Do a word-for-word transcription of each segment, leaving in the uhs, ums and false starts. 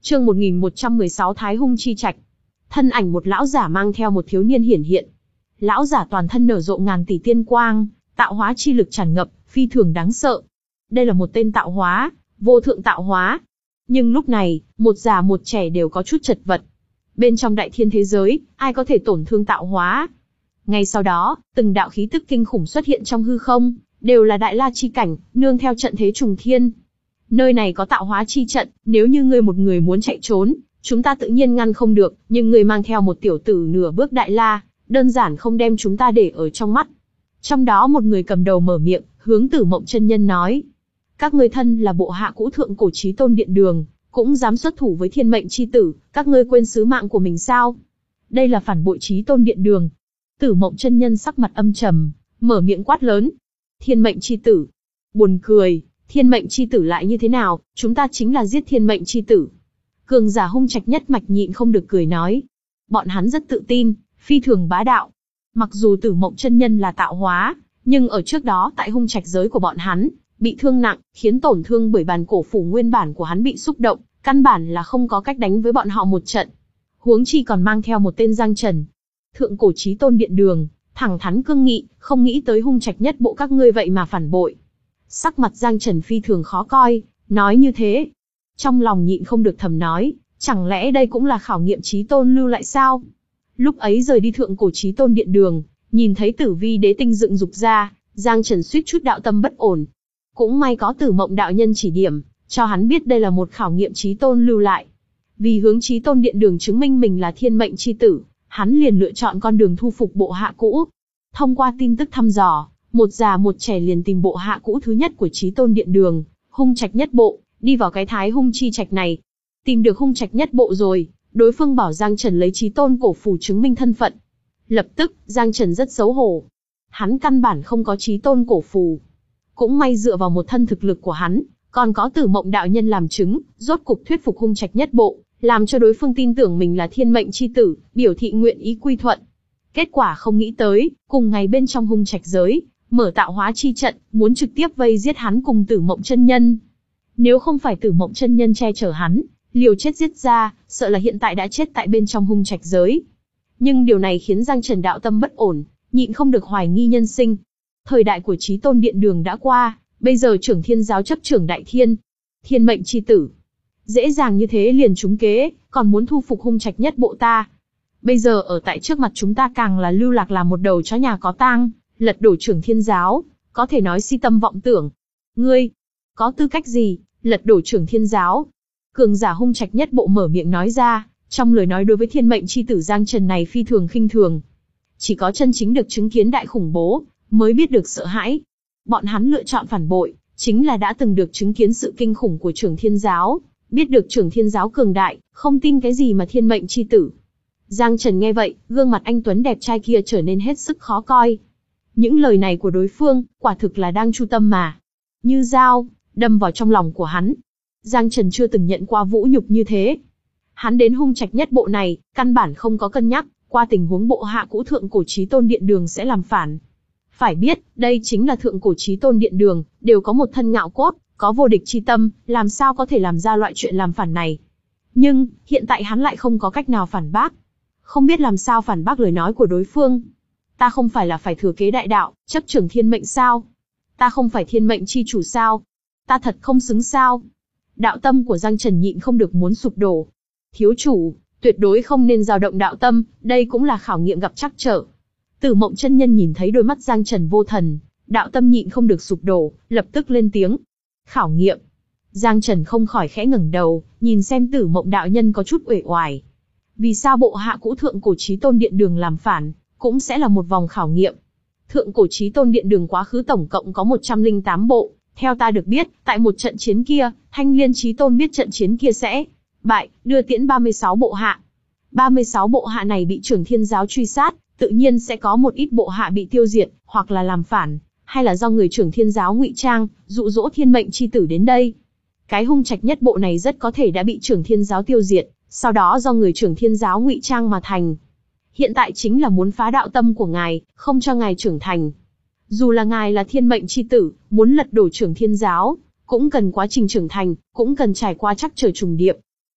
Chương một nghìn một trăm mười sáu Thái Hung Chi Trạch. Thân ảnh một lão giả mang theo một thiếu niên hiển hiện. Lão giả toàn thân nở rộ ngàn tỷ tiên quang, tạo hóa chi lực tràn ngập, phi thường đáng sợ. Đây là một tên tạo hóa, vô thượng tạo hóa. Nhưng lúc này, một già một trẻ đều có chút chật vật. Bên trong đại thiên thế giới, ai có thể tổn thương tạo hóa? Ngay sau đó, từng đạo khí tức kinh khủng xuất hiện trong hư không, đều là đại la chi cảnh, nương theo trận thế trùng thiên. Nơi này có tạo hóa chi trận, nếu như ngươi một người muốn chạy trốn, chúng ta tự nhiên ngăn không được, nhưng ngươi mang theo một tiểu tử nửa bước đại la, đơn giản không đem chúng ta để ở trong mắt. Trong đó một người cầm đầu mở miệng, hướng Tử Mộng chân nhân nói: các ngươi thân là bộ hạ cũ thượng cổ chí tôn điện đường, cũng dám xuất thủ với thiên mệnh chi tử, các ngươi quên sứ mạng của mình sao? Đây là phản bội chí tôn điện đường. Tử Mộng chân nhân sắc mặt âm trầm, mở miệng quát lớn: thiên mệnh chi tử? Buồn cười, thiên mệnh chi tử lại như thế nào, chúng ta chính là giết thiên mệnh chi tử. Cường giả Hung Trạch nhất mạch nhịn không được cười nói. Bọn hắn rất tự tin, phi thường bá đạo. Mặc dù Tử Mộng chân nhân là tạo hóa, nhưng ở trước đó tại Hung Trạch giới của bọn hắn, bị thương nặng, khiến tổn thương bởi bàn cổ phủ nguyên bản của hắn bị xúc động, căn bản là không có cách đánh với bọn họ một trận. Huống chi còn mang theo một tên Giang Trần. Thượng cổ chí tôn điện đường, thẳng thắn cương nghị, không nghĩ tới Hung Trạch nhất bộ các ngươi vậy mà phản bội. Sắc mặt Giang Trần phi thường khó coi, nói như thế. Trong lòng nhịn không được thầm nói, chẳng lẽ đây cũng là khảo nghiệm chí tôn lưu lại sao? Lúc ấy rời đi thượng cổ chí tôn điện đường, nhìn thấy tử vi đế tinh dựng dục ra, Giang Trần suýt chút đạo tâm bất ổn. Cũng may có Tử Mộng đạo nhân chỉ điểm, cho hắn biết đây là một khảo nghiệm chí tôn lưu lại. Vì hướng chí tôn điện đường chứng minh mình là thiên mệnh chi tử, hắn liền lựa chọn con đường thu phục bộ hạ cũ. Thông qua tin tức thăm dò, một già một trẻ liền tìm bộ hạ cũ thứ nhất của chí tôn điện đường, Hung Trạch nhất bộ, đi vào cái Thái Hung Chi Trạch này. Tìm được Hung Trạch nhất bộ rồi, đối phương bảo Giang Trần lấy chí tôn cổ phù chứng minh thân phận. Lập tức, Giang Trần rất xấu hổ. Hắn căn bản không có chí tôn cổ phù. Cũng may dựa vào một thân thực lực của hắn, còn có Tử Mộng đạo nhân làm chứng, rốt cục thuyết phục Hung Trạch nhất bộ, làm cho đối phương tin tưởng mình là thiên mệnh chi tử, biểu thị nguyện ý quy thuận. Kết quả không nghĩ tới, cùng ngày bên trong Hung Trạch giới, mở tạo hóa chi trận, muốn trực tiếp vây giết hắn cùng Tử Mộng chân nhân. Nếu không phải Tử Mộng chân nhân che chở hắn, liều chết giết ra, sợ là hiện tại đã chết tại bên trong Hung Trạch giới. Nhưng điều này khiến Giang Trần đạo tâm bất ổn, nhịn không được hoài nghi nhân sinh. Thời đại của chí tôn điện đường đã qua, bây giờ trưởng thiên giáo chấp trưởng đại thiên. Thiên mệnh chi tử. Dễ dàng như thế liền trúng kế, còn muốn thu phục Hung Trạch nhất bộ ta. Bây giờ ở tại trước mặt chúng ta càng là lưu lạc làm một đầu chó nhà có tang, lật đổ trưởng thiên giáo, có thể nói si tâm vọng tưởng. Ngươi, có tư cách gì, lật đổ trưởng thiên giáo? Cường giả Hung Trạch nhất bộ mở miệng nói ra, trong lời nói đối với thiên mệnh chi tử Giang Trần này phi thường khinh thường. Chỉ có chân chính được chứng kiến đại khủng bố, mới biết được sợ hãi. Bọn hắn lựa chọn phản bội, chính là đã từng được chứng kiến sự kinh khủng của trưởng thiên giáo, biết được trưởng thiên giáo cường đại, không tin cái gì mà thiên mệnh chi tử. Giang Trần nghe vậy, gương mặt anh tuấn đẹp trai kia trở nên hết sức khó coi. Những lời này của đối phương, quả thực là đang chu tâm mà. Như dao, đâm vào trong lòng của hắn. Giang Trần chưa từng nhận qua vũ nhục như thế. Hắn đến Hung Trạch nhất bộ này, căn bản không có cân nhắc, qua tình huống bộ hạ cũ thượng cổ chí tôn điện đường sẽ làm phản. Phải biết, đây chính là thượng cổ chí tôn điện đường, đều có một thân ngạo cốt, có vô địch chi tâm, làm sao có thể làm ra loại chuyện làm phản này. Nhưng, hiện tại hắn lại không có cách nào phản bác. Không biết làm sao phản bác lời nói của đối phương. Ta không phải là phải thừa kế đại đạo, chấp trưởng thiên mệnh sao? Ta không phải thiên mệnh chi chủ sao? Ta thật không xứng sao? Đạo tâm của Giang Trần nhịn không được muốn sụp đổ. Thiếu chủ, tuyệt đối không nên dao động đạo tâm, đây cũng là khảo nghiệm gặp trắc trở. Tử Mộng chân nhân nhìn thấy đôi mắt Giang Trần vô thần, đạo tâm nhịn không được sụp đổ, lập tức lên tiếng. Khảo nghiệm. Giang Trần không khỏi khẽ ngẩng đầu, nhìn xem Tử Mộng đạo nhân có chút uể oải. Vì sao bộ hạ cũ thượng cổ chí tôn điện đường làm phản, cũng sẽ là một vòng khảo nghiệm. Thượng cổ chí tôn điện đường quá khứ tổng cộng có một trăm lẻ tám bộ, theo ta được biết, tại một trận chiến kia, Thanh Liên chí tôn biết trận chiến kia sẽ bại, đưa tiễn ba mươi sáu bộ hạ. ba mươi sáu bộ hạ này bị trưởng thiên giáo truy sát, tự nhiên sẽ có một ít bộ hạ bị tiêu diệt, hoặc là làm phản, hay là do người trưởng thiên giáo ngụy trang, dụ dỗ thiên mệnh chi tử đến đây. Cái Hung Trạch nhất bộ này rất có thể đã bị trưởng thiên giáo tiêu diệt, sau đó do người trưởng thiên giáo ngụy trang mà thành. Hiện tại chính là muốn phá đạo tâm của ngài, không cho ngài trưởng thành. Dù là ngài là thiên mệnh chi tử, muốn lật đổ trưởng thiên giáo, cũng cần quá trình trưởng thành, cũng cần trải qua trắc trở trùng điệp.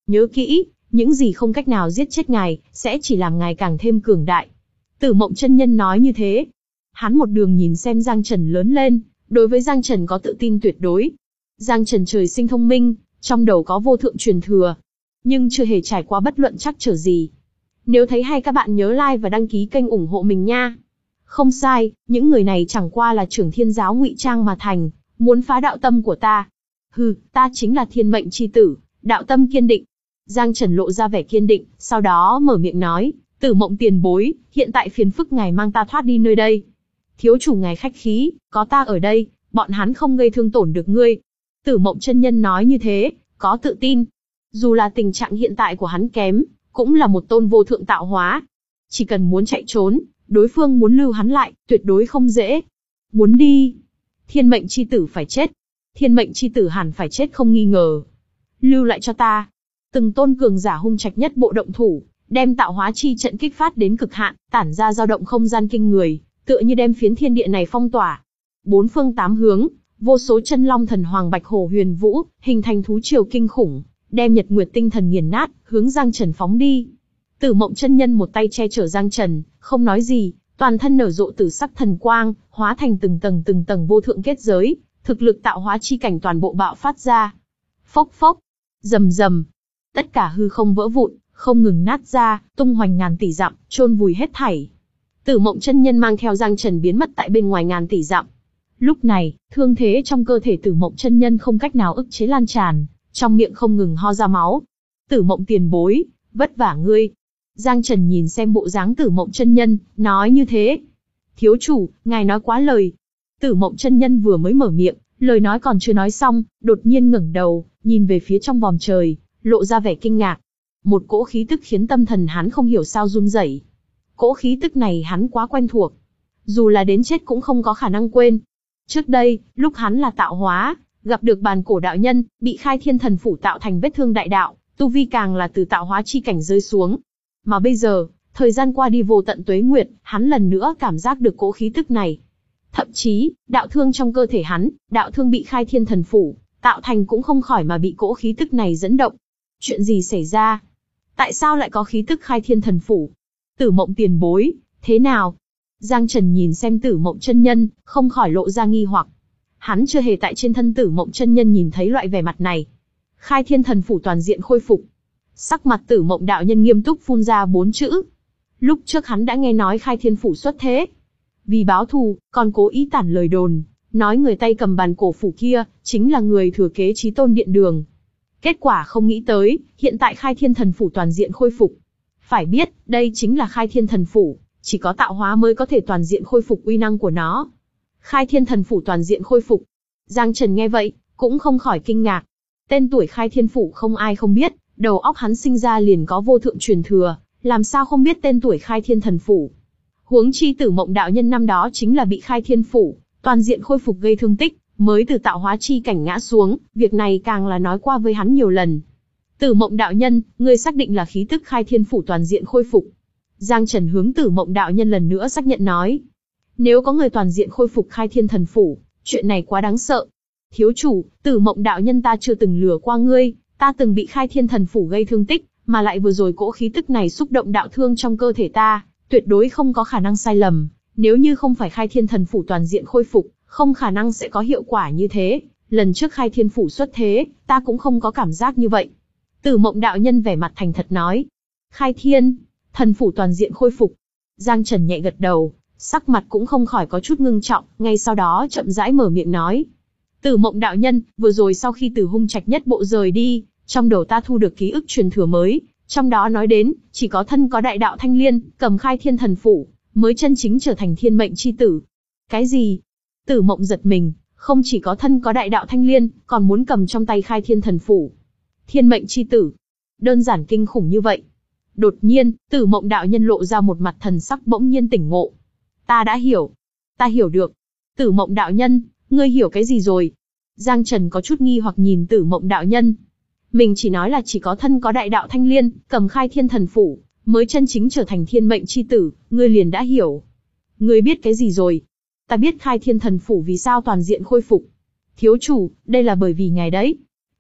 Nhớ kỹ, những gì không cách nào giết chết ngài, sẽ chỉ làm ngài càng thêm cường đại. Tử Mộng chân nhân nói như thế. Hắn một đường nhìn xem Giang Trần lớn lên, đối với Giang Trần có tự tin tuyệt đối. Giang Trần trời sinh thông minh, trong đầu có vô thượng truyền thừa, nhưng chưa hề trải qua bất luận trắc trở gì. Nếu thấy hay các bạn nhớ like và đăng ký kênh ủng hộ mình nha. Không sai, những người này chẳng qua là trưởng thiên giáo ngụy trang mà thành, muốn phá đạo tâm của ta. Hừ, ta chính là thiên mệnh chi tử, đạo tâm kiên định. Giang Trần lộ ra vẻ kiên định, sau đó mở miệng nói, Tử Mộng tiền bối, hiện tại phiền phức ngài mang ta thoát đi nơi đây. Thiếu chủ ngài khách khí, có ta ở đây, bọn hắn không gây thương tổn được ngươi. Tử Mộng chân nhân nói như thế, có tự tin. Dù là tình trạng hiện tại của hắn kém, cũng là một tôn vô thượng tạo hóa. Chỉ cần muốn chạy trốn, đối phương muốn lưu hắn lại, tuyệt đối không dễ. Muốn đi, thiên mệnh chi tử phải chết. Thiên mệnh chi tử hẳn phải chết không nghi ngờ. Lưu lại cho ta. Từng tôn cường giả hung trạch nhất bộ động thủ, đem tạo hóa chi trận kích phát đến cực hạn, tản ra dao động không gian kinh người, tựa như đem phiến thiên địa này phong tỏa. Bốn phương tám hướng, vô số chân long thần hoàng bạch hổ huyền vũ, hình thành thú triều kinh khủng, đem nhật nguyệt tinh thần nghiền nát, hướng Giang Trần phóng đi. Tử Mộng chân nhân một tay che chở Giang Trần, không nói gì, toàn thân nở rộ tử sắc thần quang, hóa thành từng tầng từng tầng vô thượng kết giới, thực lực tạo hóa chi cảnh toàn bộ bạo phát ra. Phốc phốc, rầm rầm, tất cả hư không vỡ vụn, không ngừng nát ra, tung hoành ngàn tỷ dặm, chôn vùi hết thảy. Tử Mộng chân nhân mang theo Giang Trần biến mất tại bên ngoài ngàn tỷ dặm. Lúc này, thương thế trong cơ thể Tử Mộng chân nhân không cách nào ức chế lan tràn, trong miệng không ngừng ho ra máu. Tử Mộng tiền bối, vất vả ngươi. Giang Trần nhìn xem bộ dáng Tử Mộng chân nhân, nói như thế. Thiếu chủ, ngài nói quá lời. Tử Mộng chân nhân vừa mới mở miệng, lời nói còn chưa nói xong, đột nhiên ngẩng đầu, nhìn về phía trong vòm trời, lộ ra vẻ kinh ngạc. Một cỗ khí tức khiến tâm thần hắn không hiểu sao run rẩy. Cỗ khí tức này hắn quá quen thuộc, dù là đến chết cũng không có khả năng quên. Trước đây, lúc hắn là tạo hóa, gặp được bàn cổ đạo nhân, bị khai thiên thần phủ tạo thành vết thương đại đạo, tu vi càng là từ tạo hóa chi cảnh rơi xuống. Mà bây giờ, thời gian qua đi vô tận tuế nguyệt, hắn lần nữa cảm giác được cỗ khí tức này. Thậm chí, đạo thương trong cơ thể hắn, đạo thương bị khai thiên thần phủ tạo thành cũng không khỏi mà bị cỗ khí tức này dẫn động. Chuyện gì xảy ra? Tại sao lại có khí tức khai thiên thần phủ? Tử Mộng tiền bối, thế nào? Giang Trần nhìn xem Tử Mộng chân nhân, không khỏi lộ ra nghi hoặc. Hắn chưa hề tại trên thân Tử Mộng chân nhân nhìn thấy loại vẻ mặt này. Khai thiên thần phủ toàn diện khôi phục. Sắc mặt Tử Mộng đạo nhân nghiêm túc phun ra bốn chữ. Lúc trước hắn đã nghe nói khai thiên phủ xuất thế. Vì báo thù, còn cố ý tản lời đồn, nói người tay cầm bàn cổ phủ kia, chính là người thừa kế Chí Tôn Điện Đường. Kết quả không nghĩ tới, hiện tại khai thiên thần phủ toàn diện khôi phục. Phải biết, đây chính là khai thiên thần phủ, chỉ có tạo hóa mới có thể toàn diện khôi phục uy năng của nó. Khai thiên thần phủ toàn diện khôi phục. Giang Trần nghe vậy, cũng không khỏi kinh ngạc. Tên tuổi khai thiên phủ không ai không biết, đầu óc hắn sinh ra liền có vô thượng truyền thừa, làm sao không biết tên tuổi khai thiên thần phủ. Huống chi Tử Mộng đạo nhân năm đó chính là bị khai thiên phủ toàn diện khôi phục gây thương tích, mới từ tạo hóa chi cảnh ngã xuống, việc này càng là nói qua với hắn nhiều lần. Tử Mộng đạo nhân, ngươi xác định là khí tức khai thiên phủ toàn diện khôi phục. Giang Trần hướng Tử Mộng đạo nhân lần nữa xác nhận nói. Nếu có người toàn diện khôi phục khai thiên thần phủ, chuyện này quá đáng sợ. Thiếu chủ, Tử Mộng đạo nhân ta chưa từng lừa qua ngươi, ta từng bị khai thiên thần phủ gây thương tích, mà lại vừa rồi cỗ khí tức này xúc động đạo thương trong cơ thể ta, tuyệt đối không có khả năng sai lầm. Nếu như không phải khai thiên thần phủ toàn diện khôi phục, không khả năng sẽ có hiệu quả như thế. Lần trước khai thiên phủ xuất thế, ta cũng không có cảm giác như vậy. Tử Mộng đạo nhân vẻ mặt thành thật nói. Khai thiên thần phủ toàn diện khôi phục. Giang Trần nhẹ gật đầu, sắc mặt cũng không khỏi có chút ngưng trọng, ngay sau đó chậm rãi mở miệng nói. Tử Mộng đạo nhân, vừa rồi sau khi từ hung trạch nhất bộ rời đi, trong đầu ta thu được ký ức truyền thừa mới, trong đó nói đến, chỉ có thân có đại đạo thanh liên, cầm khai thiên thần phủ, mới chân chính trở thành thiên mệnh chi tử. Cái gì? Tử Mộng giật mình, không chỉ có thân có đại đạo thanh liên, còn muốn cầm trong tay khai thiên thần phủ. Thiên mệnh chi tử. Đơn giản kinh khủng như vậy. Đột nhiên, Tử Mộng đạo nhân lộ ra một mặt thần sắc bỗng nhiên tỉnh ngộ. Ta đã hiểu. Ta hiểu được. Tử Mộng đạo nhân, ngươi hiểu cái gì rồi? Giang Trần có chút nghi hoặc nhìn Tử Mộng đạo nhân. Mình chỉ nói là chỉ có thân có đại đạo thanh liên, cầm khai thiên thần phủ, mới chân chính trở thành thiên mệnh chi tử, ngươi liền đã hiểu. Ngươi biết cái gì rồi? Ta biết khai thiên thần phủ vì sao toàn diện khôi phục. Thiếu chủ, đây là bởi vì ngài đấy.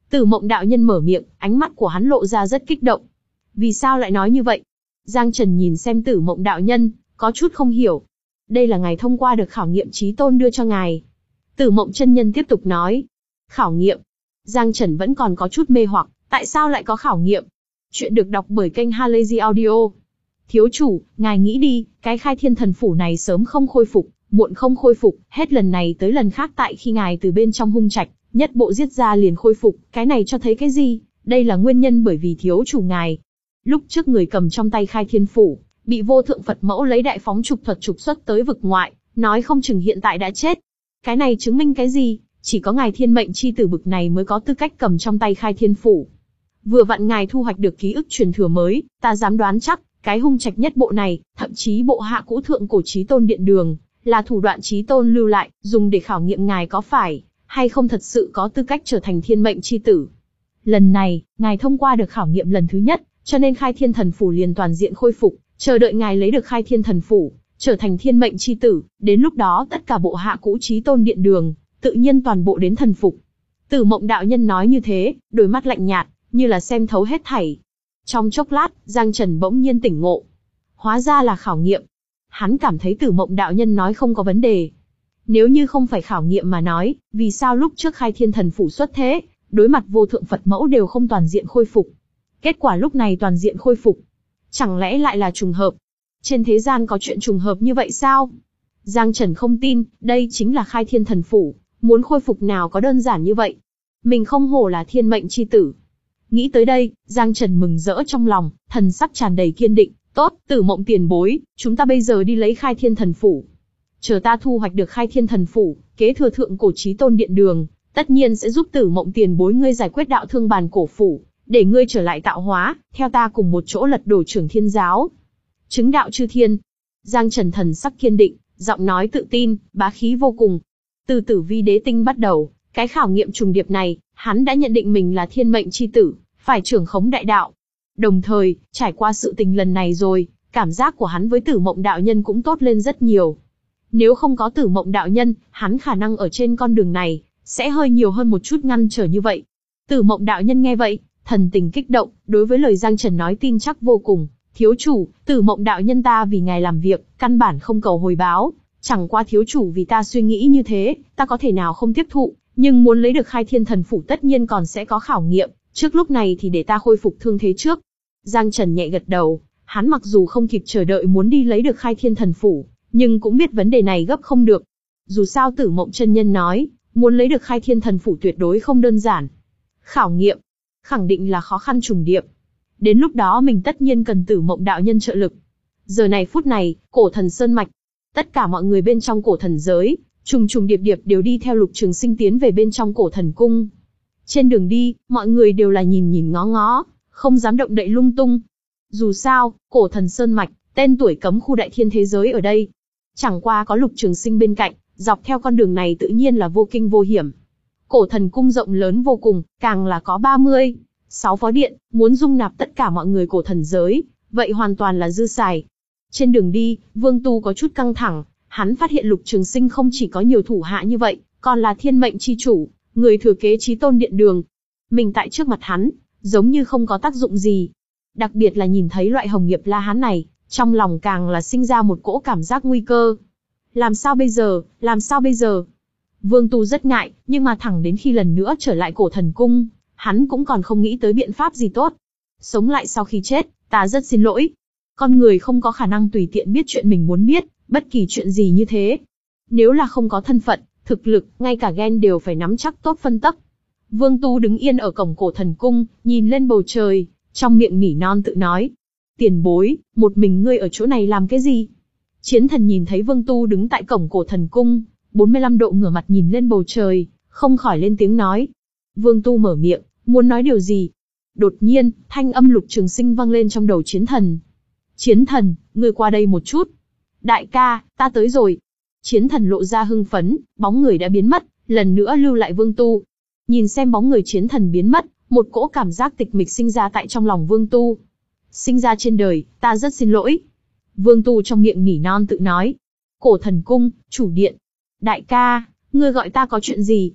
Tử Mộng đạo nhân mở miệng, ánh mắt của hắn lộ ra rất kích động. Vì sao lại nói như vậy? Giang Trần nhìn xem Tử Mộng đạo nhân, có chút không hiểu. Đây là ngài thông qua được khảo nghiệm Chí Tôn đưa cho ngài. Tử Mộng chân nhân tiếp tục nói. Khảo nghiệm? Giang Trần vẫn còn có chút mê hoặc, tại sao lại có khảo nghiệm? Chuyện được đọc bởi kênh Halazy Audio. Thiếu chủ, ngài nghĩ đi, cái Khai Thiên Thần Phủ này sớm không khôi phục, muộn không khôi phục, hết lần này tới lần khác tại khi ngài từ bên trong hung trạch, nhất bộ giết ra liền khôi phục, cái này cho thấy cái gì? Đây là nguyên nhân bởi vì thiếu chủ ngài. Lúc trước người cầm trong tay Khai Thiên Phủ, bị vô thượng Phật mẫu lấy đại phóng trục thuật trục xuất tới vực ngoại, nói không chừng hiện tại đã chết. Cái này chứng minh cái gì? Chỉ có ngài thiên mệnh chi tử bực này mới có tư cách cầm trong tay Khai Thiên Phủ. Vừa vặn ngài thu hoạch được ký ức truyền thừa mới, ta dám đoán chắc, cái hung trạch nhất bộ này, thậm chí bộ hạ cũ thượng cổ Chí Tôn điện đường, là thủ đoạn Chí Tôn lưu lại, dùng để khảo nghiệm ngài có phải hay không thật sự có tư cách trở thành thiên mệnh chi tử. Lần này, ngài thông qua được khảo nghiệm lần thứ nhất, cho nên Khai Thiên Thần Phủ liền toàn diện khôi phục, chờ đợi ngài lấy được Khai Thiên Thần Phủ, trở thành thiên mệnh chi tử, đến lúc đó tất cả bộ hạ cũ Chí Tôn điện đường, tự nhiên toàn bộ đến thần phục. Tử Mộng đạo nhân nói như thế, đôi mắt lạnh nhạt, như là xem thấu hết thảy. Trong chốc lát, Giang Trần bỗng nhiên tỉnh ngộ. Hóa ra là khảo nghiệm. Hắn cảm thấy Tử Mộng đạo nhân nói không có vấn đề. Nếu như không phải khảo nghiệm mà nói, vì sao lúc trước Khai Thiên Thần Phủ xuất thế, đối mặt vô thượng Phật mẫu đều không toàn diện khôi phục. Kết quả lúc này toàn diện khôi phục. Chẳng lẽ lại là trùng hợp? Trên thế gian có chuyện trùng hợp như vậy sao? Giang Trần không tin, đây chính là Khai Thiên Thần Phủ, muốn khôi phục nào có đơn giản như vậy. Mình không hổ là thiên mệnh chi tử. Nghĩ tới đây, Giang Trần mừng rỡ trong lòng, thần sắc tràn đầy kiên định. Tốt, Tử Mộng tiền bối, chúng ta bây giờ đi lấy Khai Thiên Thần Phủ. Chờ ta thu hoạch được Khai Thiên Thần Phủ, kế thừa thượng cổ Chí Tôn điện đường, tất nhiên sẽ giúp Tử Mộng tiền bối ngươi giải quyết đạo thương bàn cổ phủ, để ngươi trở lại tạo hóa, theo ta cùng một chỗ lật đổ Trưởng Thiên giáo. Chứng đạo chư thiên. Giang Trần thần sắc kiên định, giọng nói tự tin, bá khí vô cùng. Từ Tử Vi đế tinh bắt đầu, cái khảo nghiệm trùng điệp này, hắn đã nhận định mình là thiên mệnh chi tử, phải trưởng khống đại đạo. Đồng thời, trải qua sự tình lần này rồi, cảm giác của hắn với Tử Mộng đạo nhân cũng tốt lên rất nhiều. Nếu không có Tử Mộng đạo nhân, hắn khả năng ở trên con đường này, sẽ hơi nhiều hơn một chút ngăn trở như vậy. Tử Mộng đạo nhân nghe vậy, thần tình kích động, đối với lời Giang Trần nói tin chắc vô cùng. Thiếu chủ, Tử Mộng đạo nhân ta vì ngài làm việc, căn bản không cầu hồi báo. Chẳng qua thiếu chủ vì ta suy nghĩ như thế, ta có thể nào không tiếp thụ, nhưng muốn lấy được Khai Thiên Thần Phủ tất nhiên còn sẽ có khảo nghiệm, trước lúc này thì để ta khôi phục thương thế trước. Giang Trần nhẹ gật đầu, hắn mặc dù không kịp chờ đợi muốn đi lấy được Khai Thiên Thần Phủ, nhưng cũng biết vấn đề này gấp không được. Dù sao Tử Mộng chân nhân nói, muốn lấy được Khai Thiên Thần Phủ tuyệt đối không đơn giản. Khảo nghiệm, khẳng định là khó khăn trùng điệp. Đến lúc đó mình tất nhiên cần Tử Mộng đạo nhân trợ lực. Giờ này phút này, Cổ Thần Sơn mạch, tất cả mọi người bên trong Cổ Thần giới, trùng trùng điệp điệp đều đi theo Lục Trường Sinh tiến về bên trong Cổ Thần cung. Trên đường đi, mọi người đều là nhìn nhìn ngó ngó, không dám động đậy lung tung. Dù sao, Cổ Thần Sơn mạch, tên tuổi cấm khu đại thiên thế giới ở đây. Chẳng qua có Lục Trường Sinh bên cạnh, dọc theo con đường này tự nhiên là vô kinh vô hiểm. Cổ Thần cung rộng lớn vô cùng, càng là có ba mươi, sáu phó điện, muốn dung nạp tất cả mọi người Cổ Thần giới, vậy hoàn toàn là dư xài. Trên đường đi, Vương Tu có chút căng thẳng, hắn phát hiện Lục Trường Sinh không chỉ có nhiều thủ hạ như vậy, còn là thiên mệnh chi chủ, người thừa kế Chí Tôn điện đường. Mình tại trước mặt hắn, giống như không có tác dụng gì. Đặc biệt là nhìn thấy loại Hồng Nghiệp La Hán này, trong lòng càng là sinh ra một cỗ cảm giác nguy cơ. Làm sao bây giờ, làm sao bây giờ? Vương Tu rất ngại, nhưng mà thẳng đến khi lần nữa trở lại Cổ Thần cung, hắn cũng còn không nghĩ tới biện pháp gì tốt. Sống lại sau khi chết, ta rất xin lỗi. Con người không có khả năng tùy tiện biết chuyện mình muốn biết, bất kỳ chuyện gì như thế. Nếu là không có thân phận, thực lực, ngay cả ghen đều phải nắm chắc tốt phân tắc. Vương Tu đứng yên ở cổng Cổ Thần cung, nhìn lên bầu trời, trong miệng nỉ non tự nói. Tiền bối, một mình ngươi ở chỗ này làm cái gì? Chiến thần nhìn thấy Vương Tu đứng tại cổng Cổ Thần cung, bốn mươi lăm độ ngửa mặt nhìn lên bầu trời, không khỏi lên tiếng nói. Vương Tu mở miệng, muốn nói điều gì? Đột nhiên, thanh âm Lục Trường Sinh vang lên trong đầu chiến thần. Chiến thần, ngươi qua đây một chút. Đại ca, ta tới rồi. Chiến thần lộ ra hưng phấn, bóng người đã biến mất, lần nữa lưu lại Vương Tu. Nhìn xem bóng người chiến thần biến mất, một cỗ cảm giác tịch mịch sinh ra tại trong lòng Vương Tu. Sinh ra trên đời, ta rất xin lỗi. Vương Tu trong miệng nỉ non tự nói. Cổ Thần cung, chủ điện. Đại ca, ngươi gọi ta có chuyện gì?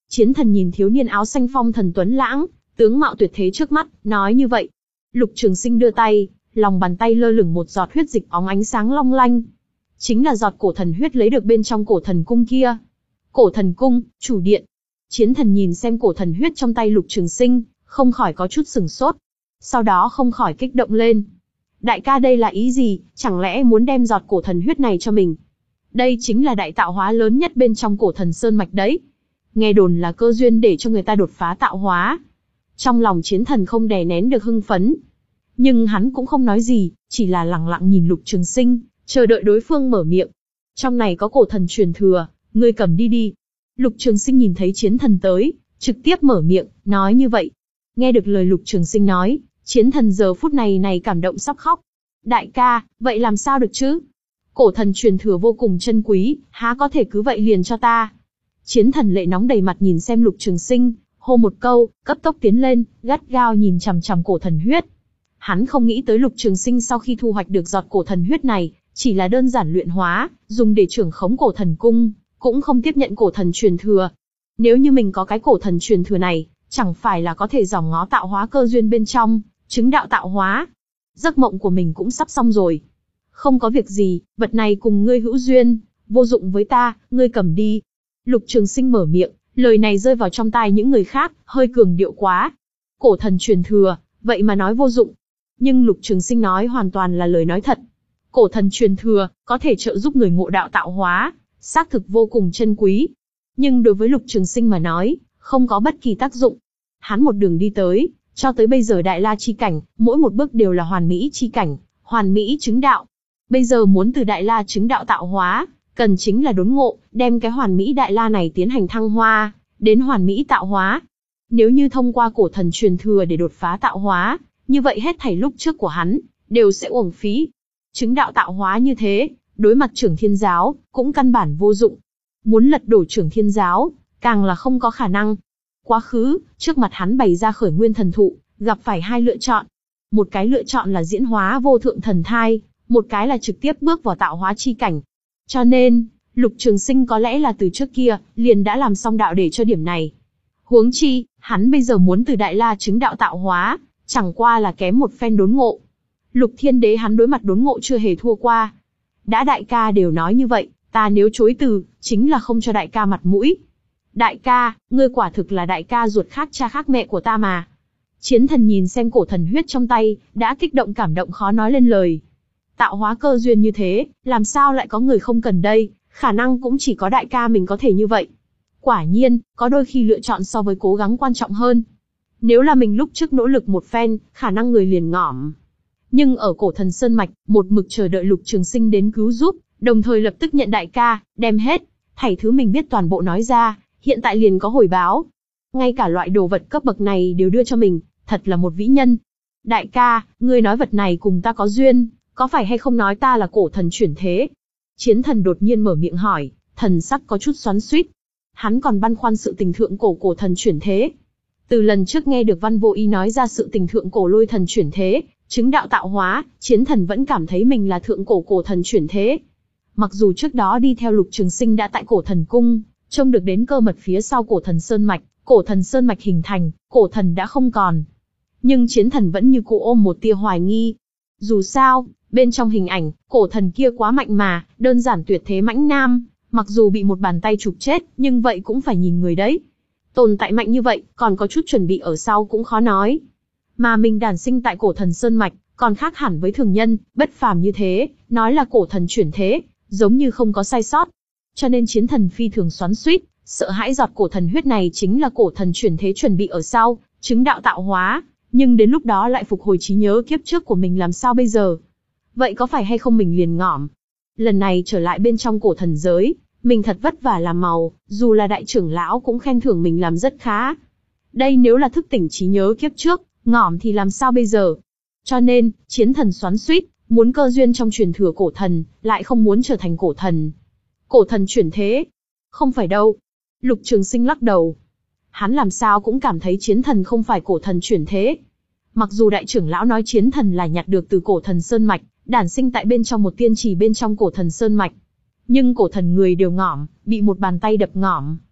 Chiến thần nhìn thiếu niên áo xanh phong thần tuấn lãng, tướng mạo tuyệt thế trước mắt, nói như vậy. Lục Trường Sinh đưa tay, lòng bàn tay lơ lửng một giọt huyết dịch óng ánh sáng long lanh. Chính là giọt cổ thần huyết lấy được bên trong cổ thần cung kia. Cổ thần cung, chủ điện. Chiến thần nhìn xem cổ thần huyết trong tay Lục Trường Sinh, không khỏi có chút sừng sốt. Sau đó không khỏi kích động lên. Đại ca đây là ý gì, chẳng lẽ muốn đem giọt cổ thần huyết này cho mình? Đây chính là đại tạo hóa lớn nhất bên trong cổ thần sơn mạch đấy. Nghe đồn là cơ duyên để cho người ta đột phá tạo hóa. Trong lòng chiến thần không đè nén được hưng phấn. Nhưng hắn cũng không nói gì, chỉ là lặng lặng nhìn Lục Trường Sinh, chờ đợi đối phương mở miệng. Trong này có cổ thần truyền thừa, ngươi cầm đi đi. Lục Trường Sinh nhìn thấy chiến thần tới, trực tiếp mở miệng, nói như vậy. Nghe được lời Lục Trường Sinh nói, chiến thần giờ phút này này cảm động sắp khóc. Đại ca, vậy làm sao được chứ? Cổ thần truyền thừa vô cùng chân quý, há có thể cứ vậy liền cho ta? Chiến thần lệ nóng đầy mặt nhìn xem Lục Trường Sinh, hô một câu, cấp tốc tiến lên, gắt gao nhìn chằm chằm cổ thần huyết. Hắn không nghĩ tới Lục Trường Sinh sau khi thu hoạch được giọt cổ thần huyết này, chỉ là đơn giản luyện hóa, dùng để trưởng khống cổ thần cung, cũng không tiếp nhận cổ thần truyền thừa. Nếu như mình có cái cổ thần truyền thừa này, chẳng phải là có thể dòm ngó tạo hóa cơ duyên bên trong, chứng đạo tạo hóa. Giấc mộng của mình cũng sắp xong rồi. Không có việc gì, vật này cùng ngươi hữu duyên, vô dụng với ta, ngươi cầm đi. Lục Trường Sinh mở miệng, lời này rơi vào trong tai những người khác, hơi cường điệu quá. Cổ thần truyền thừa, vậy mà nói vô dụng. Nhưng Lục Trường Sinh nói hoàn toàn là lời nói thật. Cổ thần truyền thừa, có thể trợ giúp người ngộ đạo tạo hóa, xác thực vô cùng chân quý. Nhưng đối với Lục Trường Sinh mà nói, không có bất kỳ tác dụng. Hắn một đường đi tới, cho tới bây giờ Đại La chi cảnh, mỗi một bước đều là hoàn mỹ chi cảnh, hoàn mỹ chứng đạo. Bây giờ muốn từ Đại La chứng đạo tạo hóa, cần chính là đốn ngộ, đem cái hoàn mỹ Đại La này tiến hành thăng hoa, đến hoàn mỹ tạo hóa. Nếu như thông qua cổ thần truyền thừa để đột phá tạo hóa, như vậy hết thảy lúc trước của hắn, đều sẽ uổng phí. Chứng đạo tạo hóa như thế, đối mặt Trưởng Thiên Giáo, cũng căn bản vô dụng. Muốn lật đổ Trưởng Thiên Giáo, càng là không có khả năng. Quá khứ, trước mặt hắn bày ra khởi nguyên thần thụ, gặp phải hai lựa chọn. Một cái lựa chọn là diễn hóa vô thượng thần thai, một cái là trực tiếp bước vào tạo hóa chi cảnh. Cho nên, Lục Trường Sinh có lẽ là từ trước kia, liền đã làm xong đạo để cho điểm này. Huống chi, hắn bây giờ muốn từ Đại La chứng đạo tạo hóa, chẳng qua là kém một phen đốn ngộ. Lục Thiên Đế hắn đối mặt đốn ngộ chưa hề thua qua. Đã đại ca đều nói như vậy, ta nếu chối từ, chính là không cho đại ca mặt mũi. Đại ca, ngươi quả thực là đại ca ruột khác cha khác mẹ của ta mà. Chiến thần nhìn xem cổ thần huyết trong tay, đã kích động cảm động khó nói lên lời. Tạo hóa cơ duyên như thế, làm sao lại có người không cần đây, khả năng cũng chỉ có đại ca mình có thể như vậy. Quả nhiên, có đôi khi lựa chọn so với cố gắng quan trọng hơn. Nếu là mình lúc trước nỗ lực một phen, khả năng người liền ngỏm. Nhưng ở cổ thần Sơn Mạch, một mực chờ đợi Lục Trường Sinh đến cứu giúp, đồng thời lập tức nhận đại ca, đem hết, thảy thứ mình biết toàn bộ nói ra, hiện tại liền có hồi báo. Ngay cả loại đồ vật cấp bậc này đều đưa cho mình, thật là một vĩ nhân. Đại ca, ngươi nói vật này cùng ta có duyên, có phải hay không nói ta là cổ thần chuyển thế? Chiến thần đột nhiên mở miệng hỏi, thần sắc có chút xoắn xuýt. Hắn còn băn khoăn sự tình thượng cổ cổ thần chuyển thế. Từ lần trước nghe được Văn Vô Ý nói ra sự tình thượng cổ lôi thần chuyển thế, chứng đạo tạo hóa, chiến thần vẫn cảm thấy mình là thượng cổ cổ thần chuyển thế. Mặc dù trước đó đi theo Lục Trường Sinh đã tại cổ thần cung, trông được đến cơ mật phía sau cổ thần Sơn Mạch, cổ thần Sơn Mạch hình thành, cổ thần đã không còn. Nhưng chiến thần vẫn như cũ ôm một tia hoài nghi. Dù sao, bên trong hình ảnh, cổ thần kia quá mạnh mà, đơn giản tuyệt thế mãnh nam, mặc dù bị một bàn tay chụp chết, nhưng vậy cũng phải nhìn người đấy. Tồn tại mạnh như vậy, còn có chút chuẩn bị ở sau cũng khó nói. Mà mình đản sinh tại cổ thần Sơn Mạch, còn khác hẳn với thường nhân, bất phàm như thế, nói là cổ thần chuyển thế, giống như không có sai sót. Cho nên chiến thần phi thường xoắn xuýt, sợ hãi giọt cổ thần huyết này chính là cổ thần chuyển thế chuẩn bị ở sau, chứng đạo tạo hóa, nhưng đến lúc đó lại phục hồi trí nhớ kiếp trước của mình làm sao bây giờ? Vậy có phải hay không mình liền ngỏm? Lần này trở lại bên trong cổ thần giới, mình thật vất vả làm màu, dù là đại trưởng lão cũng khen thưởng mình làm rất khá. Đây nếu là thức tỉnh trí nhớ kiếp trước, ngỏm thì làm sao bây giờ? Cho nên, chiến thần xoắn xuýt, muốn cơ duyên trong truyền thừa cổ thần, lại không muốn trở thành cổ thần. Cổ thần chuyển thế? Không phải đâu. Lục Trường Sinh lắc đầu. Hắn làm sao cũng cảm thấy chiến thần không phải cổ thần chuyển thế. Mặc dù đại trưởng lão nói chiến thần là nhặt được từ cổ thần Sơn Mạch, đản sinh tại bên trong một tiên trì bên trong cổ thần Sơn Mạch. Nhưng cổ thần người đều ngỏm, bị một bàn tay đập ngỏm.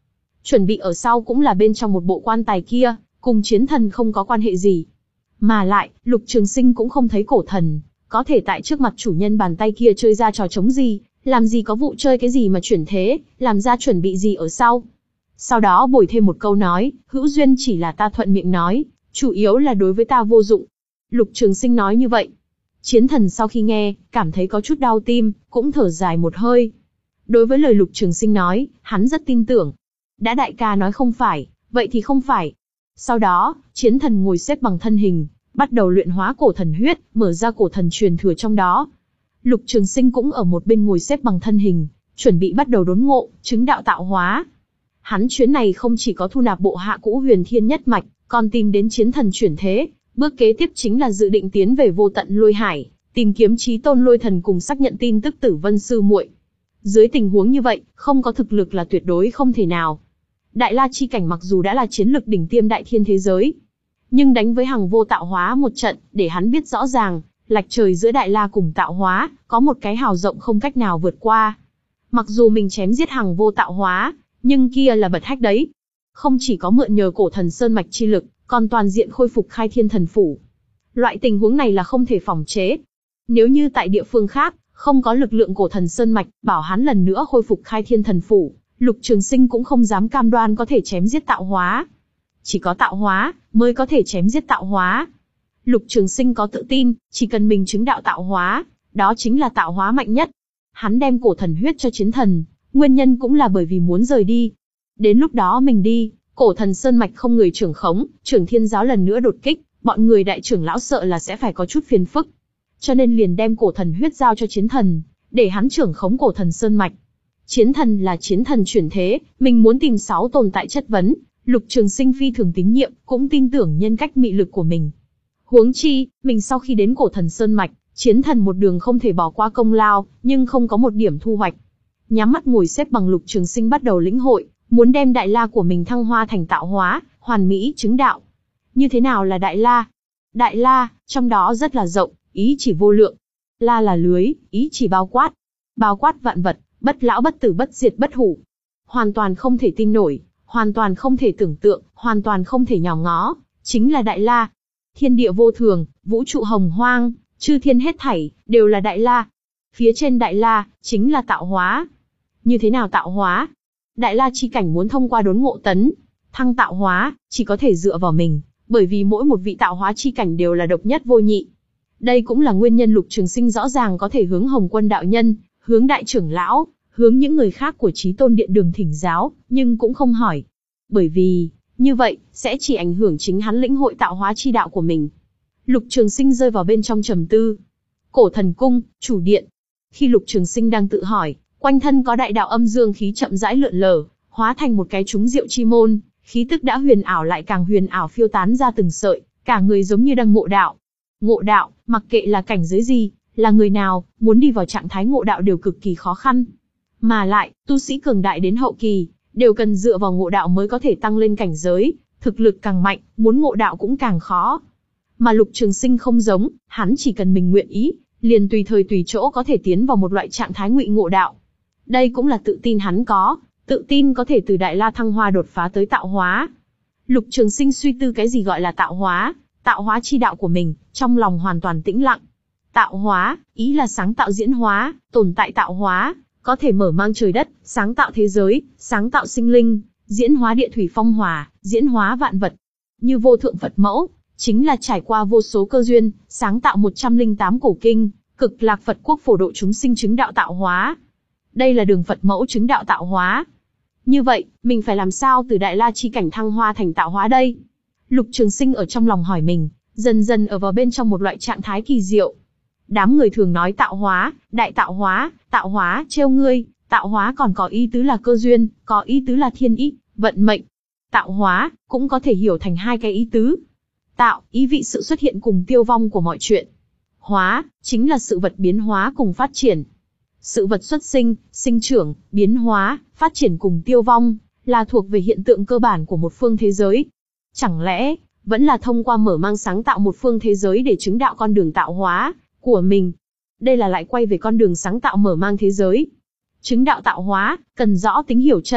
chuẩn bị ở sau cũng là bên trong một bộ quan tài kia, cùng chiến thần không có quan hệ gì. Mà lại, Lục Trường Sinh cũng không thấy cổ thần có thể tại trước mặt chủ nhân bàn tay kia chơi ra trò trống gì, làm gì có vụ chơi cái gì mà chuyển thế, làm ra chuẩn bị gì ở sau. Sau đó bồi thêm một câu nói, hữu duyên chỉ là ta thuận miệng nói, chủ yếu là đối với ta vô dụng. Lục Trường Sinh nói như vậy. Chiến thần sau khi nghe, cảm thấy có chút đau tim, cũng thở dài một hơi. Đối với lời Lục Trường Sinh nói, hắn rất tin tưởng. Đã đại ca nói không phải, vậy thì không phải. Sau đó, chiến thần ngồi xếp bằng thân hình, bắt đầu luyện hóa cổ thần huyết, mở ra cổ thần truyền thừa trong đó. Lục Trường Sinh cũng ở một bên ngồi xếp bằng thân hình, chuẩn bị bắt đầu đốn ngộ, chứng đạo tạo hóa. Hắn chuyến này không chỉ có thu nạp bộ hạ cũ Huyền Thiên nhất mạch, còn tìm đến chiến thần chuyển thế, bước kế tiếp chính là dự định tiến về vô tận lôi hải, tìm kiếm chí tôn lôi thần cùng xác nhận tin tức Tử Vân sư muội. Dưới tình huống như vậy, không có thực lực là tuyệt đối không thể nào. Đại La chi cảnh mặc dù đã là chiến lực đỉnh tiêm đại thiên thế giới, nhưng đánh với Hằng Vô tạo hóa một trận, để hắn biết rõ ràng, lệch trời giữa Đại La cùng tạo hóa, có một cái hào rộng không cách nào vượt qua. Mặc dù mình chém giết Hằng Vô tạo hóa, nhưng kia là bật hách đấy. Không chỉ có mượn nhờ cổ thần sơn mạch chi lực, còn toàn diện khôi phục khai thiên thần phủ. Loại tình huống này là không thể phòng chế. Nếu như tại địa phương khác, không có lực lượng cổ thần sơn mạch, bảo hắn lần nữa khôi phục khai thiên thần phủ, Lục Trường Sinh cũng không dám cam đoan có thể chém giết tạo hóa. Chỉ có tạo hóa, mới có thể chém giết tạo hóa. Lục Trường Sinh có tự tin, chỉ cần mình chứng đạo tạo hóa, đó chính là tạo hóa mạnh nhất. Hắn đem cổ thần huyết cho chiến thần, nguyên nhân cũng là bởi vì muốn rời đi. Đến lúc đó mình đi, cổ thần sơn mạch không người trưởng khống, Trưởng Thiên giáo lần nữa đột kích, bọn người đại trưởng lão sợ là sẽ phải có chút phiền phức. Cho nên liền đem cổ thần huyết giao cho chiến thần, để hắn trưởng khống cổ thần sơn mạch. Chiến thần là chiến thần chuyển thế, mình muốn tìm sáu tồn tại chất vấn, Lục Trường Sinh phi thường tín nhiệm, cũng tin tưởng nhân cách mị lực của mình. Huống chi, mình sau khi đến cổ thần sơn mạch, chiến thần một đường không thể bỏ qua công lao, nhưng không có một điểm thu hoạch. Nhắm mắt ngồi xếp bằng Lục Trường Sinh bắt đầu lĩnh hội, muốn đem Đại La của mình thăng hoa thành tạo hóa, hoàn mỹ chứng đạo. Như thế nào là Đại La? Đại La, trong đó rất là rộng, ý chỉ vô lượng. La là lưới, ý chỉ bao quát. Bao quát vạn vật, bất lão bất tử bất diệt bất hủ. Hoàn toàn không thể tin nổi, hoàn toàn không thể tưởng tượng, hoàn toàn không thể nhòm ngó, chính là Đại La. Thiên địa vô thường, vũ trụ hồng hoang, chư thiên hết thảy, đều là Đại La. Phía trên Đại La, chính là tạo hóa. Như thế nào tạo hóa? Đại La chi cảnh muốn thông qua đốn ngộ tấn thăng tạo hóa, chỉ có thể dựa vào mình, bởi vì mỗi một vị tạo hóa chi cảnh đều là độc nhất vô nhị. Đây cũng là nguyên nhân Lục Trường Sinh rõ ràng có thể hướng Hồng Quân đạo nhân, hướng đại trưởng lão, hướng những người khác của Chí Tôn Điện Đường thỉnh giáo, nhưng cũng không hỏi. Bởi vì, như vậy, sẽ chỉ ảnh hưởng chính hắn lĩnh hội tạo hóa chi đạo của mình. Lục Trường Sinh rơi vào bên trong trầm tư. Cổ thần cung, chủ điện. Khi Lục Trường Sinh đang tự hỏi, quanh thân có đại đạo âm dương khí chậm rãi lượn lờ, hóa thành một cái trúng diệu chi môn, khí tức đã huyền ảo lại càng huyền ảo phiêu tán ra từng sợi, cả người giống như đang ngộ đạo. Ngộ đạo, mặc kệ là cảnh giới gì, là người nào, muốn đi vào trạng thái ngộ đạo đều cực kỳ khó khăn. Mà lại, tu sĩ cường đại đến hậu kỳ, đều cần dựa vào ngộ đạo mới có thể tăng lên cảnh giới, thực lực càng mạnh, muốn ngộ đạo cũng càng khó. Mà Lục Trường Sinh không giống, hắn chỉ cần mình nguyện ý, liền tùy thời tùy chỗ có thể tiến vào một loại trạng thái ngụy ngộ đạo. Đây cũng là tự tin hắn có, tự tin có thể từ Đại La thăng hoa đột phá tới tạo hóa. Lục Trường Sinh suy tư cái gì gọi là tạo hóa, tạo hóa chi đạo của mình, trong lòng hoàn toàn tĩnh lặng. Tạo hóa, ý là sáng tạo diễn hóa, tồn tại tạo hóa, có thể mở mang trời đất, sáng tạo thế giới, sáng tạo sinh linh, diễn hóa địa thủy phong hỏa, diễn hóa vạn vật. Như vô thượng Phật mẫu, chính là trải qua vô số cơ duyên, sáng tạo một trăm lẻ tám cổ kinh, cực lạc Phật quốc phổ độ chúng sinh chứng đạo tạo hóa. Đây là đường Phật mẫu chứng đạo tạo hóa. Như vậy, mình phải làm sao từ Đại La chi cảnh thăng hoa thành tạo hóa đây? Lục Trường Sinh ở trong lòng hỏi mình, dần dần ở vào bên trong một loại trạng thái kỳ diệu. Đám người thường nói tạo hóa, đại tạo hóa, tạo hóa trêu ngươi, tạo hóa còn có ý tứ là cơ duyên, có ý tứ là thiên ý, vận mệnh. Tạo hóa, cũng có thể hiểu thành hai cái ý tứ. Tạo, ý vị sự xuất hiện cùng tiêu vong của mọi chuyện. Hóa, chính là sự vật biến hóa cùng phát triển. Sự vật xuất sinh, sinh trưởng, biến hóa, phát triển cùng tiêu vong, là thuộc về hiện tượng cơ bản của một phương thế giới. Chẳng lẽ, vẫn là thông qua mở mang sáng tạo một phương thế giới để chứng đạo con đường tạo hóa của mình? Đây là lại quay về con đường sáng tạo mở mang thế giới. Chứng đạo tạo hóa, cần rõ tính hiểu chân,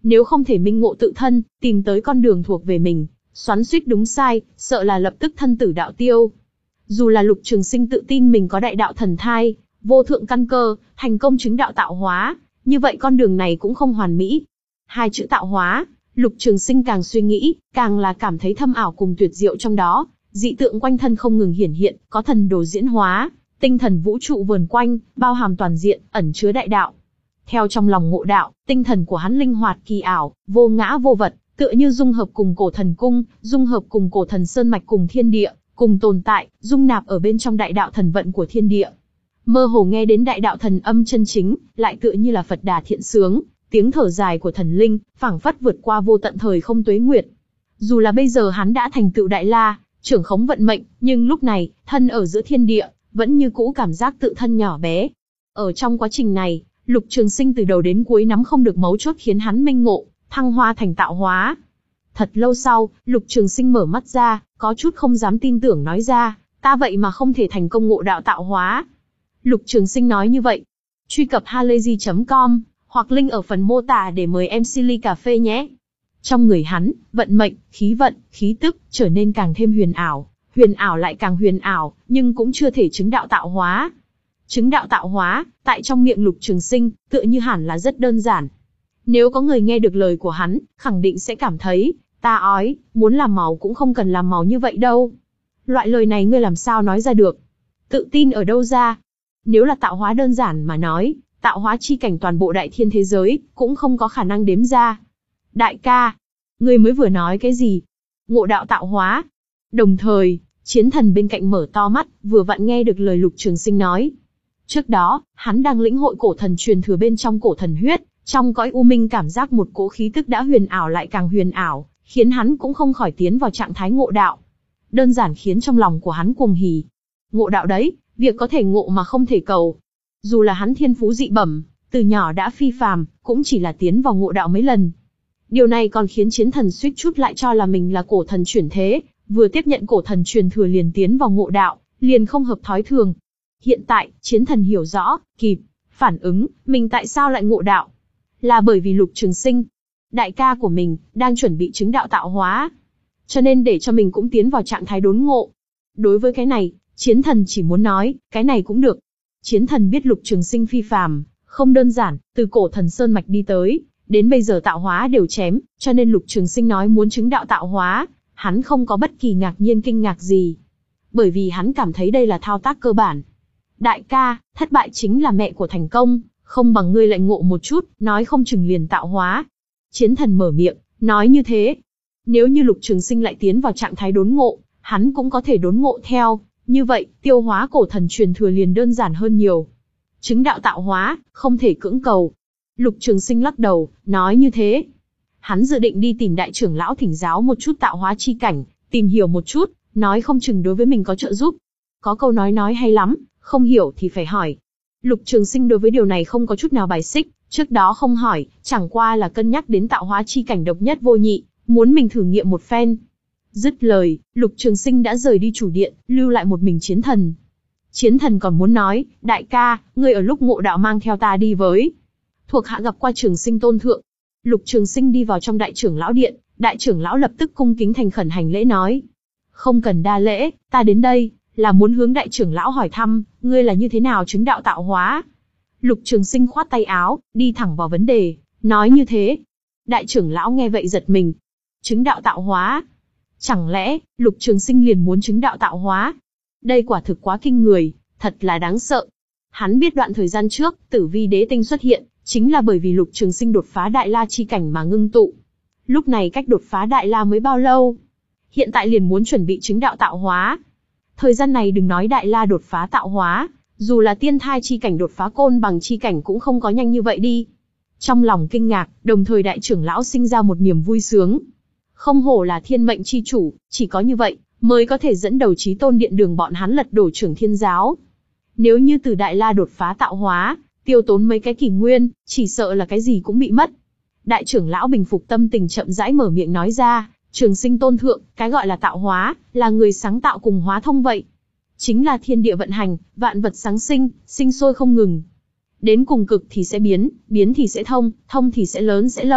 Nếu không thể minh ngộ tự thân, tìm tới con đường thuộc về mình, xoắn xuýt đúng sai, sợ là lập tức thân tử đạo tiêu. Dù là Lục Trường Sinh tự tin mình có đại đạo thần thai, vô thượng căn cơ, thành công chứng đạo tạo hóa, như vậy con đường này cũng không hoàn mỹ. Hai chữ tạo hóa, Lục Trường Sinh càng suy nghĩ, càng là cảm thấy thâm ảo cùng tuyệt diệu trong đó, dị tượng quanh thân không ngừng hiển hiện, có thần đồ diễn hóa, tinh thần vũ trụ vờn quanh, bao hàm toàn diện, ẩn chứa đại đạo. Theo trong lòng ngộ đạo, tinh thần của hắn linh hoạt kỳ ảo, vô ngã vô vật, tựa như dung hợp cùng cổ thần cung, dung hợp cùng cổ thần sơn mạch cùng thiên địa, cùng tồn tại, dung nạp ở bên trong đại đạo thần vận của thiên địa. Mơ hồ nghe đến đại đạo thần âm chân chính, lại tựa như là Phật đà thiện sướng, tiếng thở dài của thần linh, phảng phất vượt qua vô tận thời không tuế nguyệt. Dù là bây giờ hắn đã thành tựu đại la, trưởng khống vận mệnh, nhưng lúc này, thân ở giữa thiên địa, vẫn như cũ cảm giác tự thân nhỏ bé. Ở trong quá trình này, Lục Trường Sinh từ đầu đến cuối nắm không được mấu chốt khiến hắn minh ngộ, thăng hoa thành tạo hóa. Thật lâu sau, Lục Trường Sinh mở mắt ra, có chút không dám tin tưởng nói ra, ta vậy mà không thể thành công ngộ đạo tạo hóa. Lục Trường Sinh nói như vậy. Truy cập halayzi chấm com, hoặc link ở phần mô tả để mời em xê ly cà phê nhé. Trong người hắn, vận mệnh, khí vận, khí tức, trở nên càng thêm huyền ảo, huyền ảo lại càng huyền ảo, nhưng cũng chưa thể chứng đạo tạo hóa. Chứng đạo tạo hóa, tại trong miệng Lục Trường Sinh, tựa như hẳn là rất đơn giản. Nếu có người nghe được lời của hắn, khẳng định sẽ cảm thấy, ta ói, muốn làm màu cũng không cần làm màu như vậy đâu. Loại lời này ngươi làm sao nói ra được? Tự tin ở đâu ra? Nếu là tạo hóa đơn giản mà nói, tạo hóa chi cảnh toàn bộ đại thiên thế giới, cũng không có khả năng đếm ra. Đại ca, ngươi mới vừa nói cái gì? Ngộ đạo tạo hóa. Đồng thời, chiến thần bên cạnh mở to mắt, vừa vặn nghe được lời Lục Trường Sinh nói. Trước đó, hắn đang lĩnh hội cổ thần truyền thừa bên trong cổ thần huyết, trong cõi u minh cảm giác một cỗ khí tức đã huyền ảo lại càng huyền ảo, khiến hắn cũng không khỏi tiến vào trạng thái ngộ đạo. Đơn giản khiến trong lòng của hắn cuồng hỉ. Ngộ đạo đấy, việc có thể ngộ mà không thể cầu. Dù là hắn thiên phú dị bẩm, từ nhỏ đã phi phàm, cũng chỉ là tiến vào ngộ đạo mấy lần. Điều này còn khiến chiến thần suýt chút lại cho là mình là cổ thần chuyển thế, vừa tiếp nhận cổ thần truyền thừa liền tiến vào ngộ đạo, liền không hợp thói thường. Hiện tại, chiến thần hiểu rõ, kịp, phản ứng, mình tại sao lại ngộ đạo. Là bởi vì Lục Trường Sinh, đại ca của mình, đang chuẩn bị chứng đạo tạo hóa. Cho nên để cho mình cũng tiến vào trạng thái đốn ngộ. Đối với cái này, chiến thần chỉ muốn nói, cái này cũng được. Chiến thần biết Lục Trường Sinh phi phàm, không đơn giản, từ cổ thần sơn mạch đi tới, đến bây giờ tạo hóa đều chém, cho nên Lục Trường Sinh nói muốn chứng đạo tạo hóa, hắn không có bất kỳ ngạc nhiên kinh ngạc gì. Bởi vì hắn cảm thấy đây là thao tác cơ bản. Đại ca, thất bại chính là mẹ của thành công, không bằng ngươi lại ngộ một chút, nói không chừng liền tạo hóa. Chiến thần mở miệng, nói như thế. Nếu như Lục Trường Sinh lại tiến vào trạng thái đốn ngộ, hắn cũng có thể đốn ngộ theo, như vậy, tiêu hóa cổ thần truyền thừa liền đơn giản hơn nhiều. Chứng đạo tạo hóa, không thể cưỡng cầu. Lục Trường Sinh lắc đầu, nói như thế. Hắn dự định đi tìm đại trưởng lão thỉnh giáo một chút tạo hóa chi cảnh, tìm hiểu một chút, nói không chừng đối với mình có trợ giúp. Có câu nói nói hay lắm, không hiểu thì phải hỏi. Lục Trường Sinh đối với điều này không có chút nào bài xích, trước đó không hỏi, chẳng qua là cân nhắc đến tạo hóa chi cảnh độc nhất vô nhị, muốn mình thử nghiệm một phen. Dứt lời, Lục Trường Sinh đã rời đi chủ điện, lưu lại một mình chiến thần. Chiến thần còn muốn nói, đại ca, ngươi ở lúc ngộ đạo mang theo ta đi với. Thuộc hạ gặp qua Trường Sinh tôn thượng. Lục Trường Sinh đi vào trong đại trưởng lão điện, đại trưởng lão lập tức cung kính thành khẩn hành lễ nói. Không cần đa lễ, ta đến đây, là muốn hướng đại trưởng lão hỏi thăm, ngươi là như thế nào chứng đạo tạo hóa. Lục Trường Sinh khoát tay áo, đi thẳng vào vấn đề, nói như thế. Đại trưởng lão nghe vậy giật mình. Chứng đạo tạo hóa. Chẳng lẽ, Lục Trường Sinh liền muốn chứng đạo tạo hóa? Đây quả thực quá kinh người, thật là đáng sợ. Hắn biết đoạn thời gian trước, Tử Vi Đế Tinh xuất hiện, chính là bởi vì Lục Trường Sinh đột phá Đại La chi cảnh mà ngưng tụ. Lúc này cách đột phá Đại La mới bao lâu? Hiện tại liền muốn chuẩn bị chứng đạo tạo hóa. Thời gian này đừng nói Đại La đột phá tạo hóa, dù là Tiên Thai chi cảnh đột phá Côn Bằng chi cảnh cũng không có nhanh như vậy đi. Trong lòng kinh ngạc, đồng thời đại trưởng lão sinh ra một niềm vui sướng. Không hổ là thiên mệnh chi chủ, chỉ có như vậy, mới có thể dẫn đầu Chí Tôn Điện đường bọn hắn lật đổ Trưởng Thiên Giáo. Nếu như từ Đại La đột phá tạo hóa, tiêu tốn mấy cái kỷ nguyên, chỉ sợ là cái gì cũng bị mất. Đại trưởng lão bình phục tâm tình chậm rãi mở miệng nói ra, Trường Sinh tôn thượng, cái gọi là tạo hóa, là người sáng tạo cùng hóa thông vậy. Chính là thiên địa vận hành, vạn vật sáng sinh, sinh sôi không ngừng. Đến cùng cực thì sẽ biến, biến thì sẽ thông, thông thì sẽ lớn sẽ lâu,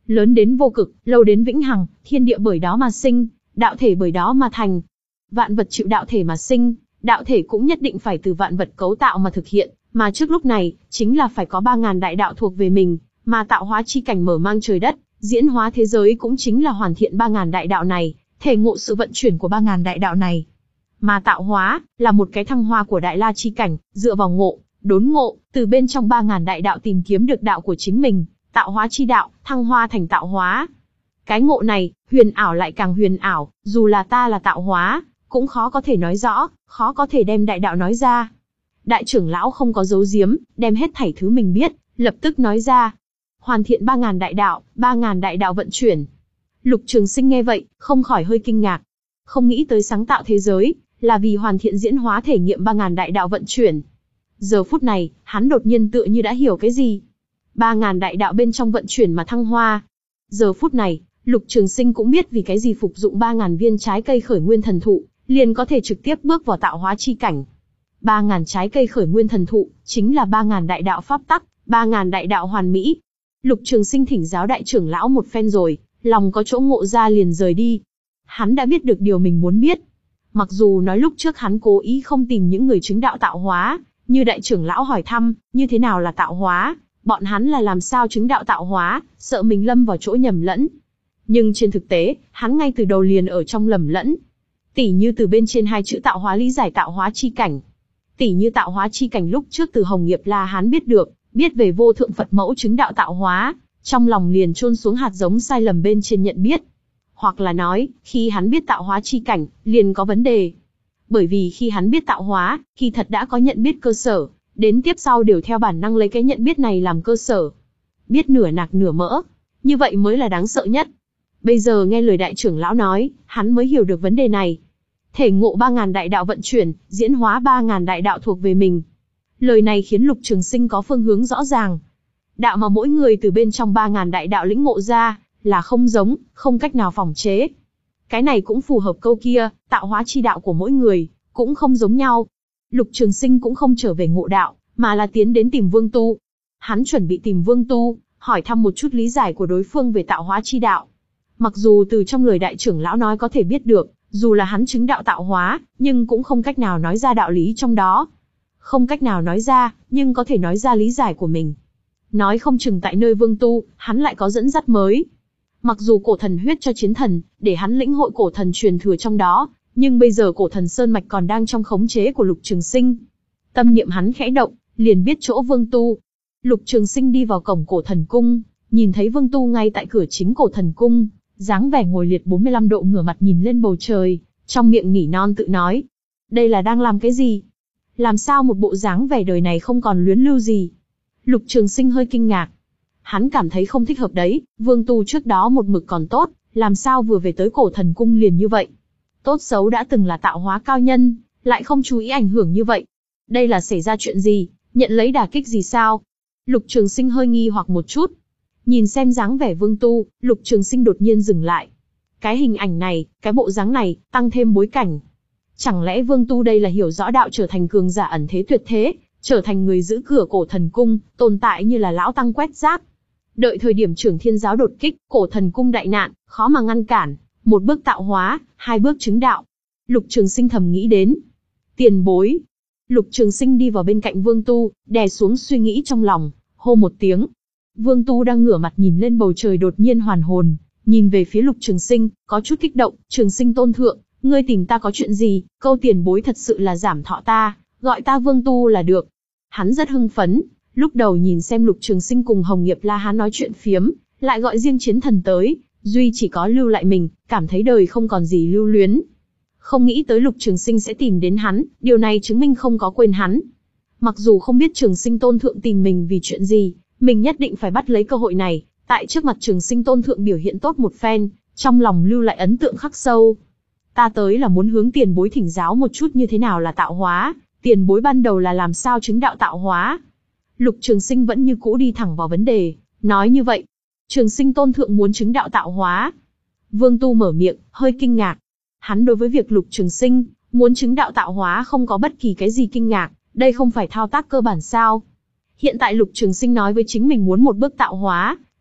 Lớn đến vô cực, lâu đến vĩnh hằng, thiên địa bởi đó mà sinh, đạo thể bởi đó mà thành. Vạn vật chịu đạo thể mà sinh, đạo thể cũng nhất định phải từ vạn vật cấu tạo mà thực hiện, mà trước lúc này, chính là phải có ba ngàn đại đạo thuộc về mình, mà tạo hóa chi cảnh mở mang trời đất, diễn hóa thế giới cũng chính là hoàn thiện ba ngàn đại đạo này, thể ngộ sự vận chuyển của ba ngàn đại đạo này. Mà tạo hóa, là một cái thăng hoa của đại la chi cảnh, dựa vào ngộ, đốn ngộ, từ bên trong ba ngàn đại đạo tìm kiếm được đạo của chính mình, tạo hóa chi đạo, thăng hoa thành tạo hóa. Cái ngộ này, huyền ảo lại càng huyền ảo, dù là ta là tạo hóa, cũng khó có thể nói rõ, khó có thể đem đại đạo nói ra. Đại trưởng lão không có giấu giếm, đem hết thảy thứ mình biết, lập tức nói ra. Hoàn thiện ba ngàn đại đạo, ba ngàn đại đạo vận chuyển. Lục Trường Sinh nghe vậy, không khỏi hơi kinh ngạc. Không nghĩ tới sáng tạo thế giới, là vì hoàn thiện diễn hóa thể nghiệm ba ngàn đại đạo vận chuyển. Giờ phút này, hắn đột nhiên tựa như đã hiểu cái gì. Ba ngàn đại đạo bên trong vận chuyển mà thăng hoa. Giờ phút này, Lục Trường Sinh cũng biết vì cái gì phục dụng ba ngàn viên trái cây khởi nguyên thần thụ, liền có thể trực tiếp bước vào tạo hóa chi cảnh. Ba ngàn trái cây khởi nguyên thần thụ, chính là ba ngàn đại đạo pháp tắc, ba ngàn đại đạo hoàn mỹ. Lục Trường Sinh thỉnh giáo đại trưởng lão một phen rồi, lòng có chỗ ngộ ra liền rời đi. Hắn đã biết được điều mình muốn biết. Mặc dù nói lúc trước hắn cố ý không tìm những người chứng đạo tạo hóa, như đại trưởng lão hỏi thăm, như thế nào là tạo hóa, bọn hắn là làm sao chứng đạo tạo hóa, sợ mình lâm vào chỗ nhầm lẫn. Nhưng trên thực tế, hắn ngay từ đầu liền ở trong lầm lẫn. Tỉ như từ bên trên hai chữ tạo hóa lý giải tạo hóa chi cảnh. Tỉ như tạo hóa chi cảnh lúc trước từ Hồng Nghiệp La Hán biết được, biết về vô thượng Phật mẫu chứng đạo tạo hóa, trong lòng liền chôn xuống hạt giống sai lầm bên trên nhận biết. Hoặc là nói, khi hắn biết tạo hóa chi cảnh, liền có vấn đề. Bởi vì khi hắn biết tạo hóa, khi thật đã có nhận biết cơ sở, đến tiếp sau đều theo bản năng lấy cái nhận biết này làm cơ sở. Biết nửa nạc nửa mỡ, như vậy mới là đáng sợ nhất. Bây giờ nghe lời đại trưởng lão nói, hắn mới hiểu được vấn đề này. Thể ngộ ba ngàn đại đạo vận chuyển, diễn hóa ba ngàn đại đạo thuộc về mình. Lời này khiến Lục Trường Sinh có phương hướng rõ ràng. Đạo mà mỗi người từ bên trong ba ngàn đại đạo lĩnh ngộ ra, là không giống, không cách nào phỏng chế. Cái này cũng phù hợp câu kia, tạo hóa chi đạo của mỗi người, cũng không giống nhau. Lục Trường Sinh cũng không trở về ngộ đạo, mà là tiến đến tìm Vương Tu. Hắn chuẩn bị tìm Vương Tu, hỏi thăm một chút lý giải của đối phương về tạo hóa chi đạo. Mặc dù từ trong lời đại trưởng lão nói có thể biết được, dù là hắn chứng đạo tạo hóa, nhưng cũng không cách nào nói ra đạo lý trong đó. Không cách nào nói ra, nhưng có thể nói ra lý giải của mình. Nói không chừng tại nơi Vương Tu, hắn lại có dẫn dắt mới. Mặc dù cổ thần huyết cho chiến thần, để hắn lĩnh hội cổ thần truyền thừa trong đó, nhưng bây giờ cổ thần sơn mạch còn đang trong khống chế của Lục Trường Sinh. Tâm niệm hắn khẽ động, liền biết chỗ Vương Tu. Lục Trường Sinh đi vào cổng cổ thần cung, nhìn thấy Vương Tu ngay tại cửa chính cổ thần cung, dáng vẻ ngồi liệt bốn mươi lăm độ ngửa mặt nhìn lên bầu trời, trong miệng nỉ non tự nói. Đây là đang làm cái gì? Làm sao một bộ dáng vẻ đời này không còn luyến lưu gì? Lục Trường Sinh hơi kinh ngạc. Hắn cảm thấy không thích hợp đấy, Vương Tu trước đó một mực còn tốt, làm sao vừa về tới cổ thần cung liền như vậy? Tốt xấu đã từng là tạo hóa cao nhân, lại không chú ý ảnh hưởng như vậy. Đây là xảy ra chuyện gì, nhận lấy đả kích gì sao? Lục Trường Sinh hơi nghi hoặc một chút. Nhìn xem dáng vẻ Vương Tu, Lục Trường Sinh đột nhiên dừng lại. Cái hình ảnh này, cái bộ dáng này, tăng thêm bối cảnh. Chẳng lẽ Vương Tu đây là hiểu rõ đạo trở thành cường giả ẩn thế tuyệt thế, trở thành người giữ cửa cổ thần cung, tồn tại như là lão tăng quét rác. Đợi thời điểm Trưởng Thiên giáo đột kích, cổ thần cung đại nạn, khó mà ngăn cản, một bước tạo hóa, hai bước chứng đạo. Lục Trường Sinh thầm nghĩ đến. Tiền bối. Lục Trường Sinh đi vào bên cạnh Vương Tu, đè xuống suy nghĩ trong lòng, hô một tiếng. Vương Tu đang ngửa mặt nhìn lên bầu trời đột nhiên hoàn hồn, nhìn về phía Lục Trường Sinh, có chút kích động. Trường Sinh tôn thượng, ngươi tìm ta có chuyện gì? Câu tiền bối thật sự là giảm thọ ta, gọi ta Vương Tu là được. Hắn rất hưng phấn, lúc đầu nhìn xem Lục Trường Sinh cùng Hồng Nghiệp La Hán nói chuyện phiếm, lại gọi riêng chiến thần tới, duy chỉ có lưu lại mình, cảm thấy đời không còn gì lưu luyến. Không nghĩ tới Lục Trường Sinh sẽ tìm đến hắn, điều này chứng minh không có quên hắn. Mặc dù không biết Trường Sinh tôn thượng tìm mình vì chuyện gì, mình nhất định phải bắt lấy cơ hội này, tại trước mặt Trường Sinh tôn thượng biểu hiện tốt một phen, trong lòng lưu lại ấn tượng khắc sâu. Ta tới là muốn hướng tiền bối thỉnh giáo một chút như thế nào là tạo hóa, tiền bối ban đầu là làm sao chứng đạo tạo hóa. Lục Trường Sinh vẫn như cũ đi thẳng vào vấn đề, nói như vậy. Trường Sinh tôn thượng muốn chứng đạo tạo hóa. Vương Tu mở miệng, hơi kinh ngạc. Hắn đối với việc Lục Trường Sinh muốn chứng đạo tạo hóa không có bất kỳ cái gì kinh ngạc, đây không phải thao tác cơ bản sao? Hiện tại Lục Trường Sinh nói với chính mình muốn một bước tạo hóa,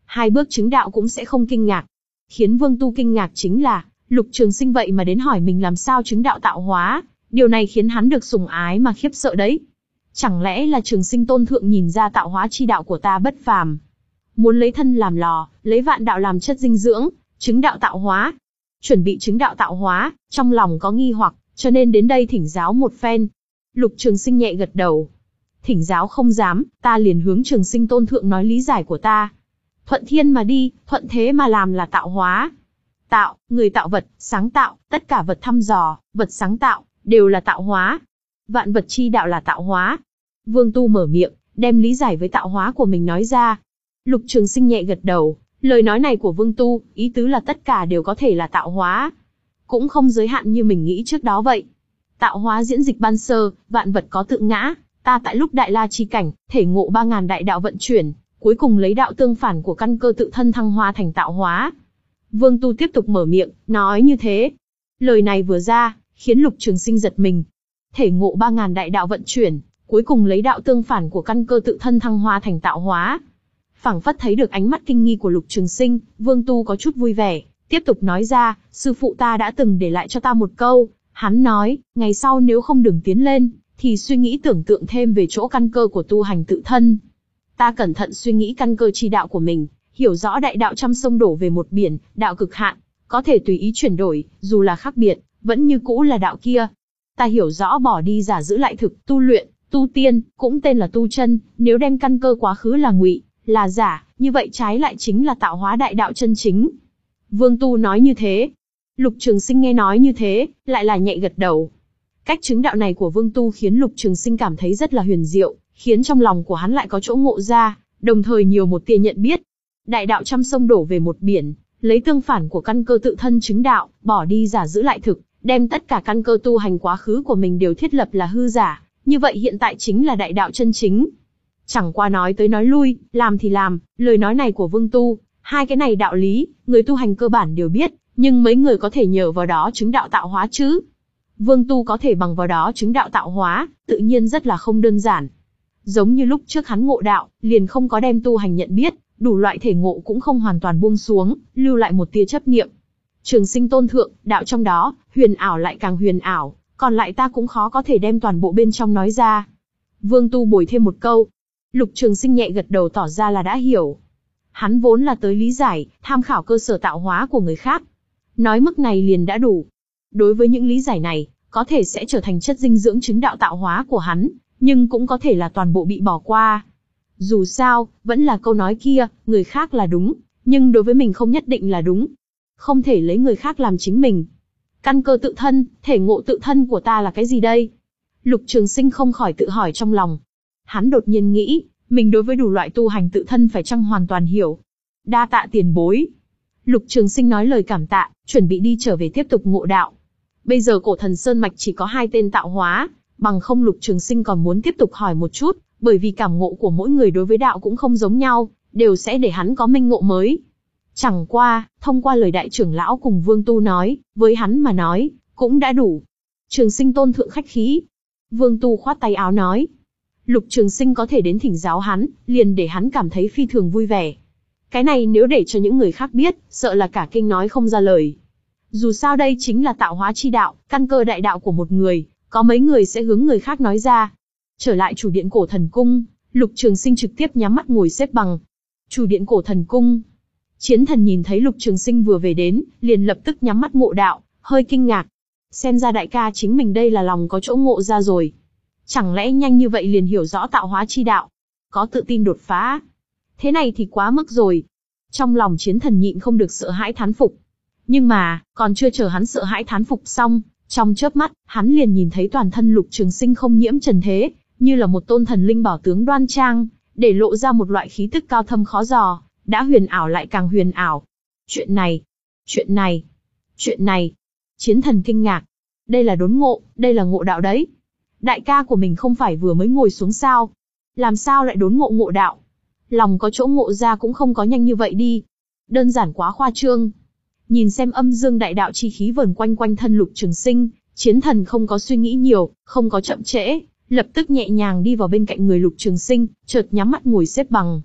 hai bước chứng đạo cũng sẽ không kinh ngạc. Khiến Vương Tu kinh ngạc chính là, Lục Trường Sinh vậy mà đến hỏi mình làm sao chứng đạo tạo hóa, điều này khiến hắn được sủng ái mà khiếp sợ đấy. Chẳng lẽ là Trường Sinh Tôn Thượng nhìn ra tạo hóa chi đạo của ta bất phàm, muốn lấy thân làm lò, lấy vạn đạo làm chất dinh dưỡng, chứng đạo tạo hóa. Chuẩn bị chứng đạo tạo hóa, trong lòng có nghi hoặc, cho nên đến đây thỉnh giáo một phen. Lục Trường Sinh nhẹ gật đầu. Thỉnh giáo không dám, ta liền hướng Trường Sinh Tôn Thượng nói lý giải của ta. Thuận thiên mà đi, thuận thế mà làm là tạo hóa. Tạo, người tạo vật, sáng tạo, tất cả vật thăm dò, vật sáng tạo, đều là tạo hóa. Vạn vật chi đạo là tạo hóa. Vương Tu mở miệng, đem lý giải với tạo hóa của mình nói ra. Lục Trường Sinh nhẹ gật đầu, lời nói này của Vương Tu, ý tứ là tất cả đều có thể là tạo hóa. Cũng không giới hạn như mình nghĩ trước đó vậy. Tạo hóa diễn dịch ban sơ, vạn vật có tự ngã, ta tại lúc đại la chi cảnh, thể ngộ ba ngàn đại đạo vận chuyển, cuối cùng lấy đạo tương phản của căn cơ tự thân thăng hoa thành tạo hóa. Vương Tu tiếp tục mở miệng, nói như thế. Lời này vừa ra, khiến Lục Trường Sinh giật mình. Thể ngộ ba ngàn đại đạo vận chuyển, cuối cùng lấy đạo tương phản của căn cơ tự thân thăng hoa thành tạo hóa. Phảng phất thấy được ánh mắt kinh nghi của Lục Trường Sinh, Vương Tu có chút vui vẻ, tiếp tục nói ra, sư phụ ta đã từng để lại cho ta một câu, hắn nói, ngày sau nếu không đường tiến lên, thì suy nghĩ tưởng tượng thêm về chỗ căn cơ của tu hành tự thân. Ta cẩn thận suy nghĩ căn cơ chi đạo của mình, hiểu rõ đại đạo trăm sông đổ về một biển, đạo cực hạn, có thể tùy ý chuyển đổi, dù là khác biệt, vẫn như cũ là đạo kia. Ta hiểu rõ bỏ đi giả giữ lại thực, tu luyện, tu tiên, cũng tên là tu chân, nếu đem căn cơ quá khứ là ngụy, là giả, như vậy trái lại chính là tạo hóa đại đạo chân chính. Vương Tu nói như thế. Lục Trường Sinh nghe nói như thế, lại là nhẹ gật đầu. Cách chứng đạo này của Vương Tu khiến Lục Trường Sinh cảm thấy rất là huyền diệu, khiến trong lòng của hắn lại có chỗ ngộ ra, đồng thời nhiều một tia nhận biết. Đại đạo trăm sông đổ về một biển, lấy tương phản của căn cơ tự thân chứng đạo, bỏ đi giả giữ lại thực, đem tất cả căn cơ tu hành quá khứ của mình đều thiết lập là hư giả, như vậy hiện tại chính là đại đạo chân chính. Chẳng qua nói tới nói lui, làm thì làm, lời nói này của Vương Tu, hai cái này đạo lý, người tu hành cơ bản đều biết, nhưng mấy người có thể nhờ vào đó chứng đạo tạo hóa chứ? Vương Tu có thể bằng vào đó chứng đạo tạo hóa, tự nhiên rất là không đơn giản. Giống như lúc trước hắn ngộ đạo, liền không có đem tu hành nhận biết, đủ loại thể ngộ cũng không hoàn toàn buông xuống, lưu lại một tia chấp niệm. Trường Sinh Tôn Thượng, đạo trong đó, huyền ảo lại càng huyền ảo, còn lại ta cũng khó có thể đem toàn bộ bên trong nói ra. Vương Tu bồi thêm một câu. Lục Trường Sinh nhẹ gật đầu tỏ ra là đã hiểu. Hắn vốn là tới lý giải, tham khảo cơ sở tạo hóa của người khác. Nói mức này liền đã đủ. Đối với những lý giải này, có thể sẽ trở thành chất dinh dưỡng chứng đạo tạo hóa của hắn, nhưng cũng có thể là toàn bộ bị bỏ qua. Dù sao, vẫn là câu nói kia, người khác là đúng, nhưng đối với mình không nhất định là đúng. Không thể lấy người khác làm chính mình. Căn cơ tự thân, thể ngộ tự thân của ta là cái gì đây? Lục Trường Sinh không khỏi tự hỏi trong lòng. Hắn đột nhiên nghĩ, mình đối với đủ loại tu hành tự thân phải chăng hoàn toàn hiểu. Đa tạ tiền bối. Lục Trường Sinh nói lời cảm tạ, chuẩn bị đi trở về tiếp tục ngộ đạo. Bây giờ Cổ Thần Sơn Mạch chỉ có hai tên tạo hóa, bằng không Lục Trường Sinh còn muốn tiếp tục hỏi một chút, bởi vì cảm ngộ của mỗi người đối với đạo cũng không giống nhau, đều sẽ để hắn có minh ngộ mới. Chẳng qua, thông qua lời đại trưởng lão cùng Vương Tu nói, với hắn mà nói, cũng đã đủ. Trường Sinh Tôn Thượng khách khí. Vương Tu khoát tay áo nói. Lục Trường Sinh có thể đến thỉnh giáo hắn, liền để hắn cảm thấy phi thường vui vẻ. Cái này nếu để cho những người khác biết, sợ là cả kinh nói không ra lời. Dù sao đây chính là tạo hóa chi đạo, căn cơ đại đạo của một người, có mấy người sẽ hướng người khác nói ra. Trở lại chủ điện Cổ Thần Cung, Lục Trường Sinh trực tiếp nhắm mắt ngồi xếp bằng. Chủ điện Cổ Thần Cung. Chiến Thần nhìn thấy Lục Trường Sinh vừa về đến, liền lập tức nhắm mắt ngộ đạo, hơi kinh ngạc. Xem ra đại ca chính mình đây là lòng có chỗ ngộ ra rồi. Chẳng lẽ nhanh như vậy liền hiểu rõ tạo hóa chi đạo? Có tự tin đột phá. Thế này thì quá mức rồi. Trong lòng Chiến Thần nhịn không được sợ hãi thán phục. Nhưng mà, còn chưa chờ hắn sợ hãi thán phục xong, trong chớp mắt, hắn liền nhìn thấy toàn thân Lục Trường Sinh không nhiễm trần thế, như là một tôn thần linh bảo tướng đoan trang, để lộ ra một loại khí tức cao thâm khó dò, đã huyền ảo lại càng huyền ảo. Chuyện này, chuyện này, chuyện này. Chiến Thần kinh ngạc. Đây là đốn ngộ, đây là ngộ đạo đấy. Đại ca của mình không phải vừa mới ngồi xuống sao? Làm sao lại đốn ngộ ngộ đạo? Lòng có chỗ ngộ ra cũng không có nhanh như vậy đi. Đơn giản quá khoa trương. Nhìn xem âm dương đại đạo chi khí vờn quanh quanh thân Lục Trường Sinh, Chiến Thần không có suy nghĩ nhiều, không có chậm trễ, lập tức nhẹ nhàng đi vào bên cạnh người Lục Trường Sinh, chợt nhắm mắt ngồi xếp bằng.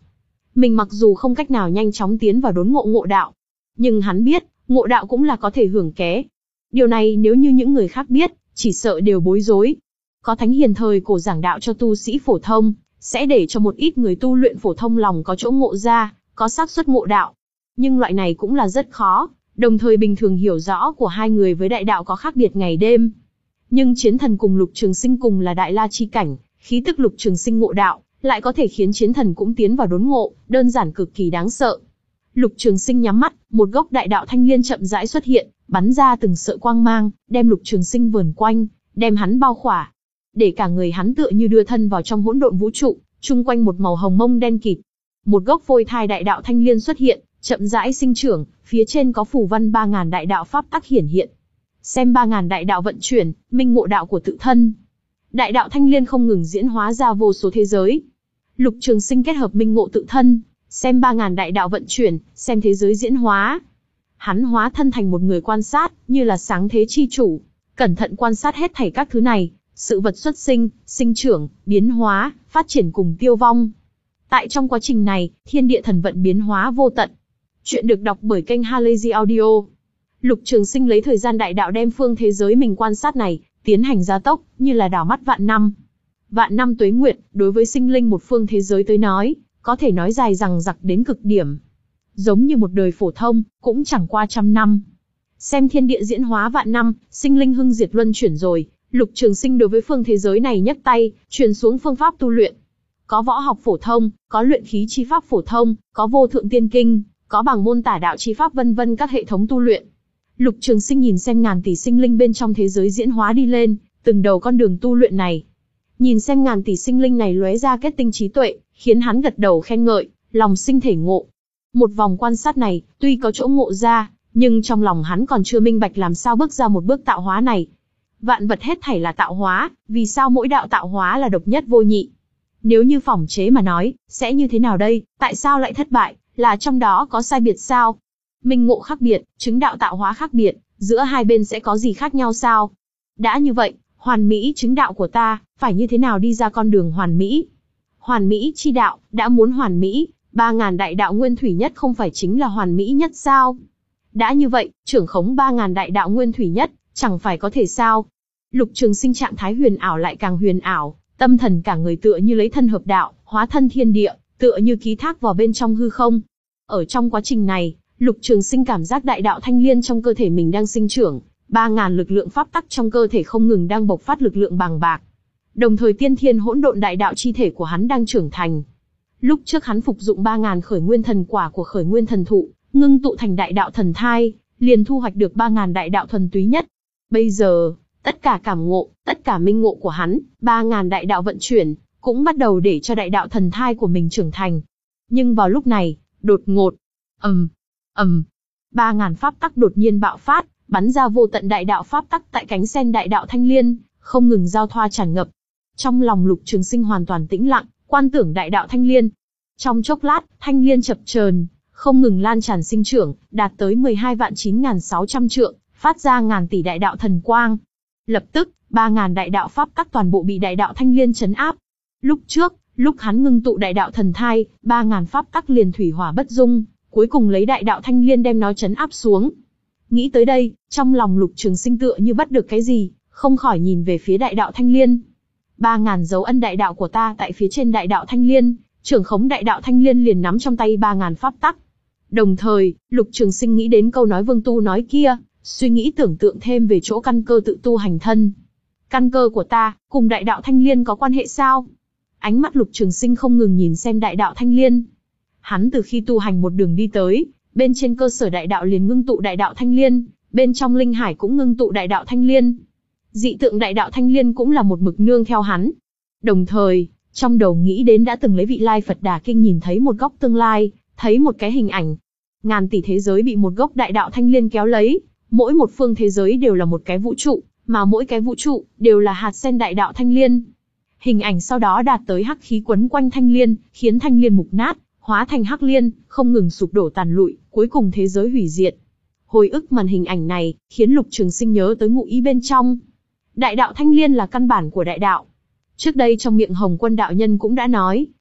Mình mặc dù không cách nào nhanh chóng tiến vào đốn ngộ ngộ đạo, nhưng hắn biết, ngộ đạo cũng là có thể hưởng ké. Điều này nếu như những người khác biết, chỉ sợ đều bối rối. Có thánh hiền thời cổ giảng đạo cho tu sĩ phổ thông, sẽ để cho một ít người tu luyện phổ thông lòng có chỗ ngộ ra, có xác suất ngộ đạo. Nhưng loại này cũng là rất khó, đồng thời bình thường hiểu rõ của hai người với đại đạo có khác biệt ngày đêm. Nhưng Chiến Thần cùng Lục Trường Sinh cùng là đại la chi cảnh, khí tức Lục Trường Sinh ngộ đạo, lại có thể khiến Chiến Thần cũng tiến vào đốn ngộ, đơn giản cực kỳ đáng sợ. Lục Trường Sinh nhắm mắt, một gốc đại đạo thanh liên chậm rãi xuất hiện, bắn ra từng sợi quang mang, đem Lục Trường Sinh vờn quanh, đem hắn bao khỏa. Để cả người hắn tựa như đưa thân vào trong hỗn độn vũ trụ, chung quanh một màu hồng mông đen kịt. Một gốc phôi thai đại đạo thanh liên xuất hiện, chậm rãi sinh trưởng, phía trên có phù văn ba ngàn đại đạo pháp tắc hiển hiện. Xem ba ngàn đại đạo vận chuyển, minh ngộ đạo của tự thân. Đại đạo thanh liên không ngừng diễn hóa ra vô số thế giới. Lục Trường Sinh kết hợp minh ngộ tự thân, xem ba ngàn đại đạo vận chuyển, xem thế giới diễn hóa. Hắn hóa thân thành một người quan sát, như là sáng thế chi chủ, cẩn thận quan sát hết thảy các thứ này, sự vật xuất sinh, sinh trưởng, biến hóa, phát triển cùng tiêu vong. Tại trong quá trình này, thiên địa thần vận biến hóa vô tận. Chuyện được đọc bởi kênh Halazy Audio. Lục Trường Sinh lấy thời gian đại đạo đem phương thế giới mình quan sát này, tiến hành gia tốc, như là đảo mắt vạn năm. Vạn năm tuế nguyệt, đối với sinh linh một phương thế giới tới nói, có thể nói dài dằng dặc đến cực điểm. Giống như một đời phổ thông, cũng chẳng qua trăm năm. Xem thiên địa diễn hóa vạn năm, sinh linh hưng diệt luân chuyển rồi, Lục Trường Sinh đối với phương thế giới này nhấc tay, truyền xuống phương pháp tu luyện. Có võ học phổ thông, có luyện khí chi pháp phổ thông, có vô thượng tiên kinh, có bảng môn tả đạo chi pháp vân vân các hệ thống tu luyện. Lục Trường Sinh nhìn xem ngàn tỷ sinh linh bên trong thế giới diễn hóa đi lên, từng đầu con đường tu luyện này. Nhìn xem ngàn tỷ sinh linh này lóe ra kết tinh trí tuệ, khiến hắn gật đầu khen ngợi, lòng sinh thể ngộ. Một vòng quan sát này, tuy có chỗ ngộ ra, nhưng trong lòng hắn còn chưa minh bạch làm sao bước ra một bước tạo hóa này. Vạn vật hết thảy là tạo hóa, vì sao mỗi đạo tạo hóa là độc nhất vô nhị? Nếu như phỏng chế mà nói, sẽ như thế nào đây? Tại sao lại thất bại? Là trong đó có sai biệt sao? Minh ngộ khác biệt, chứng đạo tạo hóa khác biệt, giữa hai bên sẽ có gì khác nhau sao? Đã như vậy, hoàn mỹ chứng đạo của ta, phải như thế nào đi ra con đường hoàn mỹ? Hoàn mỹ chi đạo, đã muốn hoàn mỹ, ba ngàn đại đạo nguyên thủy nhất không phải chính là hoàn mỹ nhất sao? Đã như vậy, trưởng khống ba ngàn đại đạo nguyên thủy nhất, chẳng phải có thể sao? Lục Trường Sinh trạng thái huyền ảo lại càng huyền ảo, tâm thần cả người tựa như lấy thân hợp đạo, hóa thân thiên địa, tựa như ký thác vào bên trong hư không. Ở trong quá trình này, Lục Trường Sinh cảm giác đại đạo thanh liên trong cơ thể mình đang sinh trưởng, ba ngàn lực lượng pháp tắc trong cơ thể không ngừng đang bộc phát lực lượng bàng bạc. Đồng thời tiên thiên hỗn độn đại đạo chi thể của hắn đang trưởng thành. Lúc trước hắn phục dụng ba ngàn khởi nguyên thần quả của khởi nguyên thần thụ, ngưng tụ thành đại đạo thần thai, liền thu hoạch được ba ngàn đại đạo thuần túy nhất. Bây giờ, tất cả cảm ngộ, tất cả minh ngộ của hắn, ba ngàn đại đạo vận chuyển, cũng bắt đầu để cho đại đạo thần thai của mình trưởng thành. Nhưng vào lúc này, đột ngột, ầm, ầm, ba ngàn pháp tắc đột nhiên bạo phát, bắn ra vô tận đại đạo pháp tắc tại cánh sen đại đạo thanh liên, không ngừng giao thoa tràn ngập. Trong lòng Lục Trường Sinh hoàn toàn tĩnh lặng, quan tưởng đại đạo thanh liên. Trong chốc lát, thanh liên chập chờn, không ngừng lan tràn sinh trưởng, đạt tới mười hai vạn chín nghìn sáu trăm trượng, phát ra ngàn tỷ đại đạo thần quang. Lập tức, ba ngàn đại đạo pháp tắc toàn bộ bị đại đạo thanh liên chấn áp. Lúc trước, lúc hắn ngưng tụ đại đạo thần thai, ba ngàn pháp tắc liền thủy hỏa bất dung, cuối cùng lấy đại đạo thanh liên đem nó chấn áp xuống. Nghĩ tới đây, trong lòng Lục Trường Sinh tựa như bắt được cái gì, không khỏi nhìn về phía đại đạo thanh liên. Ba ngàn dấu ân đại đạo của ta tại phía trên đại đạo thanh liên, trưởng khống đại đạo thanh liên liền nắm trong tay ba ngàn pháp tắc. Đồng thời, Lục Trường Sinh nghĩ đến câu nói Vương Tu nói kia, suy nghĩ tưởng tượng thêm về chỗ căn cơ tự tu hành thân. Căn cơ của ta, cùng đại đạo thanh liên có quan hệ sao? Ánh mắt Lục Trường Sinh không ngừng nhìn xem đại đạo thanh liên. Hắn từ khi tu hành một đường đi tới, bên trên cơ sở đại đạo liền ngưng tụ đại đạo thanh liên, bên trong linh hải cũng ngưng tụ đại đạo thanh liên. Dị tượng đại đạo thanh liên cũng là một mực nương theo hắn. Đồng thời, trong đầu nghĩ đến đã từng lấy vị lai Phật Đà Kinh nhìn thấy một góc tương lai, thấy một cái hình ảnh. Ngàn tỷ thế giới bị một gốc đại đạo thanh liên kéo lấy, mỗi một phương thế giới đều là một cái vũ trụ, mà mỗi cái vũ trụ đều là hạt sen đại đạo thanh liên. Hình ảnh sau đó đạt tới hắc khí quấn quanh thanh liên, khiến thanh liên mục nát, hóa thành hắc liên, không ngừng sụp đổ tàn lụi, cuối cùng thế giới hủy diệt. Hồi ức màn hình ảnh này, khiến Lục Trường Sinh nhớ tới ngụ ý bên trong. Đại đạo thanh liên là căn bản của đại đạo. Trước đây trong miệng Hồng Quân đạo nhân cũng đã nói,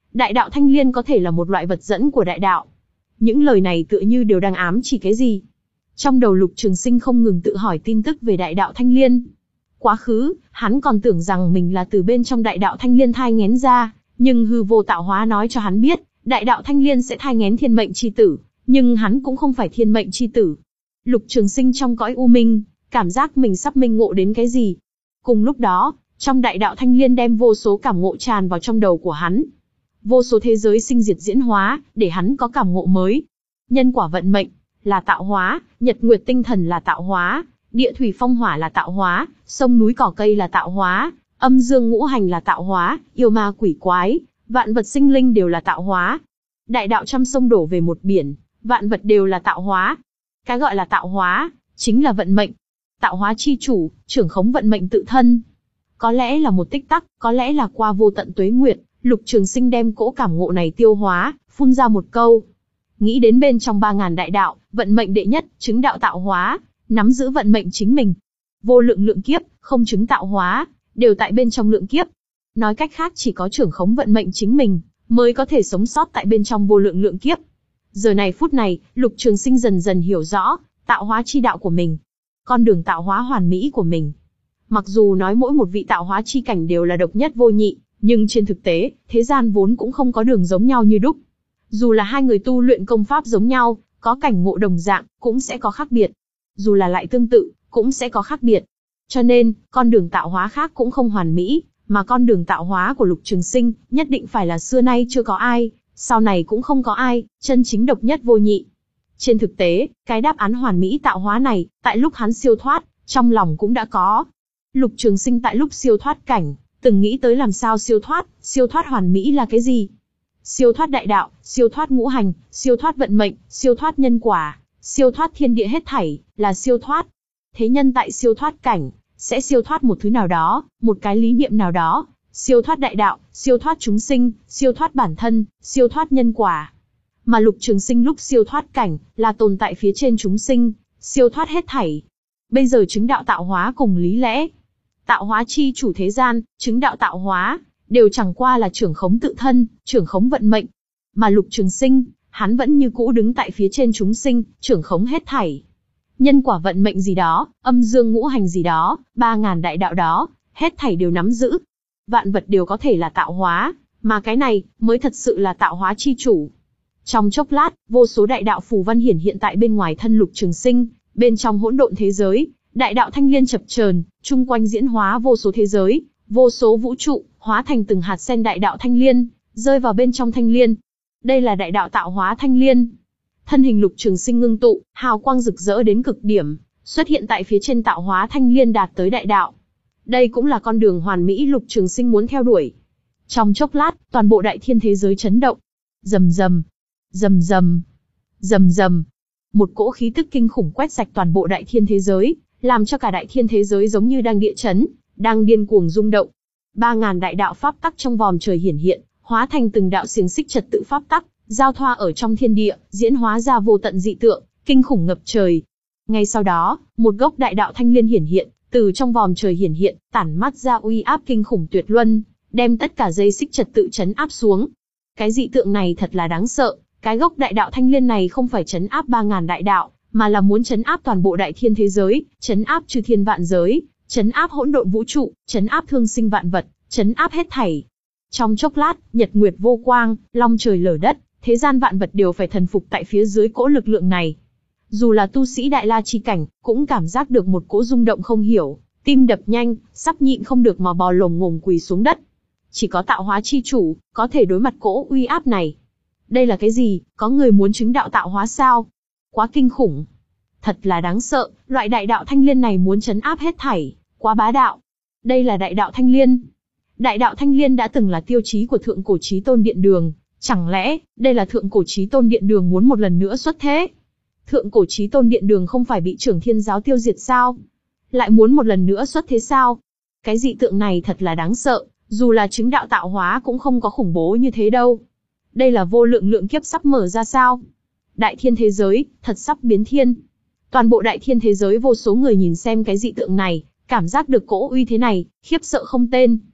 Đại đạo thanh liên có thể là một loại vật dẫn của đại đạo. Những lời này tựa như đều đang ám chỉ cái gì. Trong đầu Lục Trường Sinh không ngừng tự hỏi tin tức về đại đạo thanh liên. Quá khứ, hắn còn tưởng rằng mình là từ bên trong đại đạo thanh liên thai nghén ra, nhưng hư vô tạo hóa nói cho hắn biết, đại đạo thanh liên sẽ thai nghén thiên mệnh chi tử, nhưng hắn cũng không phải thiên mệnh chi tử. Lục Trường Sinh trong cõi u minh, cảm giác mình sắp minh ngộ đến cái gì. Cùng lúc đó, trong đại đạo thanh liên đem vô số cảm ngộ tràn vào trong đầu của hắn. Vô số thế giới sinh diệt diễn hóa, để hắn có cảm ngộ mới. Nhân quả vận mệnh là tạo hóa, nhật nguyệt tinh thần là tạo hóa, địa thủy phong hỏa là tạo hóa, sông núi cỏ cây là tạo hóa, âm dương ngũ hành là tạo hóa, yêu ma quỷ quái, vạn vật sinh linh đều là tạo hóa. Đại đạo trăm sông đổ về một biển, vạn vật đều là tạo hóa. Cái gọi là tạo hóa, chính là vận mệnh. Tạo hóa chi chủ, trưởng khống vận mệnh tự thân. Có lẽ là một tích tắc, có lẽ là qua vô tận tuế nguyệt, Lục Trường Sinh đem cỗ cảm ngộ này tiêu hóa, phun ra một câu. Nghĩ đến bên trong ba ngàn đại đạo, vận mệnh đệ nhất, chứng đạo tạo hóa, nắm giữ vận mệnh chính mình. Vô lượng lượng kiếp, không chứng tạo hóa, đều tại bên trong lượng kiếp. Nói cách khác chỉ có trưởng khống vận mệnh chính mình, mới có thể sống sót tại bên trong vô lượng lượng kiếp. Giờ này phút này, Lục Trường Sinh dần dần hiểu rõ, tạo hóa chi đạo của mình. Con đường tạo hóa hoàn mỹ của mình. Mặc dù nói mỗi một vị tạo hóa chi cảnh đều là độc nhất vô nhị, nhưng trên thực tế, thế gian vốn cũng không có đường giống nhau như đúc. Dù là hai người tu luyện công pháp giống nhau, có cảnh ngộ đồng dạng, cũng sẽ có khác biệt. Dù là lại tương tự, cũng sẽ có khác biệt. Cho nên, con đường tạo hóa khác cũng không hoàn mỹ, mà con đường tạo hóa của Lục Trường Sinh, nhất định phải là xưa nay chưa có ai, sau này cũng không có ai, chân chính độc nhất vô nhị. Trên thực tế, cái đáp án hoàn mỹ tạo hóa này, tại lúc hắn siêu thoát, trong lòng cũng đã có. Lục Trường Sinh tại lúc siêu thoát cảnh, từng nghĩ tới làm sao siêu thoát, siêu thoát hoàn mỹ là cái gì? Siêu thoát đại đạo, siêu thoát ngũ hành, siêu thoát vận mệnh, siêu thoát nhân quả, siêu thoát thiên địa hết thảy, là siêu thoát. Thế nhân tại siêu thoát cảnh, sẽ siêu thoát một thứ nào đó, một cái lý niệm nào đó, siêu thoát đại đạo, siêu thoát chúng sinh, siêu thoát bản thân, siêu thoát nhân quả. Mà Lục Trường Sinh lúc siêu thoát cảnh, là tồn tại phía trên chúng sinh, siêu thoát hết thảy. Bây giờ chứng đạo tạo hóa cùng lý lẽ. Tạo hóa chi chủ thế gian, chứng đạo tạo hóa, đều chẳng qua là trưởng khống tự thân, trưởng khống vận mệnh. Mà Lục Trường Sinh, hắn vẫn như cũ đứng tại phía trên chúng sinh, trưởng khống hết thảy. Nhân quả vận mệnh gì đó, âm dương ngũ hành gì đó, ba ngàn đại đạo đó, hết thảy đều nắm giữ. Vạn vật đều có thể là tạo hóa, mà cái này, mới thật sự là tạo hóa chi chủ. Trong chốc lát, vô số đại đạo phù văn hiển hiện tại bên ngoài thân Lục Trường Sinh, bên trong hỗn độn thế giới, đại đạo thanh liên chập chờn, chung quanh diễn hóa vô số thế giới, vô số vũ trụ, hóa thành từng hạt sen đại đạo thanh liên, rơi vào bên trong thanh liên. Đây là đại đạo tạo hóa thanh liên. Thân hình Lục Trường Sinh ngưng tụ, hào quang rực rỡ đến cực điểm, xuất hiện tại phía trên tạo hóa thanh liên đạt tới đại đạo. Đây cũng là con đường hoàn mỹ Lục Trường Sinh muốn theo đuổi. Trong chốc lát, toàn bộ đại thiên thế giới chấn động. Rầm rầm, rầm rầm, rầm rầm. Một cỗ khí tức kinh khủng quét sạch toàn bộ đại thiên thế giới, làm cho cả đại thiên thế giới giống như đang địa chấn, đang điên cuồng rung động. Ba ngàn đại đạo pháp tắc trong vòm trời hiển hiện, hóa thành từng đạo xiềng xích trật tự pháp tắc, giao thoa ở trong thiên địa, diễn hóa ra vô tận dị tượng, kinh khủng ngập trời. Ngay sau đó, một gốc đại đạo thanh liên hiển hiện, từ trong vòm trời hiển hiện, tản mát ra uy áp kinh khủng tuyệt luân, đem tất cả dây xích trật tự trấn áp xuống. Cái dị tượng này thật là đáng sợ, cái gốc đại đạo thanh liên này không phải trấn áp ba ngàn đại đạo, mà là muốn trấn áp toàn bộ đại thiên thế giới, trấn áp chư thiên vạn giới, trấn áp hỗn độn vũ trụ, trấn áp thương sinh vạn vật, trấn áp hết thảy. Trong chốc lát, nhật nguyệt vô quang, long trời lở đất, thế gian vạn vật đều phải thần phục tại phía dưới cỗ lực lượng này. Dù là tu sĩ đại la chi cảnh, cũng cảm giác được một cỗ rung động không hiểu, tim đập nhanh, sắp nhịn không được mà bò lồm ngồm quỳ xuống đất. Chỉ có tạo hóa chi chủ, có thể đối mặt cỗ uy áp này. Đây là cái gì, có người muốn chứng đạo tạo hóa sao? Quá kinh khủng. Thật là đáng sợ, loại đại đạo thanh liên này muốn trấn áp hết thảy, quá bá đạo. Đây là đại đạo thanh liên. Đại đạo thanh liên đã từng là tiêu chí của thượng cổ chí tôn điện đường. Chẳng lẽ, đây là thượng cổ chí tôn điện đường muốn một lần nữa xuất thế? Thượng cổ chí tôn điện đường không phải bị trưởng thiên giáo tiêu diệt sao? Lại muốn một lần nữa xuất thế sao? Cái dị tượng này thật là đáng sợ, dù là chứng đạo tạo hóa cũng không có khủng bố như thế đâu. Đây là vô lượng lượng kiếp sắp mở ra sao? Đại thiên thế giới, thật sắp biến thiên. Toàn bộ đại thiên thế giới vô số người nhìn xem cái dị tượng này, cảm giác được cỗ uy thế này, khiếp sợ không tên.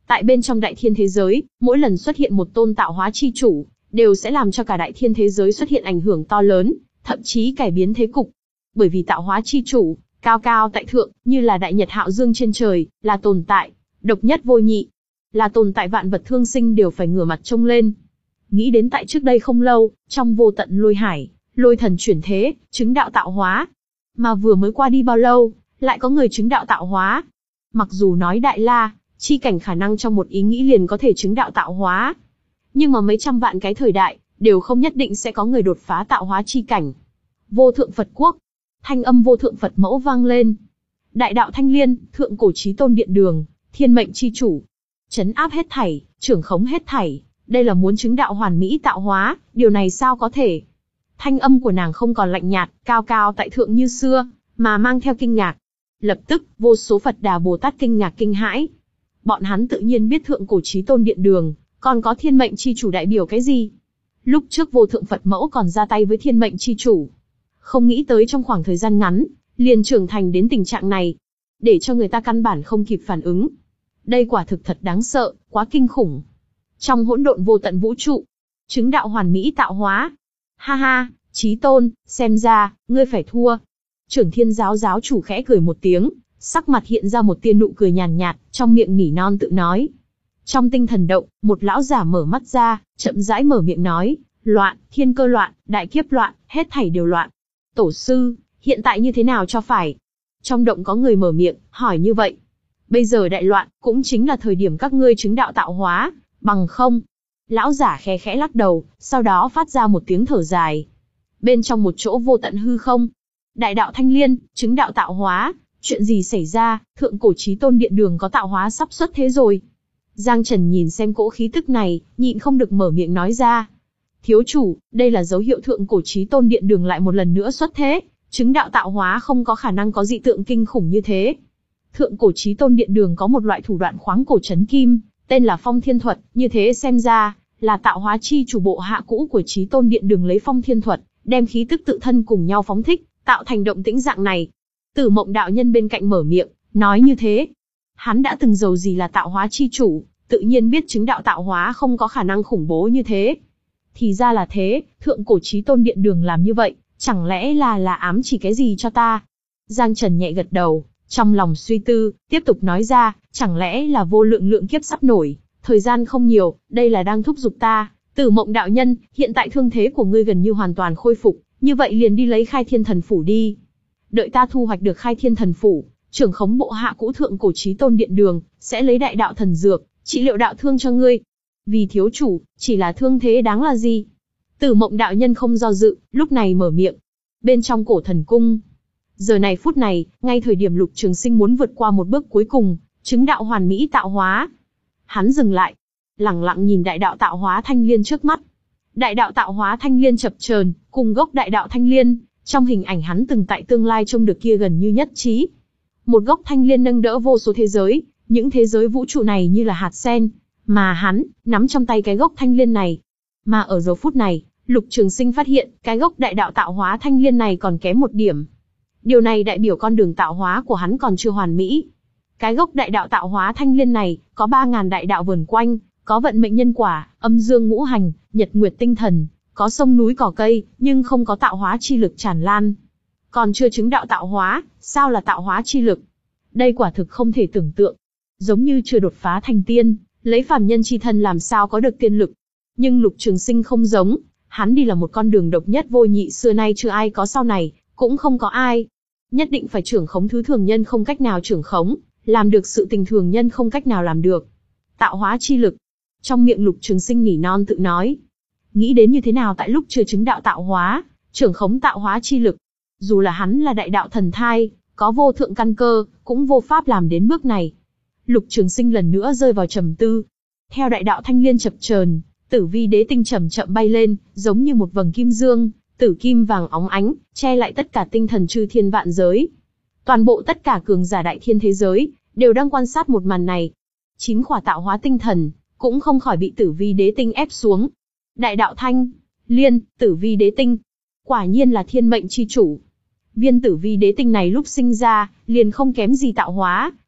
Tại bên trong đại thiên thế giới, mỗi lần xuất hiện một tôn tạo hóa chi chủ, đều sẽ làm cho cả đại thiên thế giới xuất hiện ảnh hưởng to lớn, thậm chí cải biến thế cục. Bởi vì tạo hóa chi chủ, cao cao tại thượng, như là đại nhật hạo dương trên trời, là tồn tại, độc nhất vô nhị. Là tồn tại vạn vật thương sinh đều phải ngửa mặt trông lên. Nghĩ đến tại trước đây không lâu, trong vô tận lôi hải, lôi thần chuyển thế, chứng đạo tạo hóa. Mà vừa mới qua đi bao lâu, lại có người chứng đạo tạo hóa. Mặc dù nói đại la, chi cảnh khả năng trong một ý nghĩ liền có thể chứng đạo tạo hóa. Nhưng mà mấy trăm vạn cái thời đại, đều không nhất định sẽ có người đột phá tạo hóa chi cảnh. Vô thượng Phật quốc, thanh âm vô thượng Phật mẫu vang lên. Đại đạo Thanh Liên, thượng cổ chí tôn điện đường, thiên mệnh chi chủ. Trấn áp hết thảy, trưởng khống hết thảy. Đây là muốn chứng đạo hoàn mỹ tạo hóa, điều này sao có thể? Thanh âm của nàng không còn lạnh nhạt, cao cao tại thượng như xưa, mà mang theo kinh ngạc. Lập tức, vô số Phật Đà Bồ Tát kinh ngạc kinh hãi. Bọn hắn tự nhiên biết thượng cổ chí tôn điện đường, còn có thiên mệnh chi chủ đại biểu cái gì? Lúc trước vô thượng Phật mẫu còn ra tay với thiên mệnh chi chủ. Không nghĩ tới trong khoảng thời gian ngắn, liền trưởng thành đến tình trạng này. Để cho người ta căn bản không kịp phản ứng. Đây quả thực thật đáng sợ, quá kinh khủng. Trong hỗn độn vô tận vũ trụ, chứng đạo hoàn mỹ tạo hóa. Ha ha, chí tôn, xem ra, ngươi phải thua. Trưởng Thiên giáo giáo chủ khẽ cười một tiếng, sắc mặt hiện ra một tia nụ cười nhàn nhạt, trong miệng nỉ non tự nói. Trong tinh thần động, một lão giả mở mắt ra, chậm rãi mở miệng nói, loạn, thiên cơ loạn, đại kiếp loạn, hết thảy đều loạn. Tổ sư, hiện tại như thế nào cho phải? Trong động có người mở miệng, hỏi như vậy. Bây giờ đại loạn, cũng chính là thời điểm các ngươi chứng đạo tạo hóa, bằng không. Lão giả khẽ khẽ lắc đầu, sau đó phát ra một tiếng thở dài. Bên trong một chỗ vô tận hư không, đại đạo Thanh Liên, chứng đạo tạo hóa, chuyện gì xảy ra, thượng cổ chí tôn điện đường có tạo hóa sắp xuất thế rồi. Giang Trần nhìn xem cỗ khí tức này, nhịn không được mở miệng nói ra. Thiếu chủ, đây là dấu hiệu thượng cổ chí tôn điện đường lại một lần nữa xuất thế, chứng đạo tạo hóa không có khả năng có dị tượng kinh khủng như thế. Thượng cổ chí tôn điện đường có một loại thủ đoạn khoáng cổ chấn kim, tên là phong thiên thuật, như thế xem ra, là tạo hóa chi chủ bộ hạ cũ của chí tôn điện đường lấy phong thiên thuật, đem khí tức tự thân cùng nhau phóng thích, tạo thành động tĩnh dạng này. Tử Mộng đạo nhân bên cạnh mở miệng, nói như thế. Hắn đã từng giàu gì là tạo hóa chi chủ, tự nhiên biết chứng đạo tạo hóa không có khả năng khủng bố như thế. Thì ra là thế, thượng cổ chí tôn điện đường làm như vậy, chẳng lẽ là là ám chỉ cái gì cho ta? Giang Trần nhẹ gật đầu, trong lòng suy tư, tiếp tục nói ra, chẳng lẽ là vô lượng lượng kiếp sắp nổi, thời gian không nhiều, đây là đang thúc giục ta. Tử Mộng đạo nhân, hiện tại thương thế của ngươi gần như hoàn toàn khôi phục, như vậy liền đi lấy Khai Thiên Thần Phủ đi. Đợi ta thu hoạch được Khai Thiên Thần Phủ, trưởng khống bộ hạ cũ thượng cổ chí tôn điện đường, sẽ lấy đại đạo thần dược, trị liệu đạo thương cho ngươi. Vì thiếu chủ, chỉ là thương thế đáng là gì? Tử Mộng đạo nhân không do dự, lúc này mở miệng. Bên trong cổ thần cung, giờ này phút này, ngay thời điểm Lục Trường Sinh muốn vượt qua một bước cuối cùng, chứng đạo hoàn mỹ tạo hóa. Hắn dừng lại, lẳng lặng nhìn đại đạo tạo hóa Thanh Liên trước mắt. Đại đạo tạo hóa Thanh Liên chập chờn, cùng gốc đại đạo Thanh Liên, trong hình ảnh hắn từng tại tương lai trông được kia gần như nhất trí. Một gốc Thanh Liên nâng đỡ vô số thế giới, những thế giới vũ trụ này như là hạt sen, mà hắn nắm trong tay cái gốc Thanh Liên này. Mà ở giờ phút này, Lục Trường Sinh phát hiện, cái gốc đại đạo tạo hóa Thanh Liên này còn kém một điểm. Điều này đại biểu con đường tạo hóa của hắn còn chưa hoàn mỹ. Cái gốc đại đạo tạo hóa Thanh Liên này, có ba ngàn đại đạo vờn quanh, có vận mệnh nhân quả, âm dương ngũ hành, nhật nguyệt tinh thần, có sông núi cỏ cây, nhưng không có tạo hóa chi lực tràn lan. Còn chưa chứng đạo tạo hóa, sao là tạo hóa chi lực? Đây quả thực không thể tưởng tượng. Giống như chưa đột phá thành tiên, lấy phàm nhân chi thân làm sao có được tiên lực. Nhưng Lục Trường Sinh không giống, hắn đi là một con đường độc nhất vô nhị xưa nay chưa ai có sau này, cũng không có ai. Nhất định phải trưởng khống thứ thường nhân không cách nào trưởng khống, làm được sự tình thường nhân không cách nào làm được. Tạo hóa chi lực. Trong miệng Lục Trường Sinh nỉ non tự nói. Nghĩ đến như thế nào tại lúc chưa chứng đạo tạo hóa, trưởng khống tạo hóa chi lực. Dù là hắn là đại đạo thần thai, có vô thượng căn cơ, cũng vô pháp làm đến bước này. Lục Trường Sinh lần nữa rơi vào trầm tư. Theo đại đạo Thanh Liên chập chờn, Tử Vi Đế Tinh chậm chậm bay lên, giống như một vầng kim dương, tử kim vàng óng ánh, che lại tất cả tinh thần chư thiên vạn giới. Toàn bộ tất cả cường giả đại thiên thế giới đều đang quan sát một màn này. Chín khỏa tạo hóa tinh thần cũng không khỏi bị Tử Vi Đế Tinh ép xuống. Đại đạo Thanh Liên, Tử Vi Đế Tinh, quả nhiên là thiên mệnh chi chủ. Viên Tử Vi Đế Tinh này lúc sinh ra, liền không kém gì tạo hóa,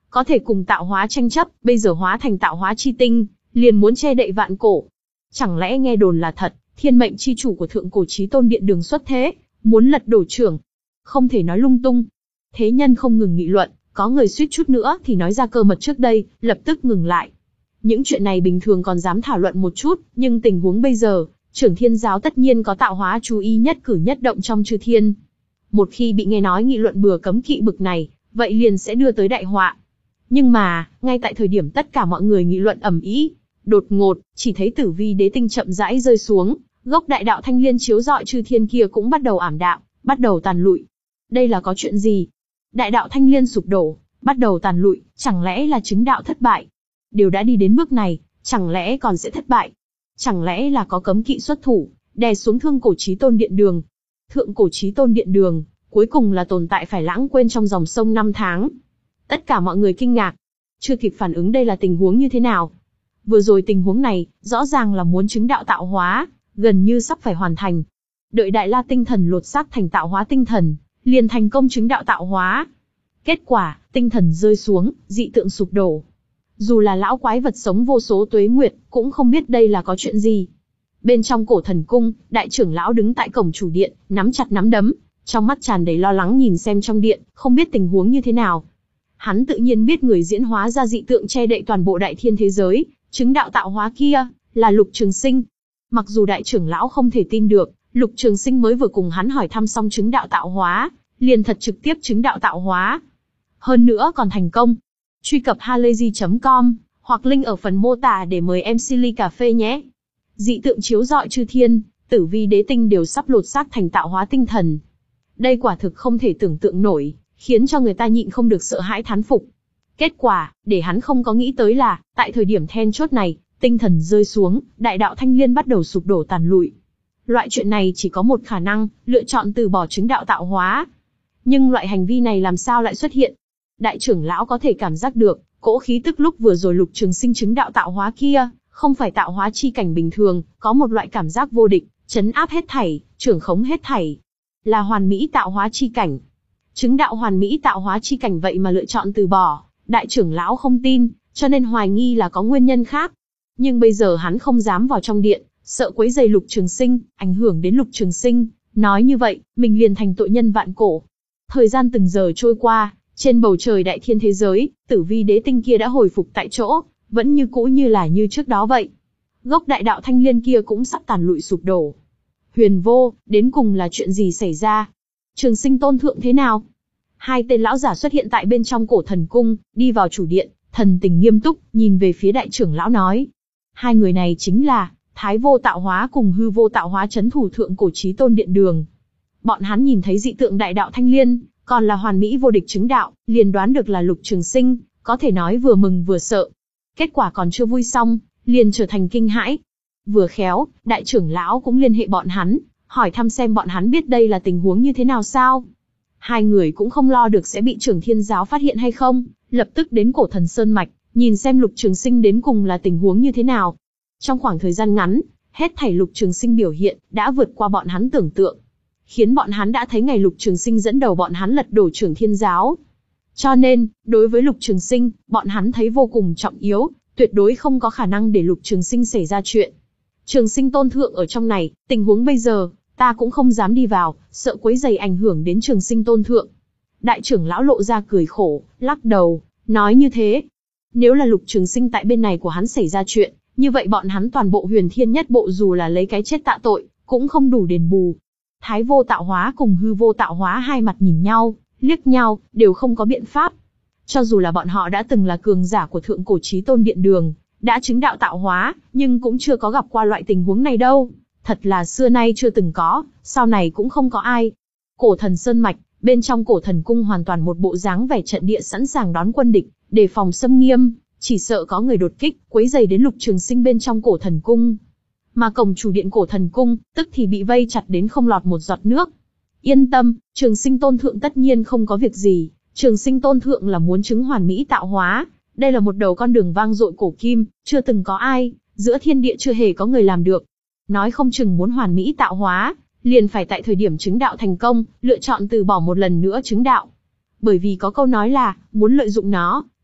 có thể cùng tạo hóa tranh chấp, bây giờ hóa thành tạo hóa chi tinh, liền muốn che đậy vạn cổ. Chẳng lẽ nghe đồn là thật, thiên mệnh chi chủ của thượng cổ chí tôn điện đường xuất thế, muốn lật đổ trưởng? Không thể nói lung tung. Thế nhân không ngừng nghị luận, có người suýt chút nữa thì nói ra cơ mật trước đây, lập tức ngừng lại. Những chuyện này bình thường còn dám thảo luận một chút, nhưng tình huống bây giờ, trưởng thiên giáo tất nhiên có tạo hóa chú ý nhất cử nhất động trong chư thiên. Một khi bị nghe nói nghị luận bừa cấm kỵ bực này, vậy liền sẽ đưa tới đại họa. Nhưng mà, ngay tại thời điểm tất cả mọi người nghị luận ầm ĩ, đột ngột, chỉ thấy tử vi đế tinh chậm rãi rơi xuống, gốc đại đạo thanh liên chiếu rọi chư thiên kia cũng bắt đầu ảm đạm, bắt đầu tàn lụi. Đây là có chuyện gì? Đại đạo thanh liên sụp đổ, bắt đầu tàn lụi, chẳng lẽ là chứng đạo thất bại? Đều đã đi đến bước này, chẳng lẽ còn sẽ thất bại? Chẳng lẽ là có cấm kỵ xuất thủ, đè xuống thương cổ chí tôn điện đường? Thượng cổ chí tôn điện đường, cuối cùng là tồn tại phải lãng quên trong dòng sông năm tháng. Tất cả mọi người kinh ngạc, chưa kịp phản ứng đây là tình huống như thế nào. Vừa rồi tình huống này, rõ ràng là muốn chứng đạo tạo hóa, gần như sắp phải hoàn thành. Đợi Đại La tinh thần lột xác thành tạo hóa tinh thần, liền thành công chứng đạo tạo hóa. Kết quả, tinh thần rơi xuống, dị tượng sụp đổ. Dù là lão quái vật sống vô số tuế nguyệt, cũng không biết đây là có chuyện gì. Bên trong cổ thần cung, đại trưởng lão đứng tại cổng chủ điện, nắm chặt nắm đấm, trong mắt tràn đầy lo lắng nhìn xem trong điện, không biết tình huống như thế nào. Hắn tự nhiên biết người diễn hóa ra dị tượng che đậy toàn bộ đại thiên thế giới, chứng đạo tạo hóa kia, là Lục Trường Sinh. Mặc dù đại trưởng lão không thể tin được, Lục Trường Sinh mới vừa cùng hắn hỏi thăm xong chứng đạo tạo hóa, liền thật trực tiếp chứng đạo tạo hóa. Hơn nữa còn thành công. Truy cập halayzi chấm com, hoặc link ở phần mô tả để mời em xê ly cà phê nhé. Dị tượng chiếu rọi chư thiên, tử vi đế tinh đều sắp lột xác thành tạo hóa tinh thần. Đây quả thực không thể tưởng tượng nổi, khiến cho người ta nhịn không được sợ hãi thán phục. Kết quả, để hắn không có nghĩ tới là, tại thời điểm then chốt này, tinh thần rơi xuống, đại đạo thanh liên bắt đầu sụp đổ tàn lụi. Loại chuyện này chỉ có một khả năng, lựa chọn từ bỏ chứng đạo tạo hóa. Nhưng loại hành vi này làm sao lại xuất hiện? Đại trưởng lão có thể cảm giác được, cỗ khí tức lúc vừa rồi Lục Trường Sinh chứng đạo tạo hóa kia, không phải tạo hóa chi cảnh bình thường, có một loại cảm giác vô địch, trấn áp hết thảy, trưởng khống hết thảy. Là hoàn mỹ tạo hóa chi cảnh. Chứng đạo hoàn mỹ tạo hóa chi cảnh vậy mà lựa chọn từ bỏ, đại trưởng lão không tin, cho nên hoài nghi là có nguyên nhân khác. Nhưng bây giờ hắn không dám vào trong điện, sợ quấy rầy Lục Trường Sinh, ảnh hưởng đến Lục Trường Sinh, nói như vậy, mình liền thành tội nhân vạn cổ. Thời gian từng giờ trôi qua, trên bầu trời đại thiên thế giới, tử vi đế tinh kia đã hồi phục tại chỗ, vẫn như cũ như là như trước đó vậy. Gốc đại đạo thanh liên kia cũng sắp tàn lụi sụp đổ. Huyền Vô, đến cùng là chuyện gì xảy ra? Trường Sinh tôn thượng thế nào? Hai tên lão giả xuất hiện tại bên trong cổ thần cung, đi vào chủ điện, thần tình nghiêm túc, nhìn về phía đại trưởng lão nói. Hai người này chính là Thái Vô Tạo Hóa cùng Hư Vô Tạo Hóa trấn thủ thượng cổ chí tôn điện đường. Bọn hắn nhìn thấy dị tượng đại đạo thanh liên, còn là hoàn mỹ vô địch chứng đạo, liền đoán được là Lục Trường Sinh, có thể nói vừa mừng vừa sợ. Kết quả còn chưa vui xong, liền trở thành kinh hãi. Vừa khéo, đại trưởng lão cũng liên hệ bọn hắn, hỏi thăm xem bọn hắn biết đây là tình huống như thế nào sao. Hai người cũng không lo được sẽ bị trưởng thiên giáo phát hiện hay không, lập tức đến cổ thần Sơn Mạch, nhìn xem Lục Trường Sinh đến cùng là tình huống như thế nào. Trong khoảng thời gian ngắn, hết thảy Lục Trường Sinh biểu hiện, đã vượt qua bọn hắn tưởng tượng. Khiến bọn hắn đã thấy ngày Lục Trường Sinh dẫn đầu bọn hắn lật đổ trưởng thiên giáo. Cho nên, đối với Lục Trường Sinh, bọn hắn thấy vô cùng trọng yếu, tuyệt đối không có khả năng để Lục Trường Sinh xảy ra chuyện. Trường Sinh tôn thượng ở trong này, tình huống bây giờ, ta cũng không dám đi vào, sợ quấy rầy ảnh hưởng đến Trường Sinh tôn thượng. Đại trưởng lão lộ ra cười khổ, lắc đầu, nói như thế. Nếu là Lục Trường Sinh tại bên này của hắn xảy ra chuyện, như vậy bọn hắn toàn bộ Huyền Thiên nhất bộ dù là lấy cái chết tạ tội, cũng không đủ đền bù. Thái Vô Tạo Hóa cùng Hư Vô Tạo Hóa hai mặt nhìn nhau, liếc nhau, đều không có biện pháp. Cho dù là bọn họ đã từng là cường giả của thượng cổ chí tôn điện đường, đã chứng đạo tạo hóa, nhưng cũng chưa có gặp qua loại tình huống này đâu. Thật là xưa nay chưa từng có, sau này cũng không có ai. Cổ thần Sơn Mạch, bên trong cổ thần cung hoàn toàn một bộ dáng vẻ trận địa sẵn sàng đón quân địch, đề phòng xâm nghiêm, chỉ sợ có người đột kích, quấy rầy đến Lục Trường Sinh bên trong cổ thần cung. Mà cổng chủ điện cổ thần cung, tức thì bị vây chặt đến không lọt một giọt nước. Yên tâm, Trường Sinh tôn thượng tất nhiên không có việc gì, Trường Sinh tôn thượng là muốn chứng hoàn mỹ tạo hóa, đây là một đầu con đường vang dội cổ kim, chưa từng có ai, giữa thiên địa chưa hề có người làm được. Nói không chừng muốn hoàn mỹ tạo hóa, liền phải tại thời điểm chứng đạo thành công, lựa chọn từ bỏ một lần nữa chứng đạo. Bởi vì có câu nói là, muốn lợi dụng nó,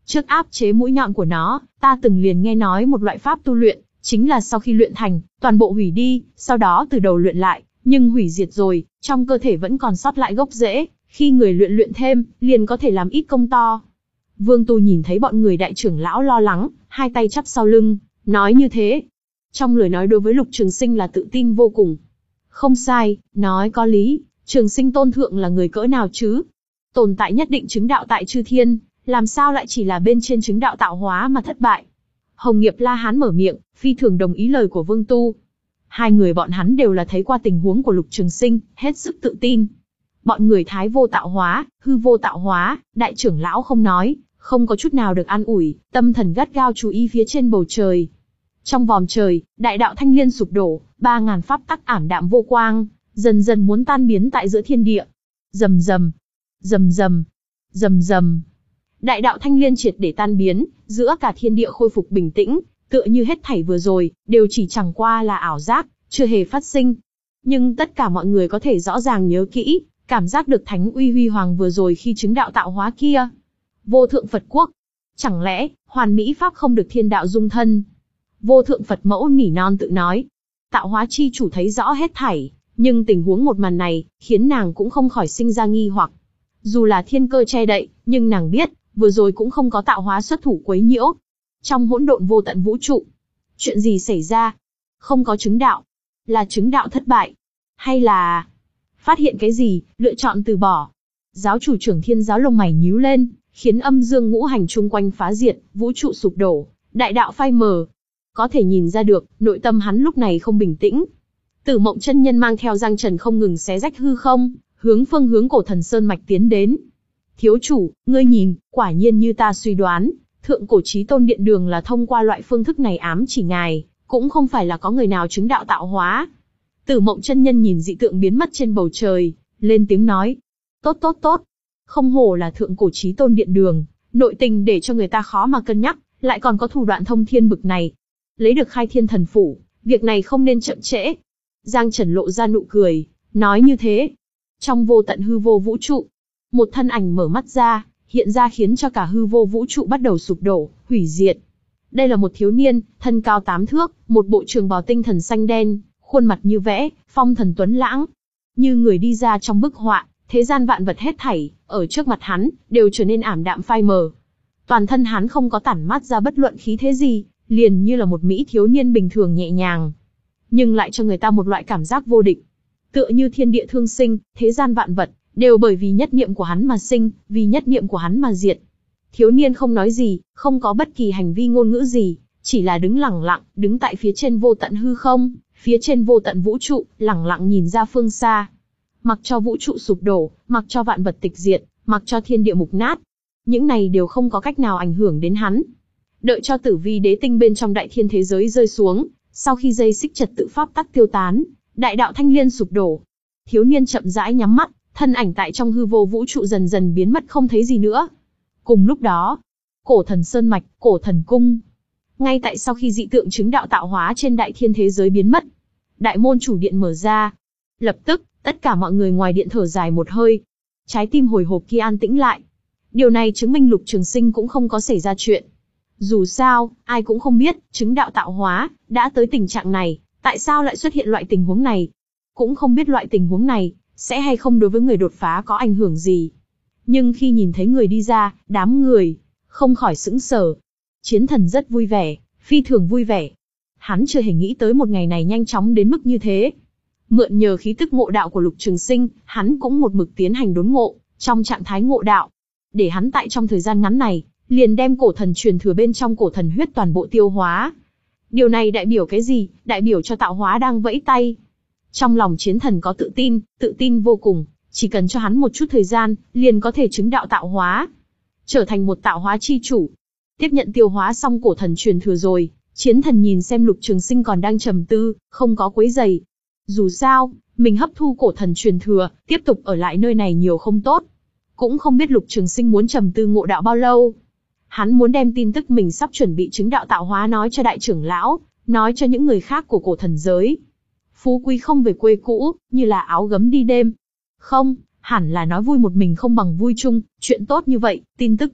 Trước áp chế mũi nhọn của nó, ta từng liền nghe nói một loại pháp tu luyện, chính là sau khi luyện thành, toàn bộ hủy đi, sau đó từ đầu luyện lại, nhưng hủy diệt rồi, trong cơ thể vẫn còn sót lại gốc rễ, khi người luyện luyện thêm, liền có thể làm ít công to. Vương Tu nhìn thấy bọn người đại trưởng lão lo lắng, hai tay chắp sau lưng, nói như thế. Trong lời nói đối với Lục Trường Sinh là tự tin vô cùng. Không sai, nói có lý, Trường Sinh tôn thượng là người cỡ nào chứ? Tồn tại nhất định chứng đạo tại chư thiên, làm sao lại chỉ là bên trên chứng đạo tạo hóa mà thất bại? Hồng Nghiệp La Hán mở miệng, phi thường đồng ý lời của Vương Tu. Hai người bọn hắn đều là thấy qua tình huống của Lục Trường Sinh, hết sức tự tin. Bọn người Thái vô tạo hóa, hư vô tạo hóa, đại trưởng lão không nói, không có chút nào được an ủi, tâm thần gắt gao chú ý phía trên bầu trời. Trong vòm trời, đại đạo thanh liên sụp đổ, ba ngàn pháp tắc ảm đạm vô quang, dần dần muốn tan biến tại giữa thiên địa. Rầm rầm, rầm rầm, rầm rầm. Đại đạo thanh liên triệt để tan biến, giữa cả thiên địa khôi phục bình tĩnh, tựa như hết thảy vừa rồi, đều chỉ chẳng qua là ảo giác, chưa hề phát sinh. Nhưng tất cả mọi người có thể rõ ràng nhớ kỹ, cảm giác được thánh uy huy hoàng vừa rồi khi chứng đạo tạo hóa kia. Vô thượng Phật quốc. Chẳng lẽ, hoàn mỹ pháp không được thiên đạo dung thân? Vô thượng Phật mẫu nỉ non tự nói. Tạo hóa chi chủ thấy rõ hết thảy, nhưng tình huống một màn này, khiến nàng cũng không khỏi sinh ra nghi hoặc. Dù là thiên cơ che đậy, nhưng nàng biết, vừa rồi cũng không có tạo hóa xuất thủ quấy nhiễu. Trong hỗn độn vô tận vũ trụ, chuyện gì xảy ra? Không có chứng đạo. Là chứng đạo thất bại? Hay là phát hiện cái gì, lựa chọn từ bỏ? Giáo chủ trưởng thiên giáo lông mày nhíu lên, khiến âm dương ngũ hành chung quanh phá diệt, vũ trụ sụp đổ, đại đạo phai mờ. Có thể nhìn ra được, nội tâm hắn lúc này không bình tĩnh. Tử Mộng chân nhân mang theo Giang Trần không ngừng xé rách hư không, hướng phương hướng cổ thần sơn mạch tiến đến. Thiếu chủ, ngươi nhìn, quả nhiên như ta suy đoán, thượng cổ chí tôn điện đường là thông qua loại phương thức này ám chỉ ngài, cũng không phải là có người nào chứng đạo tạo hóa. Tử Mộng chân nhân nhìn dị tượng biến mất trên bầu trời, lên tiếng nói. Tốt tốt tốt, không hổ là thượng cổ chí tôn điện đường, nội tình để cho người ta khó mà cân nhắc, lại còn có thủ đoạn thông thiên bực này. Lấy được khai thiên thần phủ, việc này không nên chậm trễ. Giang Trần lộ ra nụ cười, nói như thế. Trong vô tận hư vô vũ trụ, một thân ảnh mở mắt ra, hiện ra khiến cho cả hư vô vũ trụ bắt đầu sụp đổ, hủy diệt. Đây là một thiếu niên, thân cao tám thước, một bộ trường bào tinh thần xanh đen, khuôn mặt như vẽ, phong thần tuấn lãng. Như người đi ra trong bức họa, thế gian vạn vật hết thảy, ở trước mặt hắn, đều trở nên ảm đạm phai mờ. Toàn thân hắn không có tản mát ra bất luận khí thế gì, liền như là một mỹ thiếu niên bình thường nhẹ nhàng. Nhưng lại cho người ta một loại cảm giác vô địch. Tựa như thiên địa thương sinh, thế gian vạn vật, đều bởi vì nhất niệm của hắn mà sinh, vì nhất niệm của hắn mà diệt. Thiếu niên không nói gì, không có bất kỳ hành vi ngôn ngữ gì, chỉ là đứng lặng lặng, đứng tại phía trên vô tận hư không, phía trên vô tận vũ trụ, lặng lặng nhìn ra phương xa. Mặc cho vũ trụ sụp đổ, mặc cho vạn vật tịch diệt, mặc cho thiên địa mục nát. Những này đều không có cách nào ảnh hưởng đến hắn. Đợi cho tử vi đế tinh bên trong đại thiên thế giới rơi xuống, sau khi dây xích trật tự pháp tắc tiêu tán, đại đạo thanh liên sụp đổ. Thiếu niên chậm rãi nhắm mắt, thân ảnh tại trong hư vô vũ trụ dần dần biến mất không thấy gì nữa. Cùng lúc đó, cổ thần sơn mạch, cổ thần cung. Ngay tại sau khi dị tượng chứng đạo tạo hóa trên đại thiên thế giới biến mất, đại môn chủ điện mở ra. Lập tức, tất cả mọi người ngoài điện thở dài một hơi. Trái tim hồi hộp kia an tĩnh lại. Điều này chứng minh Lục Trường Sinh cũng không có xảy ra chuyện. Dù sao, ai cũng không biết, chứng đạo tạo hóa, đã tới tình trạng này, tại sao lại xuất hiện loại tình huống này. Cũng không biết loại tình huống này, sẽ hay không đối với người đột phá có ảnh hưởng gì. Nhưng khi nhìn thấy người đi ra, đám người, không khỏi sững sờ. Chiến thần rất vui vẻ, phi thường vui vẻ. Hắn chưa hề nghĩ tới một ngày này nhanh chóng đến mức như thế. Mượn nhờ khí tức ngộ đạo của Lục Trường Sinh, hắn cũng một mực tiến hành đốn ngộ, trong trạng thái ngộ đạo. Để hắn tại trong thời gian ngắn này, liền đem cổ thần truyền thừa bên trong cổ thần huyết toàn bộ tiêu hóa. Điều này đại biểu cái gì? Đại biểu cho tạo hóa đang vẫy tay. Trong lòng chiến thần có tự tin, tự tin vô cùng, chỉ cần cho hắn một chút thời gian, liền có thể chứng đạo tạo hóa. Trở thành một tạo hóa chi chủ. Tiếp nhận tiêu hóa xong cổ thần truyền thừa rồi, chiến thần nhìn xem Lục Trường Sinh còn đang trầm tư, không có quấy rầy. Dù sao, mình hấp thu cổ thần truyền thừa, tiếp tục ở lại nơi này nhiều không tốt. Cũng không biết Lục Trường Sinh muốn trầm tư ngộ đạo bao lâu. Hắn muốn đem tin tức mình sắp chuẩn bị chứng đạo tạo hóa nói cho đại trưởng lão, nói cho những người khác của cổ thần giới. Phú quý không về quê cũ, như là áo gấm đi đêm. Không, hẳn là nói vui một mình không bằng vui chung, chuyện tốt như vậy, tin tức tốt,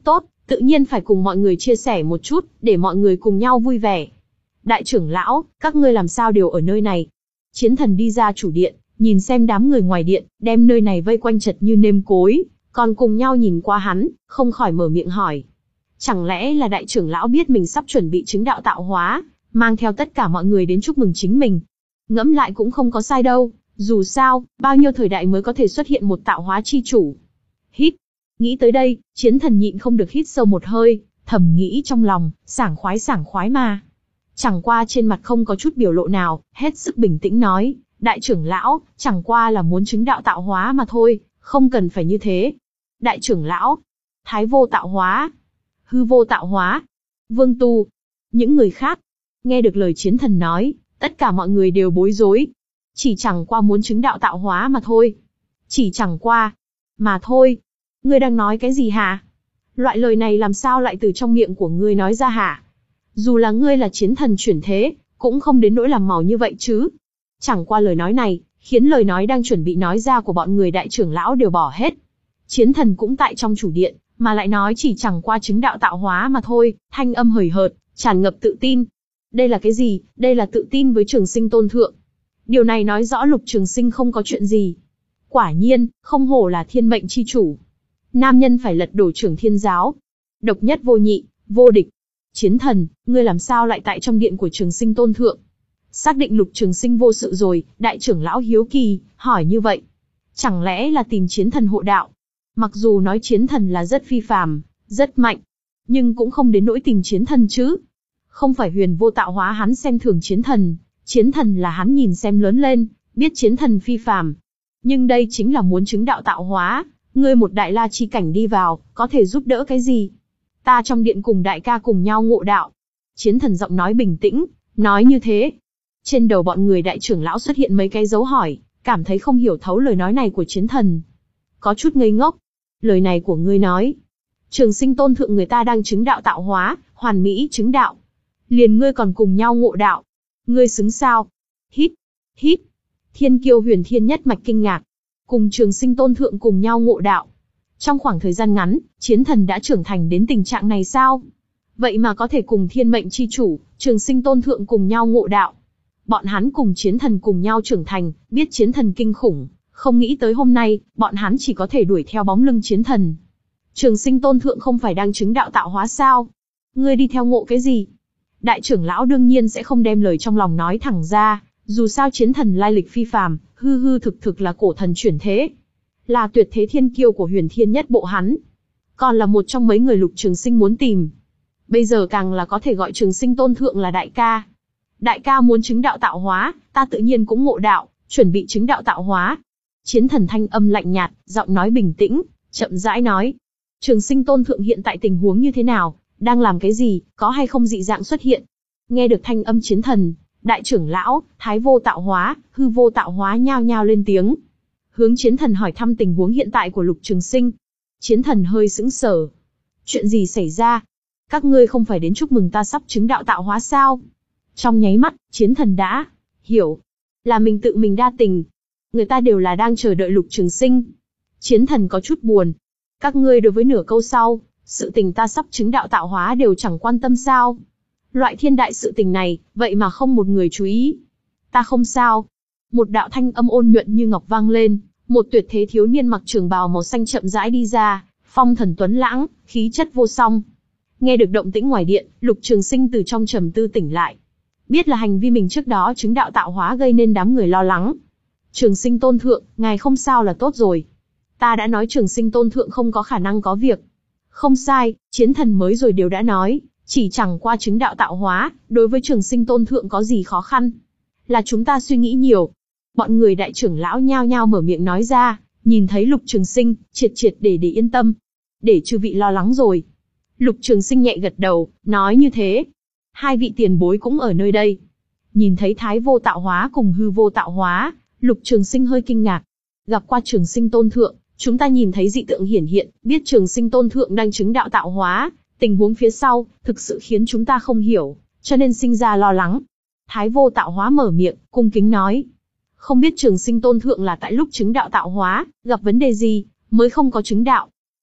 tự nhiên phải cùng mọi người chia sẻ một chút, để mọi người cùng nhau vui vẻ. Đại trưởng lão, các ngươi làm sao đều ở nơi này? Chiến thần đi ra chủ điện, nhìn xem đám người ngoài điện, đem nơi này vây quanh chật như nêm cối, còn cùng nhau nhìn qua hắn, không khỏi mở miệng hỏi. Chẳng lẽ là đại trưởng lão biết mình sắp chuẩn bị chứng đạo tạo hóa, mang theo tất cả mọi người đến chúc mừng chính mình? Ngẫm lại cũng không có sai đâu, dù sao, bao nhiêu thời đại mới có thể xuất hiện một tạo hóa chi chủ. Hít. Nghĩ tới đây, chiến thần nhịn không được hít sâu một hơi, thầm nghĩ trong lòng, sảng khoái sảng khoái mà. Chẳng qua trên mặt không có chút biểu lộ nào, hết sức bình tĩnh nói, đại trưởng lão, chẳng qua là muốn chứng đạo tạo hóa mà thôi, không cần phải như thế. Đại trưởng lão, thái vô tạo hóa, hư vô tạo hóa, vương tu, những người khác. Nghe được lời chiến thần nói, tất cả mọi người đều bối rối. Chỉ chẳng qua muốn chứng đạo tạo hóa mà thôi. Chỉ chẳng qua, mà thôi. Ngươi đang nói cái gì hả? Loại lời này làm sao lại từ trong miệng của ngươi nói ra hả? Dù là ngươi là chiến thần chuyển thế, cũng không đến nỗi làm màu như vậy chứ. Chẳng qua lời nói này, khiến lời nói đang chuẩn bị nói ra của bọn người đại trưởng lão đều bỏ hết. Chiến thần cũng tại trong chủ điện, mà lại nói chỉ chẳng qua chứng đạo tạo hóa mà thôi, thanh âm hời hợt, tràn ngập tự tin. Đây là cái gì? Đây là tự tin với Trường Sinh Tôn Thượng. Điều này nói rõ Lục Trường Sinh không có chuyện gì. Quả nhiên, không hổ là thiên mệnh chi chủ. Nam nhân phải lật đổ Trường Thiên Giáo. Độc nhất vô nhị, vô địch. Chiến thần, ngươi làm sao lại tại trong điện của Trường Sinh Tôn Thượng? Xác định Lục Trường Sinh vô sự rồi, đại trưởng lão hiếu kỳ, hỏi như vậy. Chẳng lẽ là tìm chiến thần hộ đạo? Mặc dù nói chiến thần là rất phi phàm, rất mạnh, nhưng cũng không đến nỗi tìm chiến thần chứ. Không phải huyền vô tạo hóa hắn xem thường chiến thần, chiến thần là hắn nhìn xem lớn lên, biết chiến thần phi phàm. Nhưng đây chính là muốn chứng đạo tạo hóa, ngươi một đại la chi cảnh đi vào, có thể giúp đỡ cái gì? Ta trong điện cùng đại ca cùng nhau ngộ đạo. Chiến thần giọng nói bình tĩnh, nói như thế. Trên đầu bọn người đại trưởng lão xuất hiện mấy cái dấu hỏi, cảm thấy không hiểu thấu lời nói này của chiến thần. Có chút ngây ngốc. Lời này của ngươi nói, Trường Sinh Tôn Thượng người ta đang chứng đạo tạo hóa, hoàn mỹ chứng đạo. Liền ngươi còn cùng nhau ngộ đạo. Ngươi xứng sao? Hít, hít. Thiên Kiêu Huyền Thiên nhất mạch kinh ngạc. Cùng Trường Sinh Tôn Thượng cùng nhau ngộ đạo. Trong khoảng thời gian ngắn, chiến thần đã trưởng thành đến tình trạng này sao? Vậy mà có thể cùng thiên mệnh chi chủ, Trường Sinh Tôn Thượng cùng nhau ngộ đạo. Bọn hắn cùng chiến thần cùng nhau trưởng thành, biết chiến thần kinh khủng. Không nghĩ tới hôm nay, bọn hắn chỉ có thể đuổi theo bóng lưng chiến thần. Trường Sinh Tôn Thượng không phải đang chứng đạo tạo hóa sao? Ngươi đi theo ngộ cái gì? Đại trưởng lão đương nhiên sẽ không đem lời trong lòng nói thẳng ra, dù sao chiến thần lai lịch phi phàm, hư hư thực thực là cổ thần chuyển thế. Là tuyệt thế thiên kiêu của huyền thiên nhất bộ hắn. Còn là một trong mấy người Lục Trường Sinh muốn tìm. Bây giờ càng là có thể gọi Trường Sinh Tôn Thượng là đại ca. Đại ca muốn chứng đạo tạo hóa, ta tự nhiên cũng ngộ đạo, chuẩn bị chứng đạo tạo hóa. Chiến thần thanh âm lạnh nhạt, giọng nói bình tĩnh, chậm rãi nói. Trường Sinh Tôn Thượng hiện tại tình huống như thế nào, đang làm cái gì, có hay không dị dạng xuất hiện? Nghe được thanh âm chiến thần, đại trưởng lão, thái vô tạo hóa, hư vô tạo hóa nhao nhao lên tiếng. Hướng chiến thần hỏi thăm tình huống hiện tại của Lục Trường Sinh. Chiến thần hơi sững sờ. Chuyện gì xảy ra? Các ngươi không phải đến chúc mừng ta sắp chứng đạo tạo hóa sao? Trong nháy mắt, chiến thần đã hiểu. Là mình tự mình đa tình. Người ta đều là đang chờ đợi Lục Trường Sinh. Chiến thần có chút buồn. Các ngươi đối với nửa câu sau, sự tình ta sắp chứng đạo tạo hóa đều chẳng quan tâm sao? Loại thiên đại sự tình này, vậy mà không một người chú ý. Ta không sao. Một đạo thanh âm ôn nhuận như ngọc vang lên, một tuyệt thế thiếu niên mặc trường bào màu xanh chậm rãi đi ra, phong thần tuấn lãng, khí chất vô song. Nghe được động tĩnh ngoài điện, Lục Trường Sinh từ trong trầm tư tỉnh lại. Biết là hành vi mình trước đó chứng đạo tạo hóa gây nên đám người lo lắng. Trường Sinh Tôn Thượng, ngài không sao là tốt rồi. Ta đã nói Trường Sinh Tôn Thượng không có khả năng có việc. Không sai, chiến thần mới rồi đều đã nói, chỉ chẳng qua chứng đạo tạo hóa, đối với Trường Sinh Tôn Thượng có gì khó khăn. Là chúng ta suy nghĩ nhiều. Bọn người đại trưởng lão nhao nhao mở miệng nói ra, nhìn thấy Lục Trường Sinh, triệt triệt để để yên tâm. Để chư vị lo lắng rồi. Lục Trường Sinh nhẹ gật đầu, nói như thế. Hai vị tiền bối cũng ở nơi đây. Nhìn thấy thái vô tạo hóa cùng hư vô tạo hóa, Lục Trường Sinh hơi kinh ngạc. Gặp qua Trường Sinh Tôn Thượng, chúng ta nhìn thấy dị tượng hiển hiện, biết Trường Sinh Tôn Thượng đang chứng đạo tạo hóa, tình huống phía sau, thực sự khiến chúng ta không hiểu, cho nên sinh ra lo lắng. Thái vô tạo hóa mở miệng, cung kính nói. Không biết Trường Sinh Tôn Thượng là tại lúc chứng đạo tạo hóa, gặp vấn đề gì, mới không có chứng đạo.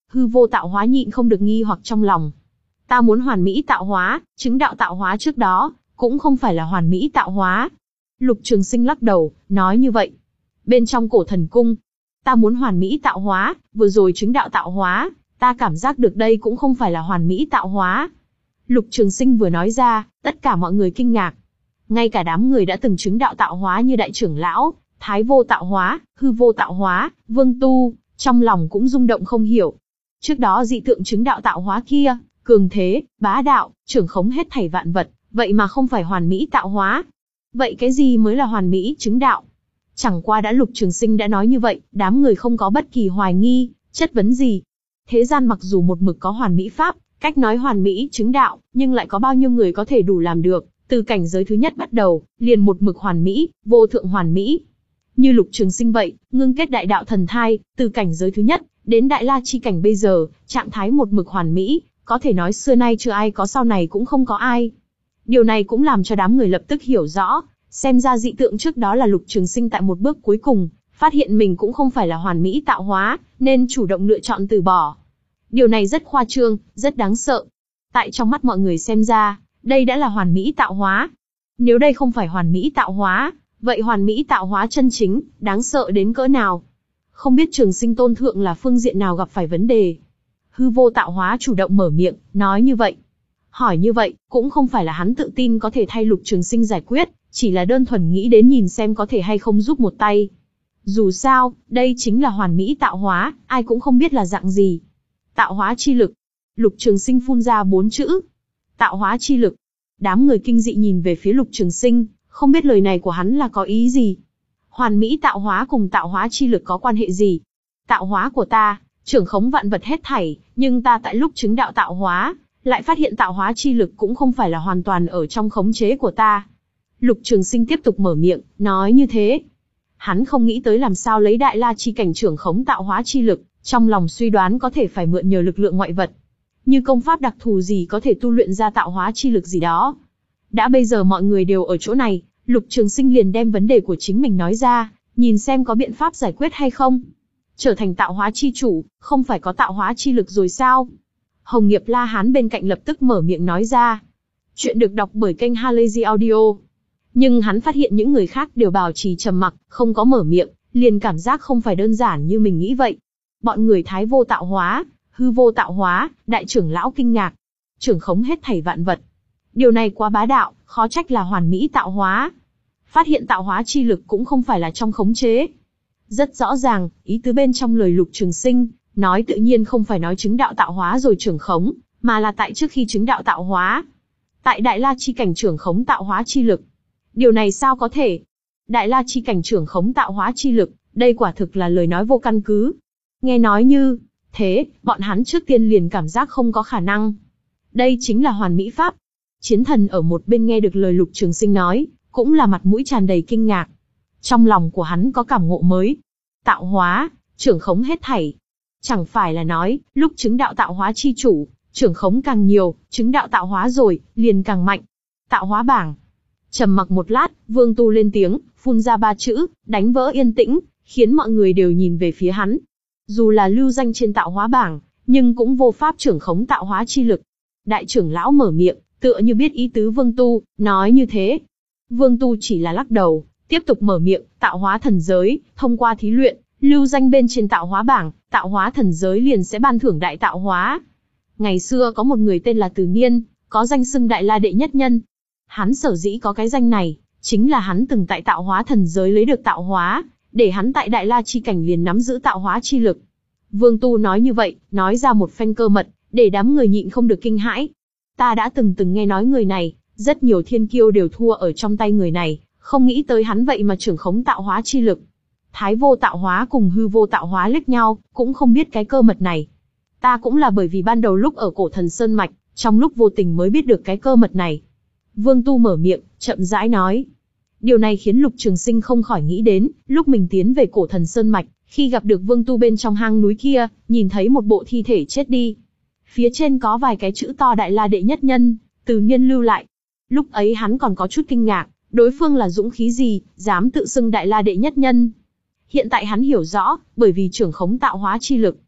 Hư vô tạo hóa nhịn không được nghi hoặc trong lòng. Ta muốn hoàn mỹ tạo hóa, chứng đạo tạo hóa trước đó, cũng không phải là hoàn mỹ tạo hóa. Lục Trường Sinh lắc đầu, nói như vậy. Bên trong cổ thần cung, ta muốn hoàn mỹ tạo hóa, vừa rồi chứng đạo tạo hóa, ta cảm giác được đây cũng không phải là hoàn mỹ tạo hóa. Lục Trường Sinh vừa nói ra, tất cả mọi người kinh ngạc. Ngay cả đám người đã từng chứng đạo tạo hóa như đại trưởng lão, thái vô tạo hóa, hư vô tạo hóa, vương tu, trong lòng cũng rung động không hiểu. Trước đó dị tượng chứng đạo tạo hóa kia, cường thế, bá đạo, trưởng khống hết thảy vạn vật, vậy mà không phải hoàn mỹ tạo hóa. Vậy cái gì mới là hoàn mỹ chứng đạo? Chẳng qua đã Lục Trường Sinh đã nói như vậy, đám người không có bất kỳ hoài nghi, chất vấn gì. Thế gian mặc dù một mực có hoàn mỹ pháp, cách nói hoàn mỹ chứng đạo, nhưng lại có bao nhiêu người có thể đủ làm được, từ cảnh giới thứ nhất bắt đầu, liền một mực hoàn mỹ, vô thượng hoàn mỹ. Như Lục Trường Sinh vậy, ngưng kết đại đạo thần thai, từ cảnh giới thứ nhất, đến đại la chi cảnh bây giờ, trạng thái một mực hoàn mỹ, có thể nói xưa nay chưa ai có, sau này cũng không có ai. Điều này cũng làm cho đám người lập tức hiểu rõ, xem ra dị tượng trước đó là Lục Trường Sinh tại một bước cuối cùng, phát hiện mình cũng không phải là hoàn mỹ tạo hóa, nên chủ động lựa chọn từ bỏ. Điều này rất khoa trương, rất đáng sợ. Tại trong mắt mọi người xem ra, đây đã là hoàn mỹ tạo hóa. Nếu đây không phải hoàn mỹ tạo hóa, vậy hoàn mỹ tạo hóa chân chính, đáng sợ đến cỡ nào? Không biết Trường Sinh tôn thượng là phương diện nào gặp phải vấn đề. Hư vô tạo hóa chủ động mở miệng, nói như vậy. Hỏi như vậy, cũng không phải là hắn tự tin có thể thay Lục Trường Sinh giải quyết, chỉ là đơn thuần nghĩ đến nhìn xem có thể hay không giúp một tay. Dù sao, đây chính là hoàn mỹ tạo hóa, ai cũng không biết là dạng gì. Tạo hóa chi lực. Lục Trường Sinh phun ra bốn chữ. Tạo hóa chi lực. Đám người kinh dị nhìn về phía Lục Trường Sinh, không biết lời này của hắn là có ý gì. Hoàn mỹ tạo hóa cùng tạo hóa chi lực có quan hệ gì? Tạo hóa của ta, trưởng khống vạn vật hết thảy, nhưng ta tại lúc chứng đạo tạo hóa, lại phát hiện tạo hóa chi lực cũng không phải là hoàn toàn ở trong khống chế của ta. Lục Trường Sinh tiếp tục mở miệng, nói như thế. Hắn không nghĩ tới làm sao lấy đại la chi cảnh trưởng khống tạo hóa chi lực, trong lòng suy đoán có thể phải mượn nhờ lực lượng ngoại vật. Như công pháp đặc thù gì có thể tu luyện ra tạo hóa chi lực gì đó. Đã bây giờ mọi người đều ở chỗ này, Lục Trường Sinh liền đem vấn đề của chính mình nói ra, nhìn xem có biện pháp giải quyết hay không. Trở thành tạo hóa chi chủ, không phải có tạo hóa chi lực rồi sao? Hồng Nghiệp La Hán bên cạnh lập tức mở miệng nói ra. Chuyện được đọc bởi kênh Halazy Audio. Nhưng hắn phát hiện những người khác đều bảo trì trầm mặc, không có mở miệng, liền cảm giác không phải đơn giản như mình nghĩ vậy. Bọn người thái vô tạo hóa, hư vô tạo hóa, đại trưởng lão kinh ngạc. Trưởng khống hết thảy vạn vật. Điều này quá bá đạo, khó trách là hoàn mỹ tạo hóa. Phát hiện tạo hóa chi lực cũng không phải là trong khống chế. Rất rõ ràng, ý tứ bên trong lời Lục Trường Sinh, nói tự nhiên không phải nói chứng đạo tạo hóa rồi trưởng khống, mà là tại trước khi chứng đạo tạo hóa. Tại đại la chi cảnh trưởng khống tạo hóa chi lực. Điều này sao có thể? Đại la chi cảnh trưởng khống tạo hóa chi lực, đây quả thực là lời nói vô căn cứ. Nghe nói như thế, bọn hắn trước tiên liền cảm giác không có khả năng. Đây chính là hoàn mỹ pháp. Chiến thần ở một bên nghe được lời Lục Trường Sinh nói, cũng là mặt mũi tràn đầy kinh ngạc. Trong lòng của hắn có cảm ngộ mới. Tạo hóa, trưởng khống hết thảy. Chẳng phải là nói, lúc chứng đạo tạo hóa chi chủ, trưởng khống càng nhiều, chứng đạo tạo hóa rồi, liền càng mạnh. Tạo hóa bảng. Trầm mặc một lát, Vương Tu lên tiếng, phun ra ba chữ, đánh vỡ yên tĩnh, khiến mọi người đều nhìn về phía hắn. Dù là lưu danh trên tạo hóa bảng, nhưng cũng vô pháp trưởng khống tạo hóa chi lực. Đại trưởng lão mở miệng, tựa như biết ý tứ Vương Tu, nói như thế. Vương Tu chỉ là lắc đầu, tiếp tục mở miệng, tạo hóa thần giới, thông qua thí luyện, lưu danh bên trên tạo hóa bảng, tạo hóa thần giới liền sẽ ban thưởng đại tạo hóa. Ngày xưa có một người tên là Từ Niên, có danh xưng đại la đệ nhất nhân. Hắn sở dĩ có cái danh này, chính là hắn từng tại tạo hóa thần giới lấy được tạo hóa, để hắn tại đại la chi cảnh liền nắm giữ tạo hóa chi lực. Vương Tu nói như vậy, nói ra một phen cơ mật, để đám người nhịn không được kinh hãi. Ta đã từng từng nghe nói người này, rất nhiều thiên kiêu đều thua ở trong tay người này, không nghĩ tới hắn vậy mà trưởng khống tạo hóa chi lực. Thái vô tạo hóa cùng hư vô tạo hóa liếc nhau, cũng không biết cái cơ mật này. Ta cũng là bởi vì ban đầu lúc ở cổ thần Sơn Mạch, trong lúc vô tình mới biết được cái cơ mật này. Vương Tu mở miệng, chậm rãi nói. Điều này khiến Lục Trường Sinh không khỏi nghĩ đến, lúc mình tiến về cổ thần Sơn Mạch, khi gặp được Vương Tu bên trong hang núi kia, nhìn thấy một bộ thi thể chết đi. Phía trên có vài cái chữ to đại la đệ nhất nhân, Từ Niên lưu lại. Lúc ấy hắn còn có chút kinh ngạc, đối phương là dũng khí gì, dám tự xưng đại la đệ nhất nhân. Hiện tại hắn hiểu rõ, bởi vì trưởng khống tạo hóa chi lực.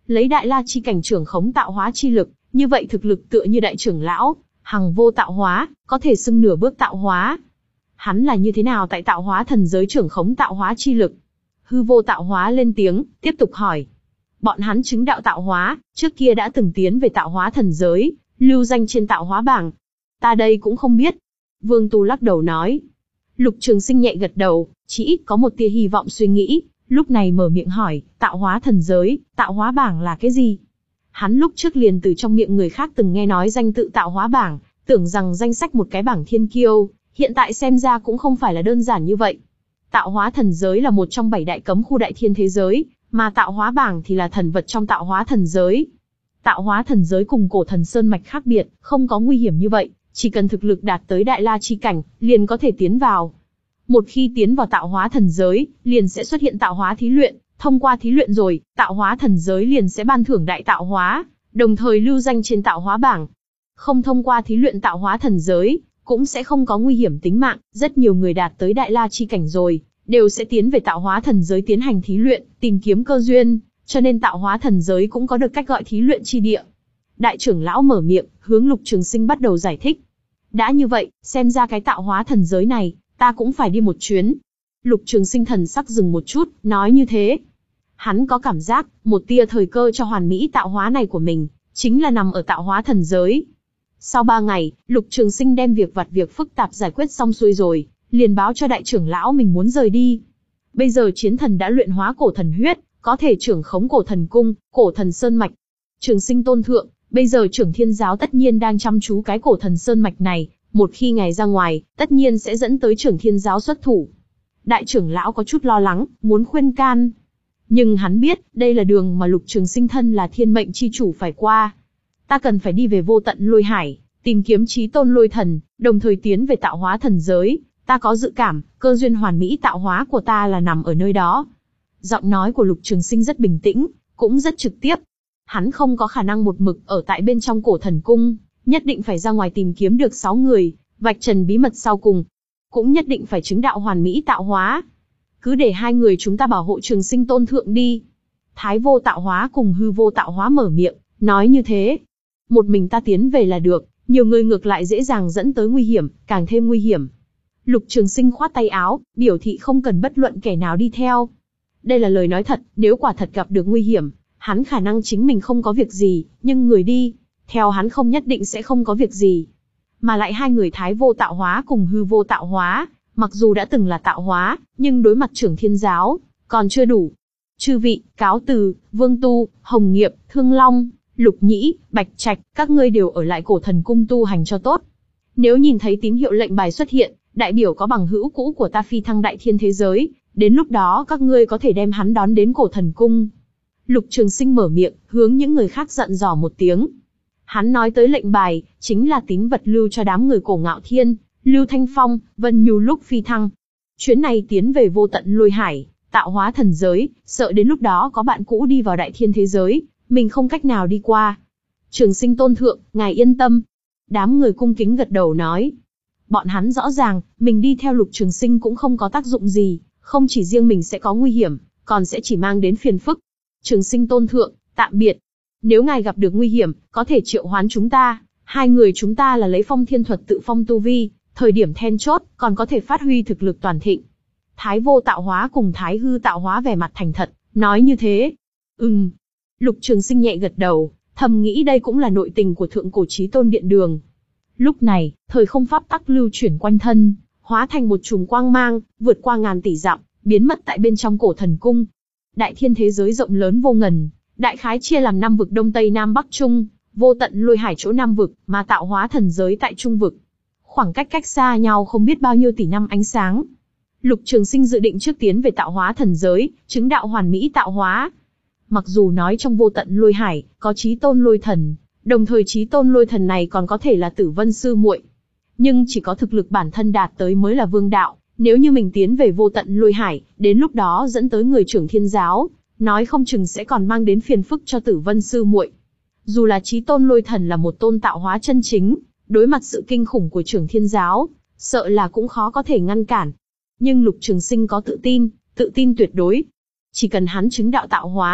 Lấy đại la chi cảnh trưởng khống tạo hóa chi lực, như vậy thực lực tựa như đại trưởng lão, hằng vô tạo hóa, có thể xưng nửa bước tạo hóa. Hắn là như thế nào tại tạo hóa thần giới trưởng khống tạo hóa chi lực? Hư vô tạo hóa lên tiếng, tiếp tục hỏi. Bọn hắn chứng đạo tạo hóa, trước kia đã từng tiến về tạo hóa thần giới, lưu danh trên tạo hóa bảng. Ta đây cũng không biết. Vương Tu lắc đầu nói. Lục Trường Sinh nhẹ gật đầu, chỉ ít có một tia hy vọng suy nghĩ, lúc này mở miệng hỏi, tạo hóa thần giới, tạo hóa bảng là cái gì? Hắn lúc trước liền từ trong miệng người khác từng nghe nói danh tự tạo hóa bảng, tưởng rằng danh sách một cái bảng thiên kiêu, hiện tại xem ra cũng không phải là đơn giản như vậy. Tạo hóa thần giới là một trong bảy đại cấm khu đại thiên thế giới, mà tạo hóa bảng thì là thần vật trong tạo hóa thần giới. Tạo hóa thần giới cùng cổ thần sơn mạch khác biệt, không có nguy hiểm như vậy, chỉ cần thực lực đạt tới đại la chi cảnh, liền có thể tiến vào. Một khi tiến vào tạo hóa thần giới, liền sẽ xuất hiện tạo hóa thí luyện, thông qua thí luyện rồi, tạo hóa thần giới liền sẽ ban thưởng đại tạo hóa, đồng thời lưu danh trên tạo hóa bảng. Không thông qua thí luyện tạo hóa thần giới, cũng sẽ không có nguy hiểm tính mạng, rất nhiều người đạt tới đại la chi cảnh rồi, đều sẽ tiến về tạo hóa thần giới tiến hành thí luyện, tìm kiếm cơ duyên, cho nên tạo hóa thần giới cũng có được cách gọi thí luyện chi địa. Đại trưởng lão mở miệng, hướng Lục Trường Sinh bắt đầu giải thích. Đã như vậy, xem ra cái tạo hóa thần giới này, ta cũng phải đi một chuyến. Lục Trường Sinh thần sắc dừng một chút, nói như thế. Hắn có cảm giác, một tia thời cơ cho hoàn mỹ tạo hóa này của mình, chính là nằm ở tạo hóa thần giới. Sau ba ngày, Lục Trường Sinh đem việc vặt việc phức tạp giải quyết xong xuôi rồi, liền báo cho đại trưởng lão mình muốn rời đi. Bây giờ chiến thần đã luyện hóa cổ thần huyết, có thể trưởng khống cổ thần cung, cổ thần sơn mạch. Trường Sinh tôn thượng, bây giờ Trưởng Thiên giáo tất nhiên đang chăm chú cái cổ thần sơn mạch này, một khi ngài ra ngoài, tất nhiên sẽ dẫn tới Trưởng Thiên giáo xuất thủ. Đại trưởng lão có chút lo lắng, muốn khuyên can. Nhưng hắn biết, đây là đường mà Lục Trường Sinh thân là thiên mệnh chi chủ phải qua. Ta cần phải đi về vô tận lôi hải, tìm kiếm chí tôn lôi thần, đồng thời tiến về tạo hóa thần giới. Ta có dự cảm, cơ duyên hoàn mỹ tạo hóa của ta là nằm ở nơi đó. Giọng nói của Lục Trường Sinh rất bình tĩnh, cũng rất trực tiếp. Hắn không có khả năng một mực ở tại bên trong cổ thần cung, nhất định phải ra ngoài tìm kiếm được sáu người, vạch trần bí mật sau cùng. Cũng nhất định phải chứng đạo hoàn mỹ tạo hóa. Cứ để hai người chúng ta bảo hộ Trường Sinh tôn thượng đi. Thái vô tạo hóa cùng hư vô tạo hóa mở miệng, nói như thế. Một mình ta tiến về là được, nhiều người ngược lại dễ dàng dẫn tới nguy hiểm, càng thêm nguy hiểm. Lục Trường Sinh khoát tay áo, biểu thị không cần bất luận kẻ nào đi theo. Đây là lời nói thật, nếu quả thật gặp được nguy hiểm, hắn khả năng chính mình không có việc gì, nhưng người đi, theo hắn không nhất định sẽ không có việc gì. Mà lại hai người Thái vô tạo hóa cùng hư vô tạo hóa, mặc dù đã từng là tạo hóa, nhưng đối mặt Trưởng Thiên giáo, còn chưa đủ. Chư vị, cáo từ, Vương Tu, Hồng Nghiệp, Thương Long, Lục Nhĩ, Bạch Trạch, các ngươi đều ở lại cổ thần cung tu hành cho tốt. Nếu nhìn thấy tín hiệu lệnh bài xuất hiện, đại biểu có bằng hữu cũ của ta phi thăng đại thiên thế giới, đến lúc đó các ngươi có thể đem hắn đón đến cổ thần cung. Lục Trường Sinh mở miệng, hướng những người khác dặn dò một tiếng. Hắn nói tới lệnh bài, chính là tín vật lưu cho đám người cổ Ngạo Thiên, Lưu Thanh Phong, Vân Nhu lúc phi thăng. Chuyến này tiến về vô tận lôi hải, tạo hóa thần giới, sợ đến lúc đó có bạn cũ đi vào đại thiên thế giới, mình không cách nào đi qua. Trường Sinh tôn thượng, ngài yên tâm. Đám người cung kính gật đầu nói. Bọn hắn rõ ràng, mình đi theo Lục Trường Sinh cũng không có tác dụng gì, không chỉ riêng mình sẽ có nguy hiểm, còn sẽ chỉ mang đến phiền phức. Trường Sinh tôn thượng, tạm biệt. Nếu ngài gặp được nguy hiểm, có thể triệu hoán chúng ta. Hai người chúng ta là lấy phong thiên thuật tự phong tu vi, thời điểm then chốt, còn có thể phát huy thực lực toàn thịnh. Thái vô tạo hóa cùng Thái hư tạo hóa vẻ mặt thành thật, nói như thế. Ừm. Lục Trường Sinh nhẹ gật đầu, thầm nghĩ đây cũng là nội tình của thượng cổ chí tôn điện đường. Lúc này, thời không pháp tắc lưu chuyển quanh thân, hóa thành một chùm quang mang, vượt qua ngàn tỷ dặm, biến mất tại bên trong cổ thần cung. Đại thiên thế giới rộng lớn vô ngần, đại khái chia làm năm vực đông tây nam bắc trung, vô tận lôi hải chỗ nam vực, mà tạo hóa thần giới tại trung vực. Khoảng cách cách xa nhau không biết bao nhiêu tỷ năm ánh sáng. Lục Trường Sinh dự định trước tiến về tạo hóa thần giới, chứng đạo hoàn mỹ tạo hóa. Mặc dù nói trong vô tận lôi hải, có chí tôn lôi thần, đồng thời chí tôn lôi thần này còn có thể là Tử Vân sư muội. Nhưng chỉ có thực lực bản thân đạt tới mới là vương đạo, nếu như mình tiến về vô tận lôi hải, đến lúc đó dẫn tới người Trưởng Thiên giáo, nói không chừng sẽ còn mang đến phiền phức cho Tử Vân sư muội. Dù là chí tôn lôi thần là một tôn tạo hóa chân chính, đối mặt sự kinh khủng của Trưởng Thiên giáo, sợ là cũng khó có thể ngăn cản. Nhưng Lục Trường Sinh có tự tin, tự tin tuyệt đối. Chỉ cần hắn chứng đạo tạo hóa,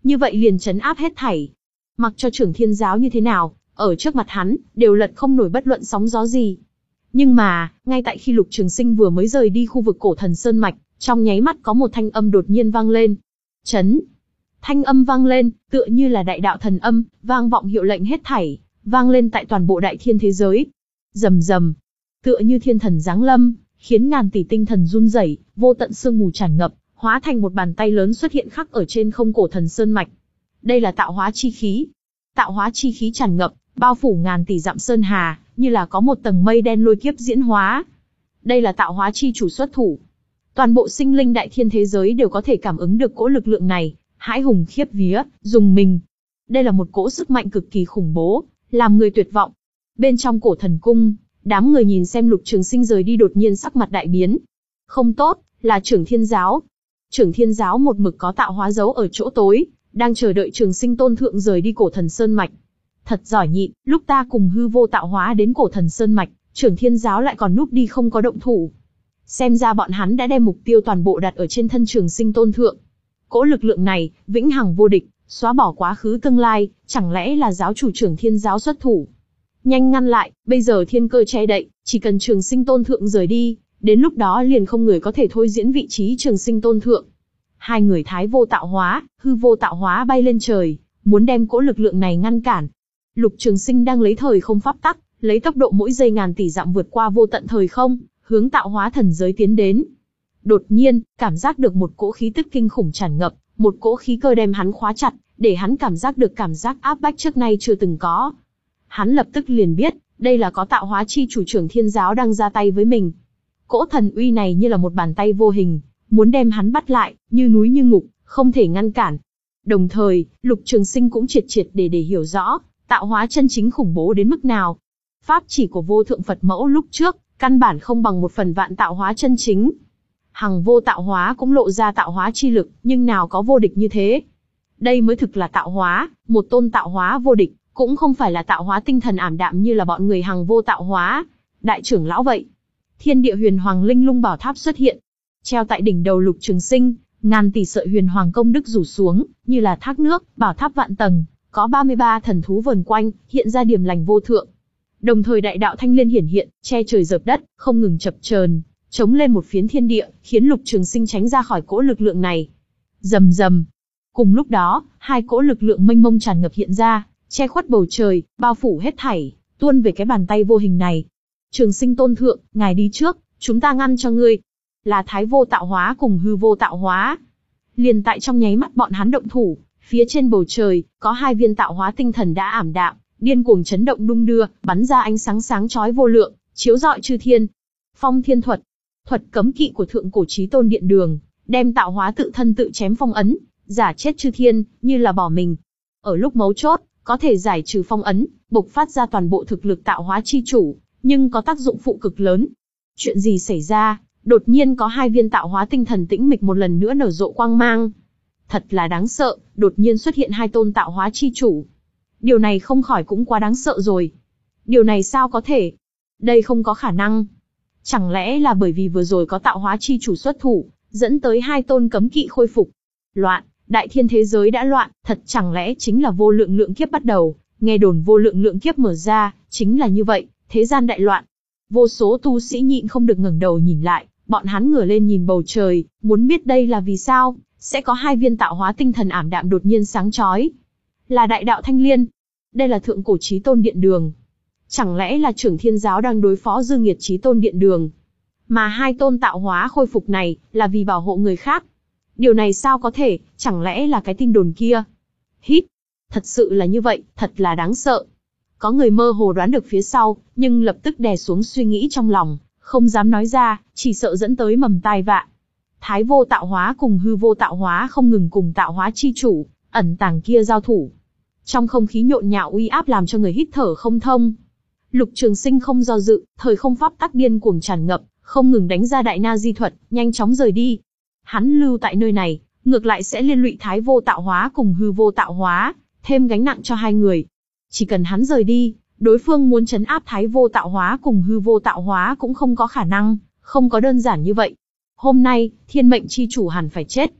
như vậy liền trấn áp hết thảy. Mặc cho Trưởng Thiên Giáo như thế nào, ở trước mặt hắn, đều lật không nổi bất luận sóng gió gì. Nhưng mà, ngay tại khi Lục Trường Sinh vừa mới rời đi khu vực Cổ Thần Sơn Mạch, trong nháy mắt có một thanh âm đột nhiên vang lên. Chấn! Thanh âm vang lên, tựa như là đại đạo thần âm, vang vọng hiệu lệnh hết thảy, vang lên tại toàn bộ đại thiên thế giới. Rầm rầm! Tựa như thiên thần giáng lâm, khiến ngàn tỷ tinh thần run rẩy, vô tận sương mù tràn ngập, hóa thành một bàn tay lớn xuất hiện khắc ở trên không Cổ Thần Sơn Mạch. Đây là tạo hóa chi khí. Tạo hóa chi khí tràn ngập, bao phủ ngàn tỷ dặm sơn hà, như là có một tầng mây đen lôi kiếp diễn hóa. Đây là tạo hóa chi chủ xuất thủ. Toàn bộ sinh linh đại thiên thế giới đều có thể cảm ứng được cỗ lực lượng này, hãi hùng khiếp vía, dùng mình. Đây là một cỗ sức mạnh cực kỳ khủng bố, làm người tuyệt vọng. Bên trong Cổ Thần Cung, đám người nhìn xem Lục Trường Sinh rời đi đột nhiên sắc mặt đại biến. Không tốt, là Trưởng Thiên Giáo. Trưởng Thiên Giáo một mực có tạo hóa dấu ở chỗ tối, đang chờ đợi Trường Sinh Tôn Thượng rời đi Cổ Thần Sơn Mạch. Thật giỏi nhịn, lúc ta cùng hư vô tạo hóa đến Cổ Thần Sơn Mạch, Trưởng Thiên Giáo lại còn núp đi không có động thủ. Xem ra bọn hắn đã đem mục tiêu toàn bộ đặt ở trên thân Trường Sinh Tôn Thượng. Cỗ lực lượng này, vĩnh hằng vô địch, xóa bỏ quá khứ tương lai, chẳng lẽ là giáo chủ Trưởng Thiên Giáo xuất thủ? Nhanh ngăn lại, bây giờ thiên cơ che đậy, chỉ cần Trường Sinh Tôn Thượng rời đi, đến lúc đó liền không người có thể thôi diễn vị trí Trường Sinh Tôn Thượng. Hai người thái vô tạo hóa, hư vô tạo hóa bay lên trời, muốn đem cỗ lực lượng này ngăn cản. Lục Trường Sinh đang lấy thời không pháp tắc, lấy tốc độ mỗi giây ngàn tỷ dặm vượt qua vô tận thời không, hướng tạo hóa thần giới tiến đến. Đột nhiên, cảm giác được một cỗ khí tức kinh khủng tràn ngập, một cỗ khí cơ đem hắn khóa chặt, để hắn cảm giác được cảm giác áp bách trước nay chưa từng có. Hắn lập tức liền biết, đây là có tạo hóa chi chủ Trưởng Thiên Giáo đang ra tay với mình. Cỗ thần uy này như là một bàn tay vô hình, muốn đem hắn bắt lại, như núi như ngục, không thể ngăn cản. Đồng thời, Lục Trường Sinh cũng triệt triệt để để hiểu rõ, tạo hóa chân chính khủng bố đến mức nào. Pháp chỉ của vô thượng Phật mẫu lúc trước, căn bản không bằng một phần vạn tạo hóa chân chính. Hằng vô tạo hóa cũng lộ ra tạo hóa chi lực, nhưng nào có vô địch như thế. Đây mới thực là tạo hóa, một tôn tạo hóa vô địch, cũng không phải là tạo hóa tinh thần ảm đạm như là bọn người hằng vô tạo hóa. Đại trưởng lão vậy. Thiên địa huyền hoàng linh lung bảo tháp xuất hiện. Treo tại đỉnh đầu Lục Trường Sinh, ngàn tỷ sợi huyền hoàng công đức rủ xuống, như là thác nước, bảo tháp vạn tầng, có ba mươi ba thần thú vờn quanh, hiện ra điểm lành vô thượng. Đồng thời đại đạo thanh liên hiển hiện, che trời dợp đất, không ngừng chập chờn, chống lên một phiến thiên địa, khiến Lục Trường Sinh tránh ra khỏi cỗ lực lượng này. Rầm rầm. Cùng lúc đó, hai cỗ lực lượng mênh mông tràn ngập hiện ra, che khuất bầu trời, bao phủ hết thảy, tuôn về cái bàn tay vô hình này. Trường Sinh Tôn Thượng, ngài đi trước, chúng ta ngăn cho ngươi. Là thái vô tạo hóa cùng hư vô tạo hóa. Liền tại trong nháy mắt bọn hắn động thủ, phía trên bầu trời, có hai viên tạo hóa tinh thần đã ảm đạm, điên cuồng chấn động đung đưa, bắn ra ánh sáng sáng chói vô lượng, chiếu rọi chư thiên. Phong Thiên Thuật, thuật cấm kỵ của thượng cổ chí tôn điện đường, đem tạo hóa tự thân tự chém phong ấn, giả chết chư thiên, như là bỏ mình. Ở lúc mấu chốt, có thể giải trừ phong ấn, bộc phát ra toàn bộ thực lực tạo hóa chi chủ, nhưng có tác dụng phụ cực lớn. Chuyện gì xảy ra? Đột nhiên có hai viên tạo hóa tinh thần tĩnh mịch một lần nữa nở rộ quang mang. Thật là đáng sợ, đột nhiên xuất hiện hai tôn tạo hóa chi chủ. Điều này không khỏi cũng quá đáng sợ rồi. Điều này sao có thể? Đây không có khả năng. Chẳng lẽ là bởi vì vừa rồi có tạo hóa chi chủ xuất thủ, dẫn tới hai tôn cấm kỵ khôi phục? Loạn, đại thiên thế giới đã loạn, thật chẳng lẽ chính là vô lượng lượng kiếp bắt đầu, nghe đồn vô lượng lượng kiếp mở ra, chính là như vậy, thế gian đại loạn. Vô số tu sĩ nhịn không được ngẩng đầu nhìn lại, bọn hắn ngửa lên nhìn bầu trời, muốn biết đây là vì sao, sẽ có hai viên tạo hóa tinh thần ảm đạm đột nhiên sáng chói. Là đại đạo thanh liên. Đây là thượng cổ chí tôn điện đường. Chẳng lẽ là Trưởng Thiên Giáo đang đối phó dư nghiệt chí tôn điện đường? Mà hai tôn tạo hóa khôi phục này, là vì bảo hộ người khác. Điều này sao có thể, chẳng lẽ là cái tin đồn kia? Hít! Thật sự là như vậy, thật là đáng sợ. Có người mơ hồ đoán được phía sau, nhưng lập tức đè xuống suy nghĩ trong lòng, không dám nói ra, chỉ sợ dẫn tới mầm tai vạ. Thái vô tạo hóa cùng hư vô tạo hóa không ngừng cùng tạo hóa chi chủ, ẩn tàng kia giao thủ. Trong không khí nhộn nhạo uy áp làm cho người hít thở không thông. Lục Trường Sinh không do dự, thời không pháp tắc điên cuồng tràn ngập, không ngừng đánh ra đại na di thuật, nhanh chóng rời đi. Hắn lưu tại nơi này, ngược lại sẽ liên lụy thái vô tạo hóa cùng hư vô tạo hóa, thêm gánh nặng cho hai người. Chỉ cần hắn rời đi, đối phương muốn trấn áp thái vô tạo hóa cùng hư vô tạo hóa cũng không có khả năng, không có đơn giản như vậy. Hôm nay, thiên mệnh chi chủ hẳn phải chết.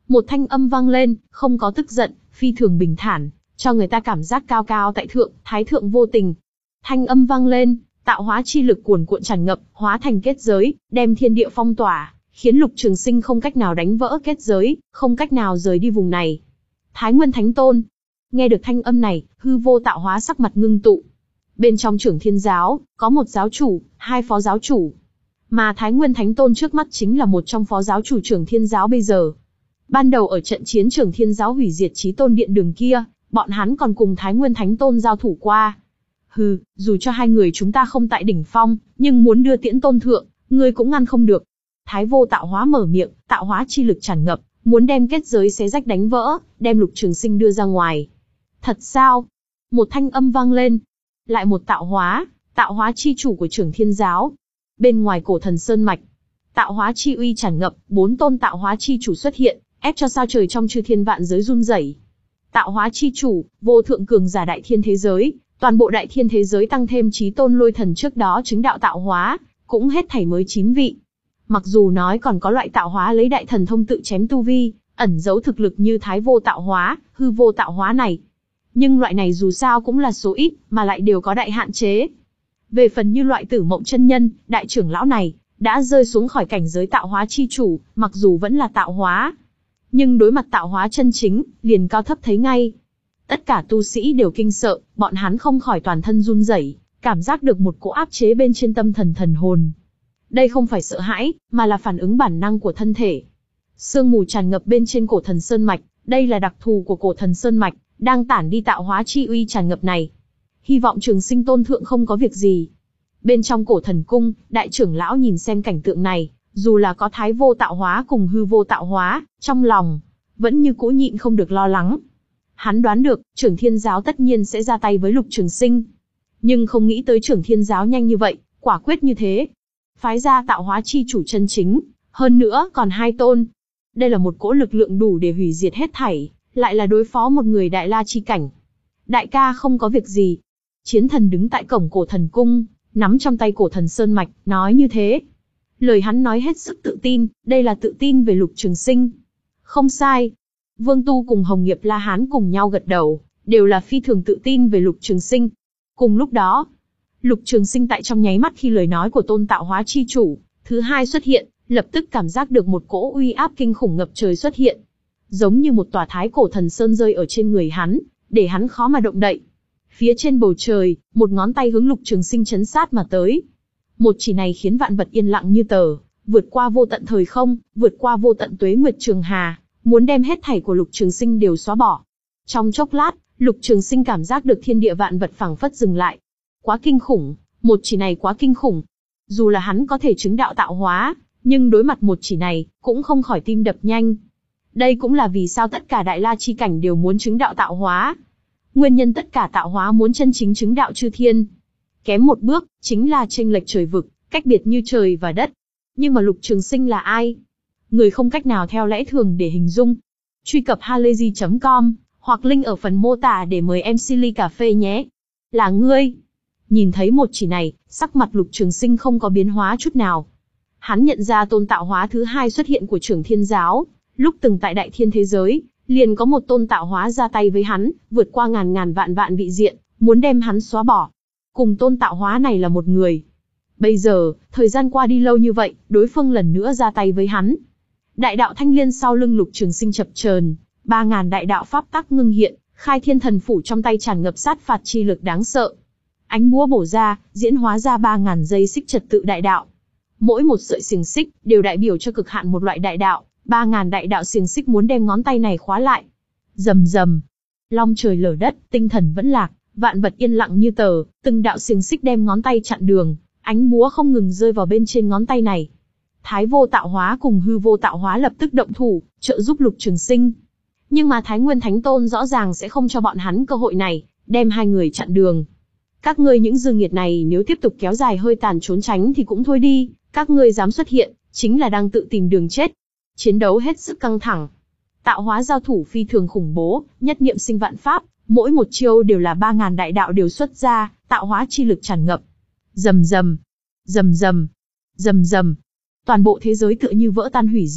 Một thanh âm vang lên, không có tức giận, phi thường bình thản, cho người ta cảm giác cao cao tại thượng, thái thượng vô tình. Thanh âm vang lên, tạo hóa chi lực cuồn cuộn tràn ngập, hóa thành kết giới, đem thiên địa phong tỏa, khiến Lục Trường Sinh không cách nào đánh vỡ kết giới, không cách nào rời đi vùng này. Thái Nguyên Thánh Tôn. Nghe được thanh âm này, hư vô tạo hóa sắc mặt ngưng tụ. Bên trong Trưởng Thiên Giáo, có một giáo chủ, hai phó giáo chủ. Mà Thái Nguyên Thánh Tôn trước mắt chính là một trong phó giáo chủ Trưởng Thiên Giáo bây giờ. Ban đầu ở trận chiến Trưởng Thiên Giáo hủy diệt Chí Tôn Điện đường kia, bọn hắn còn cùng Thái Nguyên Thánh Tôn giao thủ qua. Hừ, dù cho hai người chúng ta không tại đỉnh phong, nhưng muốn đưa tiễn tôn thượng, ngươi cũng ngăn không được. Thái vô tạo hóa mở miệng, tạo hóa chi lực tràn ngập, muốn đem kết giới xé rách đánh vỡ, đem Lục Trường Sinh đưa ra ngoài. Thật sao? Một thanh âm vang lên. Lại một tạo hóa, tạo hóa chi chủ của Trưởng Thiên Giáo. Bên ngoài Cổ Thần Sơn mạch, tạo hóa chi uy tràn ngập, bốn tôn tạo hóa chi chủ xuất hiện, ép cho sao trời trong chư thiên vạn giới run rẩy. Tạo hóa chi chủ, vô thượng cường giả đại thiên thế giới, toàn bộ đại thiên thế giới tăng thêm Chí Tôn Lôi Thần trước đó chứng đạo tạo hóa, cũng hết thảy mới chín vị. Mặc dù nói còn có loại tạo hóa lấy đại thần thông tự chém tu vi, ẩn giấu thực lực như Thái vô tạo hóa, hư vô tạo hóa này. Nhưng loại này dù sao cũng là số ít, mà lại đều có đại hạn chế. Về phần như loại Tử Mộng chân nhân, đại trưởng lão này, đã rơi xuống khỏi cảnh giới tạo hóa chi chủ, mặc dù vẫn là tạo hóa. Nhưng đối mặt tạo hóa chân chính, liền cao thấp thấy ngay. Tất cả tu sĩ đều kinh sợ, bọn hắn không khỏi toàn thân run rẩy, cảm giác được một cỗ áp chế bên trên tâm thần thần hồn. Đây không phải sợ hãi, mà là phản ứng bản năng của thân thể. Sương mù tràn ngập bên trên Cổ Thần Sơn mạch, đây là đặc thù của Cổ Thần Sơn mạch, đang tản đi tạo hóa chi uy tràn ngập này. Hy vọng Trường Sinh tôn thượng không có việc gì. Bên trong Cổ Thần cung, đại trưởng lão nhìn xem cảnh tượng này, dù là có Thái vô tạo hóa cùng hư vô tạo hóa, trong lòng vẫn như cũ nhịn không được lo lắng. Hắn đoán được, Trưởng Thiên Giáo tất nhiên sẽ ra tay với Lục Trường Sinh. Nhưng không nghĩ tới Trưởng Thiên Giáo nhanh như vậy, quả quyết như thế. Phái ra tạo hóa chi chủ chân chính, hơn nữa còn hai tôn. Đây là một cỗ lực lượng đủ để hủy diệt hết thảy, lại là đối phó một người đại la chi cảnh. Đại ca không có việc gì. Chiến thần đứng tại cổng Cổ Thần cung, nắm trong tay Cổ Thần Sơn mạch, nói như thế. Lời hắn nói hết sức tự tin, đây là tự tin về Lục Trường Sinh. Không sai. Vương Tu cùng Hồng Nghiệp La Hán cùng nhau gật đầu, đều là phi thường tự tin về Lục Trường Sinh. Cùng lúc đó, Lục Trường Sinh tại trong nháy mắt khi lời nói của tôn tạo hóa chi chủ thứ hai xuất hiện, lập tức cảm giác được một cỗ uy áp kinh khủng ngập trời xuất hiện, giống như một tòa thái cổ thần sơn rơi ở trên người hắn, để hắn khó mà động đậy. Phía trên bầu trời, một ngón tay hướng Lục Trường Sinh chấn sát mà tới. Một chỉ này khiến vạn vật yên lặng như tờ, vượt qua vô tận thời không, vượt qua vô tận tuế nguyệt trường hà, muốn đem hết thảy của Lục Trường Sinh đều xóa bỏ. Trong chốc lát, Lục Trường Sinh cảm giác được thiên địa vạn vật phảng phất dừng lại. Quá kinh khủng, một chỉ này quá kinh khủng. Dù là hắn có thể chứng đạo tạo hóa, nhưng đối mặt một chỉ này, cũng không khỏi tim đập nhanh. Đây cũng là vì sao tất cả đại la chi cảnh đều muốn chứng đạo tạo hóa. Nguyên nhân tất cả tạo hóa muốn chân chính chứng đạo chư thiên. Kém một bước, chính là chênh lệch trời vực, cách biệt như trời và đất. Nhưng mà Lục Trường Sinh là ai? Người không cách nào theo lẽ thường để hình dung. Truy cập halayzi chấm com, hoặc link ở phần mô tả để mời em xê ly cà phê nhé. Là ngươi. Nhìn thấy một chỉ này, sắc mặt Lục Trường Sinh không có biến hóa chút nào. Hắn nhận ra tôn tạo hóa thứ hai xuất hiện của Trưởng Thiên Giáo, lúc từng tại đại thiên thế giới, liền có một tôn tạo hóa ra tay với hắn, vượt qua ngàn ngàn vạn vạn vị diện, muốn đem hắn xóa bỏ. Cùng tôn tạo hóa này là một người. Bây giờ, thời gian qua đi lâu như vậy, đối phương lần nữa ra tay với hắn. Đại đạo thanh liên sau lưng Lục Trường Sinh chập chờn, ba ngàn đại đạo pháp tắc ngưng hiện, khai thiên thần phủ trong tay tràn ngập sát phạt chi lực đáng sợ. Ánh búa bổ ra, diễn hóa ra ba ngàn dây xích trật tự đại đạo. Mỗi một sợi xiềng xích đều đại biểu cho cực hạn một loại đại đạo, ba ngàn đại đạo xiềng xích muốn đem ngón tay này khóa lại. Rầm rầm, long trời lở đất, tinh thần vẫn lạc, vạn vật yên lặng như tờ, từng đạo xiềng xích đem ngón tay chặn đường, ánh búa không ngừng rơi vào bên trên ngón tay này. Thái vô tạo hóa cùng hư vô tạo hóa lập tức động thủ, trợ giúp Lục Trường Sinh. Nhưng mà Thái Nguyên Thánh Tôn rõ ràng sẽ không cho bọn hắn cơ hội này, đem hai người chặn đường. Các ngươi những dư nghiệt này nếu tiếp tục kéo dài hơi tàn trốn tránh thì cũng thôi đi, các ngươi dám xuất hiện, chính là đang tự tìm đường chết. Chiến đấu hết sức căng thẳng. Tạo hóa giao thủ phi thường khủng bố, nhất niệm sinh vạn pháp, mỗi một chiêu đều là ba ngàn đại đạo đều xuất ra, tạo hóa chi lực tràn ngập. Rầm rầm, rầm rầm, rầm rầm. Toàn bộ thế giới tựa như vỡ tan hủy diệt,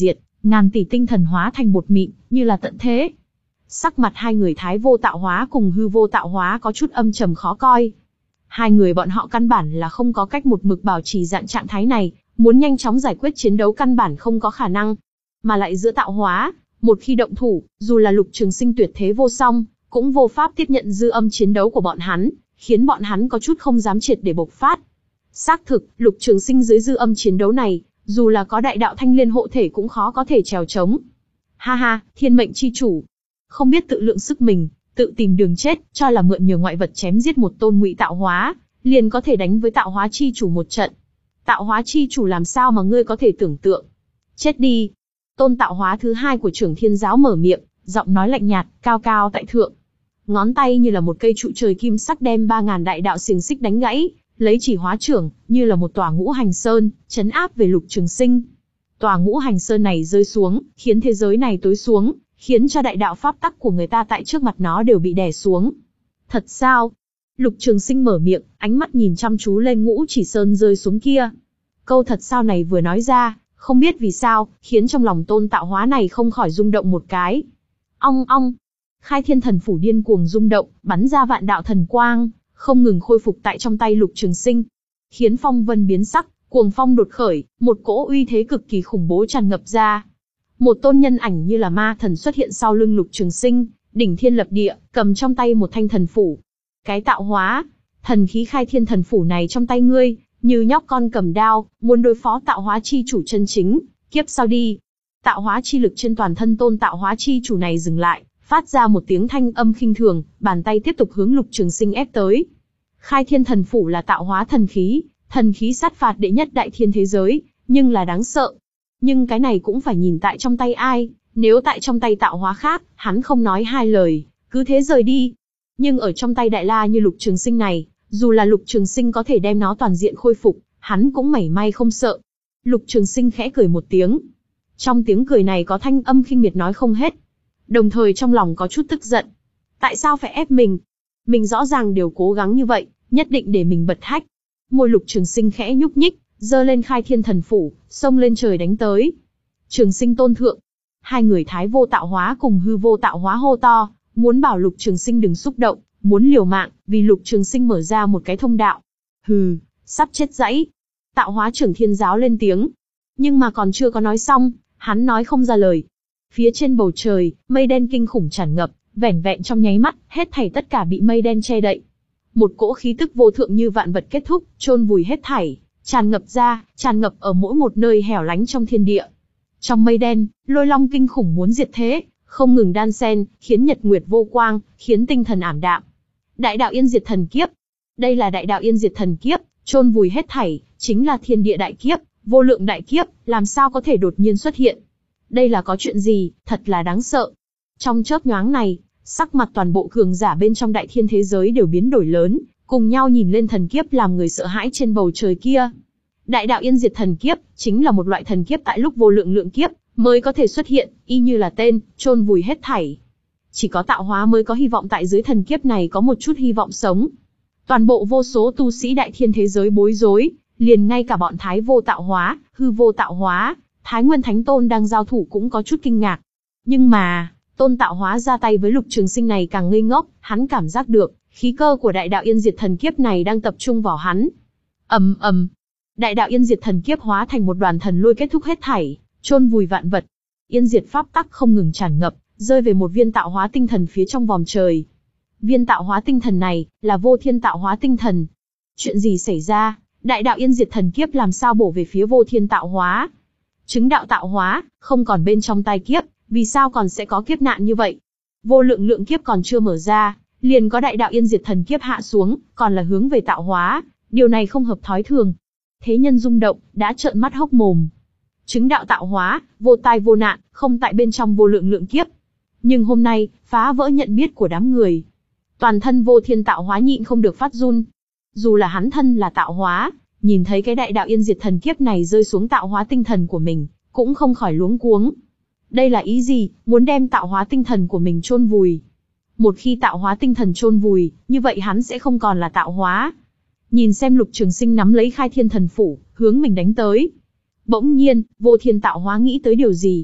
ngàn tỷ tinh thần hóa thành bột mịn, như là tận thế. Sắc mặt hai người Thái vô tạo hóa cùng hư vô tạo hóa có chút âm trầm khó coi. Hai người bọn họ căn bản là không có cách một mực bảo trì dạng trạng thái này, muốn nhanh chóng giải quyết chiến đấu căn bản không có khả năng. Mà lại giữa tạo hóa, một khi động thủ, dù là Lục Trường Sinh tuyệt thế vô song, cũng vô pháp tiếp nhận dư âm chiến đấu của bọn hắn, khiến bọn hắn có chút không dám triệt để bộc phát. Xác thực, Lục Trường Sinh dưới dư âm chiến đấu này, dù là có đại đạo thanh liên hộ thể cũng khó có thể trèo trống. Ha ha, thiên mệnh chi chủ, không biết tự lượng sức mình, tự tìm đường chết, cho là mượn nhờ ngoại vật chém giết một tôn ngụy tạo hóa, liền có thể đánh với tạo hóa chi chủ một trận. Tạo hóa chi chủ làm sao mà ngươi có thể tưởng tượng? Chết đi! Tôn tạo hóa thứ hai của Trưởng Thiên Giáo mở miệng, giọng nói lạnh nhạt, cao cao tại thượng. Ngón tay như là một cây trụ trời kim sắc đem ba ngàn đại đạo xiềng xích đánh gãy, lấy chỉ hóa trưởng, như là một tòa ngũ hành sơn, chấn áp về Lục Trường Sinh. Tòa ngũ hành sơn này rơi xuống, khiến thế giới này tối xuống, khiến cho đại đạo pháp tắc của người ta tại trước mặt nó đều bị đè xuống. Thật sao? Lục Trường Sinh mở miệng, ánh mắt nhìn chăm chú lên ngũ chỉ sơn rơi xuống kia. Câu thật sao này vừa nói ra, không biết vì sao, khiến trong lòng tôn tạo hóa này không khỏi rung động một cái. Ong ong! Khai Thiên Thần Phủ điên cuồng rung động, bắn ra vạn đạo thần quang, không ngừng khôi phục tại trong tay Lục Trường Sinh. Khiến phong vân biến sắc, cuồng phong đột khởi, một cỗ uy thế cực kỳ khủng bố tràn ngập ra. Một tôn nhân ảnh như là ma thần xuất hiện sau lưng Lục Trường Sinh, đỉnh thiên lập địa, cầm trong tay một thanh thần phủ. Cái tạo hóa, thần khí Khai Thiên Thần Phủ này trong tay ngươi, như nhóc con cầm đao, muốn đối phó tạo hóa chi chủ chân chính, kiếp sau đi. Tạo hóa chi lực trên toàn thân tôn tạo hóa chi chủ này dừng lại, phát ra một tiếng thanh âm khinh thường, bàn tay tiếp tục hướng Lục Trường Sinh ép tới. Khai Thiên Thần Phủ là tạo hóa thần khí, thần khí sát phạt đệ nhất đại thiên thế giới, nhưng là đáng sợ. Nhưng cái này cũng phải nhìn tại trong tay ai, nếu tại trong tay tạo hóa khác, hắn không nói hai lời, cứ thế rời đi. Nhưng ở trong tay đại la như Lục Trường Sinh này, dù là Lục Trường Sinh có thể đem nó toàn diện khôi phục, hắn cũng mảy may không sợ. Lục Trường Sinh khẽ cười một tiếng. Trong tiếng cười này có thanh âm khinh miệt nói không hết. Đồng thời trong lòng có chút tức giận. Tại sao phải ép mình? Mình rõ ràng đều cố gắng như vậy, nhất định để mình bật hách. Môi Lục Trường Sinh khẽ nhúc nhích, giơ lên Khai Thiên Thần Phủ, xông lên trời đánh tới. Trường Sinh tôn thượng. Hai người Thái vô tạo hóa cùng hư vô tạo hóa hô to, muốn bảo Lục Trường Sinh đừng xúc động, muốn liều mạng, vì Lục Trường Sinh mở ra một cái thông đạo. Hừ, sắp chết dãy. Tạo hóa Trưởng Thiên Giáo lên tiếng. Nhưng mà còn chưa có nói xong, hắn nói không ra lời. Phía trên bầu trời, mây đen kinh khủng tràn ngập, vẻn vẹn trong nháy mắt, hết thảy tất cả bị mây đen che đậy. Một cỗ khí tức vô thượng như vạn vật kết thúc, chôn vùi hết thảy, tràn ngập ra, tràn ngập ở mỗi một nơi hẻo lánh trong thiên địa. Trong mây đen, lôi long kinh khủng muốn diệt thế, không ngừng đan xen, khiến nhật nguyệt vô quang, khiến tinh thần ảm đạm. Đại đạo yên diệt thần kiếp. Đây là đại đạo yên diệt thần kiếp, chôn vùi hết thảy, chính là thiên địa đại kiếp, vô lượng đại kiếp, làm sao có thể đột nhiên xuất hiện. Đây là có chuyện gì, thật là đáng sợ. Trong chớp nhoáng này, sắc mặt toàn bộ cường giả bên trong đại thiên thế giới đều biến đổi lớn, cùng nhau nhìn lên thần kiếp làm người sợ hãi trên bầu trời kia. Đại đạo yên diệt thần kiếp, chính là một loại thần kiếp tại lúc vô lượng lượng kiếp, mới có thể xuất hiện, y như là tên, chôn vùi hết thảy. Chỉ có tạo hóa mới có hy vọng tại dưới thần kiếp này có một chút hy vọng sống. Toàn bộ vô số tu sĩ đại thiên thế giới bối rối, liền ngay cả bọn Thái vô tạo hóa, hư vô tạo hóa, Thái Nguyên Thánh Tôn đang giao thủ cũng có chút kinh ngạc. Nhưng mà, Tôn tạo hóa ra tay với Lục Trường Sinh này càng ngây ngốc, hắn cảm giác được, khí cơ của đại đạo yên diệt thần kiếp này đang tập trung vào hắn. Ầm ầm, đại đạo yên diệt thần kiếp hóa thành một đoàn thần lôi kết thúc hết thảy, chôn vùi vạn vật. Yên diệt pháp tắc không ngừng tràn ngập, rơi về một viên tạo hóa tinh thần phía trong vòm trời. Viên tạo hóa tinh thần này, là vô thiên tạo hóa tinh thần. Chuyện gì xảy ra, đại đạo yên diệt thần kiếp làm sao bổ về phía vô thiên tạo hóa? Chứng đạo tạo hóa, không còn bên trong tai kiếp, vì sao còn sẽ có kiếp nạn như vậy? Vô lượng lượng kiếp còn chưa mở ra, liền có đại đạo yên diệt thần kiếp hạ xuống, còn là hướng về tạo hóa, điều này không hợp thói thường. Thế nhân rung động, đã trợn mắt hốc mồm. Chứng đạo tạo hóa, vô tai vô nạn, không tại bên trong vô lượng lượng kiếp. Nhưng hôm nay, phá vỡ nhận biết của đám người. Toàn thân vô thiên tạo hóa nhịn không được phát run. Dù là hắn thân là tạo hóa, nhìn thấy cái đại đạo yên diệt thần kiếp này rơi xuống tạo hóa tinh thần của mình, cũng không khỏi luống cuống. Đây là ý gì, muốn đem tạo hóa tinh thần của mình chôn vùi. Một khi tạo hóa tinh thần chôn vùi, như vậy hắn sẽ không còn là tạo hóa. Nhìn xem Lục Trường Sinh nắm lấy Khai Thiên Thần Phủ, hướng mình đánh tới. Bỗng nhiên, vô thiên tạo hóa nghĩ tới điều gì.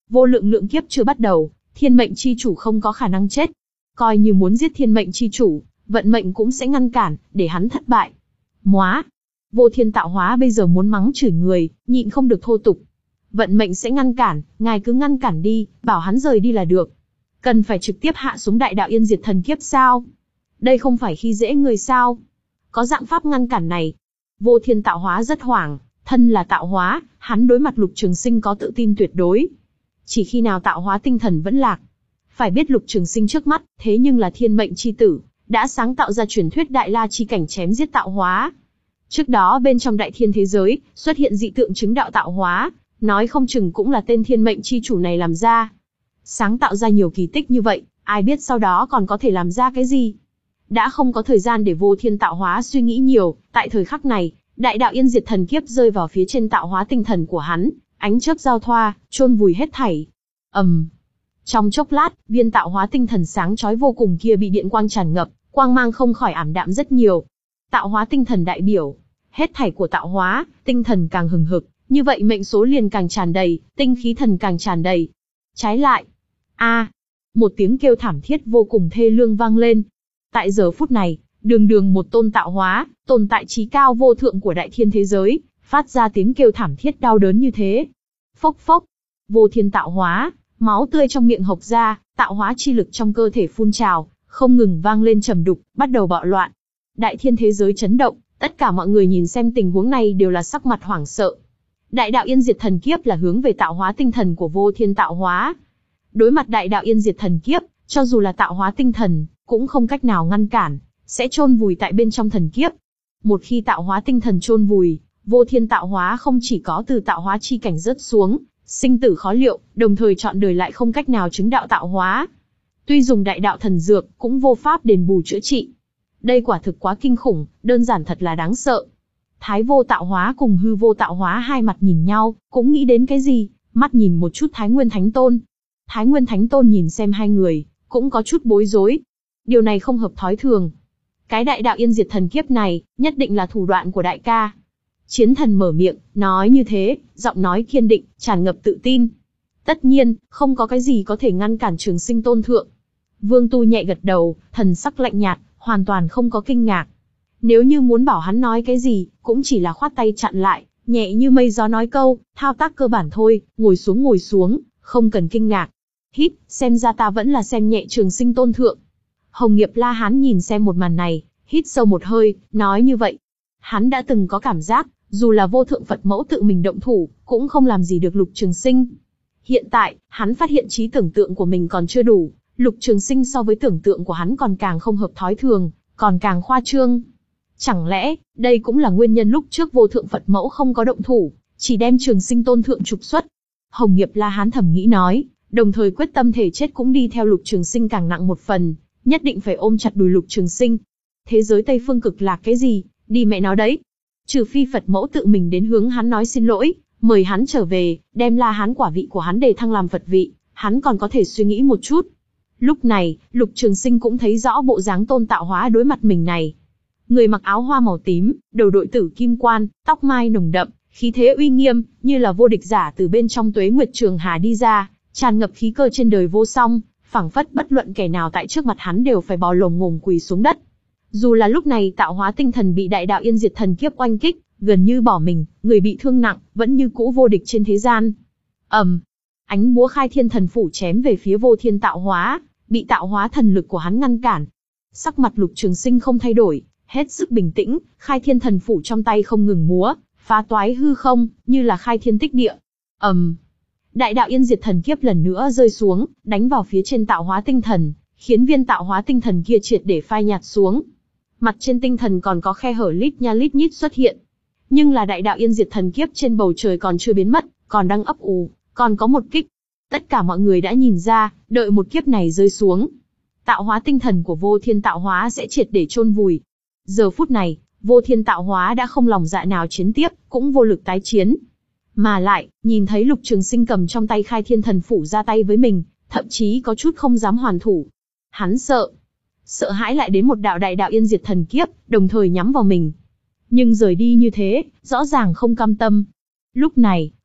Vô lượng lượng kiếp chưa bắt đầu, thiên mệnh chi chủ không có khả năng chết. Coi như muốn giết thiên mệnh chi chủ, vận mệnh cũng sẽ ngăn cản, để hắn thất bại. Móa! Vô thiên tạo hóa bây giờ muốn mắng chửi người, nhịn không được thô tục. Vận mệnh sẽ ngăn cản, ngài cứ ngăn cản đi, bảo hắn rời đi là được. Cần phải trực tiếp hạ xuống đại đạo yên diệt thần kiếp sao? Đây không phải khi dễ người sao? Có dạng pháp ngăn cản này. Vô thiên tạo hóa rất hoảng, thân là tạo hóa, hắn đối mặt Lục Trường Sinh có tự tin tuyệt đối. Chỉ khi nào tạo hóa tinh thần vẫn lạc. Phải biết Lục Trường Sinh trước mắt, thế nhưng là thiên mệnh chi tử, đã sáng tạo ra truyền thuyết đại la chi cảnh chém giết tạo hóa. Trước đó bên trong đại thiên thế giới, xuất hiện dị tượng chứng đạo tạo hóa, nói không chừng cũng là tên thiên mệnh chi chủ này làm ra. Sáng tạo ra nhiều kỳ tích như vậy, ai biết sau đó còn có thể làm ra cái gì. Đã không có thời gian để vô thiên tạo hóa suy nghĩ nhiều, tại thời khắc này, đại đạo yên diệt thần kiếp rơi vào phía trên tạo hóa tinh thần của hắn, ánh chớp giao thoa, chôn vùi hết thảy. ầm, um. Trong chốc lát, viên tạo hóa tinh thần sáng chói vô cùng kia bị điện quang tràn ngập, quang mang không khỏi ảm đạm rất nhiều. Tạo hóa tinh thần đại biểu, hết thảy của tạo hóa, tinh thần càng hừng hực, như vậy mệnh số liền càng tràn đầy, tinh khí thần càng tràn đầy. Trái lại, a, một tiếng kêu thảm thiết vô cùng thê lương vang lên. Tại giờ phút này, đường đường một tôn tạo hóa, tồn tại trí cao vô thượng của đại thiên thế giới, phát ra tiếng kêu thảm thiết đau đớn như thế. Phốc phốc, vô thiên tạo hóa, máu tươi trong miệng hộc ra, tạo hóa chi lực trong cơ thể phun trào, không ngừng vang lên trầm đục, bắt đầu bạo loạn. Đại thiên thế giới chấn động, tất cả mọi người nhìn xem tình huống này đều là sắc mặt hoảng sợ. Đại đạo yên diệt thần kiếp là hướng về tạo hóa tinh thần của vô thiên tạo hóa. Đối mặt đại đạo yên diệt thần kiếp, cho dù là tạo hóa tinh thần, cũng không cách nào ngăn cản, sẽ chôn vùi tại bên trong thần kiếp. Một khi tạo hóa tinh thần chôn vùi, vô thiên tạo hóa không chỉ có từ tạo hóa chi cảnh rớt xuống, sinh tử khó liệu, đồng thời chọn đời lại không cách nào chứng đạo tạo hóa. Tuy dùng đại đạo thần dược, cũng vô pháp đền bù chữa trị. Đây quả thực quá kinh khủng, đơn giản thật là đáng sợ. Thái vô tạo hóa cùng hư vô tạo hóa hai mặt nhìn nhau, cũng nghĩ đến cái gì, mắt nhìn một chút Thái Nguyên Thánh Tôn. Thái Nguyên Thánh Tôn nhìn xem hai người, cũng có chút bối rối. Điều này không hợp thói thường. Cái đại đạo yên diệt thần kiếp này, nhất định là thủ đoạn của đại ca. Chiến thần mở miệng, nói như thế, giọng nói kiên định, tràn ngập tự tin. Tất nhiên, không có cái gì có thể ngăn cản Trường Sinh tôn thượng. Vương Tu nhẹ gật đầu, thần sắc lạnh nhạt, hoàn toàn không có kinh ngạc. Nếu như muốn bảo hắn nói cái gì, cũng chỉ là khoát tay chặn lại, nhẹ như mây gió nói câu, thao tác cơ bản thôi, ngồi xuống ngồi xuống, không cần kinh ngạc. Hít, xem ra ta vẫn là xem nhẹ Trường Sinh tôn thượng. Hồng Nghiệp La Hán nhìn xem một màn này, hít sâu một hơi, nói như vậy. Hắn đã từng có cảm giác, dù là vô thượng Phật mẫu tự mình động thủ, cũng không làm gì được Lục Trường Sinh. Hiện tại, hắn phát hiện trí tưởng tượng của mình còn chưa đủ, Lục Trường Sinh so với tưởng tượng của hắn còn càng không hợp thói thường, còn càng khoa trương. Chẳng lẽ, đây cũng là nguyên nhân lúc trước vô thượng Phật mẫu không có động thủ, chỉ đem Trường Sinh tôn thượng trục xuất. Hồng Nghiệp La Hán thầm nghĩ nói, đồng thời quyết tâm thể chết cũng đi theo Lục Trường Sinh càng nặng một phần, nhất định phải ôm chặt đùi Lục Trường Sinh. Thế giới Tây Phương Cực Lạc cái gì, đi mẹ nó đấy. Trừ phi Phật mẫu tự mình đến hướng hắn nói xin lỗi, mời hắn trở về, đem La Hán quả vị của hắn đề thăng làm Phật vị, hắn còn có thể suy nghĩ một chút. Lúc này, Lục Trường Sinh cũng thấy rõ bộ dáng tôn tạo hóa đối mặt mình này. Người mặc áo hoa màu tím, đầu đội tử kim quan, tóc mai nồng đậm, khí thế uy nghiêm, như là vô địch giả từ bên trong Tuế Nguyệt Trường Hà đi ra, tràn ngập khí cơ trên đời vô song, phảng phất bất luận kẻ nào tại trước mặt hắn đều phải bò lồm ngồm quỳ xuống đất. Dù là lúc này tạo hóa tinh thần bị đại đạo yên diệt thần kiếp oanh kích, gần như bỏ mình, người bị thương nặng, vẫn như cũ vô địch trên thế gian. ầm, um, ánh búa khai thiên thần phủ chém về phía vô thiên tạo hóa, bị tạo hóa thần lực của hắn ngăn cản. Sắc mặt Lục Trường Sinh không thay đổi, hết sức bình tĩnh, khai thiên thần phủ trong tay không ngừng múa, phá toái hư không, như là khai thiên tích địa. ầm, um, đại đạo yên diệt thần kiếp lần nữa rơi xuống, đánh vào phía trên tạo hóa tinh thần, khiến viên tạo hóa tinh thần kia triệt để phai nhạt xuống. Mặt trên tinh thần còn có khe hở lít nha lít nhít xuất hiện. Nhưng là đại đạo yên diệt thần kiếp trên bầu trời còn chưa biến mất, còn đang ấp ủ, còn có một kích. Tất cả mọi người đã nhìn ra, đợi một kiếp này rơi xuống, tạo hóa tinh thần của vô thiên tạo hóa sẽ triệt để chôn vùi. Giờ phút này, vô thiên tạo hóa đã không lòng dạ nào chiến tiếp, cũng vô lực tái chiến. Mà lại, nhìn thấy Lục Trường Sinh cầm trong tay khai thiên thần phủ ra tay với mình, thậm chí có chút không dám hoàn thủ. Hắn sợ. Sợ hãi lại đến một đạo đại đạo yên diệt thần kiếp, đồng thời nhắm vào mình. Nhưng rời đi như thế, rõ ràng không cam tâm. Lúc này,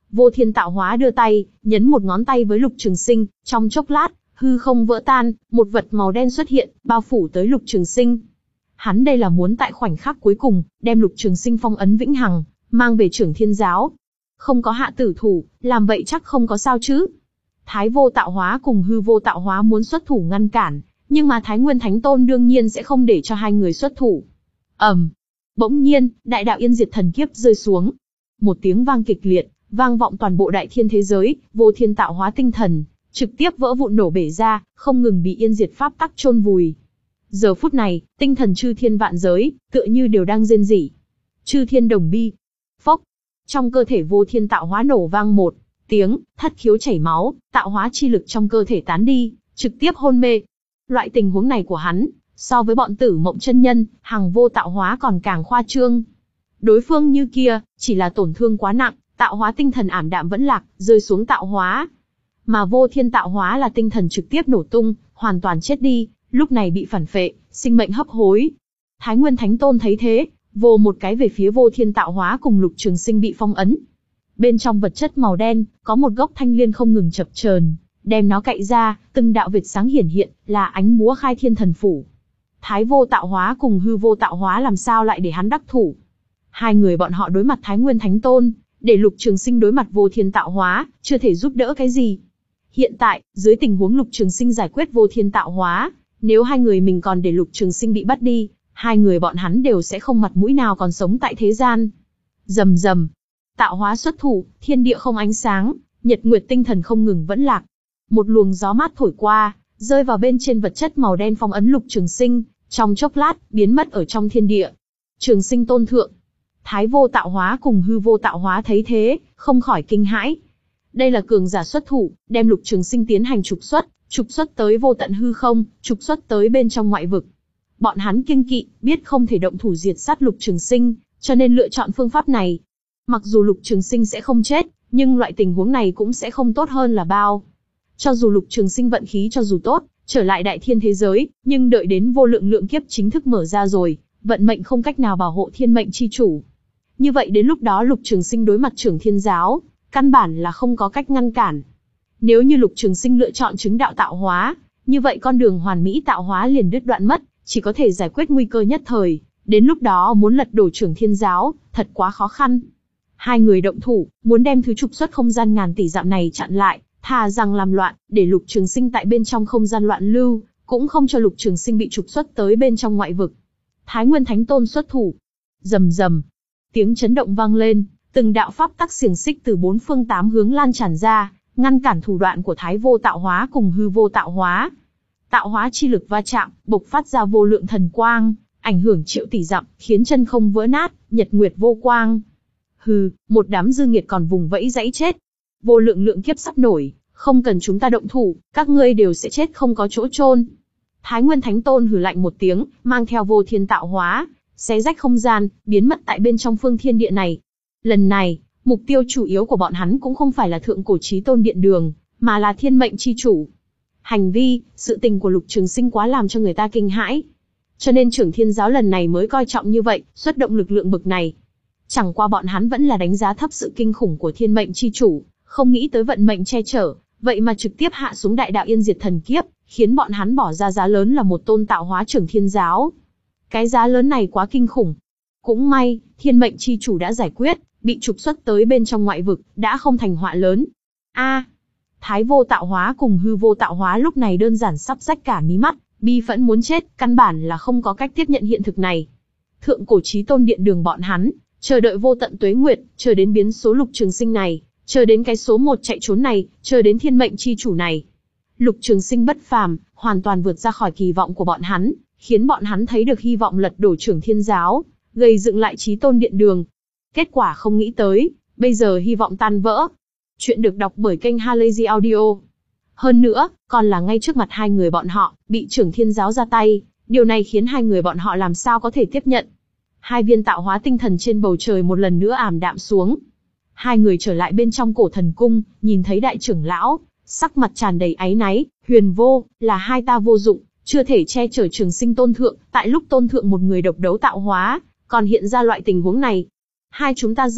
Vô Thiên Tạo Hóa đưa tay, nhấn một ngón tay với Lục Trường Sinh, trong chốc lát, hư không vỡ tan, một vật màu đen xuất hiện, bao phủ tới Lục Trường Sinh. Hắn đây là muốn tại khoảnh khắc cuối cùng, đem Lục Trường Sinh phong ấn vĩnh hằng, mang về Trưởng Thiên Giáo. Không có hạ tử thủ, làm vậy chắc không có sao chứ. Thái Vô Tạo Hóa cùng Hư Vô Tạo Hóa muốn xuất thủ ngăn cản, nhưng mà Thái Nguyên Thánh Tôn đương nhiên sẽ không để cho hai người xuất thủ. ầm, um, bỗng nhiên, đại đạo yên diệt thần kiếp rơi xuống. Một tiếng vang kịch liệt, vang vọng toàn bộ đại thiên thế giới, Vô Thiên Tạo Hóa tinh thần trực tiếp vỡ vụn nổ bể ra, không ngừng bị yên diệt pháp tắc chôn vùi. Giờ phút này, tinh thần chư thiên vạn giới, tựa như đều đang rên rỉ. Chư thiên đồng bi. Phốc. Trong cơ thể Vô Thiên Tạo Hóa nổ vang một tiếng, thất khiếu chảy máu, tạo hóa chi lực trong cơ thể tán đi, trực tiếp hôn mê. Loại tình huống này của hắn, so với bọn Tử Mộng chân nhân, Hằng Vô Tạo Hóa còn càng khoa trương. Đối phương như kia, chỉ là tổn thương quá nặng, tạo hóa tinh thần ảm đạm vẫn lạc, rơi xuống tạo hóa. Mà Vô Thiên Tạo Hóa là tinh thần trực tiếp nổ tung, hoàn toàn chết đi, lúc này bị phản phệ, sinh mệnh hấp hối. Thái Nguyên Thánh Tôn thấy thế, vồ một cái về phía Vô Thiên Tạo Hóa cùng Lục Trường Sinh bị phong ấn. Bên trong vật chất màu đen, có một gốc thanh liên không ngừng chập chờn, đem nó cạy ra, từng đạo vệt sáng hiển hiện, là ánh búa khai thiên thần phủ. Thái Vô Tạo Hóa cùng Hư Vô Tạo Hóa làm sao lại để hắn đắc thủ? Hai người bọn họ đối mặt Thái Nguyên Thánh Tôn, để Lục Trường Sinh đối mặt Vô Thiên Tạo Hóa, chưa thể giúp đỡ cái gì. Hiện tại, dưới tình huống Lục Trường Sinh giải quyết Vô Thiên Tạo Hóa, nếu hai người mình còn để Lục Trường Sinh bị bắt đi, hai người bọn hắn đều sẽ không mặt mũi nào còn sống tại thế gian. Rầm rầm, tạo hóa xuất thủ, thiên địa không ánh sáng, nhật nguyệt tinh thần không ngừng vẫn lạc. Một luồng gió mát thổi qua, rơi vào bên trên vật chất màu đen phong ấn Lục Trường Sinh, trong chốc lát, biến mất ở trong thiên địa. Trường Sinh tôn thượng. Thái Vô Tạo Hóa cùng Hư Vô Tạo Hóa thấy thế, không khỏi kinh hãi. Đây là cường giả xuất thủ, đem Lục Trường Sinh tiến hành trục xuất, trục xuất tới vô tận hư không, trục xuất tới bên trong ngoại vực. Bọn hắn kiêng kỵ, biết không thể động thủ diệt sát Lục Trường Sinh, cho nên lựa chọn phương pháp này. Mặc dù Lục Trường Sinh sẽ không chết, nhưng loại tình huống này cũng sẽ không tốt hơn là bao. Cho dù Lục Trường Sinh vận khí cho dù tốt, trở lại đại thiên thế giới, nhưng đợi đến vô lượng lượng kiếp chính thức mở ra rồi, vận mệnh không cách nào bảo hộ thiên mệnh chi chủ. Như vậy đến lúc đó Lục Trường Sinh đối mặt Trưởng Thiên Giáo, căn bản là không có cách ngăn cản. Nếu như Lục Trường Sinh lựa chọn chứng đạo tạo hóa, như vậy con đường hoàn mỹ tạo hóa liền đứt đoạn mất, chỉ có thể giải quyết nguy cơ nhất thời, đến lúc đó muốn lật đổ Trưởng Thiên Giáo, thật quá khó khăn. Hai người động thủ, muốn đem thứ trục xuất không gian ngàn tỷ dặm này chặn lại, thà rằng làm loạn, để Lục Trường Sinh tại bên trong không gian loạn lưu, cũng không cho Lục Trường Sinh bị trục xuất tới bên trong ngoại vực. Thái Nguyên Thánh Tôn xuất thủ. Rầm rầm, tiếng chấn động vang lên, từng đạo pháp tắc xiềng xích từ bốn phương tám hướng lan tràn ra, ngăn cản thủ đoạn của Thái Vô Tạo Hóa cùng Hư Vô Tạo Hóa. Tạo hóa chi lực va chạm, bộc phát ra vô lượng thần quang, ảnh hưởng triệu tỷ dặm, khiến chân không vỡ nát, nhật nguyệt vô quang. Hừ, một đám dư nghiệt còn vùng vẫy dãy chết. Vô lượng lượng kiếp sắp nổi, không cần chúng ta động thủ, các ngươi đều sẽ chết không có chỗ chôn. Thái Nguyên Thánh Tôn hừ lạnh một tiếng, mang theo Vô Thiên Tạo Hóa, xé rách không gian, biến mất tại bên trong phương thiên địa này. Lần này, mục tiêu chủ yếu của bọn hắn cũng không phải là Thượng Cổ Chí Tôn Điện Đường, mà là thiên mệnh chi chủ. Hành vi, sự tình của Lục Trường Sinh quá làm cho người ta kinh hãi. Cho nên Trưởng Thiên Giáo lần này mới coi trọng như vậy, xuất động lực lượng bực này. Chẳng qua bọn hắn vẫn là đánh giá thấp sự kinh khủng của thiên mệnh chi chủ, không nghĩ tới vận mệnh che chở, vậy mà trực tiếp hạ xuống đại đạo yên diệt thần kiếp, khiến bọn hắn bỏ ra giá lớn là một tôn tạo hóa Trưởng Thiên Giáo. Cái giá lớn này quá kinh khủng. Cũng may, thiên mệnh chi chủ đã giải quyết, bị trục xuất tới bên trong ngoại vực, đã không thành họa lớn. A, à, Thái Vô Tạo Hóa cùng Hư Vô Tạo Hóa lúc này đơn giản sắp rách cả mí mắt, bi phẫn muốn chết, căn bản là không có cách tiếp nhận hiện thực này. Thượng Cổ Chí Tôn Điện Đường bọn hắn, chờ đợi vô tận tuế nguyệt, chờ đến biến số Lục Trường Sinh này, chờ đến cái số một chạy trốn này, chờ đến thiên mệnh chi chủ này. Lục Trường Sinh bất phàm, hoàn toàn vượt ra khỏi kỳ vọng của bọn hắn, khiến bọn hắn thấy được hy vọng lật đổ Trưởng Thiên Giáo, gây dựng lại Chí Tôn Điện Đường. Kết quả không nghĩ tới, bây giờ hy vọng tan vỡ. Chuyện được đọc bởi kênh Halazy Audio. Hơn nữa, còn là ngay trước mặt hai người bọn họ, bị Trưởng Thiên Giáo ra tay, điều này khiến hai người bọn họ làm sao có thể tiếp nhận. Hai viên tạo hóa tinh thần trên bầu trời một lần nữa ảm đạm xuống. Hai người trở lại bên trong cổ thần cung, nhìn thấy đại trưởng lão, sắc mặt tràn đầy áy náy, Huyền Vô, là hai ta vô dụng, chưa thể che chở Trường Sinh tôn thượng, tại lúc tôn thượng một người độc đấu tạo hóa, còn hiện ra loại tình huống này. Hai chúng ta dự định,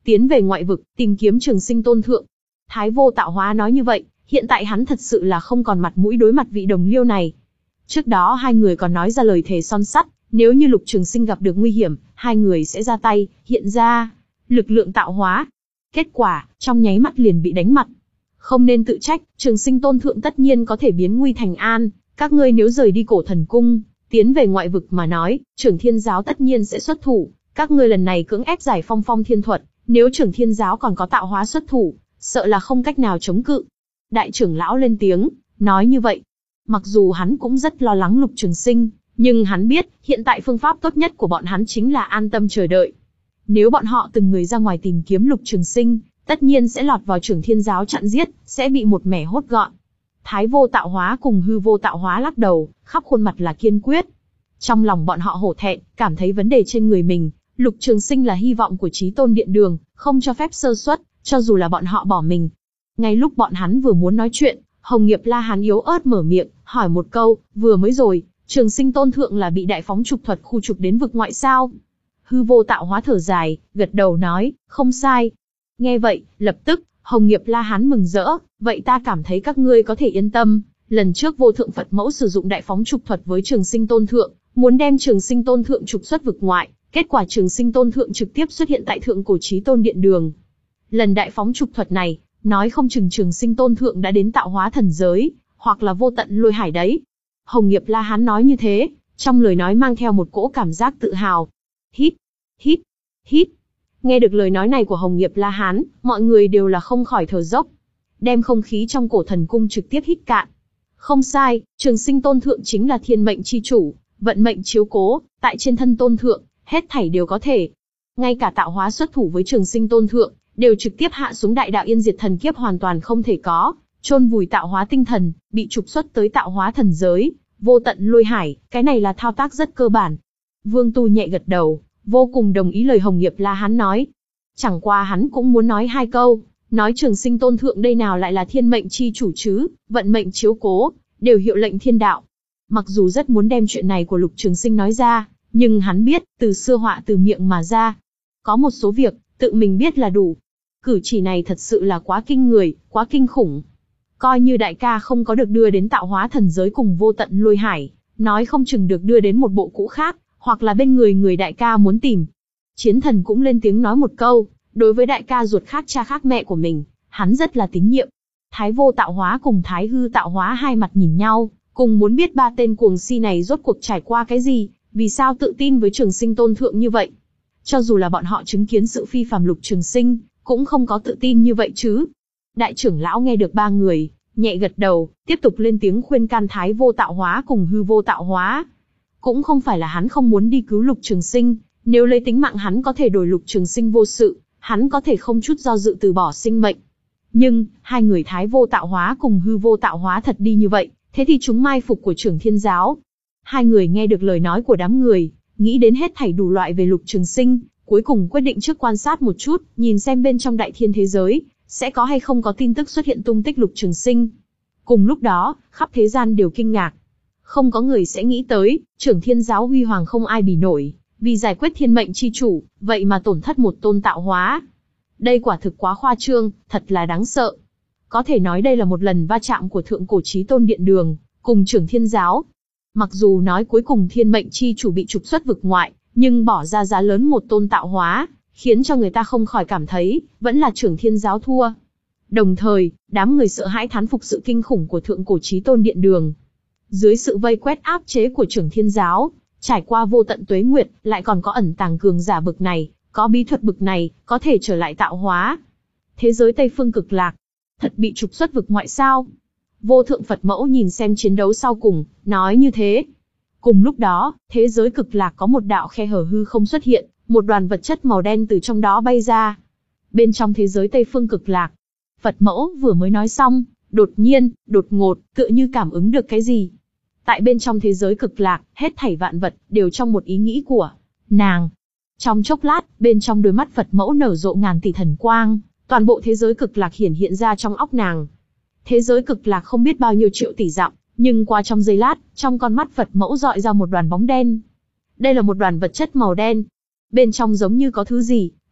tiến về ngoại vực, tìm kiếm Trường Sinh Tôn Thượng. Thái Vô Tạo Hóa nói như vậy, hiện tại hắn thật sự là không còn mặt mũi đối mặt vị đồng liêu này. Trước đó hai người còn nói ra lời thề son sắt, nếu như Lục Trường Sinh gặp được nguy hiểm, hai người sẽ ra tay, hiện ra lực lượng tạo hóa. Kết quả, trong nháy mắt liền bị đánh mặt. Không nên tự trách, Trường Sinh Tôn Thượng tất nhiên có thể biến nguy thành an, các ngươi nếu rời đi Cổ Thần Cung, tiến về ngoại vực mà nói, Trưởng Thiên Giáo tất nhiên sẽ xuất thủ, các ngươi lần này cưỡng ép giải phong phong thiên thuật, nếu Trưởng Thiên Giáo còn có tạo hóa xuất thủ, sợ là không cách nào chống cự. Đại trưởng lão lên tiếng, nói như vậy. Mặc dù hắn cũng rất lo lắng Lục Trường Sinh, nhưng hắn biết, hiện tại phương pháp tốt nhất của bọn hắn chính là an tâm chờ đợi. Nếu bọn họ từng người ra ngoài tìm kiếm Lục Trường Sinh, tất nhiên sẽ lọt vào Trưởng Thiên Giáo chặn giết, sẽ bị một mẻ hốt gọn. Thái Vô Tạo Hóa cùng Hư Vô Tạo Hóa lắc đầu, khắp khuôn mặt là kiên quyết. Trong lòng bọn họ hổ thẹn, cảm thấy vấn đề trên người mình, Lục Trường Sinh là hy vọng của Chí Tôn Điện Đường, không cho phép sơ suất, cho dù là bọn họ bỏ mình. Ngay lúc bọn hắn vừa muốn nói chuyện, Hồng Nghiệp La Hán yếu ớt mở miệng, hỏi một câu, vừa mới rồi, Trường Sinh Tôn Thượng là bị đại phóng trục thuật khu trục đến vực ngoại sao? Hư Vô Tạo Hóa thở dài, gật đầu nói, không sai. Nghe vậy, lập tức, Hồng Nghiệp La Hán mừng rỡ, vậy ta cảm thấy các ngươi có thể yên tâm. Lần trước Vô Thượng Phật Mẫu sử dụng đại phóng trục thuật với Trường Sinh Tôn Thượng, muốn đem Trường Sinh Tôn Thượng trục xuất vực ngoại, kết quả Trường Sinh Tôn Thượng trực tiếp xuất hiện tại Thượng Cổ Chí Tôn Điện Đường. Lần đại phóng trục thuật này, nói không chừng Trường Sinh Tôn Thượng đã đến tạo hóa thần giới, hoặc là vô tận lôi hải đấy. Hồng Nghiệp La Hán nói như thế, trong lời nói mang theo một cỗ cảm giác tự hào. Hít, hít, hít. Nghe được lời nói này của Hồng Nghiệp La Hán, mọi người đều là không khỏi thở dốc. Đem không khí trong Cổ Thần Cung trực tiếp hít cạn. Không sai, Trường Sinh Tôn Thượng chính là thiên mệnh chi chủ, vận mệnh chiếu cố, tại trên thân Tôn Thượng, hết thảy đều có thể. Ngay cả tạo hóa xuất thủ với Trường Sinh Tôn Thượng, đều trực tiếp hạ xuống đại đạo yên diệt thần kiếp hoàn toàn không thể có, chôn vùi tạo hóa tinh thần, bị trục xuất tới tạo hóa thần giới, vô tận lôi hải, cái này là thao tác rất cơ bản. Vương Tu nhẹ gật đầu, vô cùng đồng ý lời Hồng Nghiệp La Hán nói. Chẳng qua hắn cũng muốn nói hai câu, nói Trường Sinh Tôn Thượng đây nào lại là thiên mệnh chi chủ chứ, vận mệnh chiếu cố, đều hiệu lệnh thiên đạo. Mặc dù rất muốn đem chuyện này của Lục Trường Sinh nói ra, nhưng hắn biết, từ xưa họa từ miệng mà ra. Có một số việc, tự mình biết là đủ. Cử chỉ này thật sự là quá kinh người, quá kinh khủng. Coi như đại ca không có được đưa đến tạo hóa thần giới cùng vô tận lôi hải, nói không chừng được đưa đến một bộ cũ khác, hoặc là bên người người đại ca muốn tìm. Chiến Thần cũng lên tiếng nói một câu, đối với đại ca ruột khác cha khác mẹ của mình, hắn rất là tín nhiệm. Thái Vô Tạo Hóa cùng Thái Hư Tạo Hóa hai mặt nhìn nhau, cùng muốn biết ba tên cuồng si này rốt cuộc trải qua cái gì, vì sao tự tin với Trường Sinh Tôn Thượng như vậy. Cho dù là bọn họ chứng kiến sự phi phàm Lục Trường Sinh, cũng không có tự tin như vậy chứ. Đại trưởng lão nghe được ba người, nhẹ gật đầu, tiếp tục lên tiếng khuyên can Thái Vô Tạo Hóa cùng Hư Vô Tạo Hóa. Cũng không phải là hắn không muốn đi cứu Lục Trường Sinh, nếu lấy tính mạng hắn có thể đổi Lục Trường Sinh vô sự, hắn có thể không chút do dự từ bỏ sinh mệnh. Nhưng, hai người Thái Vô Tạo Hóa cùng Hư Vô Tạo Hóa thật đi như vậy, thế thì chúng mai phục của Trưởng Thiên Giáo. Hai người nghe được lời nói của đám người, nghĩ đến hết thảy đủ loại về Lục Trường Sinh, cuối cùng quyết định trước quan sát một chút, nhìn xem bên trong đại thiên thế giới, sẽ có hay không có tin tức xuất hiện tung tích Lục Trường Sinh. Cùng lúc đó, khắp thế gian đều kinh ngạc. Không có người sẽ nghĩ tới, Trưởng Thiên Giáo huy hoàng không ai bì nổi, vì giải quyết thiên mệnh chi chủ, vậy mà tổn thất một tôn tạo hóa. Đây quả thực quá khoa trương, thật là đáng sợ. Có thể nói đây là một lần va chạm của Thượng Cổ Chí Tôn Điện Đường, cùng Trưởng Thiên Giáo. Mặc dù nói cuối cùng thiên mệnh chi chủ bị trục xuất vực ngoại, nhưng bỏ ra giá lớn một tôn tạo hóa, khiến cho người ta không khỏi cảm thấy, vẫn là Trưởng Thiên Giáo thua. Đồng thời, đám người sợ hãi thán phục sự kinh khủng của Thượng Cổ Chí Tôn Điện Đường. Dưới sự vây quét áp chế của Trưởng Thiên Giáo, trải qua vô tận tuế nguyệt, lại còn có ẩn tàng cường giả bực này, có bí thuật bực này, có thể trở lại tạo hóa. Thế giới Tây Phương Cực Lạc, thật bị trục xuất vực ngoại sao? Vô Thượng Phật Mẫu nhìn xem chiến đấu sau cùng, nói như thế. Cùng lúc đó, thế giới Cực Lạc có một đạo khe hở hư không xuất hiện, một đoàn vật chất màu đen từ trong đó bay ra. Bên trong thế giới Tây Phương Cực Lạc, Phật Mẫu vừa mới nói xong, đột nhiên, đột ngột, tựa như cảm ứng được cái gì. Tại bên trong thế giới Cực Lạc, hết thảy vạn vật đều trong một ý nghĩ của nàng. Trong chốc lát, bên trong đôi mắt Phật Mẫu nở rộ ngàn tỷ thần quang, toàn bộ thế giới Cực Lạc hiển hiện ra trong óc nàng. Thế giới Cực Lạc không biết bao nhiêu triệu tỷ dặm, nhưng qua trong giây lát, trong con mắt Phật Mẫu dọi ra một đoàn bóng đen. Đây là một đoàn vật chất màu đen. Bên trong giống như có thứ gì,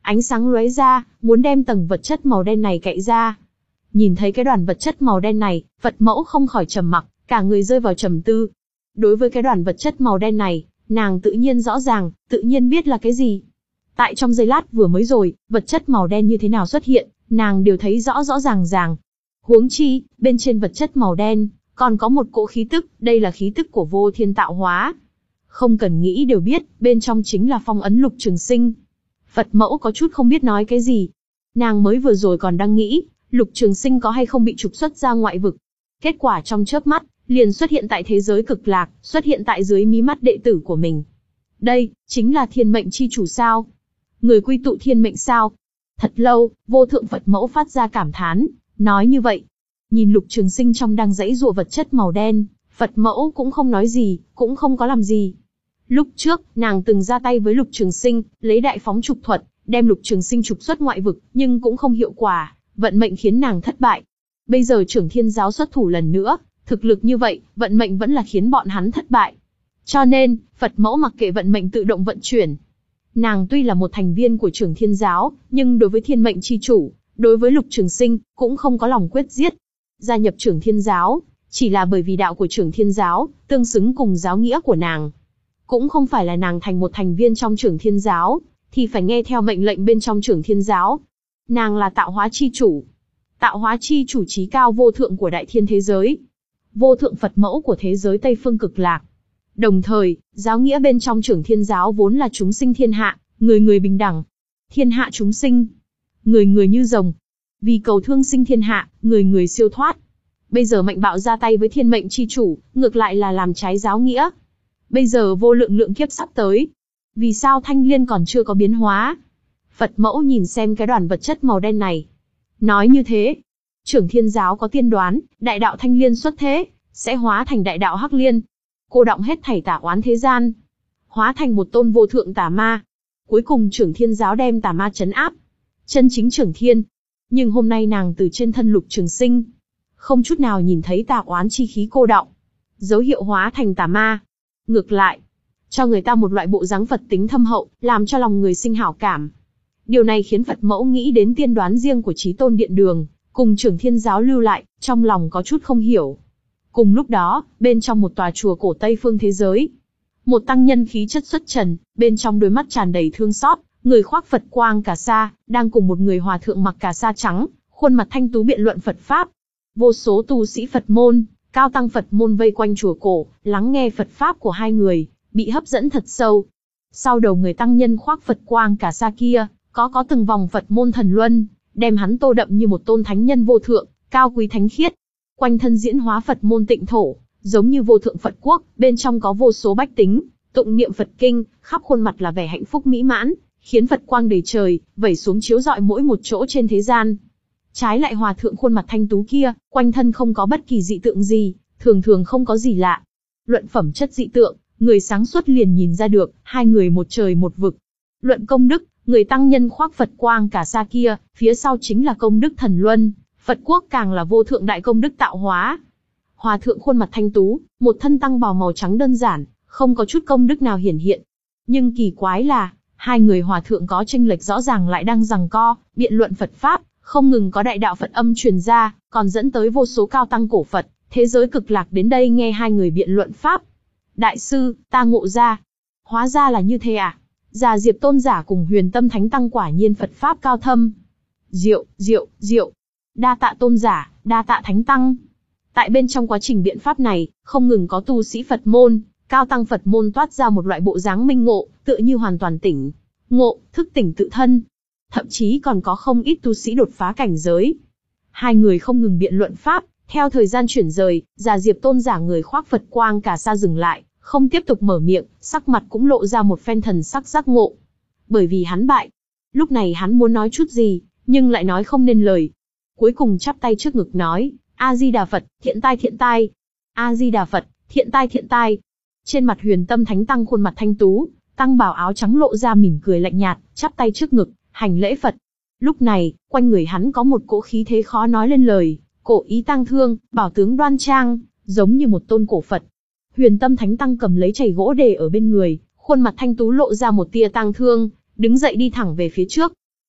Ánh sáng lóe ra, muốn đem tầng vật chất màu đen này cạy ra. Nhìn thấy cái đoàn vật chất màu đen này, Phật mẫu không khỏi trầm mặc, cả người rơi vào trầm tư. Đối với cái đoàn vật chất màu đen này, nàng tự nhiên rõ ràng, tự nhiên biết là cái gì. Tại trong giây lát vừa mới rồi, vật chất màu đen như thế nào xuất hiện, nàng đều thấy rõ rõ ràng ràng. Huống chi, bên trên vật chất màu đen, còn có một cỗ khí tức, đây là khí tức của vô thiên tạo hóa. Không cần nghĩ đều biết, bên trong chính là phong ấn Lục Trường Sinh. Phật mẫu có chút không biết nói cái gì. Nàng mới vừa rồi còn đang nghĩ, Lục Trường Sinh có hay không bị trục xuất ra ngoại vực. Kết quả trong chớp mắt, liền xuất hiện tại thế giới cực lạc, xuất hiện tại dưới mí mắt đệ tử của mình. Đây, chính là thiên mệnh chi chủ sao? Người quy tụ thiên mệnh sao? Thật lâu, vô thượng Phật mẫu phát ra cảm thán, nói như vậy. Nhìn Lục Trường Sinh trong đang giãy giụa vật chất màu đen, Phật mẫu cũng không nói gì, cũng không có làm gì. Lúc trước, nàng từng ra tay với Lục Trường Sinh, lấy đại phóng trục thuật, đem Lục Trường Sinh trục xuất ngoại vực, nhưng cũng không hiệu quả, vận mệnh khiến nàng thất bại. Bây giờ Trưởng Thiên giáo xuất thủ lần nữa, thực lực như vậy, vận mệnh vẫn là khiến bọn hắn thất bại. Cho nên, Phật mẫu mặc kệ vận mệnh tự động vận chuyển. Nàng tuy là một thành viên của Trưởng Thiên giáo, nhưng đối với thiên mệnh chi chủ, đối với Lục Trường Sinh, cũng không có lòng quyết giết. Gia nhập Trưởng Thiên giáo, chỉ là bởi vì đạo của Trưởng Thiên giáo, tương xứng cùng giáo nghĩa của nàng. Cũng không phải là nàng thành một thành viên trong Trưởng Thiên giáo, thì phải nghe theo mệnh lệnh bên trong Trưởng Thiên giáo. Nàng là tạo hóa chi chủ. Tạo hóa chi chủ trí cao vô thượng của đại thiên thế giới. Vô thượng Phật mẫu của thế giới Tây Phương Cực Lạc. Đồng thời, giáo nghĩa bên trong Trưởng Thiên giáo vốn là chúng sinh thiên hạ, người người bình đẳng. Thiên hạ chúng sinh, người người như rồng. Vì cầu thương sinh thiên hạ, người người siêu thoát. Bây giờ mạnh bạo ra tay với thiên mệnh chi chủ, ngược lại là làm trái giáo nghĩa. Bây giờ vô lượng lượng kiếp sắp tới. Vì sao Thanh Liên còn chưa có biến hóa? Phật mẫu nhìn xem cái đoàn vật chất màu đen này. Nói như thế, Trưởng Thiên giáo có tiên đoán, đại đạo Thanh Liên xuất thế, sẽ hóa thành đại đạo Hắc Liên. Cô đọng hết thảy tà oán thế gian. Hóa thành một tôn vô thượng tà ma. Cuối cùng Trưởng Thiên giáo đem tà ma trấn áp. Chân chính Trưởng Thiên. Nhưng hôm nay nàng từ trên thân Lục Trường Sinh, không chút nào nhìn thấy tà oán chi khí cô đọng. Dấu hiệu hóa thành tà ma. Ngược lại, cho người ta một loại bộ dáng Phật tính thâm hậu, làm cho lòng người sinh hảo cảm. Điều này khiến Phật mẫu nghĩ đến tiên đoán riêng của Chí Tôn Điện Đường, cùng Trưởng Thiên giáo lưu lại, trong lòng có chút không hiểu. Cùng lúc đó, bên trong một tòa chùa cổ Tây Phương thế giới, một tăng nhân khí chất xuất trần, bên trong đôi mắt tràn đầy thương xót, người khoác Phật quang cà sa, đang cùng một người hòa thượng mặc cà sa trắng, khuôn mặt thanh tú biện luận Phật pháp. Vô số tu sĩ Phật môn, cao tăng Phật môn vây quanh chùa cổ, lắng nghe Phật pháp của hai người, bị hấp dẫn thật sâu. Sau đầu người tăng nhân khoác Phật quang cà sa kia, có có từng vòng Phật môn thần luân, đem hắn tô đậm như một tôn thánh nhân vô thượng, cao quý thánh khiết. Quanh thân diễn hóa Phật môn tịnh thổ, giống như vô thượng Phật quốc, bên trong có vô số bách tính, tụng niệm Phật kinh, khắp khuôn mặt là vẻ hạnh phúc mỹ mãn, khiến Phật quang đầy trời, vẩy xuống chiếu rọi mỗi một chỗ trên thế gian. Trái lại hòa thượng khuôn mặt thanh tú kia, quanh thân không có bất kỳ dị tượng gì, thường thường không có gì lạ. Luận phẩm chất dị tượng, người sáng suốt liền nhìn ra được, hai người một trời một vực. Luận công đức, người tăng nhân khoác Phật quang cả sa kia, phía sau chính là công đức thần luân, Phật quốc càng là vô thượng đại công đức tạo hóa. Hòa thượng khuôn mặt thanh tú, một thân tăng bào màu trắng đơn giản, không có chút công đức nào hiển hiện. Nhưng kỳ quái là, hai người hòa thượng có chênh lệch rõ ràng lại đang giằng co, biện luận Phật pháp, không ngừng có đại đạo Phật âm truyền ra, còn dẫn tới vô số cao tăng cổ Phật, thế giới cực lạc đến đây nghe hai người biện luận pháp. Đại sư, ta ngộ ra. Hóa ra là như thế à? Già Diệp Tôn giả cùng Huyền Tâm Thánh Tăng quả nhiên Phật pháp cao thâm. Diệu, diệu, diệu. Đa tạ Tôn giả, đa tạ Thánh Tăng. Tại bên trong quá trình biện pháp này, không ngừng có tu sĩ Phật môn, cao tăng Phật môn toát ra một loại bộ dáng minh ngộ, tựa như hoàn toàn tỉnh ngộ, thức tỉnh tự thân. Thậm chí còn có không ít tu sĩ đột phá cảnh giới. Hai người không ngừng biện luận pháp, theo thời gian chuyển rời, Già Diệp Tôn giả người khoác Phật quang cả sa dừng lại, không tiếp tục mở miệng, sắc mặt cũng lộ ra một phen thần sắc giác ngộ. Bởi vì hắn bại. Lúc này hắn muốn nói chút gì, nhưng lại nói không nên lời. Cuối cùng chắp tay trước ngực nói, A-di-đà Phật, thiện tai thiện tai. A-di-đà Phật, thiện tai thiện tai. Trên mặt Huyền Tâm Thánh Tăng khuôn mặt thanh tú, tăng bào áo trắng lộ ra mỉm cười lạnh nhạt, chắp tay trước ngực, hành lễ Phật. Lúc này, quanh người hắn có một cỗ khí thế khó nói lên lời, cổ ý tang thương, bảo tướng đoan trang, giống như một tôn cổ Phật. Huyền Tâm Thánh Tăng cầm lấy chày gỗ để ở bên người, khuôn mặt thanh tú lộ ra một tia tang thương, đứng dậy đi thẳng về phía trước.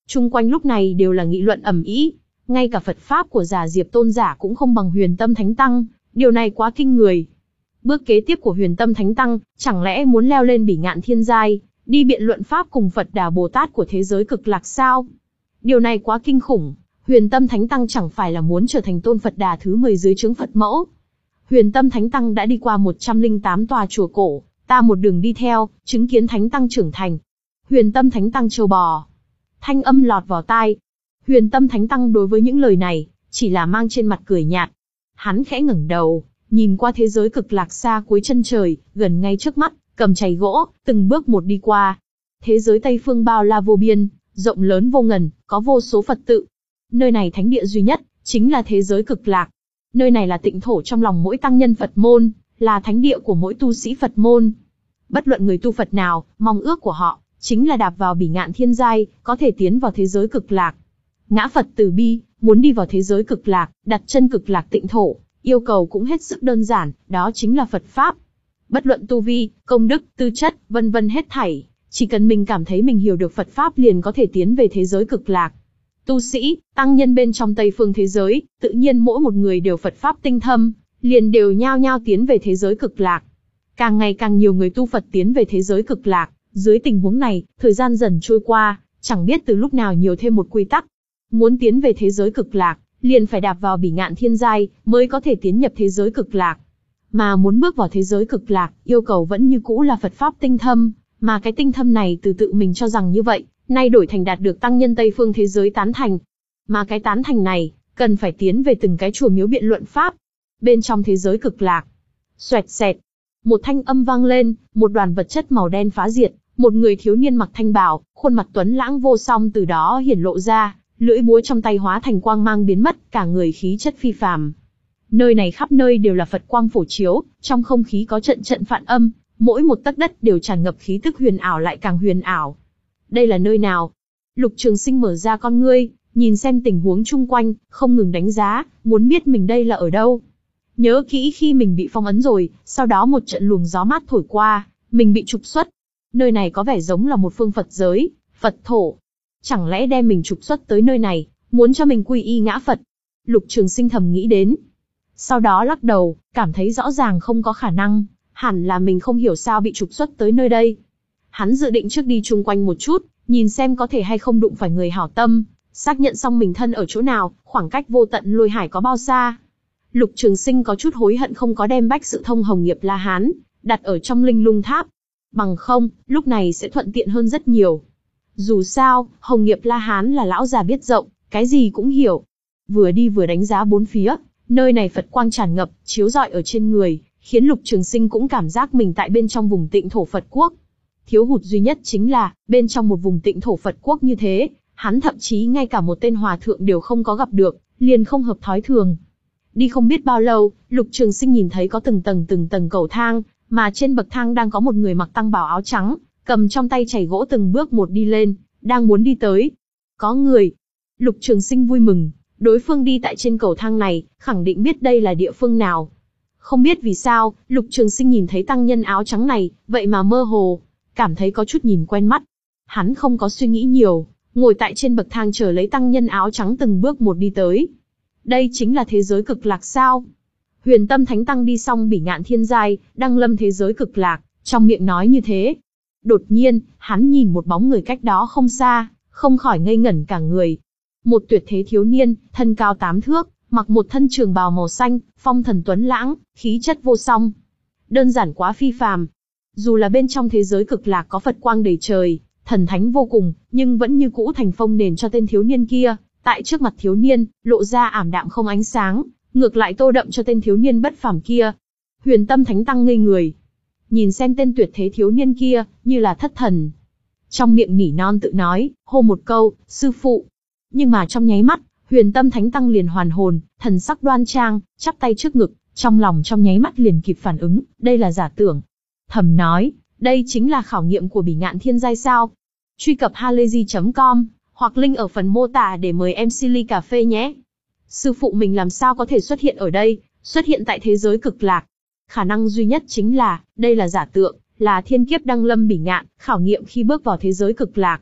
Chung quanh lúc này đều là nghị luận ầm ĩ, ngay cả Phật pháp của Giả Diệp tôn giả cũng không bằng Huyền Tâm Thánh Tăng, điều này quá kinh người. Bước kế tiếp của Huyền Tâm Thánh Tăng, chẳng lẽ muốn leo lên bỉ ngạn thiên giai, đi biện luận pháp cùng Phật Đà Bồ Tát của thế giới cực lạc sao? Điều này quá kinh khủng, Huyền Tâm Thánh Tăng chẳng phải là muốn trở thành tôn Phật Đà thứ mười dưới trướng Phật mẫu. Huyền Tâm Thánh Tăng đã đi qua một trăm lẻ tám tòa chùa cổ, ta một đường đi theo, chứng kiến Thánh Tăng trưởng thành. Huyền Tâm Thánh Tăng trâu bò. Thanh âm lọt vào tai. Huyền Tâm Thánh Tăng đối với những lời này, chỉ là mang trên mặt cười nhạt. Hắn khẽ ngẩng đầu, nhìn qua thế giới cực lạc xa cuối chân trời, gần ngay trước mắt, cầm chày gỗ, từng bước một đi qua. Thế giới Tây Phương bao la vô biên, rộng lớn vô ngần, có vô số Phật tự. Nơi này thánh địa duy nhất, chính là thế giới cực lạc. Nơi này là tịnh thổ trong lòng mỗi tăng nhân Phật môn, là thánh địa của mỗi tu sĩ Phật môn. Bất luận người tu Phật nào, mong ước của họ, chính là đạp vào bỉ ngạn thiên giai, có thể tiến vào thế giới cực lạc. Ngã Phật từ bi, muốn đi vào thế giới cực lạc, đặt chân cực lạc tịnh thổ, yêu cầu cũng hết sức đơn giản, đó chính là Phật Pháp. Bất luận tu vi, công đức, tư chất, vân vân hết thảy, chỉ cần mình cảm thấy mình hiểu được Phật Pháp liền có thể tiến về thế giới cực lạc. Tu sĩ, tăng nhân bên trong Tây phương thế giới, tự nhiên mỗi một người đều Phật Pháp tinh thâm, liền đều nhao nhao tiến về thế giới cực lạc. Càng ngày càng nhiều người tu Phật tiến về thế giới cực lạc, dưới tình huống này, thời gian dần trôi qua, chẳng biết từ lúc nào nhiều thêm một quy tắc. Muốn tiến về thế giới cực lạc, liền phải đạp vào bỉ ngạn thiên giai, mới có thể tiến nhập thế giới cực lạc. Mà muốn bước vào thế giới cực lạc, yêu cầu vẫn như cũ là Phật Pháp tinh thâm, mà cái tinh thâm này từ tự mình cho rằng như vậy, nay đổi thành đạt được tăng nhân Tây phương thế giới tán thành. Mà cái tán thành này, cần phải tiến về từng cái chùa miếu biện luận Pháp. Bên trong thế giới cực lạc, xoẹt xẹt, một thanh âm vang lên, một đoàn vật chất màu đen phá diệt, một người thiếu niên mặc thanh bào, khuôn mặt tuấn lãng vô song từ đó hiển lộ ra, lưỡi búa trong tay hóa thành quang mang biến mất, cả người khí chất phi phàm. Nơi này khắp nơi đều là Phật quang phổ chiếu, trong không khí có trận trận phạn âm, mỗi một tấc đất đều tràn ngập khí tức huyền ảo lại càng huyền ảo. Đây là nơi nào? Lục Trường Sinh mở ra con ngươi, nhìn xem tình huống chung quanh, không ngừng đánh giá, muốn biết mình đây là ở đâu. Nhớ kỹ khi mình bị phong ấn rồi, sau đó một trận luồng gió mát thổi qua, mình bị trục xuất. Nơi này có vẻ giống là một phương Phật giới, Phật thổ. Chẳng lẽ đem mình trục xuất tới nơi này, muốn cho mình quy y ngã Phật? Lục Trường Sinh thầm nghĩ đến. Sau đó lắc đầu, cảm thấy rõ ràng không có khả năng, hẳn là mình không hiểu sao bị trục xuất tới nơi đây. Hắn dự định trước đi chung quanh một chút, nhìn xem có thể hay không đụng phải người hảo tâm, xác nhận xong mình thân ở chỗ nào, khoảng cách vô tận lôi hải có bao xa. Lục Trường Sinh có chút hối hận không có đem bách sự thông hồng nghiệp La Hán đặt ở trong linh lung tháp. Bằng không, lúc này sẽ thuận tiện hơn rất nhiều. Dù sao, hồng nghiệp La Hán là lão già biết rộng, cái gì cũng hiểu. Vừa đi vừa đánh giá bốn phía, nơi này Phật quang tràn ngập, chiếu rọi ở trên người, khiến Lục Trường Sinh cũng cảm giác mình tại bên trong vùng tịnh thổ Phật quốc. Thiếu hụt duy nhất chính là, bên trong một vùng tịnh thổ Phật quốc như thế, hắn thậm chí ngay cả một tên hòa thượng đều không có gặp được, liền không hợp thói thường. Đi không biết bao lâu, Lục Trường Sinh nhìn thấy có từng tầng từng tầng cầu thang, mà trên bậc thang đang có một người mặc tăng bào áo trắng, cầm trong tay chày gỗ từng bước một đi lên, đang muốn đi tới. Có người. Lục Trường Sinh vui mừng, đối phương đi tại trên cầu thang này, khẳng định biết đây là địa phương nào. Không biết vì sao, Lục Trường Sinh nhìn thấy tăng nhân áo trắng này, vậy mà mơ hồ, cảm thấy có chút nhìn quen mắt. Hắn không có suy nghĩ nhiều, ngồi tại trên bậc thang chờ lấy tăng nhân áo trắng từng bước một đi tới. Đây chính là thế giới cực lạc sao? Huyền Tâm Thánh Tăng đi xong bỉ ngạn thiên giai, đăng lâm thế giới cực lạc, trong miệng nói như thế. Đột nhiên, hắn nhìn một bóng người cách đó không xa, không khỏi ngây ngẩn cả người. Một tuyệt thế thiếu niên, thân cao tám thước, mặc một thân trường bào màu xanh, phong thần tuấn lãng, khí chất vô song. Đơn giản quá phi phàm. Dù là bên trong thế giới cực lạc có Phật quang đầy trời, thần thánh vô cùng, nhưng vẫn như cũ thành phông nền cho tên thiếu niên kia. Tại trước mặt thiếu niên, lộ ra ảm đạm không ánh sáng, ngược lại tô đậm cho tên thiếu niên bất phàm kia. Huyền Tâm Thánh Tăng ngây người, nhìn xem tên tuyệt thế thiếu niên kia, như là thất thần. Trong miệng nỉ non tự nói, hô một câu, sư phụ. Nhưng mà trong nháy mắt, Huyền Tâm Thánh Tăng liền hoàn hồn, thần sắc đoan trang, chắp tay trước ngực, trong lòng trong nháy mắt liền kịp phản ứng, đây là giả tưởng. Thầm nói, đây chính là khảo nghiệm của bỉ ngạn thiên giai sao? Truy cập halayzi chấm com, hoặc link ở phần mô tả để mời em xê ly cà phê nhé. Sư phụ mình làm sao có thể xuất hiện ở đây, xuất hiện tại thế giới cực lạc? Khả năng duy nhất chính là, đây là giả tượng, là thiên kiếp đăng lâm bỉ ngạn, khảo nghiệm khi bước vào thế giới cực lạc.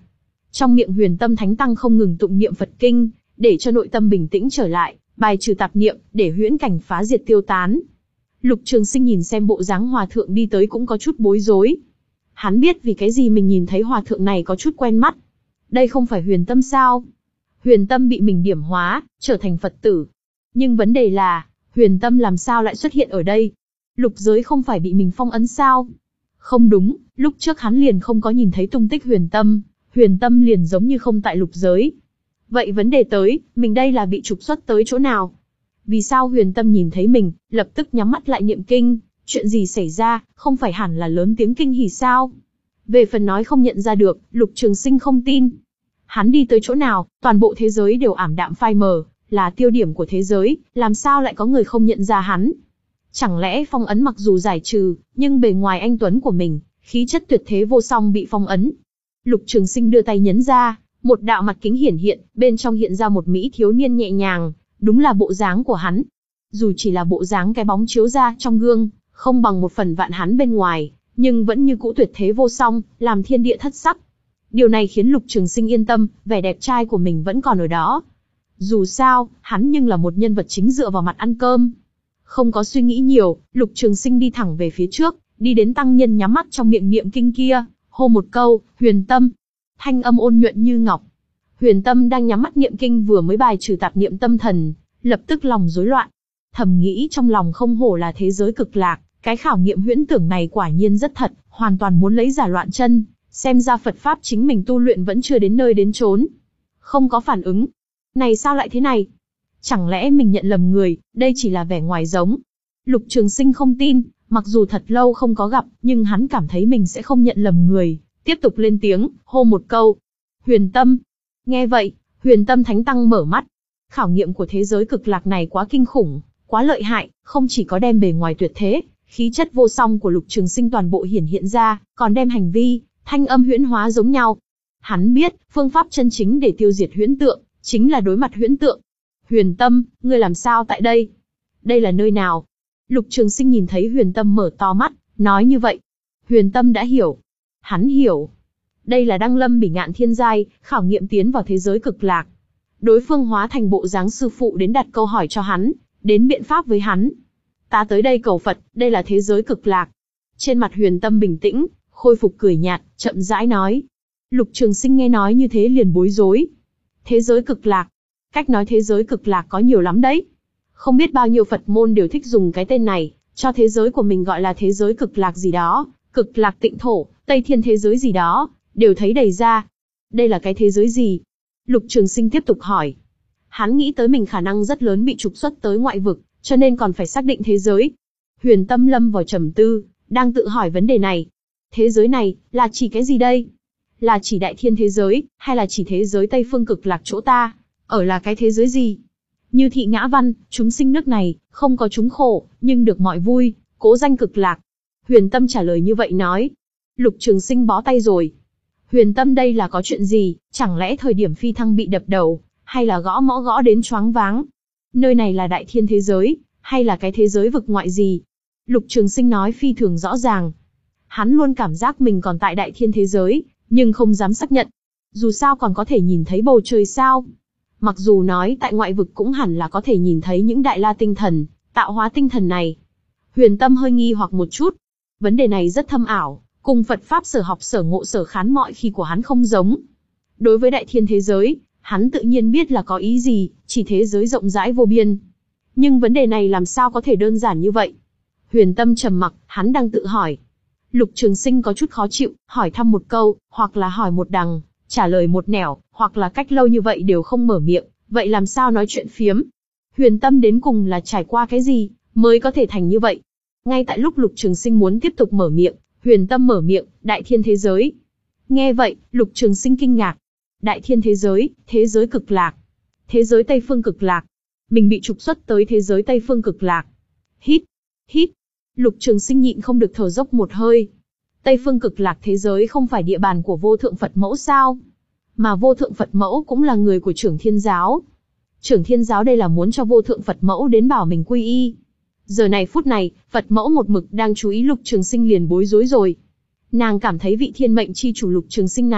Trong miệng Huyền Tâm Thánh Tăng không ngừng tụng niệm Phật kinh, để cho nội tâm bình tĩnh trở lại, bài trừ tạp niệm, để huyễn cảnh phá diệt tiêu tán. Lục Trường Sinh nhìn xem bộ dáng hòa thượng đi tới cũng có chút bối rối. Hắn biết vì cái gì mình nhìn thấy hòa thượng này có chút quen mắt. Đây không phải Huyền Tâm sao? Huyền Tâm bị mình điểm hóa, trở thành Phật tử. Nhưng vấn đề là, Huyền Tâm làm sao lại xuất hiện ở đây? Lục giới không phải bị mình phong ấn sao? Không đúng, lúc trước hắn liền không có nhìn thấy tung tích Huyền Tâm, Huyền Tâm liền giống như không tại lục giới. Vậy vấn đề tới, mình đây là bị trục xuất tới chỗ nào? Vì sao Huyền Tâm nhìn thấy mình, lập tức nhắm mắt lại niệm kinh, chuyện gì xảy ra, không phải hẳn là lớn tiếng kinh hỉ sao? Về phần nói không nhận ra được, Lục Trường Sinh không tin. Hắn đi tới chỗ nào, toàn bộ thế giới đều ảm đạm phai mờ, là tiêu điểm của thế giới, làm sao lại có người không nhận ra hắn? Chẳng lẽ phong ấn mặc dù giải trừ, nhưng bề ngoài anh tuấn của mình, khí chất tuyệt thế vô song bị phong ấn. Lục Trường Sinh đưa tay nhấn ra, một đạo mặt kính hiển hiện, bên trong hiện ra một mỹ thiếu niên nhẹ nhàng, đúng là bộ dáng của hắn. Dù chỉ là bộ dáng cái bóng chiếu ra trong gương, không bằng một phần vạn hắn bên ngoài, nhưng vẫn như cũ tuyệt thế vô song, làm thiên địa thất sắc. Điều này khiến Lục Trường Sinh yên tâm, vẻ đẹp trai của mình vẫn còn ở đó. Dù sao, hắn nhưng là một nhân vật chính dựa vào mặt ăn cơm. Không có suy nghĩ nhiều, Lục Trường Sinh đi thẳng về phía trước, đi đến tăng nhân nhắm mắt trong miệng niệm kinh kia, hô một câu, Huyền Tâm. Thanh âm ôn nhuận như ngọc. Huyền Tâm đang nhắm mắt niệm kinh vừa mới bài trừ tạp niệm tâm thần, lập tức lòng rối loạn. Thầm nghĩ trong lòng không hổ là thế giới cực lạc, cái khảo nghiệm huyễn tưởng này quả nhiên rất thật, hoàn toàn muốn lấy giả loạn chân, xem ra Phật Pháp chính mình tu luyện vẫn chưa đến nơi đến chốn. Không có phản ứng. Này sao lại thế này? Chẳng lẽ mình nhận lầm người, đây chỉ là vẻ ngoài giống. Lục Trường Sinh không tin, mặc dù thật lâu không có gặp, nhưng hắn cảm thấy mình sẽ không nhận lầm người, tiếp tục lên tiếng, hô một câu. Huyền Tâm. Nghe vậy, Huyền Tâm Thánh Tăng mở mắt. Khảo nghiệm của thế giới cực lạc này quá kinh khủng, quá lợi hại, không chỉ có đem bề ngoài tuyệt thế, khí chất vô song của Lục Trường Sinh toàn bộ hiển hiện ra, còn đem hành vi, thanh âm huyễn hóa giống nhau. Hắn biết, phương pháp chân chính để tiêu diệt huyễn tượng, chính là đối mặt huyễn tượng. Huyền Tâm, ngươi làm sao tại đây? Đây là nơi nào? Lục Trường Sinh nhìn thấy Huyền Tâm mở to mắt, nói như vậy. Huyền Tâm đã hiểu. Hắn hiểu. Đây là Đăng Lâm Bỉ Ngạn Thiên Giai, khảo nghiệm tiến vào thế giới cực lạc. Đối phương hóa thành bộ dáng sư phụ đến đặt câu hỏi cho hắn, đến biện pháp với hắn. Ta tới đây cầu Phật, đây là thế giới cực lạc. Trên mặt Huyền Tâm bình tĩnh, khôi phục cười nhạt, chậm rãi nói. Lục Trường Sinh nghe nói như thế liền bối rối. Thế giới cực lạc. Cách nói thế giới cực lạc có nhiều lắm đấy. Không biết bao nhiêu Phật môn đều thích dùng cái tên này, cho thế giới của mình gọi là thế giới cực lạc gì đó, cực lạc tịnh thổ, Tây Thiên thế giới gì đó, đều thấy đầy ra. Đây là cái thế giới gì? Lục Trường Sinh tiếp tục hỏi. Hắn nghĩ tới mình khả năng rất lớn bị trục xuất tới ngoại vực, cho nên còn phải xác định thế giới. Huyền Tâm lâm vào trầm tư, đang tự hỏi vấn đề này. Thế giới này, là chỉ cái gì đây? Là chỉ đại thiên thế giới, hay là chỉ thế giới Tây Phương cực lạc chỗ ta? Ở là cái thế giới gì? Như thị ngã văn, chúng sinh nước này, không có chúng khổ, nhưng được mọi vui, cố danh cực lạc. Huyền Tâm trả lời như vậy nói. Lục Trường Sinh bó tay rồi. Huyền Tâm đây là có chuyện gì, chẳng lẽ thời điểm phi thăng bị đập đầu, hay là gõ mõ gõ đến choáng váng? Nơi này là đại thiên thế giới, hay là cái thế giới vực ngoại gì? Lục Trường Sinh nói phi thường rõ ràng. Hắn luôn cảm giác mình còn tại đại thiên thế giới, nhưng không dám xác nhận. Dù sao còn có thể nhìn thấy bầu trời sao? Mặc dù nói tại ngoại vực cũng hẳn là có thể nhìn thấy những đại la tinh thần, tạo hóa tinh thần này. Huyền Tâm hơi nghi hoặc một chút. Vấn đề này rất thâm ảo, cùng Phật Pháp sở học sở ngộ sở khán mọi khi của hắn không giống. Đối với đại thiên thế giới, hắn tự nhiên biết là có ý gì, chỉ thế giới rộng rãi vô biên. Nhưng vấn đề này làm sao có thể đơn giản như vậy? Huyền Tâm trầm mặc, hắn đang tự hỏi. Lục Trường Sinh có chút khó chịu, hỏi thăm một câu, hoặc là hỏi một đằng, trả lời một nẻo, hoặc là cách lâu như vậy đều không mở miệng, vậy làm sao nói chuyện phiếm? Huyền Tâm đến cùng là trải qua cái gì, mới có thể thành như vậy? Ngay tại lúc Lục Trường Sinh muốn tiếp tục mở miệng, Huyền Tâm mở miệng, đại thiên thế giới. Nghe vậy, Lục Trường Sinh kinh ngạc. Đại thiên thế giới, thế giới cực lạc. Thế giới Tây Phương cực lạc. Mình bị trục xuất tới thế giới Tây Phương cực lạc. Hít, hít. Lục Trường Sinh nhịn không được thở dốc một hơi. Tây Phương cực lạc thế giới không phải địa bàn của vô thượng Phật mẫu sao? Mà vô thượng Phật mẫu cũng là người của Trưởng Thiên Giáo. Trưởng Thiên Giáo đây là muốn cho vô thượng Phật mẫu đến bảo mình quy y. Giờ này phút này, Phật mẫu một mực đang chú ý Lục Trường Sinh liền bối rối rồi. Nàng cảm thấy vị thiên mệnh chi chủ Lục Trường Sinh này,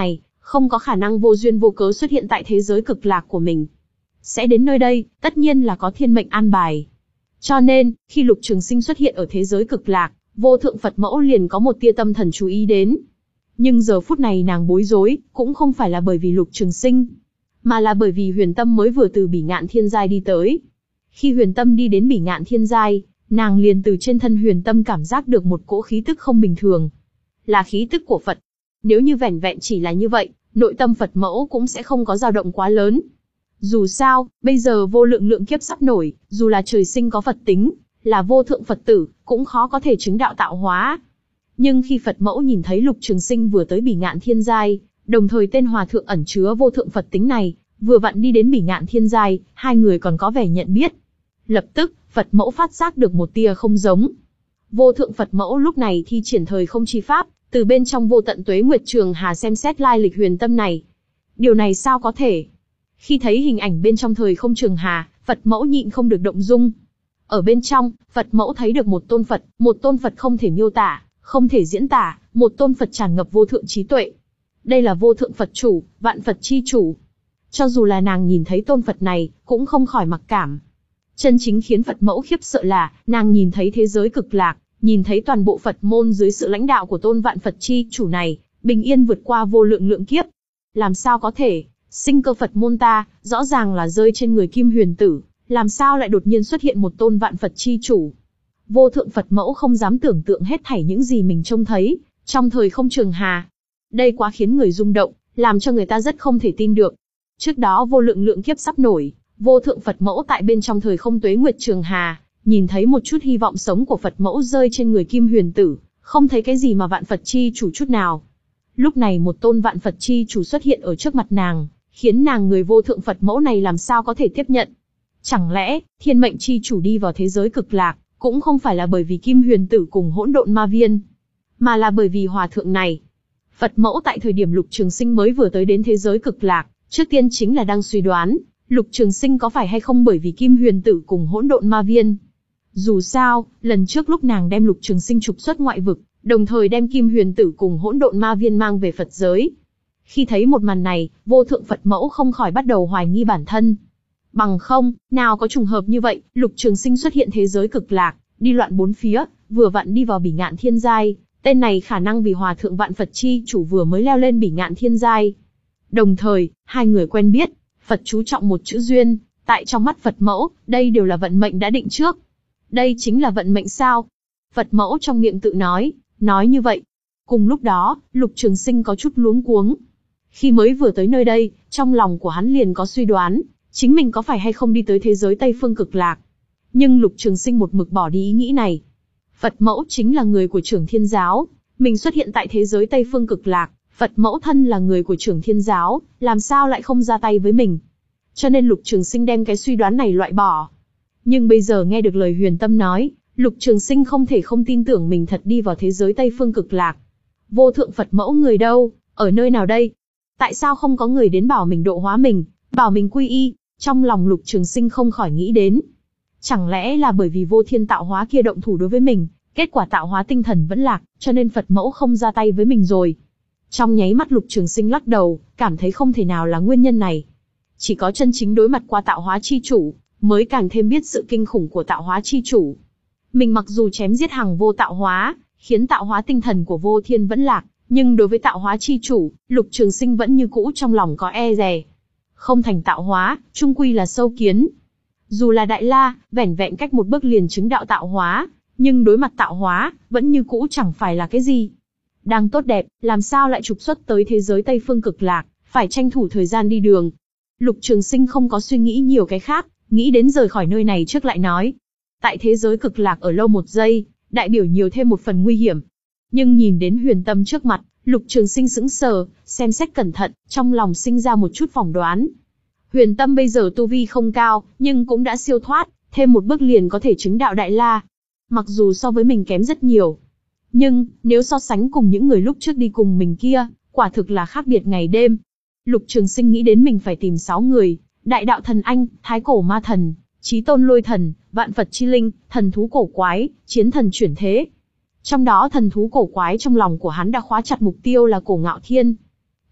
không có khả năng vô duyên vô cớ xuất hiện tại thế giới cực lạc của mình. Sẽ đến nơi đây, tất nhiên là có thiên mệnh an bài. Cho nên, khi Lục Trường Sinh xuất hiện ở thế giới cực lạc, vô thượng Phật mẫu liền có một tia tâm thần chú ý đến. Nhưng giờ phút này nàng bối rối, cũng không phải là bởi vì Lục Trường Sinh, mà là bởi vì Huyền Tâm mới vừa từ Bỉ Ngạn Thiên Giai đi tới. Khi Huyền Tâm đi đến Bỉ Ngạn Thiên Giai, nàng liền từ trên thân Huyền Tâm cảm giác được một cỗ khí tức không bình thường. Là khí tức của Phật. Nếu như vẻn vẹn chỉ là như vậy, nội tâm Phật mẫu cũng sẽ không có dao động quá lớn. Dù sao, bây giờ vô lượng lượng kiếp sắp nổi, dù là trời sinh có Phật tính, là vô thượng Phật tử, cũng khó có thể chứng đạo tạo hóa. Nhưng khi Phật mẫu nhìn thấy Lục Trường Sinh vừa tới Bỉ Ngạn Thiên Giai, đồng thời tên hòa thượng ẩn chứa vô thượng Phật tính này, vừa vặn đi đến Bỉ Ngạn Thiên Giai, hai người còn có vẻ nhận biết. Lập tức, Phật mẫu phát giác được một tia không giống. Vô thượng Phật mẫu lúc này thi triển thời không chi pháp, từ bên trong vô tận tuế nguyệt trường hà xem xét lai lịch Huyền Tâm này. Điều này sao có thể? Khi thấy hình ảnh bên trong thời không trường hà, Phật mẫu nhịn không được động dung. Ở bên trong, Phật mẫu thấy được một tôn Phật, một tôn Phật không thể miêu tả, không thể diễn tả, một tôn Phật tràn ngập vô thượng trí tuệ. Đây là vô thượng Phật chủ, vạn Phật chi chủ. Cho dù là nàng nhìn thấy tôn Phật này, cũng không khỏi mặc cảm. Chân chính khiến Phật mẫu khiếp sợ là, nàng nhìn thấy thế giới cực lạc, nhìn thấy toàn bộ Phật môn dưới sự lãnh đạo của tôn vạn Phật chi chủ này, bình yên vượt qua vô lượng lượng kiếp. Làm sao có thể, sinh cơ Phật môn ta, rõ ràng là rơi trên người Kim Huyền Tử, làm sao lại đột nhiên xuất hiện một tôn vạn Phật chi chủ. Vô thượng Phật mẫu không dám tưởng tượng hết thảy những gì mình trông thấy, trong thời không trường hà. Đây quá khiến người rung động, làm cho người ta rất không thể tin được. Trước đó vô lượng lượng kiếp sắp nổi, vô thượng Phật mẫu tại bên trong thời không tuế nguyệt trường hà, nhìn thấy một chút hy vọng sống của Phật mẫu rơi trên người Kim Huyền Tử, không thấy cái gì mà vạn Phật chi chủ chút nào. Lúc này một tôn vạn Phật chi chủ xuất hiện ở trước mặt nàng, khiến nàng người vô thượng Phật mẫu này làm sao có thể tiếp nhận. Chẳng lẽ, thiên mệnh chi chủ đi vào thế giới cực lạc, cũng không phải là bởi vì Kim Huyền Tử cùng hỗn độn ma viên, mà là bởi vì hòa thượng này. Phật mẫu tại thời điểm Lục Trường Sinh mới vừa tới đến thế giới cực lạc, trước tiên chính là đang suy đoán, Lục Trường Sinh có phải hay không bởi vì Kim Huyền Tử cùng hỗn độn ma viên. Dù sao, lần trước lúc nàng đem Lục Trường Sinh trục xuất ngoại vực, đồng thời đem Kim Huyền Tử cùng hỗn độn ma viên mang về Phật giới. Khi thấy một màn này, vô thượng Phật mẫu không khỏi bắt đầu hoài nghi bản thân. Bằng không, nào có trùng hợp như vậy, Lục Trường Sinh xuất hiện thế giới cực lạc, đi loạn bốn phía, vừa vặn đi vào Bỉ Ngạn Thiên Giai, tên này khả năng vì hòa thượng vạn Phật chi chủ vừa mới leo lên Bỉ Ngạn Thiên Giai. Đồng thời, hai người quen biết, Phật chú trọng một chữ duyên, tại trong mắt Phật mẫu, đây đều là vận mệnh đã định trước. Đây chính là vận mệnh sao? Phật mẫu trong miệng tự nói, nói như vậy. Cùng lúc đó, Lục Trường Sinh có chút luống cuống. Khi mới vừa tới nơi đây, trong lòng của hắn liền có suy đoán, chính mình có phải hay không đi tới thế giới Tây Phương Cực Lạc. Nhưng Lục Trường Sinh một mực bỏ đi ý nghĩ này. Phật mẫu chính là người của Trưởng Thiên Giáo, mình xuất hiện tại thế giới Tây Phương Cực Lạc, Phật mẫu thân là người của Trưởng Thiên Giáo, làm sao lại không ra tay với mình. Cho nên Lục Trường Sinh đem cái suy đoán này loại bỏ. Nhưng bây giờ nghe được lời Huyền Tâm nói, Lục Trường Sinh không thể không tin tưởng mình thật đi vào thế giới Tây Phương Cực Lạc. Vô thượng Phật mẫu người đâu, ở nơi nào đây? Tại sao không có người đến bảo mình độ hóa mình, bảo mình quy y? Trong lòng Lục Trường Sinh không khỏi nghĩ đến. Chẳng lẽ là bởi vì vô thiên tạo hóa kia động thủ đối với mình, kết quả tạo hóa tinh thần vẫn lạc, cho nên Phật mẫu không ra tay với mình rồi. Trong nháy mắt Lục Trường Sinh lắc đầu, cảm thấy không thể nào là nguyên nhân này. Chỉ có chân chính đối mặt qua tạo hóa chi chủ, mới càng thêm biết sự kinh khủng của tạo hóa chi chủ. Mình mặc dù chém giết hằng vô tạo hóa, khiến tạo hóa tinh thần của vô thiên vẫn lạc, nhưng đối với tạo hóa chi chủ, Lục Trường Sinh vẫn như cũ trong lòng có e dè. Không thành tạo hóa, chung quy là sâu kiến. Dù là Đại La, vẻn vẹn cách một bước liền chứng đạo tạo hóa, nhưng đối mặt tạo hóa, vẫn như cũ chẳng phải là cái gì. Đang tốt đẹp, làm sao lại trục xuất tới thế giới Tây Phương Cực Lạc, phải tranh thủ thời gian đi đường. Lục Trường Sinh không có suy nghĩ nhiều cái khác, nghĩ đến rời khỏi nơi này trước lại nói. Tại thế giới Cực Lạc ở lâu một giây, đại biểu nhiều thêm một phần nguy hiểm. Nhưng nhìn đến Huyền Tâm trước mặt, Lục Trường Sinh sững sờ, xem xét cẩn thận, trong lòng sinh ra một chút phỏng đoán. Huyền Tâm bây giờ tu vi không cao, nhưng cũng đã siêu thoát, thêm một bước liền có thể chứng đạo Đại La. Mặc dù so với mình kém rất nhiều, nhưng nếu so sánh cùng những người lúc trước đi cùng mình kia, quả thực là khác biệt ngày đêm. Lục Trường Sinh nghĩ đến mình phải tìm sáu người: Đại Đạo Thần Anh, Thái Cổ Ma Thần, Chí Tôn Lôi Thần, Vạn Phật Chi Linh, Thần Thú Cổ Quái, Chiến Thần Chuyển Thế. Trong đó thần thú cổ quái trong lòng của hắn đã khóa chặt mục tiêu là Cổ Ngạo Thiên.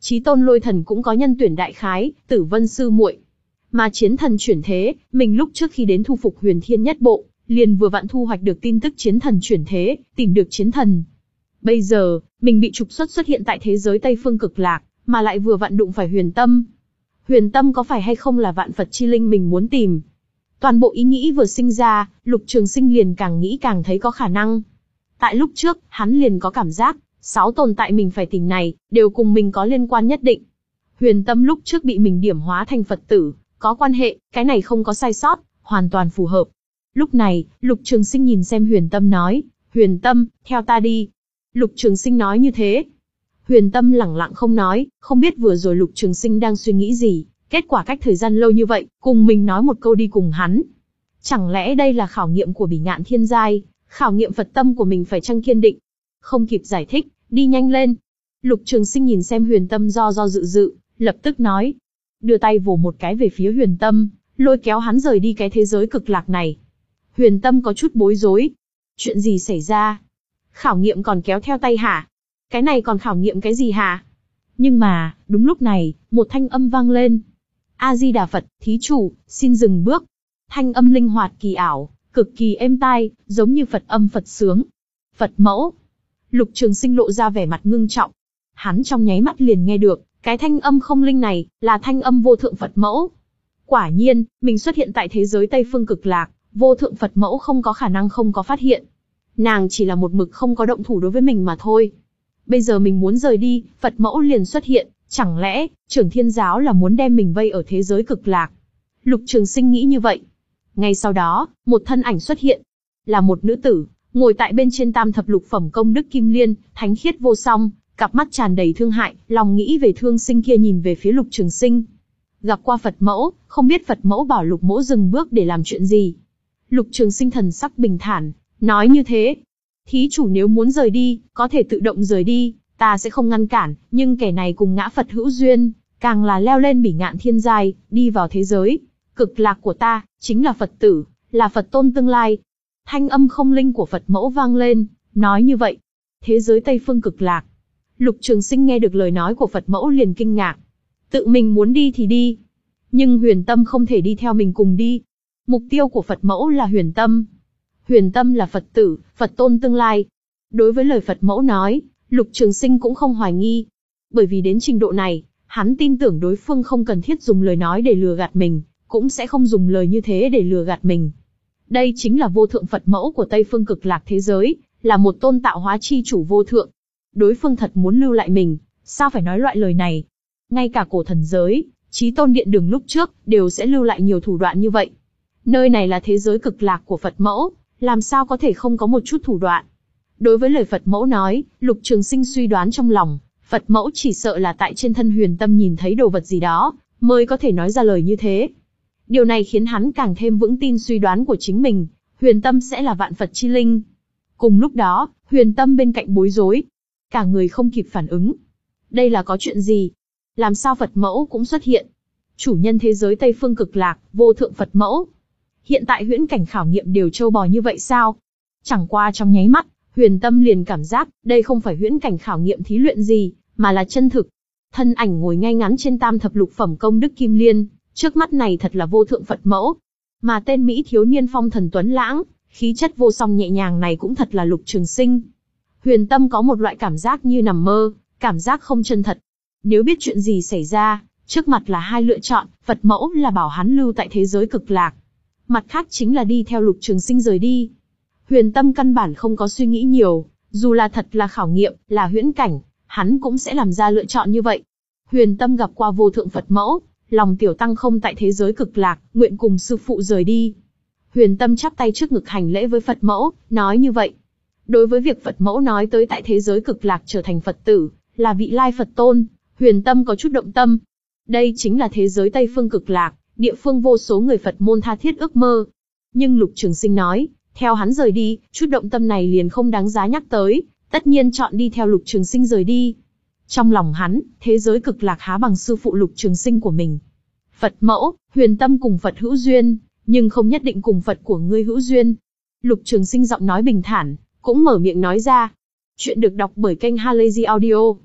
Chí tôn lôi thần cũng có nhân tuyển đại khái, Tử Vân sư muội. Mà chiến thần chuyển thế, mình lúc trước khi đến thu phục Huyền Thiên Nhất Bộ, liền vừa vặn thu hoạch được tin tức chiến thần chuyển thế, tìm được chiến thần. Bây giờ, mình bị trục xuất xuất hiện tại thế giới Tây Phương Cực Lạc, mà lại vừa vặn đụng phải Huyền Tâm. Huyền Tâm có phải hay không là vạn Phật chi linh mình muốn tìm? Toàn bộ ý nghĩ vừa sinh ra, Lục Trường Sinh liền càng nghĩ càng thấy có khả năng. Tại lúc trước, hắn liền có cảm giác, sáu tồn tại mình phải tìm này, đều cùng mình có liên quan nhất định. Huyền Tâm lúc trước bị mình điểm hóa thành Phật tử, có quan hệ, cái này không có sai sót, hoàn toàn phù hợp. Lúc này, Lục Trường Sinh nhìn xem Huyền Tâm nói, Huyền Tâm, theo ta đi. Lục Trường Sinh nói như thế. Huyền Tâm lẳng lặng không nói, không biết vừa rồi Lục Trường Sinh đang suy nghĩ gì, kết quả cách thời gian lâu như vậy, cùng mình nói một câu đi cùng hắn. Chẳng lẽ đây là khảo nghiệm của Bỉ Ngạn Thiên Giai, khảo nghiệm Phật tâm của mình phải chăng kiên định? Không kịp giải thích, đi nhanh lên. Lục Trường Sinh nhìn xem Huyền Tâm do do dự dự, lập tức nói. Đưa tay vồ một cái về phía Huyền Tâm, lôi kéo hắn rời đi cái thế giới cực lạc này. Huyền Tâm có chút bối rối. Chuyện gì xảy ra? Khảo nghiệm còn kéo theo tay hả? Cái này còn khảo nghiệm cái gì hả? Nhưng mà, đúng lúc này, một thanh âm vang lên. A-di-đà Phật, thí chủ, xin dừng bước. Thanh âm linh hoạt kỳ ảo, cực kỳ êm tai, giống như Phật âm Phật sướng. Phật mẫu. Lục Trường Sinh lộ ra vẻ mặt ngưng trọng. Hắn trong nháy mắt liền nghe được, cái thanh âm không linh này, là thanh âm vô thượng Phật mẫu. Quả nhiên, mình xuất hiện tại thế giới Tây Phương Cực Lạc, vô thượng Phật mẫu không có khả năng không có phát hiện. Nàng chỉ là một mực không có động thủ đối với mình mà thôi. Bây giờ mình muốn rời đi, Phật mẫu liền xuất hiện, chẳng lẽ, Trưởng Thiên Giáo là muốn đem mình vây ở thế giới cực lạc? Lục Trường Sinh nghĩ như vậy. Ngay sau đó, một thân ảnh xuất hiện. Là một nữ tử, ngồi tại bên trên tam thập lục phẩm công đức kim liên, thánh khiết vô song, cặp mắt tràn đầy thương hại, lòng nghĩ về thương sinh kia nhìn về phía Lục Trường Sinh. Gặp qua Phật mẫu, không biết Phật mẫu bảo Lục mẫu dừng bước để làm chuyện gì? Lục Trường Sinh thần sắc bình thản, nói như thế. Thí chủ nếu muốn rời đi, có thể tự động rời đi, ta sẽ không ngăn cản, nhưng kẻ này cùng ngã Phật hữu duyên, càng là leo lên Bỉ Ngạn Thiên Giai, đi vào thế giới cực lạc của ta, chính là Phật tử, là Phật tôn tương lai. Thanh âm không linh của Phật mẫu vang lên, nói như vậy. Thế giới Tây Phương Cực Lạc. Lục Trường Sinh nghe được lời nói của Phật mẫu liền kinh ngạc. Tự mình muốn đi thì đi, nhưng Huyền Tâm không thể đi theo mình cùng đi. Mục tiêu của Phật mẫu là Huyền Tâm. Huyền Tâm là Phật tử, Phật tôn tương lai. Đối với lời Phật mẫu nói, Lục Trường Sinh cũng không hoài nghi. Bởi vì đến trình độ này, hắn tin tưởng đối phương không cần thiết dùng lời nói để lừa gạt mình, cũng sẽ không dùng lời như thế để lừa gạt mình. Đây chính là vô thượng Phật mẫu của Tây Phương Cực Lạc thế giới, là một tôn tạo hóa chi chủ vô thượng. Đối phương thật muốn lưu lại mình, sao phải nói loại lời này? Ngay cả cổ thần giới, Chí Tôn Điện Đường lúc trước, đều sẽ lưu lại nhiều thủ đoạn như vậy. Nơi này là thế giới cực lạc của Phật mẫu, làm sao có thể không có một chút thủ đoạn? Đối với lời Phật mẫu nói, Lục Trường Sinh suy đoán trong lòng, Phật mẫu chỉ sợ là tại trên thân Huyền Tâm nhìn thấy đồ vật gì đó, mới có thể nói ra lời như thế. Điều này khiến hắn càng thêm vững tin suy đoán của chính mình, Huyền Tâm sẽ là vạn Phật chi linh. Cùng lúc đó, Huyền Tâm bên cạnh bối rối, cả người không kịp phản ứng. Đây là có chuyện gì? Làm sao Phật mẫu cũng xuất hiện? Chủ nhân thế giới Tây Phương Cực Lạc, vô thượng Phật mẫu. Hiện tại huyễn cảnh khảo nghiệm đều trâu bò như vậy sao? Chẳng qua trong nháy mắt, Huyền Tâm liền cảm giác, đây không phải huyễn cảnh khảo nghiệm thí luyện gì, mà là chân thực. Thân ảnh ngồi ngay ngắn trên tam thập lục phẩm công đức kim liên, trước mắt này thật là vô thượng Phật mẫu. Mà tên Mỹ thiếu niên phong thần tuấn lãng, khí chất vô song nhẹ nhàng này cũng thật là Lục Trường Sinh. Huyền Tâm có một loại cảm giác như nằm mơ, cảm giác không chân thật. Nếu biết chuyện gì xảy ra, trước mặt là hai lựa chọn, Phật mẫu là bảo hắn lưu tại thế giới cực lạc. Mặt khác chính là đi theo Lục Trường Sinh rời đi. Huyền Tâm căn bản không có suy nghĩ nhiều, dù là thật là khảo nghiệm, là huyễn cảnh, hắn cũng sẽ làm ra lựa chọn như vậy. Huyền Tâm gặp qua vô thượng Phật mẫu, lòng tiểu tăng không tại thế giới cực lạc, nguyện cùng sư phụ rời đi. Huyền Tâm chắp tay trước ngực hành lễ với Phật mẫu, nói như vậy. Đối với việc Phật mẫu nói tới tại thế giới cực lạc trở thành Phật tử, là vị lai Phật tôn, Huyền Tâm có chút động tâm. Đây chính là thế giới Tây Phương Cực Lạc, địa phương vô số người Phật môn tha thiết ước mơ. Nhưng Lục Trường Sinh nói, theo hắn rời đi, chút động tâm này liền không đáng giá nhắc tới, tất nhiên chọn đi theo Lục Trường Sinh rời đi. Trong lòng hắn, thế giới cực lạc há bằng sư phụ Lục Trường Sinh của mình. Phật mẫu, Huyền Tâm cùng Phật hữu duyên, nhưng không nhất định cùng Phật của ngươi hữu duyên. Lục Trường Sinh giọng nói bình thản, cũng mở miệng nói ra. Chuyện được đọc bởi kênh Halazy Audio.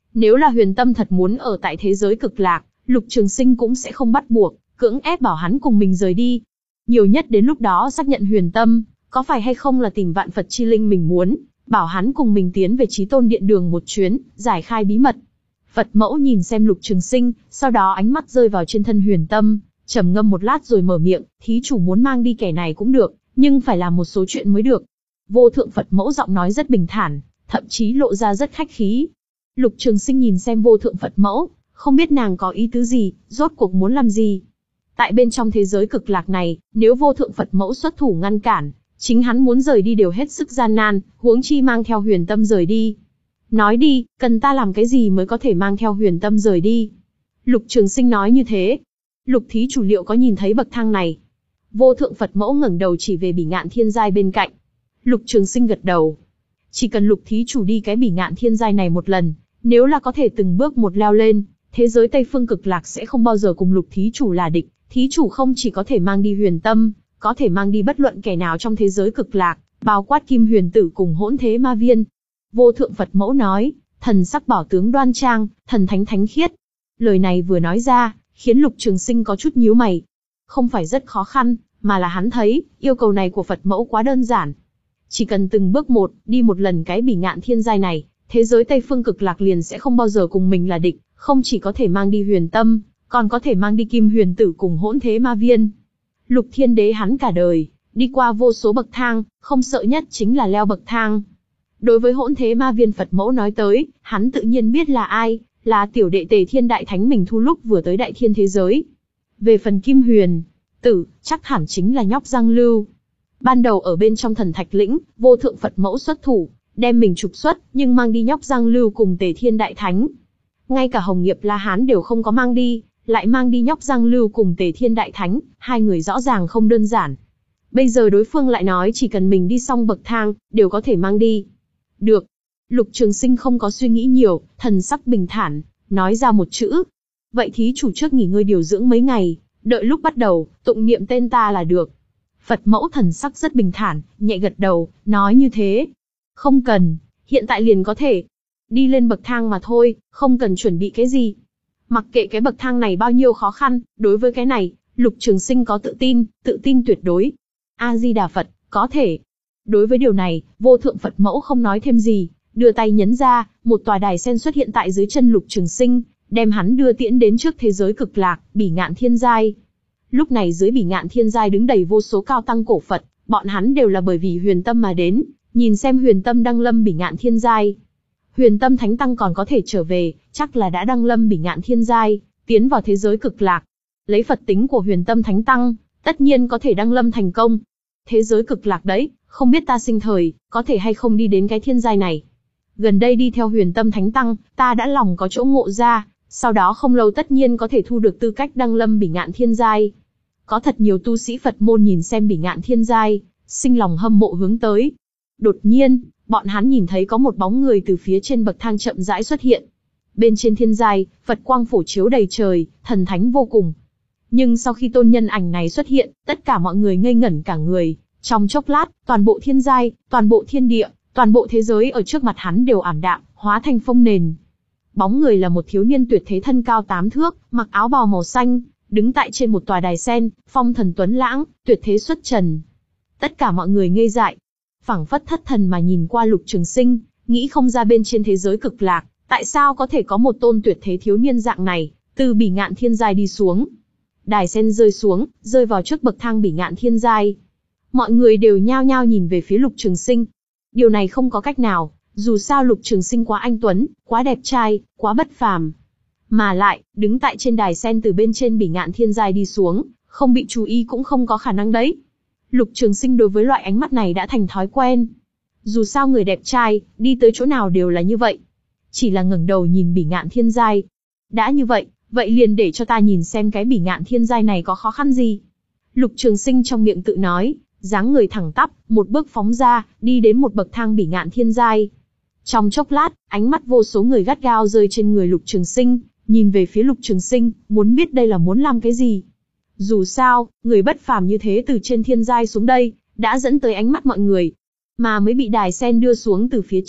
Nếu là Huyền Tâm thật muốn ở tại thế giới cực lạc, Lục Trường Sinh cũng sẽ không bắt buộc, cưỡng ép bảo hắn cùng mình rời đi. Nhiều nhất đến lúc đó xác nhận Huyền Tâm, có phải hay không là tìm vạn Phật chi linh mình muốn, bảo hắn cùng mình tiến về Chí Tôn Điện Đường một chuyến, giải khai bí mật. Phật mẫu nhìn xem Lục Trường Sinh, sau đó ánh mắt rơi vào trên thân Huyền Tâm, trầm ngâm một lát rồi mở miệng, thí chủ muốn mang đi kẻ này cũng được, nhưng phải làm một số chuyện mới được. Vô thượng Phật mẫu giọng nói rất bình thản, thậm chí lộ ra rất khách khí. Lục Trường Sinh nhìn xem vô thượng Phật mẫu, không biết nàng có ý tứ gì, rốt cuộc muốn làm gì. Tại bên trong thế giới cực lạc này, nếu vô thượng Phật mẫu xuất thủ ngăn cản, chính hắn muốn rời đi đều hết sức gian nan, huống chi mang theo Huyền Tâm rời đi. Nói đi, cần ta làm cái gì mới có thể mang theo Huyền Tâm rời đi? Lục Trường Sinh nói như thế. Lục thí chủ liệu có nhìn thấy bậc thang này? Vô thượng Phật mẫu ngẩng đầu chỉ về Bỉ Ngạn Thiên Giai bên cạnh. Lục Trường Sinh gật đầu. Chỉ cần Lục thí chủ đi cái Bỉ Ngạn Thiên Giai này một lần, nếu là có thể từng bước một leo lên, thế giới Tây Phương cực lạc sẽ không bao giờ cùng Lục thí chủ là địch. Thí chủ không chỉ có thể mang đi Huyền Tâm, có thể mang đi bất luận kẻ nào trong thế giới cực lạc, bao quát Kim Huyền Tử cùng Hỗn Thế Ma Viên. Vô thượng Phật mẫu nói, thần sắc bảo tướng đoan trang, thần thánh thánh khiết. Lời này vừa nói ra, khiến Lục Trường Sinh có chút nhíu mày. Không phải rất khó khăn, mà là hắn thấy, yêu cầu này của Phật mẫu quá đơn giản. Chỉ cần từng bước một, đi một lần cái Bỉ Ngạn Thiên Giai này, thế giới Tây Phương cực lạc liền sẽ không bao giờ cùng mình là địch, không chỉ có thể mang đi Huyền Tâm, còn có thể mang đi Kim Huyền Tử cùng Hỗn Thế Ma Viên. Lục Thiên Đế hắn cả đời, đi qua vô số bậc thang, không sợ nhất chính là leo bậc thang. Đối với Hỗn Thế Ma Viên Phật mẫu nói tới, hắn tự nhiên biết là ai, là tiểu đệ Tề Thiên Đại Thánh mình thu lúc vừa tới Đại Thiên thế giới. Về phần Kim Huyền Tử, chắc hẳn chính là nhóc Giang Lưu. Ban đầu ở bên trong Thần Thạch Lĩnh, vô thượng Phật mẫu xuất thủ, đem mình trục xuất, nhưng mang đi nhóc Giang Lưu cùng Tề Thiên Đại Thánh. Ngay cả Hồng Nghiệp La Hán đều không có mang đi, lại mang đi nhóc Giang Lưu cùng Tề Thiên Đại Thánh, hai người rõ ràng không đơn giản. Bây giờ đối phương lại nói chỉ cần mình đi xong bậc thang, đều có thể mang đi. Được. Lục Trường Sinh không có suy nghĩ nhiều, thần sắc bình thản, nói ra một chữ. Vậy thí chủ trước nghỉ ngơi điều dưỡng mấy ngày, đợi lúc bắt đầu, tụng niệm tên ta là được. Phật mẫu thần sắc rất bình thản, nhẹ gật đầu, nói như thế. Không cần, hiện tại liền có thể. Đi lên bậc thang mà thôi, không cần chuẩn bị cái gì. Mặc kệ cái bậc thang này bao nhiêu khó khăn, đối với cái này, Lục Trường Sinh có tự tin, tự tin tuyệt đối. A-di-đà Phật, có thể. Đối với điều này, vô thượng Phật mẫu không nói thêm gì, đưa tay nhấn ra, một tòa đài sen xuất hiện tại dưới chân Lục Trường Sinh, đem hắn đưa tiễn đến trước thế giới cực lạc, Bỉ Ngạn Thiên Giai. Lúc này dưới Bỉ Ngạn Thiên Giai đứng đầy vô số cao tăng cổ Phật, bọn hắn đều là bởi vì Huyền Tâm mà đến, nhìn xem Huyền Tâm đăng lâm Bỉ Ngạn Thiên Giai. Huyền Tâm Thánh Tăng còn có thể trở về, chắc là đã đăng lâm Bỉ Ngạn Thiên Giai, tiến vào thế giới cực lạc. Lấy Phật tính của Huyền Tâm Thánh Tăng, tất nhiên có thể đăng lâm thành công. Thế giới cực lạc đấy, không biết ta sinh thời, có thể hay không đi đến cái thiên giai này. Gần đây đi theo Huyền Tâm Thánh Tăng, ta đã lòng có chỗ ngộ ra, sau đó không lâu tất nhiên có thể thu được tư cách đăng lâm Bỉ Ngạn Thiên Giai. Có thật nhiều tu sĩ Phật môn nhìn xem Bỉ Ngạn Thiên Giai, sinh lòng hâm mộ hướng tới. Đột nhiên, bọn hắn nhìn thấy có một bóng người từ phía trên bậc thang chậm rãi xuất hiện. Bên trên thiên giai, Phật quang phổ chiếu đầy trời, thần thánh vô cùng. Nhưng sau khi tôn nhân ảnh này xuất hiện, tất cả mọi người ngây ngẩn cả người. Trong chốc lát, toàn bộ thiên giai, toàn bộ thiên địa, toàn bộ thế giới ở trước mặt hắn đều ảm đạm, hóa thành phông nền. Bóng người là một thiếu niên tuyệt thế thân cao tám thước, mặc áo bào màu xanh, đứng tại trên một tòa đài sen, phong thần tuấn lãng, tuyệt thế xuất trần. Tất cả mọi người ngây dại, phảng phất thất thần mà nhìn qua Lục Trường Sinh, nghĩ không ra bên trên thế giới cực lạc, tại sao có thể có một tôn tuyệt thế thiếu niên dạng này, từ Bỉ Ngạn Thiên Giai đi xuống. Đài sen rơi xuống, rơi vào trước bậc thang Bỉ Ngạn Thiên Giai. Mọi người đều nhao nhao nhìn về phía Lục Trường Sinh. Điều này không có cách nào, dù sao Lục Trường Sinh quá anh tuấn, quá đẹp trai, quá bất phàm. Mà lại, đứng tại trên đài sen từ bên trên Bỉ Ngạn Thiên Giai đi xuống, không bị chú ý cũng không có khả năng đấy. Lục Trường Sinh đối với loại ánh mắt này đã thành thói quen. Dù sao người đẹp trai, đi tới chỗ nào đều là như vậy. Chỉ là ngẩng đầu nhìn Bỉ Ngạn Thiên Giai. Đã như vậy, vậy liền để cho ta nhìn xem cái Bỉ Ngạn Thiên Giai này có khó khăn gì. Lục Trường Sinh trong miệng tự nói, dáng người thẳng tắp, một bước phóng ra, đi đến một bậc thang Bỉ Ngạn Thiên Giai. Trong chốc lát, ánh mắt vô số người gắt gao rơi trên người Lục Trường Sinh, nhìn về phía Lục Trường Sinh, muốn biết đây là muốn làm cái gì. Dù sao, người bất phàm như thế từ trên thiên giai xuống đây, đã dẫn tới ánh mắt mọi người. Mà mới bị đài sen đưa xuống từ phía trên,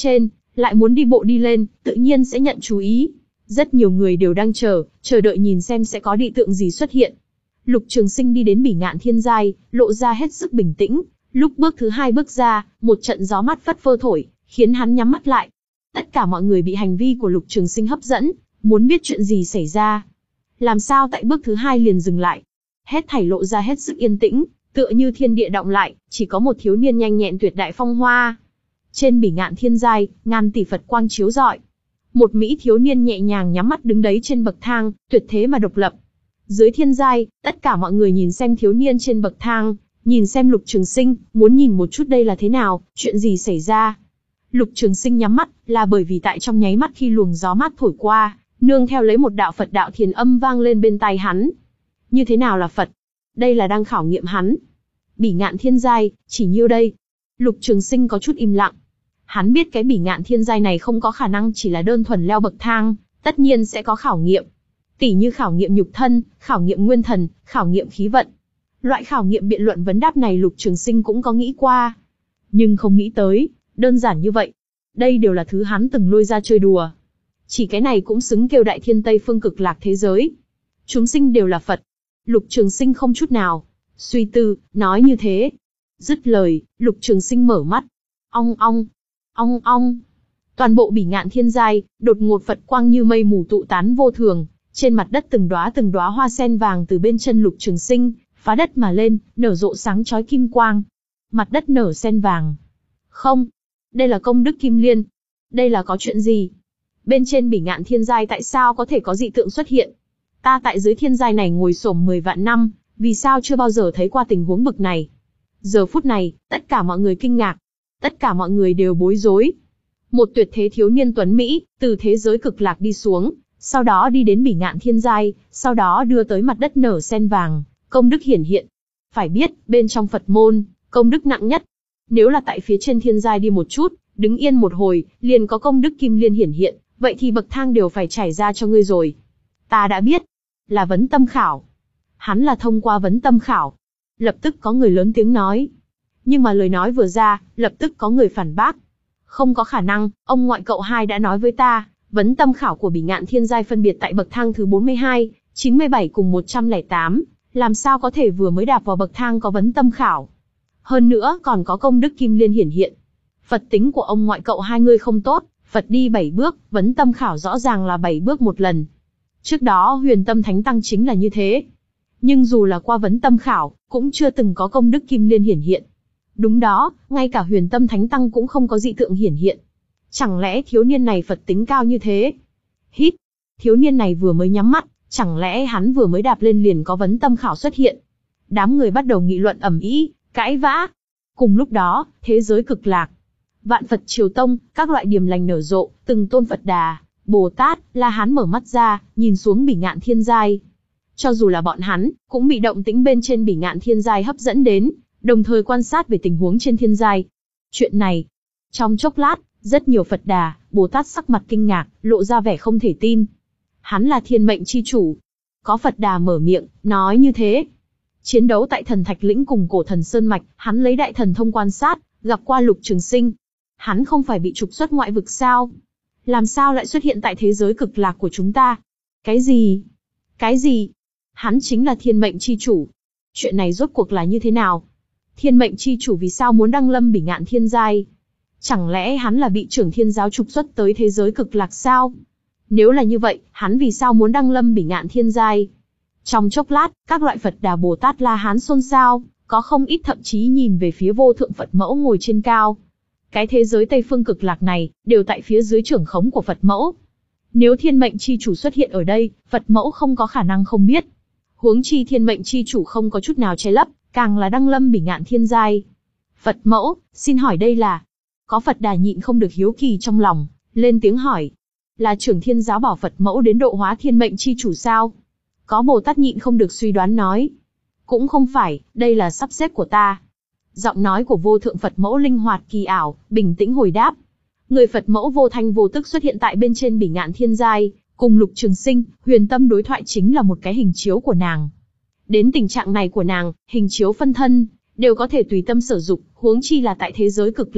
lại muốn đi bộ đi lên, tự nhiên sẽ nhận chú ý. Rất nhiều người đều đang chờ, chờ đợi nhìn xem sẽ có dị tượng gì xuất hiện. Lục Trường Sinh đi đến Bỉ Ngạn Thiên Giai, lộ ra hết sức bình tĩnh. Lúc bước thứ hai bước ra, một trận gió mát phất phơ thổi, khiến hắn nhắm mắt lại. Tất cả mọi người bị hành vi của Lục Trường Sinh hấp dẫn, muốn biết chuyện gì xảy ra. Làm sao tại bước thứ hai liền dừng lại? Hết thảy lộ ra hết sức yên tĩnh, tựa như thiên địa động lại, chỉ có một thiếu niên nhanh nhẹn tuyệt đại phong hoa. Trên Bỉ Ngạn Thiên Giai, ngàn tỷ Phật quang chiếu rọi. Một mỹ thiếu niên nhẹ nhàng nhắm mắt đứng đấy trên bậc thang, tuyệt thế mà độc lập. Dưới thiên giai, tất cả mọi người nhìn xem thiếu niên trên bậc thang, nhìn xem Lục Trường Sinh, muốn nhìn một chút đây là thế nào, chuyện gì xảy ra. Lục Trường Sinh nhắm mắt, là bởi vì tại trong nháy mắt khi luồng gió mát thổi qua, nương theo lấy một đạo Phật đạo thiền âm vang lên bên tai hắn. Như thế nào là Phật? Đây là đang khảo nghiệm hắn. Bỉ Ngạn Thiên Giai, chỉ nhiêu đây. Lục Trường Sinh có chút im lặng. Hắn biết cái Bỉ Ngạn Thiên Giai này không có khả năng chỉ là đơn thuần leo bậc thang, tất nhiên sẽ có khảo nghiệm. Tỉ như khảo nghiệm nhục thân, khảo nghiệm nguyên thần, khảo nghiệm khí vận. Loại khảo nghiệm biện luận vấn đáp này Lục Trường Sinh cũng có nghĩ qua. Nhưng không nghĩ tới, đơn giản như vậy. Đây đều là thứ hắn từng lôi ra chơi đùa. Chỉ cái này cũng xứng kêu đại thiên Tây phương cực lạc thế giới. Chúng sinh đều là Phật. Lục Trường Sinh không chút nào suy tư, nói như thế. Dứt lời, Lục Trường Sinh mở mắt. Ong ong, ong ong. Toàn bộ Bỉ Ngạn Thiên Giai, đột ngột Phật quang như mây mù tụ tán vô thường. Trên mặt đất từng đóa từng đóa hoa sen vàng từ bên chân Lục Trường Sinh, phá đất mà lên, nở rộ sáng chói kim quang. Mặt đất nở sen vàng. Không, đây là công đức kim liên. Đây là có chuyện gì? Bên trên Bỉ Ngạn Thiên Giai tại sao có thể có dị tượng xuất hiện? Ta tại dưới thiên giai này ngồi xổm mười vạn năm, vì sao chưa bao giờ thấy qua tình huống bực này? Giờ phút này, tất cả mọi người kinh ngạc. Tất cả mọi người đều bối rối. Một tuyệt thế thiếu niên tuấn Mỹ, từ thế giới cực lạc đi xuống, sau đó đi đến Bỉ Ngạn Thiên Giai, sau đó đưa tới mặt đất nở sen vàng, công đức hiển hiện. Phải biết, bên trong Phật môn, công đức nặng nhất. Nếu là tại phía trên thiên giai đi một chút, đứng yên một hồi, liền có công đức kim liên hiển hiện, vậy thì bậc thang đều phải trải ra cho ngươi rồi. Ta đã biết, là vấn tâm khảo. Hắn là thông qua vấn tâm khảo. Lập tức có người lớn tiếng nói. Nhưng mà lời nói vừa ra, lập tức có người phản bác. Không có khả năng, ông ngoại cậu hai đã nói với ta, vấn tâm khảo của Bỉ Ngạn Thiên Giai phân biệt tại bậc thang thứ bốn mươi hai, chín mươi bảy cùng một trăm lẻ tám, làm sao có thể vừa mới đạp vào bậc thang có vấn tâm khảo. Hơn nữa còn có công đức kim liên hiển hiện. Phật tính của ông ngoại cậu hai người không tốt, Phật đi bảy bước, vấn tâm khảo rõ ràng là bảy bước một lần. Trước đó Huyền Tâm Thánh Tăng chính là như thế. Nhưng dù là qua vấn tâm khảo, cũng chưa từng có công đức kim liên hiển hiện. Đúng đó, ngay cả Huyền Tâm Thánh Tăng cũng không có dị tượng hiển hiện. Chẳng lẽ thiếu niên này Phật tính cao như thế? Hít, thiếu niên này vừa mới nhắm mắt, chẳng lẽ hắn vừa mới đạp lên liền có vấn tâm khảo xuất hiện? Đám người bắt đầu nghị luận ầm ĩ, cãi vã. Cùng lúc đó, thế giới cực lạc, vạn Phật triều tông, các loại điềm lành nở rộ, từng tôn Phật Đà, Bồ Tát, La Hán mở mắt ra, nhìn xuống Bỉ Ngạn Thiên Giai. Cho dù là bọn hắn, cũng bị động tĩnh bên trên Bỉ Ngạn Thiên Giai hấp dẫn đến, đồng thời quan sát về tình huống trên thiên giai. Chuyện này, trong chốc lát, rất nhiều Phật Đà, Bồ Tát sắc mặt kinh ngạc, lộ ra vẻ không thể tin. Hắn là thiên mệnh chi chủ. Có Phật Đà mở miệng, nói như thế. Chiến đấu tại Thần Thạch Lĩnh cùng Cổ Thần Sơn Mạch, hắn lấy đại thần thông quan sát, gặp qua Lục Trường Sinh. Hắn không phải bị trục xuất ngoại vực sao? Làm sao lại xuất hiện tại thế giới cực lạc của chúng ta? Cái gì? Cái gì? Hắn chính là thiên mệnh chi chủ. Chuyện này rốt cuộc là như thế nào? Thiên mệnh chi chủ vì sao muốn đăng lâm Bỉ Ngạn Thiên Giai? Chẳng lẽ hắn là bị trưởng thiên giáo trục xuất tới thế giới cực lạc sao? Nếu là như vậy, hắn vì sao muốn đăng lâm Bỉ Ngạn Thiên Giai? Trong chốc lát, các loại Phật Đà Bồ Tát La Hán xôn xao, có không ít thậm chí nhìn về phía vô thượng Phật mẫu ngồi trên cao. Cái thế giới Tây phương cực lạc này, đều tại phía dưới trưởng khống của Phật mẫu. Nếu thiên mệnh chi chủ xuất hiện ở đây, Phật mẫu không có khả năng không biết. Huống chi thiên mệnh chi chủ không có chút nào che lấp, càng là đăng lâm Bỉ Ngạn Thiên Giai. Phật mẫu, xin hỏi đây là... Có Phật Đà nhịn không được hiếu kỳ trong lòng, lên tiếng hỏi. Là trưởng thiên giáo bảo Phật mẫu đến độ hóa thiên mệnh chi chủ sao? Có Bồ Tát nhịn không được suy đoán nói. Cũng không phải, đây là sắp xếp của ta. Giọng nói của vô thượng Phật mẫu linh hoạt kỳ ảo, bình tĩnh hồi đáp. Người Phật mẫu vô thanh vô tức xuất hiện tại bên trên Bỉ Ngạn Thiên Giai, cùng Lục Trường Sinh, Huyền Tâm đối thoại chính là một cái hình chiếu của nàng. Đến tình trạng này của nàng, hình chiếu phân thân, đều có thể tùy tâm sử dụng, huống chi là tại thế giới cực lạc,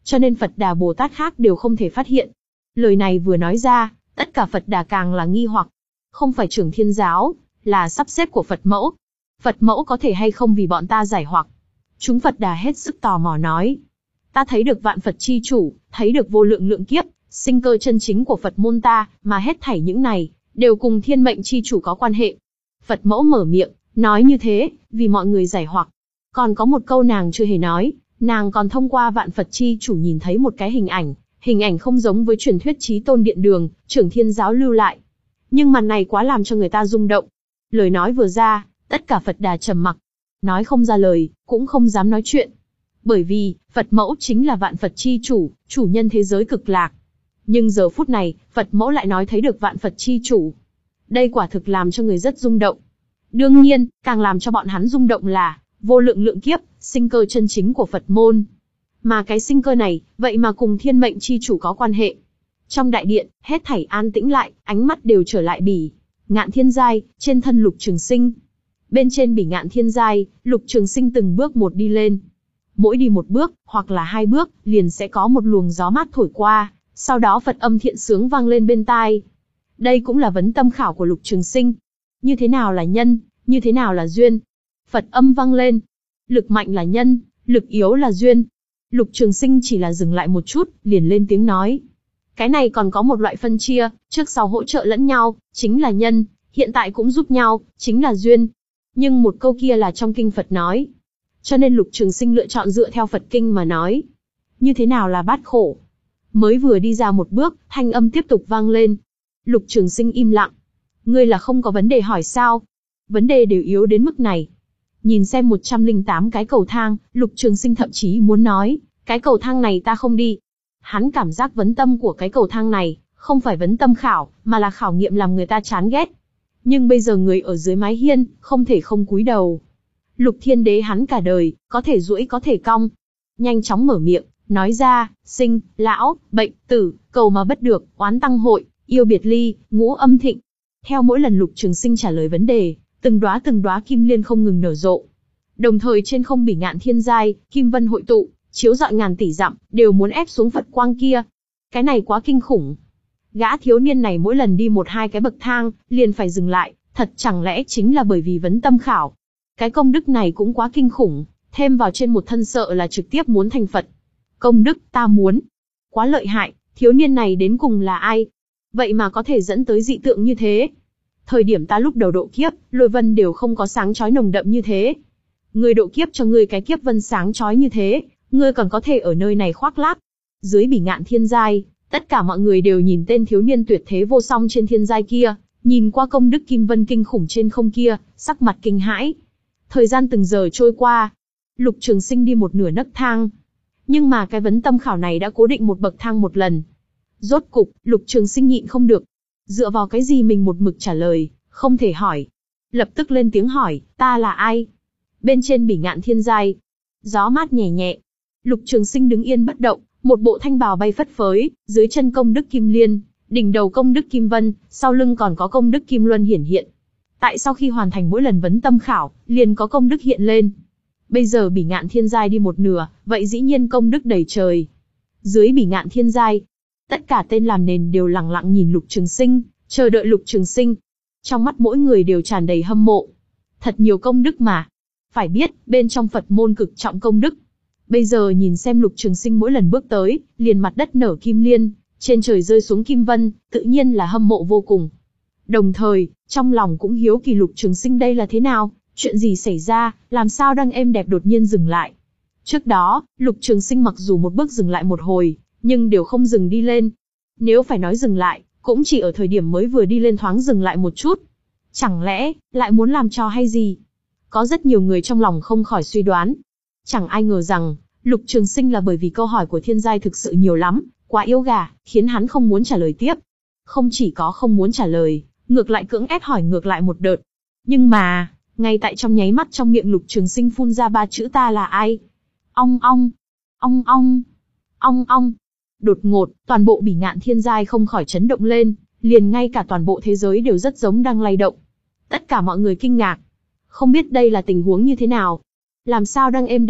cho nên Phật Đà Bồ Tát khác đều không thể phát hiện. Lời này vừa nói ra, tất cả Phật Đà càng là nghi hoặc. Không phải trưởng thiên giáo, là sắp xếp của Phật mẫu. Phật mẫu có thể hay không vì bọn ta giải hoặc? Chúng Phật Đà hết sức tò mò nói. Ta thấy được vạn Phật chi chủ, thấy được vô lượng lượng kiếp, sinh cơ chân chính của Phật môn ta, mà hết thảy những này, đều cùng thiên mệnh chi chủ có quan hệ. Phật mẫu mở miệng, nói như thế, vì mọi người giải hoặc. Còn có một câu nàng chưa hề nói, nàng còn thông qua vạn Phật chi chủ nhìn thấy một cái hình ảnh, hình ảnh không giống với truyền thuyết chí tôn điện đường, trưởng thiên giáo lưu lại. Nhưng màn này quá làm cho người ta rung động. Lời nói vừa ra, tất cả Phật Đà trầm mặc, nói không ra lời, cũng không dám nói chuyện. Bởi vì, Phật mẫu chính là vạn Phật chi chủ, chủ nhân thế giới cực lạc. Nhưng giờ phút này, Phật mẫu lại nói thấy được vạn Phật chi chủ. Đây quả thực làm cho người rất rung động. Đương nhiên, càng làm cho bọn hắn rung động là, vô lượng lượng kiếp, sinh cơ chân chính của Phật môn. Mà cái sinh cơ này, vậy mà cùng thiên mệnh chi chủ có quan hệ. Trong đại điện, hết thảy an tĩnh lại, ánh mắt đều trở lại bỉ Ngạn Thiên Giai, trên thân Lục Trường Sinh. Bên trên bỉ Ngạn Thiên Giai, Lục Trường Sinh từng bước một đi lên. Mỗi đi một bước, hoặc là hai bước, liền sẽ có một luồng gió mát thổi qua, sau đó Phật âm thiện sướng vang lên bên tai. Đây cũng là vấn tâm khảo của Lục Trường Sinh. Như thế nào là nhân, như thế nào là duyên? Phật âm vang lên. Lực mạnh là nhân, lực yếu là duyên. Lục Trường Sinh chỉ là dừng lại một chút, liền lên tiếng nói. Cái này còn có một loại phân chia, trước sau hỗ trợ lẫn nhau, chính là nhân, hiện tại cũng giúp nhau, chính là duyên. Nhưng một câu kia là trong kinh Phật nói. Cho nên Lục Trường Sinh lựa chọn dựa theo Phật kinh mà nói. Như thế nào là bát khổ? Mới vừa đi ra một bước, thanh âm tiếp tục vang lên. Lục Trường Sinh im lặng. Ngươi là không có vấn đề hỏi sao? Vấn đề đều yếu đến mức này. Nhìn xem một trăm lẻ tám cái cầu thang, Lục Trường Sinh thậm chí muốn nói, cái cầu thang này ta không đi. Hắn cảm giác vấn tâm của cái cầu thang này, không phải vấn tâm khảo, mà là khảo nghiệm làm người ta chán ghét. Nhưng bây giờ người ở dưới mái hiên, không thể không cúi đầu. Lục Thiên Đế hắn cả đời, có thể duỗi có thể cong. Nhanh chóng mở miệng, nói ra, sinh, lão, bệnh, tử, cầu mà bất được, oán tăng hội, yêu biệt ly, ngũ âm thịnh. Theo mỗi lần Lục Trường Sinh trả lời vấn đề, từng đóa từng đóa kim liên không ngừng nở rộ. Đồng thời trên không bỉ Ngạn Thiên Giai, kim vân hội tụ, chiếu rọi ngàn tỷ dặm, đều muốn ép xuống Phật quang kia. Cái này quá kinh khủng. Gã thiếu niên này mỗi lần đi một hai cái bậc thang, liền phải dừng lại, thật chẳng lẽ chính là bởi vì vấn tâm khảo. Cái công đức này cũng quá kinh khủng, thêm vào trên một thân sợ là trực tiếp muốn thành Phật. Công đức ta muốn. Quá lợi hại, thiếu niên này đến cùng là ai? Vậy mà có thể dẫn tới dị tượng như thế. Thời điểm ta lúc đầu độ kiếp, lôi vân đều không có sáng chói nồng đậm như thế. Ngươi độ kiếp cho ngươi cái kiếp vân sáng chói như thế, ngươi còn có thể ở nơi này khoác lác. Dưới bỉ Ngạn Thiên Giai, tất cả mọi người đều nhìn tên thiếu niên tuyệt thế vô song trên thiên giai kia, nhìn qua công đức kim vân kinh khủng trên không kia, sắc mặt kinh hãi. Thời gian từng giờ trôi qua, Lục Trường Sinh đi một nửa nấc thang. Nhưng mà cái vấn tâm khảo này đã cố định một bậc thang một lần. Rốt cục, Lục Trường Sinh nhịn không được. Dựa vào cái gì mình một mực trả lời, không thể hỏi. Lập tức lên tiếng hỏi, ta là ai? Bên trên bỉ Ngạn Thiên Giai, gió mát nhẹ nhẹ. Lục Trường Sinh đứng yên bất động, một bộ thanh bào bay phất phới, dưới chân công đức kim liên, đỉnh đầu công đức kim vân, sau lưng còn có công đức kim luân hiển hiện. Tại sau khi hoàn thành mỗi lần vấn tâm khảo, liền có công đức hiện lên. Bây giờ bỉ Ngạn Thiên Giai đi một nửa, vậy dĩ nhiên công đức đầy trời. Dưới bỉ Ngạn Thiên Giai, tất cả tên làm nền đều lặng lặng nhìn Lục Trường Sinh, chờ đợi Lục Trường Sinh. Trong mắt mỗi người đều tràn đầy hâm mộ. Thật nhiều công đức mà. Phải biết, bên trong Phật môn cực trọng công đức. Bây giờ nhìn xem Lục Trường Sinh mỗi lần bước tới, liền mặt đất nở kim liên, trên trời rơi xuống kim vân, tự nhiên là hâm mộ vô cùng. Đồng thời, trong lòng cũng hiếu kỳ Lục Trường Sinh đây là thế nào, chuyện gì xảy ra, làm sao đang êm đẹp đột nhiên dừng lại. Trước đó, Lục Trường Sinh mặc dù một bước dừng lại một hồi, nhưng đều không dừng đi lên. Nếu phải nói dừng lại, cũng chỉ ở thời điểm mới vừa đi lên thoáng dừng lại một chút. Chẳng lẽ, lại muốn làm trò hay gì? Có rất nhiều người trong lòng không khỏi suy đoán. Chẳng ai ngờ rằng, Lục Trường Sinh là bởi vì câu hỏi của thiên giai thực sự nhiều lắm, quá yếu gà, khiến hắn không muốn trả lời tiếp. Không chỉ có không muốn trả lời, ngược lại cưỡng ép hỏi ngược lại một đợt. Nhưng mà, ngay tại trong nháy mắt trong miệng Lục Trường Sinh phun ra ba chữ ta là ai? Ong ong, ong ong, ong ong. Đột ngột, toàn bộ bỉ Ngạn Thiên Giai không khỏi chấn động lên, liền ngay cả toàn bộ thế giới đều rất giống đang lay động. Tất cả mọi người kinh ngạc, không biết đây là tình huống như thế nào. Làm sao đang êm đẹp,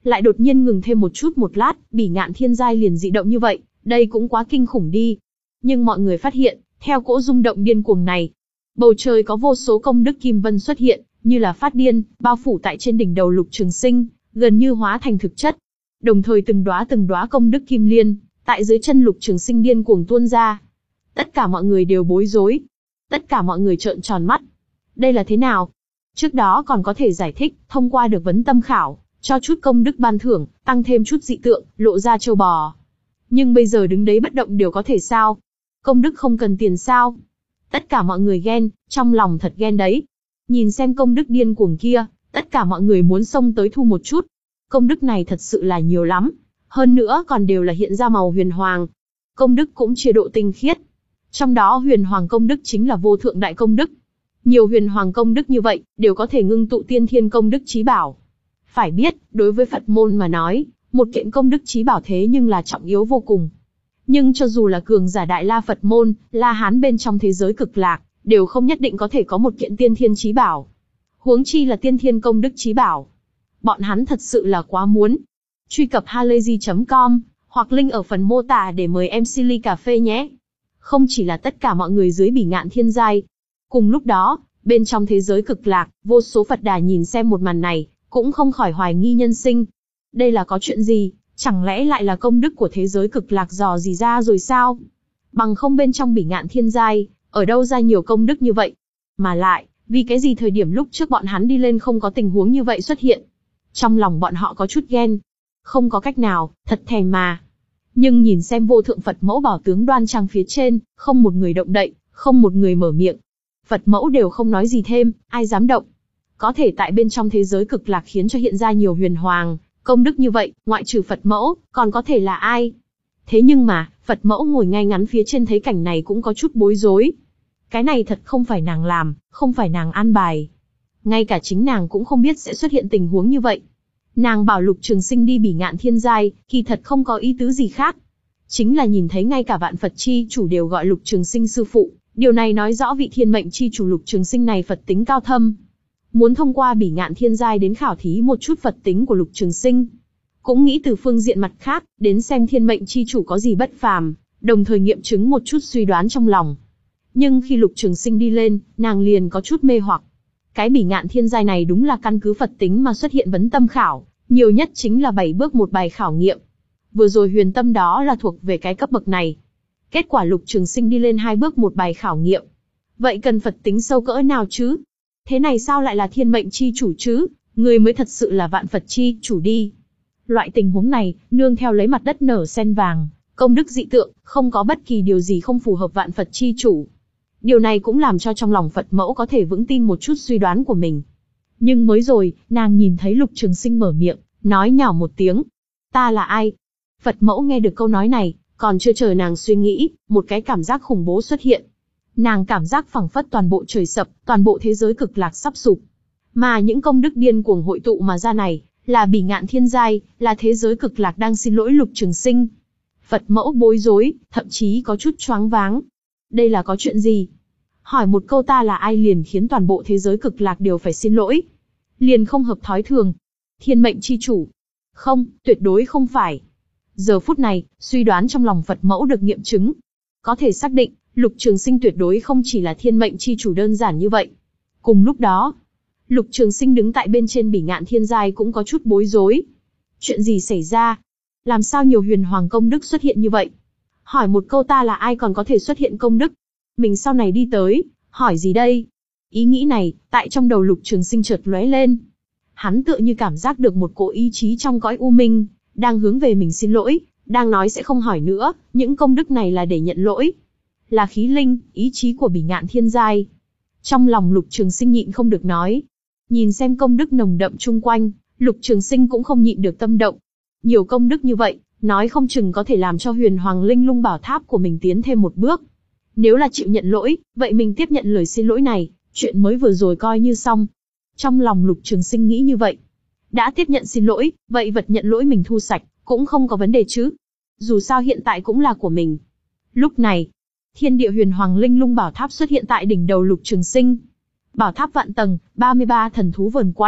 lại đột nhiên ngừng thêm một chút một lát, Bỉ Ngạn Thiên Giai liền dị động như vậy, đây cũng quá kinh khủng đi. Nhưng mọi người phát hiện, theo cỗ rung động điên cuồng này, bầu trời có vô số công đức kim vân xuất hiện, như là phát điên, bao phủ tại trên đỉnh đầu Lục Trường Sinh, gần như hóa thành thực chất. Đồng thời từng đóa từng đóa công đức kim liên, tại dưới chân Lục Trường Sinh điên cuồng tuôn ra. Tất cả mọi người đều bối rối. Tất cả mọi người trợn tròn mắt. Đây là thế nào? Trước đó còn có thể giải thích, thông qua được vấn tâm khảo, cho chút công đức ban thưởng, tăng thêm chút dị tượng, lộ ra châu bò. Nhưng bây giờ đứng đấy bất động đều có thể sao? Công đức không cần tiền sao? Tất cả mọi người ghen, trong lòng thật ghen đấy. Nhìn xem công đức điên cuồng kia, tất cả mọi người muốn xông tới thu một chút. Công đức này thật sự là nhiều lắm. Hơn nữa còn đều là hiện ra màu huyền hoàng. Công đức cũng chia độ tinh khiết. Trong đó huyền hoàng công đức chính là vô thượng đại công đức. Nhiều huyền hoàng công đức như vậy, đều có thể ngưng tụ tiên thiên công đức chí bảo. Phải biết, đối với Phật môn mà nói, một kiện công đức chí bảo thế nhưng là trọng yếu vô cùng. Nhưng cho dù là cường giả Đại La Phật môn, La Hán bên trong thế giới cực lạc, đều không nhất định có thể có một kiện tiên thiên chí bảo. Huống chi là tiên thiên công đức chí bảo. Bọn hắn thật sự là quá muốn. Truy cập halayzi chấm com, hoặc link ở phần mô tả để mời em xê ly cà phê nhé. Không chỉ là tất cả mọi người dưới Bỉ Ngạn Thiên Giai. Cùng lúc đó, bên trong thế giới cực lạc, vô số Phật đà nhìn xem một màn này, cũng không khỏi hoài nghi nhân sinh. Đây là có chuyện gì? Chẳng lẽ lại là công đức của thế giới cực lạc dò gì ra rồi sao? Bằng không bên trong Bỉ Ngạn Thiên Giai, ở đâu ra nhiều công đức như vậy? Mà lại, vì cái gì thời điểm lúc trước bọn hắn đi lên không có tình huống như vậy xuất hiện? Trong lòng bọn họ có chút ghen. Không có cách nào, thật thèm mà. Nhưng nhìn xem vô thượng Phật mẫu bảo tướng đoan trang phía trên, không một người động đậy, không một người mở miệng. Phật mẫu đều không nói gì thêm, ai dám động. Có thể tại bên trong thế giới cực lạc khiến cho hiện ra nhiều huyền hoàng, công đức như vậy, ngoại trừ Phật mẫu, còn có thể là ai? Thế nhưng mà, Phật mẫu ngồi ngay ngắn phía trên thấy cảnh này cũng có chút bối rối. Cái này thật không phải nàng làm, không phải nàng an bài. Ngay cả chính nàng cũng không biết sẽ xuất hiện tình huống như vậy. Nàng bảo Lục Trường Sinh đi Bỉ Ngạn Thiên Giai, kỳ thật không có ý tứ gì khác. Chính là nhìn thấy ngay cả vạn Phật chi chủ đều gọi Lục Trường Sinh sư phụ, điều này nói rõ vị thiên mệnh chi chủ Lục Trường Sinh này Phật tính cao thâm. Muốn thông qua Bỉ Ngạn Thiên Giai đến khảo thí một chút Phật tính của Lục Trường Sinh. Cũng nghĩ từ phương diện mặt khác, đến xem thiên mệnh chi chủ có gì bất phàm, đồng thời nghiệm chứng một chút suy đoán trong lòng. Nhưng khi Lục Trường Sinh đi lên, nàng liền có chút mê hoặc. Cái Bỉ Ngạn Thiên Giai này đúng là căn cứ Phật tính mà xuất hiện vấn tâm khảo, nhiều nhất chính là bảy bước một bài khảo nghiệm. Vừa rồi huyền tâm đó là thuộc về cái cấp bậc này. Kết quả Lục Trường Sinh đi lên hai bước một bài khảo nghiệm. Vậy cần Phật tính sâu cỡ nào chứ? Thế này sao lại là thiên mệnh chi chủ chứ? Người mới thật sự là vạn Phật chi chủ đi. Loại tình huống này, nương theo lấy mặt đất nở sen vàng, công đức dị tượng, không có bất kỳ điều gì không phù hợp vạn Phật chi chủ. Điều này cũng làm cho trong lòng Phật mẫu có thể vững tin một chút suy đoán của mình. Nhưng mới rồi, nàng nhìn thấy Lục Trường Sinh mở miệng, nói nhỏ một tiếng. Ta là ai? Phật mẫu nghe được câu nói này, còn chưa chờ nàng suy nghĩ, một cái cảm giác khủng bố xuất hiện. Nàng cảm giác phẳng phất toàn bộ trời sập, toàn bộ thế giới cực lạc sắp sụp. Mà những công đức điên cuồng hội tụ mà ra này, là Bỉ Ngạn Thiên Giai, là thế giới cực lạc đang xin lỗi Lục Trường Sinh. Phật mẫu bối rối, thậm chí có chút choáng váng. Đây là có chuyện gì? Hỏi một câu ta là ai liền khiến toàn bộ thế giới cực lạc đều phải xin lỗi. Liền không hợp thói thường. Thiên mệnh chi chủ. Không, tuyệt đối không phải. Giờ phút này, suy đoán trong lòng Phật mẫu được nghiệm chứng. Có thể xác định, Lục Trường Sinh tuyệt đối không chỉ là thiên mệnh chi chủ đơn giản như vậy. Cùng lúc đó, Lục Trường Sinh đứng tại bên trên Bỉ Ngạn Thiên Giai cũng có chút bối rối. Chuyện gì xảy ra? Làm sao nhiều huyền hoàng công đức xuất hiện như vậy? Hỏi một câu ta là ai còn có thể xuất hiện công đức? Mình sau này đi tới, hỏi gì đây? Ý nghĩ này, tại trong đầu Lục Trường Sinh chợt lóe lên. Hắn tựa như cảm giác được một cỗ ý chí trong cõi u minh, đang hướng về mình xin lỗi, đang nói sẽ không hỏi nữa, những công đức này là để nhận lỗi. Là khí linh, ý chí của Bỉ Ngạn Thiên Giai. Trong lòng Lục Trường Sinh nhịn không được nói. Nhìn xem công đức nồng đậm chung quanh, Lục Trường Sinh cũng không nhịn được tâm động. Nhiều công đức như vậy, nói không chừng có thể làm cho huyền hoàng linh lung bảo tháp của mình tiến thêm một bước. Nếu là chịu nhận lỗi, vậy mình tiếp nhận lời xin lỗi này, chuyện mới vừa rồi coi như xong. Trong lòng Lục Trường Sinh nghĩ như vậy. Đã tiếp nhận xin lỗi, vậy vật nhận lỗi mình thu sạch, cũng không có vấn đề chứ. Dù sao hiện tại cũng là của mình. Lúc này, thiên địa huyền hoàng linh lung bảo tháp xuất hiện tại đỉnh đầu Lục Trường Sinh. Bảo tháp vạn tầng, ba mươi ba thần thú vờn quanh,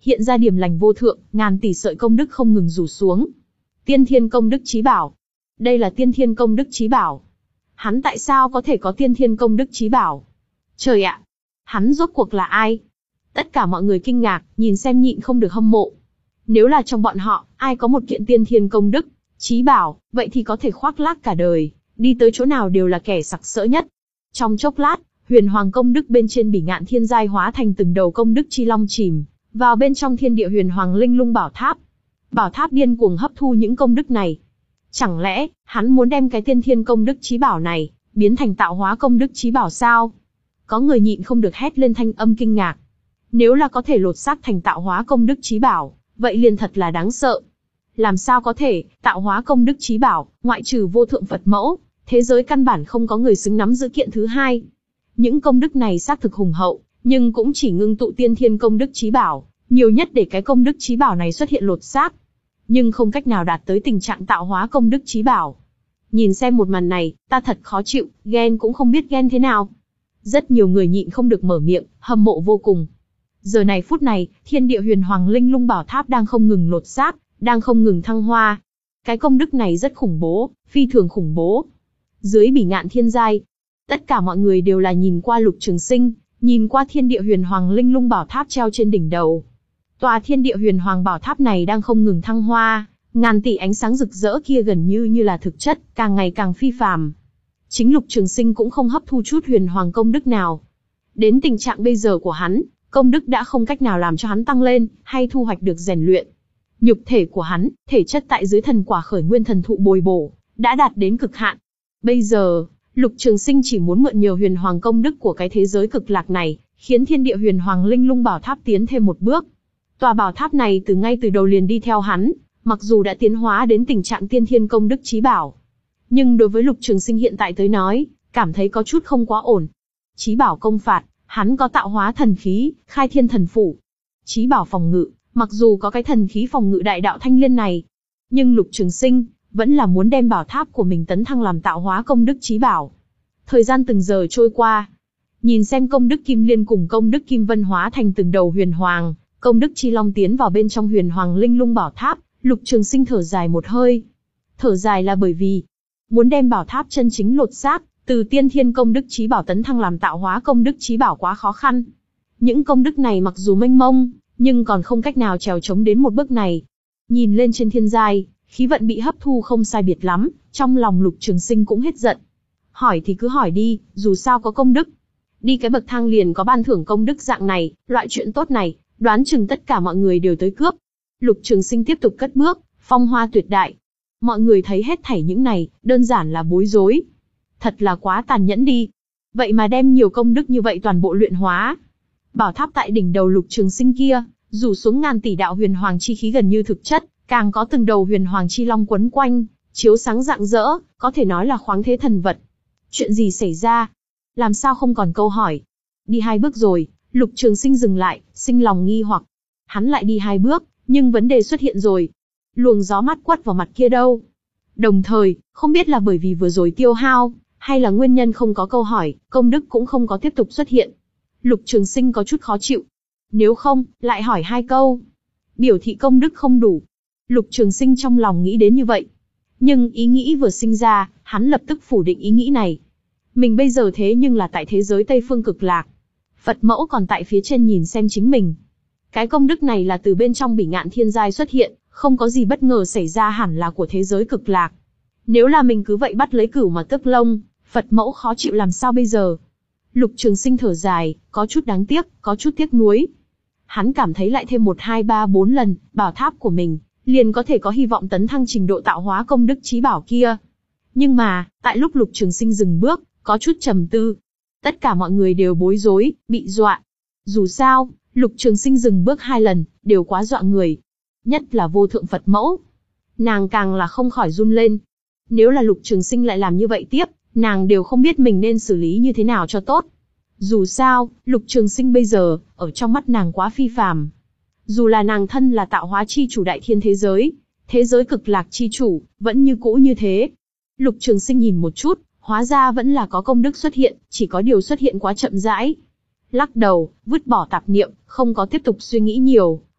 hiện ra điểm lành vô thượng, ngàn tỷ sợi công đức không ngừng rủ xuống. Tiên thiên công đức chí bảo. Đây là tiên thiên công đức chí bảo. Hắn tại sao có thể có tiên thiên công đức chí bảo? Trời ạ! Hắn rốt cuộc là ai? Tất cả mọi người kinh ngạc, nhìn xem nhịn không được hâm mộ. Nếu là trong bọn họ, ai có một kiện tiên thiên công đức chí bảo, vậy thì có thể khoác lác cả đời, đi tới chỗ nào đều là kẻ sặc sỡ nhất. Trong chốc lát, huyền hoàng công đức bên trên bỉ ngạn thiên giai hóa thành từng đầu công đức chi long chìm vào bên trong thiên địa huyền hoàng linh lung bảo tháp. Bảo tháp điên cuồng hấp thu những công đức này. Chẳng lẽ, hắn muốn đem cái tiên thiên công đức chí bảo này, biến thành tạo hóa công đức chí bảo sao? Có người nhịn không được hét lên thanh âm kinh ngạc. Nếu là có thể lột xác thành tạo hóa công đức chí bảo, vậy liền thật là đáng sợ. Làm sao có thể, tạo hóa công đức chí bảo, ngoại trừ vô thượng Phật mẫu, thế giới căn bản không có người xứng nắm giữ kiện thứ hai. Những công đức này xác thực hùng hậu, nhưng cũng chỉ ngưng tụ tiên thiên công đức chí bảo, nhiều nhất để cái công đức chí bảo này xuất hiện lột xác, nhưng không cách nào đạt tới tình trạng tạo hóa công đức chí bảo. Nhìn xem một màn này, ta thật khó chịu, ghen cũng không biết ghen thế nào. Rất nhiều người nhịn không được mở miệng, hâm mộ vô cùng. Giờ này phút này, thiên địa huyền hoàng linh lung bảo tháp đang không ngừng lột xác, đang không ngừng thăng hoa. Cái công đức này rất khủng bố, phi thường khủng bố. Dưới bỉ ngạn thiên giai, tất cả mọi người đều là nhìn qua Lục Trường Sinh, nhìn qua thiên địa huyền hoàng linh lung bảo tháp treo trên đỉnh đầu. Tòa thiên địa huyền hoàng bảo tháp này đang không ngừng thăng hoa, ngàn tỷ ánh sáng rực rỡ kia gần như như là thực chất, càng ngày càng phi phàm. Chính Lục Trường Sinh cũng không hấp thu chút huyền hoàng công đức nào. Đến tình trạng bây giờ của hắn, công đức đã không cách nào làm cho hắn tăng lên, hay thu hoạch được rèn luyện. Nhục thể của hắn, thể chất tại dưới thần quả khởi nguyên thần thụ bồi bổ, đã đạt đến cực hạn. Bây giờ, Lục Trường Sinh chỉ muốn mượn nhiều huyền hoàng công đức của cái thế giới cực lạc này, khiến thiên địa huyền hoàng linh lung bảo tháp tiến thêm một bước. Tòa bảo tháp này từ ngay từ đầu liền đi theo hắn, mặc dù đã tiến hóa đến tình trạng tiên thiên công đức chí bảo, nhưng đối với Lục Trường Sinh hiện tại tới nói, cảm thấy có chút không quá ổn. Chí bảo công phạt, hắn có tạo hóa thần khí, khai thiên thần phủ. Chí bảo phòng ngự, mặc dù có cái thần khí phòng ngự đại đạo thanh liên này, nhưng Lục Trường Sinh vẫn là muốn đem bảo tháp của mình tấn thăng làm tạo hóa công đức chí bảo. Thời gian từng giờ trôi qua, nhìn xem công đức kim liên cùng công đức kim vân hóa thành từng đầu huyền hoàng, công đức chi long tiến vào bên trong huyền hoàng linh lung bảo tháp, Lục Trường Sinh thở dài một hơi. Thở dài là bởi vì muốn đem bảo tháp chân chính lột xác, từ tiên thiên công đức chí bảo tấn thăng làm tạo hóa công đức chí bảo quá khó khăn. Những công đức này mặc dù mênh mông, nhưng còn không cách nào trèo chống đến một bước này. Nhìn lên trên thiên giai, khí vận bị hấp thu không sai biệt lắm, trong lòng Lục Trường Sinh cũng hết giận. Hỏi thì cứ hỏi đi, dù sao có công đức. Đi cái bậc thang liền có ban thưởng công đức dạng này, loại chuyện tốt này, đoán chừng tất cả mọi người đều tới cướp. Lục Trường Sinh tiếp tục cất bước, phong hoa tuyệt đại. Mọi người thấy hết thảy những này, đơn giản là bối rối. Thật là quá tàn nhẫn đi. Vậy mà đem nhiều công đức như vậy toàn bộ luyện hóa. Bảo tháp tại đỉnh đầu Lục Trường Sinh kia, rủ xuống ngàn tỷ đạo huyền hoàng chi khí gần như thực chất, càng có từng đầu huyền hoàng chi long quấn quanh, chiếu sáng rạng rỡ, có thể nói là khoáng thế thần vật. Chuyện gì xảy ra? Làm sao không còn câu hỏi? Đi hai bước rồi, Lục Trường Sinh dừng lại, sinh lòng nghi hoặc. Hắn lại đi hai bước, nhưng vấn đề xuất hiện rồi. Luồng gió mát quất vào mặt kia đâu? Đồng thời, không biết là bởi vì vừa rồi tiêu hao, hay là nguyên nhân không có câu hỏi, công đức cũng không có tiếp tục xuất hiện. Lục Trường Sinh có chút khó chịu. Nếu không, lại hỏi hai câu. Biểu thị công đức không đủ. Lục Trường Sinh trong lòng nghĩ đến như vậy. Nhưng ý nghĩ vừa sinh ra, hắn lập tức phủ định ý nghĩ này. Mình bây giờ thế nhưng là tại thế giới Tây Phương Cực Lạc. Phật mẫu còn tại phía trên nhìn xem chính mình. Cái công đức này là từ bên trong bỉ ngạn thiên giai xuất hiện, không có gì bất ngờ xảy ra hẳn là của thế giới cực lạc. Nếu là mình cứ vậy bắt lấy cửu mà tước lông, Phật mẫu khó chịu làm sao bây giờ? Lục Trường Sinh thở dài, có chút đáng tiếc, có chút tiếc nuối. Hắn cảm thấy lại thêm một hai ba bốn lần, bảo tháp của mình liền có thể có hy vọng tấn thăng trình độ tạo hóa công đức chí bảo kia. Nhưng mà, tại lúc Lục Trường Sinh dừng bước, có chút trầm tư. Tất cả mọi người đều bối rối, bị dọa. Dù sao, Lục Trường Sinh dừng bước hai lần, đều quá dọa người. Nhất là vô thượng Phật mẫu. Nàng càng là không khỏi run lên. Nếu là Lục Trường Sinh lại làm như vậy tiếp, nàng đều không biết mình nên xử lý như thế nào cho tốt. Dù sao, Lục Trường Sinh bây giờ, ở trong mắt nàng quá phi phàm. Dù là nàng thân là tạo hóa chi chủ đại thiên thế giới, thế giới cực lạc chi chủ, vẫn như cũ như thế. Lục Trường Sinh nhìn một chút, hóa ra vẫn là có công đức xuất hiện, chỉ có điều xuất hiện quá chậm rãi. Lắc đầu, vứt bỏ tạp niệm, không có tiếp tục suy nghĩ nhiều,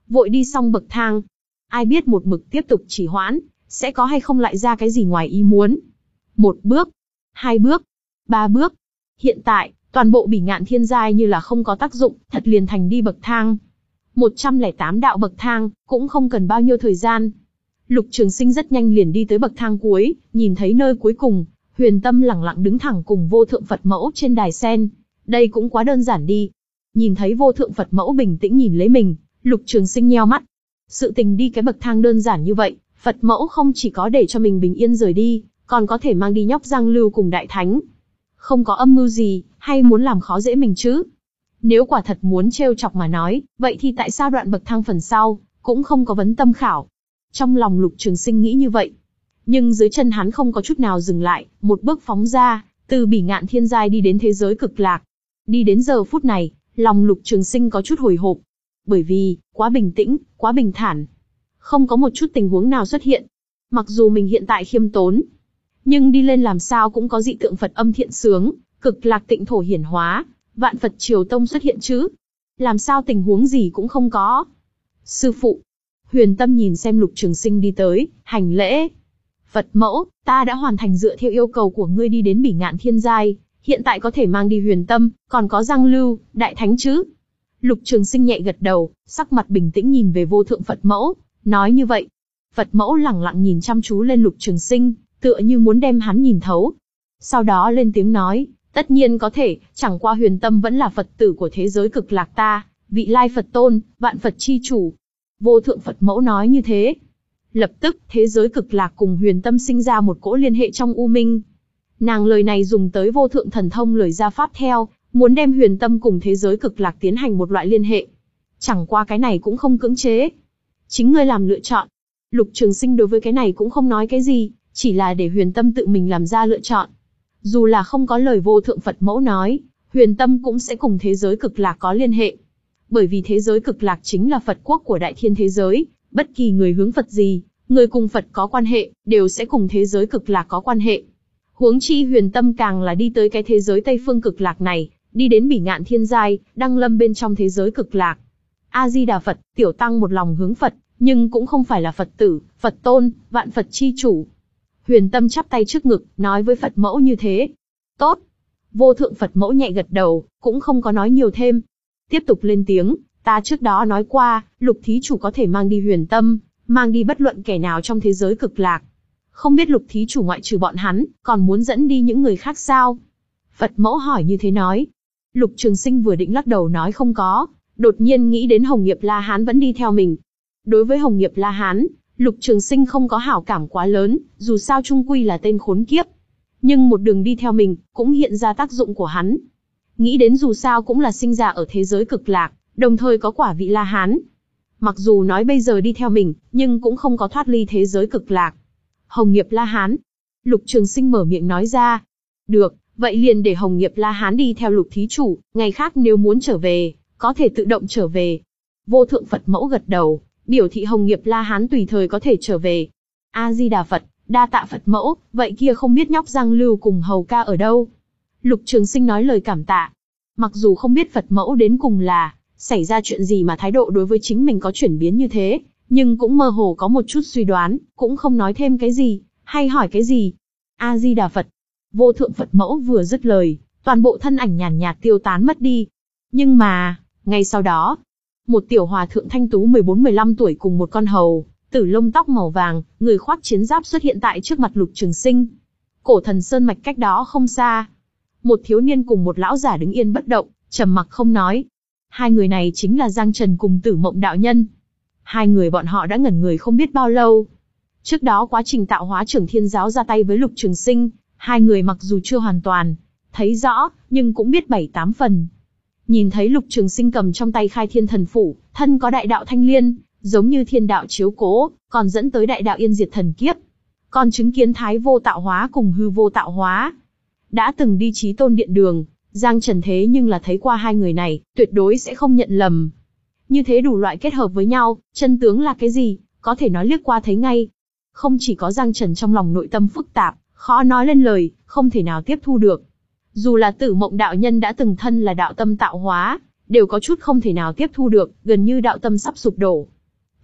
vội đi xong bậc thang. Ai biết một mực tiếp tục trì hoãn, sẽ có hay không lại ra cái gì ngoài ý muốn. Một bước, hai bước, ba bước. Hiện tại, toàn bộ bỉ ngạn thiên giai như là không có tác dụng, thật liền thành đi bậc thang. một trăm lẻ tám đạo bậc thang, cũng không cần bao nhiêu thời gian. Lục Trường Sinh rất nhanh liền đi tới bậc thang cuối, nhìn thấy nơi cuối cùng, Huyền Tâm lẳng lặng đứng thẳng cùng vô thượng Phật mẫu trên đài sen. Đây cũng quá đơn giản đi. Nhìn thấy vô thượng Phật mẫu bình tĩnh nhìn lấy mình, Lục Trường Sinh nheo mắt. Sự tình đi cái bậc thang đơn giản như vậy, Phật mẫu không chỉ có để cho mình bình yên rời đi, còn có thể mang đi nhóc Giang Lưu cùng Đại Thánh. Không có âm mưu gì, hay muốn làm khó dễ mình chứ? Nếu quả thật muốn trêu chọc mà nói, vậy thì tại sao đoạn bậc thang phần sau, cũng không có vấn tâm khảo? Trong lòng Lục Trường Sinh nghĩ như vậy. Nhưng dưới chân hắn không có chút nào dừng lại, một bước phóng ra, từ bỉ ngạn thiên giai đi đến thế giới cực lạc. Đi đến giờ phút này, lòng Lục Trường Sinh có chút hồi hộp. Bởi vì, quá bình tĩnh, quá bình thản. Không có một chút tình huống nào xuất hiện. Mặc dù mình hiện tại khiêm tốn, nhưng đi lên làm sao cũng có dị tượng Phật âm thiện sướng, cực lạc tịnh thổ hiển hóa, vạn Phật triều tông xuất hiện chứ. Làm sao tình huống gì cũng không có. Sư phụ. Huyền Tâm nhìn xem Lục Trường Sinh đi tới, hành lễ. Phật mẫu, ta đã hoàn thành dựa theo yêu cầu của ngươi đi đến bỉ ngạn thiên giai, hiện tại có thể mang đi Huyền Tâm, còn có Giang Lưu, Đại Thánh chứ? Lục Trường Sinh nhẹ gật đầu, sắc mặt bình tĩnh nhìn về vô thượng Phật mẫu, nói như vậy. Phật mẫu lẳng lặng nhìn chăm chú lên Lục Trường Sinh, tựa như muốn đem hắn nhìn thấu. Sau đó lên tiếng nói, tất nhiên có thể, chẳng qua Huyền Tâm vẫn là Phật tử của thế giới cực lạc ta, vị lai Phật tôn, vạn Phật chi chủ. Vô thượng Phật mẫu nói như thế. Lập tức, thế giới cực lạc cùng Huyền Tâm sinh ra một cỗ liên hệ trong u minh. Nàng lời này dùng tới vô thượng thần thông lời ra pháp theo, muốn đem Huyền Tâm cùng thế giới cực lạc tiến hành một loại liên hệ. Chẳng qua cái này cũng không cưỡng chế. Chính ngươi làm lựa chọn. Lục Trường Sinh đối với cái này cũng không nói cái gì, chỉ là để Huyền Tâm tự mình làm ra lựa chọn. Dù là không có lời vô thượng Phật mẫu nói, Huyền Tâm cũng sẽ cùng thế giới cực lạc có liên hệ. Bởi vì thế giới cực lạc chính là Phật quốc của đại thiên thế giới, bất kỳ người hướng Phật gì, người cùng Phật có quan hệ, đều sẽ cùng thế giới cực lạc có quan hệ. Huống chi Huyền Tâm càng là đi tới cái thế giới Tây phương cực lạc này, đi đến bỉ ngạn thiên giai, đăng lâm bên trong thế giới cực lạc. A Di Đà Phật, tiểu tăng một lòng hướng Phật, nhưng cũng không phải là Phật tử, Phật tôn, vạn Phật chi chủ. Huyền Tâm chắp tay trước ngực, nói với Phật mẫu như thế. Tốt. Vô thượng Phật mẫu nhẹ gật đầu, cũng không có nói nhiều thêm. Tiếp tục lên tiếng, ta trước đó nói qua, Lục thí chủ có thể mang đi Huyền Tâm, mang đi bất luận kẻ nào trong thế giới cực lạc. Không biết Lục thí chủ ngoại trừ bọn hắn, còn muốn dẫn đi những người khác sao? Phật mẫu hỏi như thế nói. Lục Trường Sinh vừa định lắc đầu nói không có, đột nhiên nghĩ đến Hồng Nghiệp La Hán vẫn đi theo mình. Đối với Hồng Nghiệp La Hán, Lục Trường Sinh không có hảo cảm quá lớn, dù sao chung quy là tên khốn kiếp. Nhưng một đường đi theo mình, cũng hiện ra tác dụng của hắn. Nghĩ đến dù sao cũng là sinh ra ở thế giới cực lạc, đồng thời có quả vị La Hán. Mặc dù nói bây giờ đi theo mình, nhưng cũng không có thoát ly thế giới cực lạc. Hồng Nghiệp La Hán. Lục Trường Sinh mở miệng nói ra. Được, vậy liền để Hồng Nghiệp La Hán đi theo Lục thí chủ, ngày khác nếu muốn trở về, có thể tự động trở về. Vô thượng Phật mẫu gật đầu, biểu thị Hồng Nghiệp La Hán tùy thời có thể trở về. A Di Đà Phật, đa tạ Phật mẫu, vậy kia không biết nhóc Giang Lưu cùng hầu ca ở đâu? Lục Trường Sinh nói lời cảm tạ. Mặc dù không biết Phật mẫu đến cùng là xảy ra chuyện gì mà thái độ đối với chính mình có chuyển biến như thế, nhưng cũng mơ hồ có một chút suy đoán, cũng không nói thêm cái gì, hay hỏi cái gì. A Di Đà Phật. Vô thượng Phật mẫu vừa dứt lời, toàn bộ thân ảnh nhàn nhạt tiêu tán mất đi. Nhưng mà, ngay sau đó, một tiểu hòa thượng thanh tú mười bốn mười lăm tuổi cùng một con hầu tử lông tóc màu vàng, người khoác chiến giáp xuất hiện tại trước mặt Lục Trường Sinh. Cổ Thần Sơn mạch cách đó không xa, một thiếu niên cùng một lão giả đứng yên bất động, trầm mặc không nói. Hai người này chính là Giang Trần cùng Tử Mộng đạo nhân. Hai người bọn họ đã ngẩn người không biết bao lâu. Trước đó quá trình tạo hóa Trưởng Thiên giáo ra tay với Lục Trường Sinh, hai người mặc dù chưa hoàn toàn thấy rõ, nhưng cũng biết bảy tám phần. Nhìn thấy Lục Trường Sinh cầm trong tay Khai Thiên Thần Phủ, thân có đại đạo thanh liên, giống như thiên đạo chiếu cố, còn dẫn tới đại đạo yên diệt thần kiếp. Còn chứng kiến Thái vô tạo hóa cùng hư vô tạo hóa. Đã từng đi Chí Tôn Điện đường, Giang Trần thế nhưng là thấy qua hai người này, tuyệt đối sẽ không nhận lầm. Như thế đủ loại kết hợp với nhau, chân tướng là cái gì, có thể nói liếc qua thấy ngay. Không chỉ có Giang Trần trong lòng nội tâm phức tạp, khó nói lên lời, không thể nào tiếp thu được. Dù là Tử Mộng đạo nhân đã từng thân là đạo tâm tạo hóa, đều có chút không thể nào tiếp thu được, gần như đạo tâm sắp sụp đổ.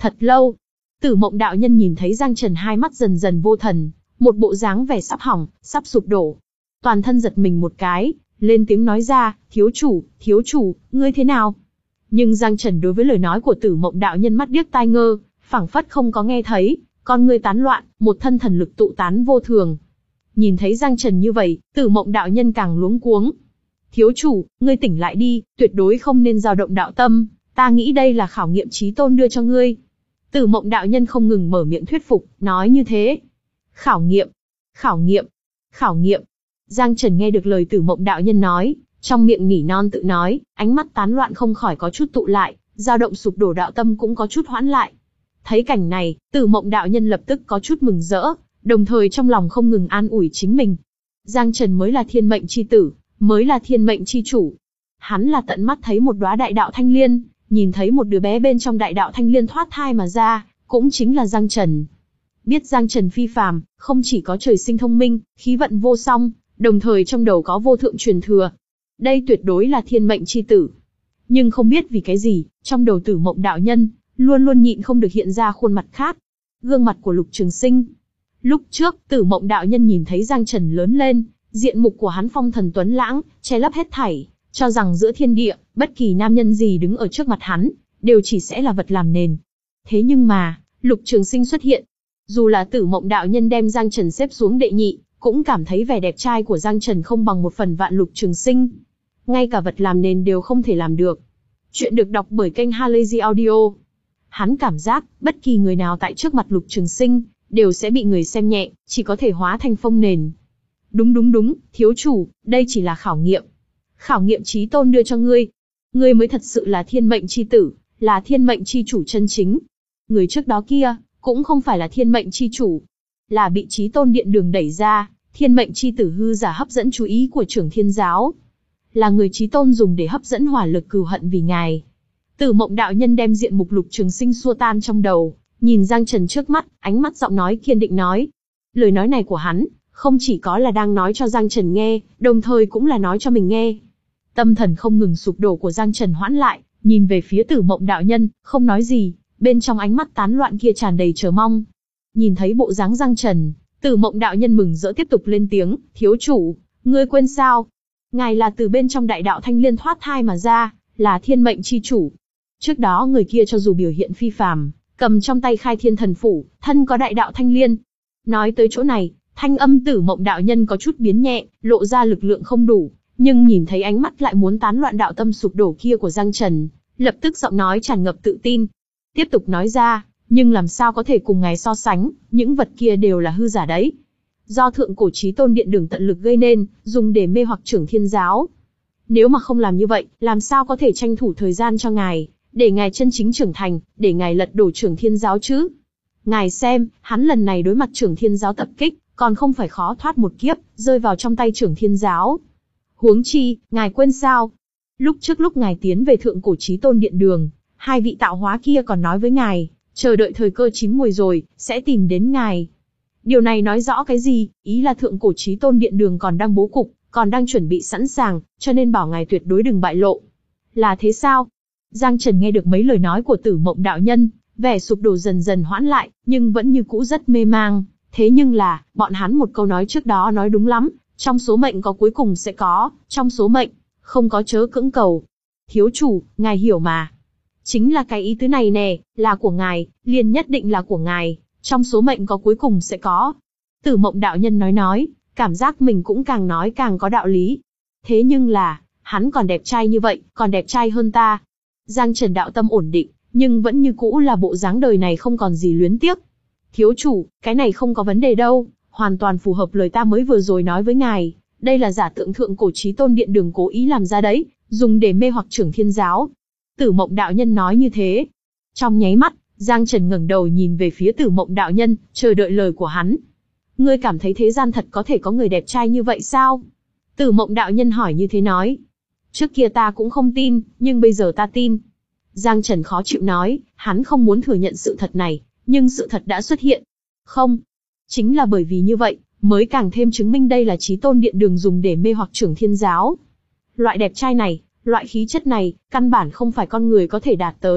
Thật lâu, Tử Mộng đạo nhân nhìn thấy Giang Trần hai mắt dần dần vô thần, một bộ dáng vẻ sắp hỏng, sắp sụp đổ. Toàn thân giật mình một cái, lên tiếng nói ra, thiếu chủ, thiếu chủ, ngươi thế nào? Nhưng Giang Trần đối với lời nói của Tử Mộng đạo nhân mắt điếc tai ngơ, phảng phất không có nghe thấy, con ngươi tán loạn, một thân thần lực tụ tán vô thường. Nhìn thấy Giang Trần như vậy, Tử Mộng đạo nhân càng luống cuống. Thiếu chủ, ngươi tỉnh lại đi, tuyệt đối không nên dao động đạo tâm, ta nghĩ đây là khảo nghiệm chí tôn đưa cho ngươi. Tử Mộng đạo nhân không ngừng mở miệng thuyết phục, nói như thế. Khảo nghiệm, khảo nghiệm, khảo nghiệm. Giang Trần nghe được lời Tử Mộng đạo nhân nói, trong miệng nỉ non tự nói, ánh mắt tán loạn không khỏi có chút tụ lại, dao động sụp đổ đạo tâm cũng có chút hoãn lại. Thấy cảnh này, Tử Mộng đạo nhân lập tức có chút mừng rỡ, đồng thời trong lòng không ngừng an ủi chính mình. Giang Trần mới là thiên mệnh chi tử, mới là thiên mệnh chi chủ. Hắn là tận mắt thấy một đóa đại đạo thanh liên, nhìn thấy một đứa bé bên trong đại đạo thanh liên thoát thai mà ra, cũng chính là Giang Trần. Biết Giang Trần phi phàm, không chỉ có trời sinh thông minh, khí vận vô song, đồng thời trong đầu có vô thượng truyền thừa. Đây tuyệt đối là thiên mệnh chi tử. Nhưng không biết vì cái gì, trong đầu Tử Mộng đạo nhân, luôn luôn nhịn không được hiện ra khuôn mặt khác. Gương mặt của Lục Trường Sinh. Lúc trước, Tử Mộng đạo nhân nhìn thấy Giang Trần lớn lên, diện mục của hắn phong thần tuấn lãng, che lấp hết thảy, cho rằng giữa thiên địa, bất kỳ nam nhân gì đứng ở trước mặt hắn, đều chỉ sẽ là vật làm nền. Thế nhưng mà, Lục Trường Sinh xuất hiện. Dù là Tử Mộng đạo nhân đem Giang Trần xếp xuống đệ nhị, cũng cảm thấy vẻ đẹp trai của Giang Trần không bằng một phần vạn Lục Trường Sinh. Ngay cả vật làm nền đều không thể làm được. Chuyện được đọc bởi kênh Halazy Audio. Hắn cảm giác, bất kỳ người nào tại trước mặt Lục Trường Sinh, đều sẽ bị người xem nhẹ, chỉ có thể hóa thành phông nền. Đúng đúng đúng, thiếu chủ, đây chỉ là khảo nghiệm. Khảo nghiệm chí tôn đưa cho ngươi. Ngươi mới thật sự là thiên mệnh chi tử, là thiên mệnh chi chủ chân chính. Người trước đó kia, cũng không phải là thiên mệnh chi chủ. Là bị chí tôn điện đường đẩy ra, thiên mệnh chi tử hư giả hấp dẫn chú ý của trưởng thiên giáo. Là người chí tôn dùng để hấp dẫn hỏa lực cừu hận vì ngài. Tử Mộng đạo nhân đem diện mục Lục Trường Sinh xua tan trong đầu, nhìn Giang Trần trước mắt, ánh mắt giọng nói kiên định nói. Lời nói này của hắn, không chỉ có là đang nói cho Giang Trần nghe, đồng thời cũng là nói cho mình nghe. Tâm thần không ngừng sụp đổ của Giang Trần hoãn lại, nhìn về phía Tử Mộng đạo nhân, không nói gì, bên trong ánh mắt tán loạn kia tràn đầy chờ mong. Nhìn thấy bộ dáng Giang Trần, Tử Mộng đạo nhân mừng rỡ tiếp tục lên tiếng, thiếu chủ, ngươi quên sao? Ngài là từ bên trong đại đạo thanh liên thoát thai mà ra, là thiên mệnh chi chủ. Trước đó người kia cho dù biểu hiện phi phàm, cầm trong tay khai thiên thần phủ, thân có đại đạo thanh liên. Nói tới chỗ này, thanh âm Tử Mộng đạo nhân có chút biến nhẹ, lộ ra lực lượng không đủ, nhưng nhìn thấy ánh mắt lại muốn tán loạn đạo tâm sụp đổ kia của Giang Trần, lập tức giọng nói tràn ngập tự tin. Tiếp tục nói ra, nhưng làm sao có thể cùng ngài so sánh, những vật kia đều là hư giả đấy. Do thượng cổ chí tôn điện đường tận lực gây nên, dùng để mê hoặc trưởng thiên giáo. Nếu mà không làm như vậy, làm sao có thể tranh thủ thời gian cho ngài, để ngài chân chính trưởng thành, để ngài lật đổ trưởng thiên giáo chứ? Ngài xem, hắn lần này đối mặt trưởng thiên giáo tập kích, còn không phải khó thoát một kiếp, rơi vào trong tay trưởng thiên giáo. Huống chi, ngài quên sao? Lúc trước lúc ngài tiến về thượng cổ chí tôn điện đường, hai vị tạo hóa kia còn nói với ngài, chờ đợi thời cơ chín muồi rồi, sẽ tìm đến ngài. Điều này nói rõ cái gì? Ý là thượng cổ chí tôn điện đường còn đang bố cục, còn đang chuẩn bị sẵn sàng, cho nên bảo ngài tuyệt đối đừng bại lộ. Là thế sao? Giang Trần nghe được mấy lời nói của Tử Mộng đạo nhân, vẻ sụp đổ dần dần hoãn lại, nhưng vẫn như cũ rất mê mang. Thế nhưng là, bọn hắn một câu nói trước đó nói đúng lắm, trong số mệnh có cuối cùng sẽ có, trong số mệnh, không có chớ cưỡng cầu. Thiếu chủ, ngài hiểu mà. Chính là cái ý tứ này nè, là của ngài, liền nhất định là của ngài, trong số mệnh có cuối cùng sẽ có. Tử Mộng đạo nhân nói nói, cảm giác mình cũng càng nói càng có đạo lý. Thế nhưng là, hắn còn đẹp trai như vậy, còn đẹp trai hơn ta. Giang Trần đạo tâm ổn định, nhưng vẫn như cũ là bộ dáng đời này không còn gì luyến tiếc. Thiếu chủ, cái này không có vấn đề đâu, hoàn toàn phù hợp lời ta mới vừa rồi nói với ngài. Đây là giả tượng thượng cổ chí tôn điện đường cố ý làm ra đấy, dùng để mê hoặc trưởng thiên giáo. Tử Mộng đạo nhân nói như thế. Trong nháy mắt, Giang Trần ngẩng đầu nhìn về phía Tử Mộng đạo nhân, chờ đợi lời của hắn. Ngươi cảm thấy thế gian thật có thể có người đẹp trai như vậy sao? Tử Mộng đạo nhân hỏi như thế nói. Trước kia ta cũng không tin, nhưng bây giờ ta tin. Giang Trần khó chịu nói, hắn không muốn thừa nhận sự thật này, nhưng sự thật đã xuất hiện. Không, chính là bởi vì như vậy, mới càng thêm chứng minh đây là chí tôn điện đường dùng để mê hoặc trưởng thiên giáo. Loại đẹp trai này, loại khí chất này, căn bản không phải con người có thể đạt tới,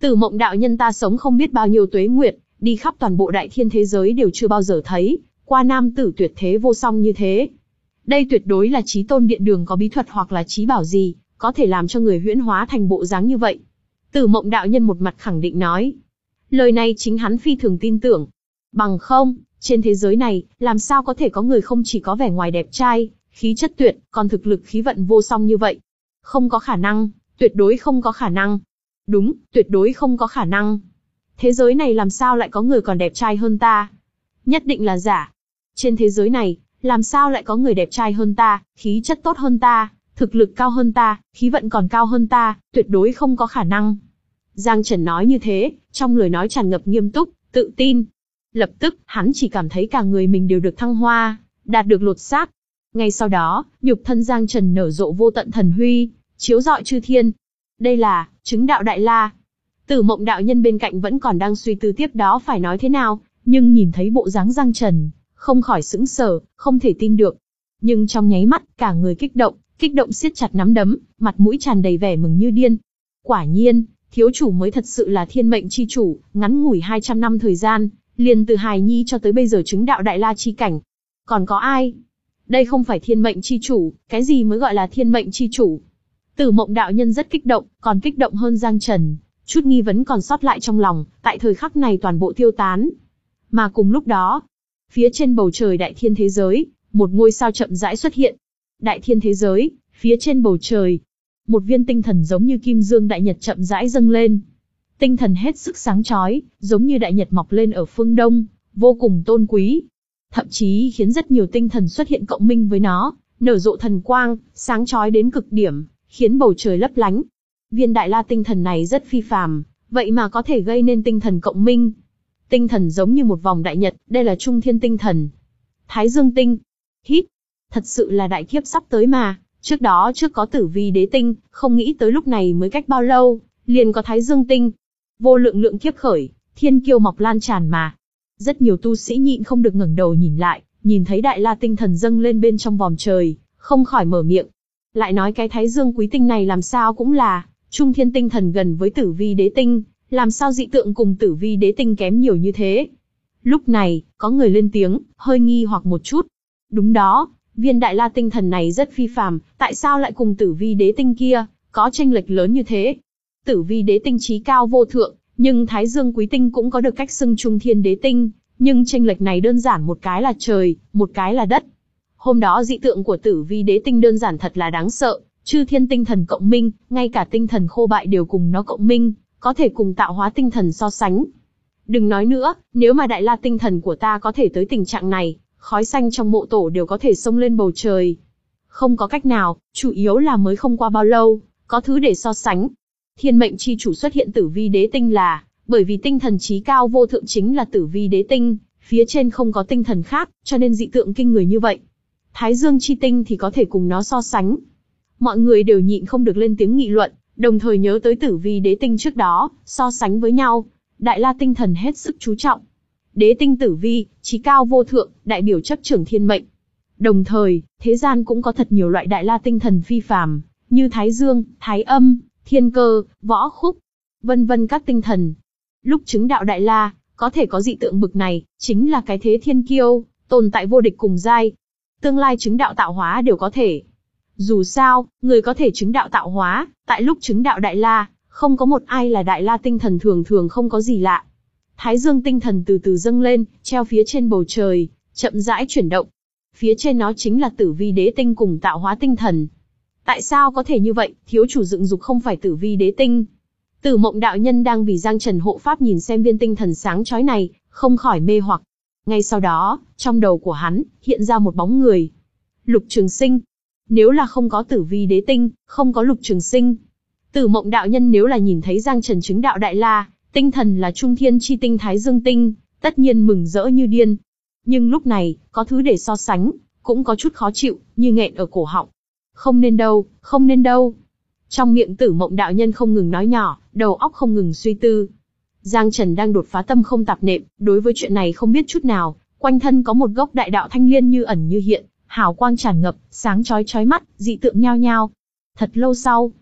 Tử Mộng đạo nhân ta sống không biết bao nhiêu tuế nguyệt, đi khắp toàn bộ đại thiên thế giới đều chưa bao giờ thấy qua nam tử tuyệt thế vô song như thế. Đây tuyệt đối là chí tôn điện đường có bí thuật hoặc là chí bảo gì, có thể làm cho người huyễn hóa thành bộ dáng như vậy. Tử Mộng đạo nhân một mặt khẳng định nói. Lời này chính hắn phi thường tin tưởng. Bằng không, trên thế giới này, làm sao có thể có người không chỉ có vẻ ngoài đẹp trai, khí chất tuyệt, còn thực lực khí vận vô song như vậy? Không có khả năng, tuyệt đối không có khả năng. Đúng, tuyệt đối không có khả năng. Thế giới này làm sao lại có người còn đẹp trai hơn ta? Nhất định là giả. Trên thế giới này, làm sao lại có người đẹp trai hơn ta, khí chất tốt hơn ta, thực lực cao hơn ta, khí vận còn cao hơn ta, tuyệt đối không có khả năng. Giang Trần nói như thế, trong lời nói tràn ngập nghiêm túc, tự tin. Lập tức, hắn chỉ cảm thấy cả người mình đều được thăng hoa, đạt được lột xác. Ngay sau đó, nhục thân Giang Trần nở rộ vô tận thần huy, chiếu rọi chư thiên. Đây là chứng đạo đại la. Tử Mộng đạo nhân bên cạnh vẫn còn đang suy tư tiếp đó phải nói thế nào, nhưng nhìn thấy bộ dáng Giang Trần, không khỏi sững sờ, không thể tin được. Nhưng trong nháy mắt, cả người kích động, kích động siết chặt nắm đấm, mặt mũi tràn đầy vẻ mừng như điên. Quả nhiên, thiếu chủ mới thật sự là thiên mệnh chi chủ, ngắn ngủi hai trăm năm thời gian, liền từ hài nhi cho tới bây giờ chứng đạo đại la chi cảnh. Còn có ai? Đây không phải thiên mệnh chi chủ, cái gì mới gọi là thiên mệnh chi chủ? Tử Mộng đạo nhân rất kích động, còn kích động hơn Giang Trần, chút nghi vấn còn sót lại trong lòng, tại thời khắc này toàn bộ tiêu tán. Mà cùng lúc đó, phía trên bầu trời đại thiên thế giới, một ngôi sao chậm rãi xuất hiện. Đại thiên thế giới, phía trên bầu trời, một viên tinh thần giống như kim dương đại nhật chậm rãi dâng lên. Tinh thần hết sức sáng chói, giống như đại nhật mọc lên ở phương đông, vô cùng tôn quý. Thậm chí khiến rất nhiều tinh thần xuất hiện cộng minh với nó, nở rộ thần quang, sáng chói đến cực điểm, khiến bầu trời lấp lánh. Viên đại la tinh thần này rất phi phàm, vậy mà có thể gây nên tinh thần cộng minh. Tinh thần giống như một vòng đại nhật, đây là trung thiên tinh thần. Thái Dương tinh. Hít. Thật sự là đại kiếp sắp tới mà, trước đó trước có tử vi đế tinh, không nghĩ tới lúc này mới cách bao lâu, liền có Thái Dương tinh. Vô lượng lượng kiếp khởi, thiên kiêu mọc lan tràn mà. Rất nhiều tu sĩ nhịn không được ngẩng đầu nhìn lại, nhìn thấy đại la tinh thần dâng lên bên trong vòm trời, không khỏi mở miệng. Lại nói cái Thái Dương quý tinh này làm sao cũng là trung thiên tinh thần gần với tử vi đế tinh, làm sao dị tượng cùng tử vi đế tinh kém nhiều như thế? Lúc này, có người lên tiếng, hơi nghi hoặc một chút. Đúng đó, viên đại la tinh thần này rất phi phàm, tại sao lại cùng tử vi đế tinh kia có chênh lệch lớn như thế? Tử vi đế tinh chí cao vô thượng, nhưng Thái Dương quý tinh cũng có được cách xưng trung thiên đế tinh, nhưng chênh lệch này đơn giản một cái là trời, một cái là đất. Hôm đó dị tượng của tử vi đế tinh đơn giản thật là đáng sợ, chư thiên tinh thần cộng minh, ngay cả tinh thần khô bại đều cùng nó cộng minh, có thể cùng tạo hóa tinh thần so sánh. Đừng nói nữa, nếu mà đại la tinh thần của ta có thể tới tình trạng này, khói xanh trong mộ tổ đều có thể xông lên bầu trời. Không có cách nào, chủ yếu là mới không qua bao lâu, có thứ để so sánh. Thiên mệnh chi chủ xuất hiện tử vi đế tinh là, bởi vì tinh thần chí cao vô thượng chính là tử vi đế tinh, phía trên không có tinh thần khác, cho nên dị tượng kinh người như vậy. Thái Dương chi tinh thì có thể cùng nó so sánh. Mọi người đều nhịn không được lên tiếng nghị luận, đồng thời nhớ tới tử vi đế tinh trước đó, so sánh với nhau. Đại la tinh thần hết sức chú trọng. Đế tinh tử vi, chí cao vô thượng, đại biểu chấp trưởng thiên mệnh. Đồng thời, thế gian cũng có thật nhiều loại đại la tinh thần phi phàm, như Thái Dương, Thái Âm, Thiên Cơ, Võ Khúc, vân vân các tinh thần. Lúc chứng đạo đại la, có thể có dị tượng bực này, chính là cái thế thiên kiêu, tồn tại vô địch cùng giai. Tương lai chứng đạo tạo hóa đều có thể. Dù sao, người có thể chứng đạo tạo hóa, tại lúc chứng đạo đại la, không có một ai là đại la tinh thần thường thường không có gì lạ. Thái Dương tinh thần từ từ dâng lên, treo phía trên bầu trời, chậm rãi chuyển động. Phía trên nó chính là tử vi đế tinh cùng tạo hóa tinh thần. Tại sao có thể như vậy, thiếu chủ dựng dục không phải tử vi đế tinh? Tử Mộng đạo nhân đang vì Giang Trần hộ pháp nhìn xem viên tinh thần sáng chói này, không khỏi mê hoặc. Ngay sau đó, trong đầu của hắn, hiện ra một bóng người. Lục Trường Sinh. Nếu là không có tử vi đế tinh, không có Lục Trường Sinh. Tử Mộng đạo nhân nếu là nhìn thấy Giang Trần chứng đạo đại la, tinh thần là trung thiên chi tinh Thái Dương tinh, tất nhiên mừng rỡ như điên. Nhưng lúc này, có thứ để so sánh, cũng có chút khó chịu, như nghẹn ở cổ họng. Không nên đâu, không nên đâu. Trong miệng Tử Mộng đạo nhân không ngừng nói nhỏ, đầu óc không ngừng suy tư. Giang Trần đang đột phá tâm không tạp nệm, đối với chuyện này không biết chút nào, quanh thân có một gốc đại đạo thanh liên như ẩn như hiện, hào quang tràn ngập, sáng chói chói mắt, dị tượng nhao nhao. Thật lâu sau,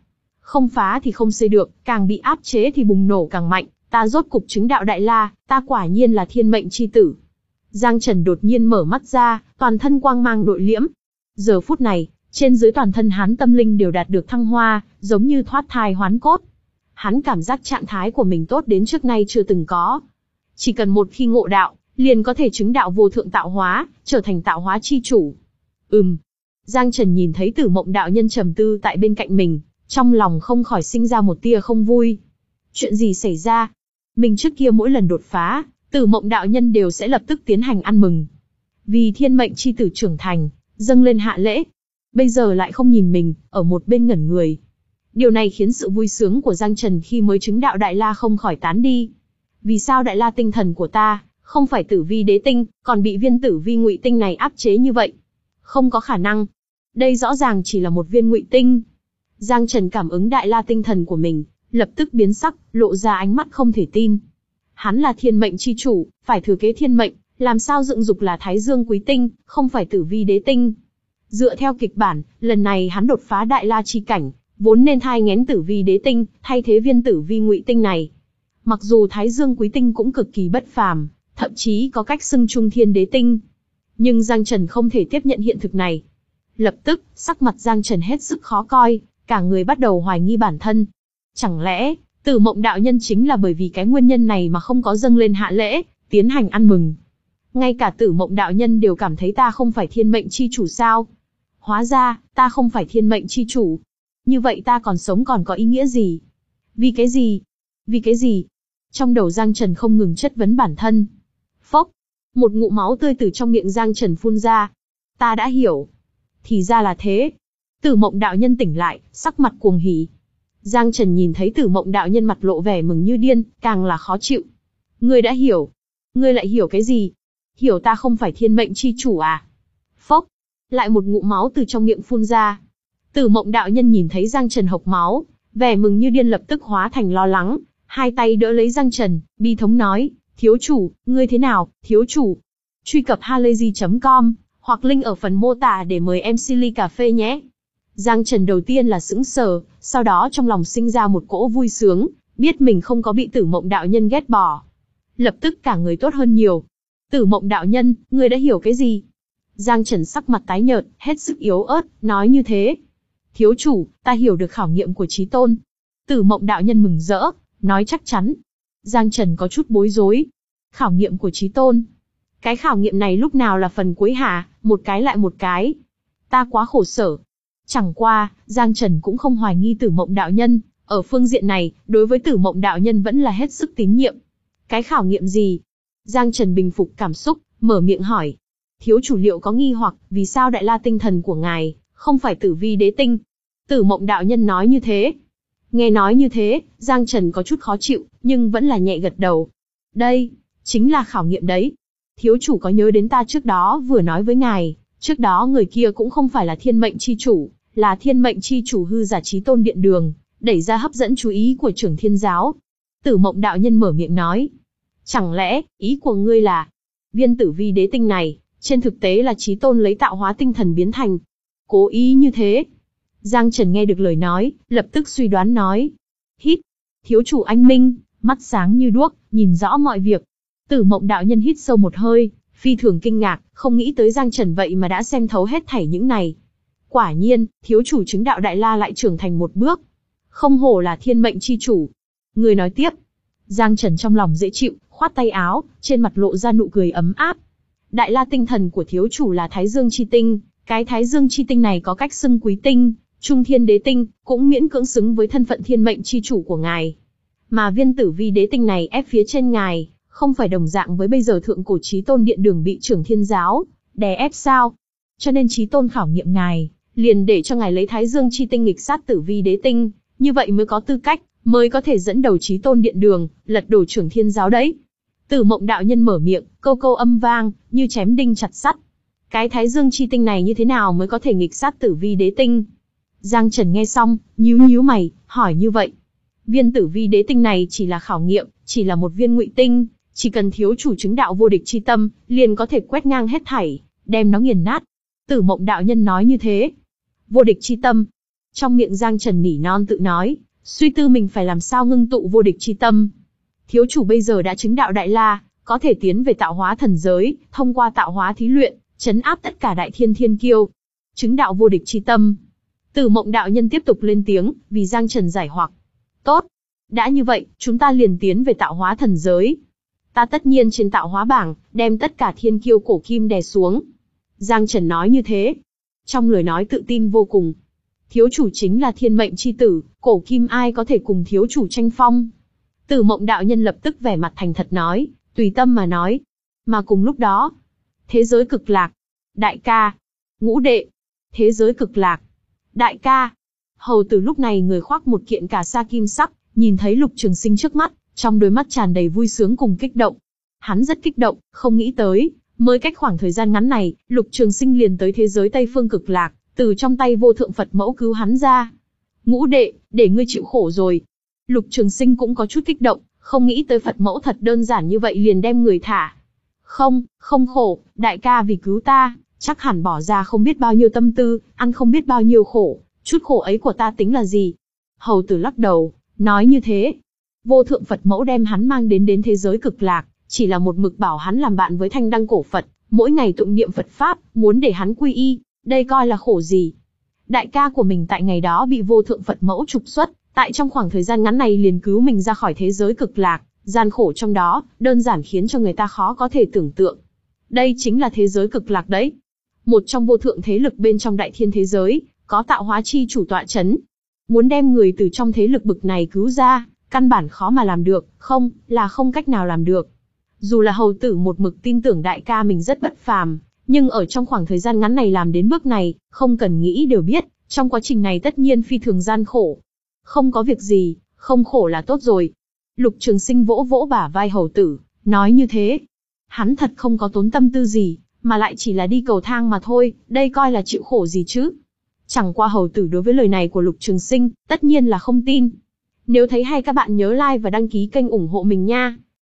Không phá thì không xây được, càng bị áp chế thì bùng nổ càng mạnh, ta rốt cục chứng đạo đại la, ta quả nhiên là thiên mệnh chi tử. Giang Trần đột nhiên mở mắt ra, toàn thân quang mang nội liễm. Giờ phút này, trên dưới toàn thân hắn tâm linh đều đạt được thăng hoa, giống như thoát thai hoán cốt. Hắn cảm giác trạng thái của mình tốt đến trước nay chưa từng có. Chỉ cần một khi ngộ đạo, liền có thể chứng đạo vô thượng tạo hóa, trở thành tạo hóa chi chủ. Ừm. Giang Trần nhìn thấy Tử Mộng đạo nhân trầm tư tại bên cạnh mình, trong lòng không khỏi sinh ra một tia không vui. Chuyện gì xảy ra? Mình trước kia mỗi lần đột phá, Tử Mộng đạo nhân đều sẽ lập tức tiến hành ăn mừng. Vì thiên mệnh chi tử trưởng thành, dâng lên hạ lễ. Bây giờ lại không nhìn mình, ở một bên ngẩn người. Điều này khiến sự vui sướng của Giang Trần khi mới chứng đạo đại la không khỏi tán đi. Vì sao đại la tinh thần của ta, không phải tử vi đế tinh, còn bị viên tử vi ngụy tinh này áp chế như vậy? Không có khả năng. Đây rõ ràng chỉ là một viên ngụy tinh. Giang Trần cảm ứng đại la tinh thần của mình, lập tức biến sắc, lộ ra ánh mắt không thể tin. Hắn là thiên mệnh chi chủ, phải thừa kế thiên mệnh, làm sao dựng dục là Thái Dương quý tinh, không phải tử vi đế tinh. Dựa theo kịch bản, lần này hắn đột phá đại la chi cảnh, vốn nên thai nghén tử vi đế tinh, thay thế viên tử vi ngụy tinh này. Mặc dù Thái Dương quý tinh cũng cực kỳ bất phàm, thậm chí có cách xưng trung thiên đế tinh. Nhưng Giang Trần không thể tiếp nhận hiện thực này. Lập tức, sắc mặt Giang Trần hết sức khó coi, cả người bắt đầu hoài nghi bản thân. Chẳng lẽ, Tử Mộng đạo nhân chính là bởi vì cái nguyên nhân này mà không có dâng lên hạ lễ, tiến hành ăn mừng. Ngay cả Tử Mộng đạo nhân đều cảm thấy ta không phải thiên mệnh chi chủ sao? Hóa ra, ta không phải thiên mệnh chi chủ. Như vậy ta còn sống còn có ý nghĩa gì? Vì cái gì? Vì cái gì? Trong đầu Giang Trần không ngừng chất vấn bản thân. Phốc! Một ngụm máu tươi từ trong miệng Giang Trần phun ra. Ta đã hiểu. Thì ra là thế. Tử Mộng đạo nhân tỉnh lại, sắc mặt cuồng hỉ. Giang Trần nhìn thấy Tử Mộng đạo nhân mặt lộ vẻ mừng như điên, càng là khó chịu. Ngươi đã hiểu. Ngươi lại hiểu cái gì? Hiểu ta không phải thiên mệnh chi chủ à? Phốc! Lại một ngụm máu từ trong miệng phun ra. Tử Mộng đạo nhân nhìn thấy Giang Trần hộc máu, vẻ mừng như điên lập tức hóa thành lo lắng, hai tay đỡ lấy Giang Trần, bi thống nói, thiếu chủ, ngươi thế nào, thiếu chủ? Truy cập halayzi chấm com, hoặc link ở phần mô tả để mời em xê ly cà phê nhé. Giang Trần đầu tiên là sững sờ, sau đó trong lòng sinh ra một cỗ vui sướng, biết mình không có bị Tử Mộng đạo nhân ghét bỏ. Lập tức cả người tốt hơn nhiều. Tử Mộng đạo nhân, ngươi đã hiểu cái gì? Giang Trần sắc mặt tái nhợt, hết sức yếu ớt, nói như thế. Thiếu chủ, ta hiểu được khảo nghiệm của Chí Tôn. Tử Mộng đạo nhân mừng rỡ, nói chắc chắn. Giang Trần có chút bối rối. Khảo nghiệm của Chí Tôn? Cái khảo nghiệm này lúc nào là phần cuối hả, một cái lại một cái. Ta quá khổ sở. Chẳng qua, Giang Trần cũng không hoài nghi Tử Mộng đạo nhân. Ở phương diện này, đối với Tử Mộng đạo nhân vẫn là hết sức tín nhiệm. Cái khảo nghiệm gì? Giang Trần bình phục cảm xúc, mở miệng hỏi. Thiếu chủ liệu có nghi hoặc, vì sao đại la tinh thần của ngài, không phải tử vi đế tinh? Tử Mộng đạo nhân nói như thế. Nghe nói như thế, Giang Trần có chút khó chịu, nhưng vẫn là nhẹ gật đầu. Đây, chính là khảo nghiệm đấy. Thiếu chủ có nhớ đến ta trước đó vừa nói với ngài, trước đó người kia cũng không phải là thiên mệnh chi chủ, là thiên mệnh chi chủ hư giả Chí Tôn Điện Đường, đẩy ra hấp dẫn chú ý của trưởng thiên giáo. Tử Mộng đạo nhân mở miệng nói. Chẳng lẽ, ý của ngươi là, viên tử vi đế tinh này, trên thực tế là Chí Tôn lấy tạo hóa tinh thần biến thành. Cố ý như thế. Giang Trần nghe được lời nói, lập tức suy đoán nói. Hít. Thiếu chủ anh minh, mắt sáng như đuốc, nhìn rõ mọi việc. Tử Mộng đạo nhân hít sâu một hơi, phi thường kinh ngạc, không nghĩ tới Giang Trần vậy mà đã xem thấu hết thảy những này. Quả nhiên, thiếu chủ chứng đạo đại la lại trưởng thành một bước. Không hổ là thiên mệnh chi chủ. Người nói tiếp. Giang Trần trong lòng dễ chịu, khoát tay áo, trên mặt lộ ra nụ cười ấm áp. Đại la tinh thần của thiếu chủ là Thái Dương chi tinh, cái Thái Dương chi tinh này có cách xưng quý tinh, trung thiên đế tinh, cũng miễn cưỡng xứng với thân phận thiên mệnh chi chủ của ngài. Mà viên tử vi đế tinh này ép phía trên ngài, không phải đồng dạng với bây giờ thượng cổ Chí Tôn Điện Đường bị trưởng thiên giáo đè ép sao? Cho nên Chí Tôn khảo nghiệm ngài, liền để cho ngài lấy Thái Dương chi tinh nghịch sát tử vi đế tinh, như vậy mới có tư cách, mới có thể dẫn đầu Chí Tôn Điện Đường, lật đổ trưởng thiên giáo đấy. Tử Mộng đạo nhân mở miệng, câu câu âm vang, như chém đinh chặt sắt. Cái Thái Dương chi tinh này như thế nào mới có thể nghịch sát tử vi đế tinh? Giang Trần nghe xong, nhíu nhíu mày, hỏi như vậy. Viên tử vi đế tinh này chỉ là khảo nghiệm, chỉ là một viên ngụy tinh, chỉ cần thiếu chủ chứng đạo vô địch chi tâm, liền có thể quét ngang hết thảy, đem nó nghiền nát. Tử Mộng đạo nhân nói như thế. Vô địch chi tâm. Trong miệng Giang Trần nỉ non tự nói, suy tư mình phải làm sao ngưng tụ vô địch chi tâm. Thiếu chủ bây giờ đã chứng đạo Đại La, có thể tiến về tạo hóa thần giới, thông qua tạo hóa thí luyện, trấn áp tất cả đại thiên thiên kiêu. Chứng đạo vô địch chi tâm. Tử Mộng đạo nhân tiếp tục lên tiếng, vì Giang Trần giải hoặc. Tốt. Đã như vậy, chúng ta liền tiến về tạo hóa thần giới. Ta tất nhiên trên tạo hóa bảng, đem tất cả thiên kiêu cổ kim đè xuống. Giang Trần nói như thế. Trong lời nói tự tin vô cùng. Thiếu chủ chính là thiên mệnh chi tử, cổ kim ai có thể cùng thiếu chủ tranh phong. Tử Mộng đạo nhân lập tức vẻ mặt thành thật nói, tùy tâm mà nói. Mà cùng lúc đó, thế giới cực lạc. Đại ca. Ngũ đệ. Thế giới cực lạc. Đại ca. Hầu tử lúc này người khoác một kiện cà sa kim sắc, nhìn thấy Lục Trường Sinh trước mắt, trong đôi mắt tràn đầy vui sướng cùng kích động. Hắn rất kích động, không nghĩ tới, mới cách khoảng thời gian ngắn này, Lục Trường Sinh liền tới thế giới Tây Phương cực lạc, từ trong tay vô thượng Phật mẫu cứu hắn ra. Ngũ đệ, để ngươi chịu khổ rồi. Lục Trường Sinh cũng có chút kích động, không nghĩ tới Phật mẫu thật đơn giản như vậy liền đem người thả. Không, không khổ, đại ca vì cứu ta, chắc hẳn bỏ ra không biết bao nhiêu tâm tư, ăn không biết bao nhiêu khổ, chút khổ ấy của ta tính là gì. Hầu tử lắc đầu, nói như thế. Vô thượng Phật mẫu đem hắn mang đến đến thế giới cực lạc, chỉ là một mực bảo hắn làm bạn với thanh đăng cổ Phật, mỗi ngày tụng niệm Phật Pháp, muốn để hắn quy y, đây coi là khổ gì. Đại ca của mình tại ngày đó bị vô thượng Phật mẫu trục xuất, tại trong khoảng thời gian ngắn này liền cứu mình ra khỏi thế giới cực lạc, gian khổ trong đó, đơn giản khiến cho người ta khó có thể tưởng tượng. Đây chính là thế giới cực lạc đấy. Một trong vô thượng thế lực bên trong đại thiên thế giới, có tạo hóa chi chủ tọa chấn. Muốn đem người từ trong thế lực bực này cứu ra, căn bản khó mà làm được, không, là không cách nào làm được. Dù là hầu tử một mực tin tưởng đại ca mình rất bất phàm, nhưng ở trong khoảng thời gian ngắn này làm đến bước này, không cần nghĩ đều biết, trong quá trình này tất nhiên phi thường gian khổ. Không có việc gì, không khổ là tốt rồi. Lục Trường Sinh vỗ vỗ bả vai hầu tử, nói như thế. Hắn thật không có tốn tâm tư gì, mà lại chỉ là đi cầu thang mà thôi, đây coi là chịu khổ gì chứ. Chẳng qua hầu tử đối với lời này của Lục Trường Sinh, tất nhiên là không tin. Nếu thấy hay các bạn nhớ like và đăng ký kênh ủng hộ mình nha.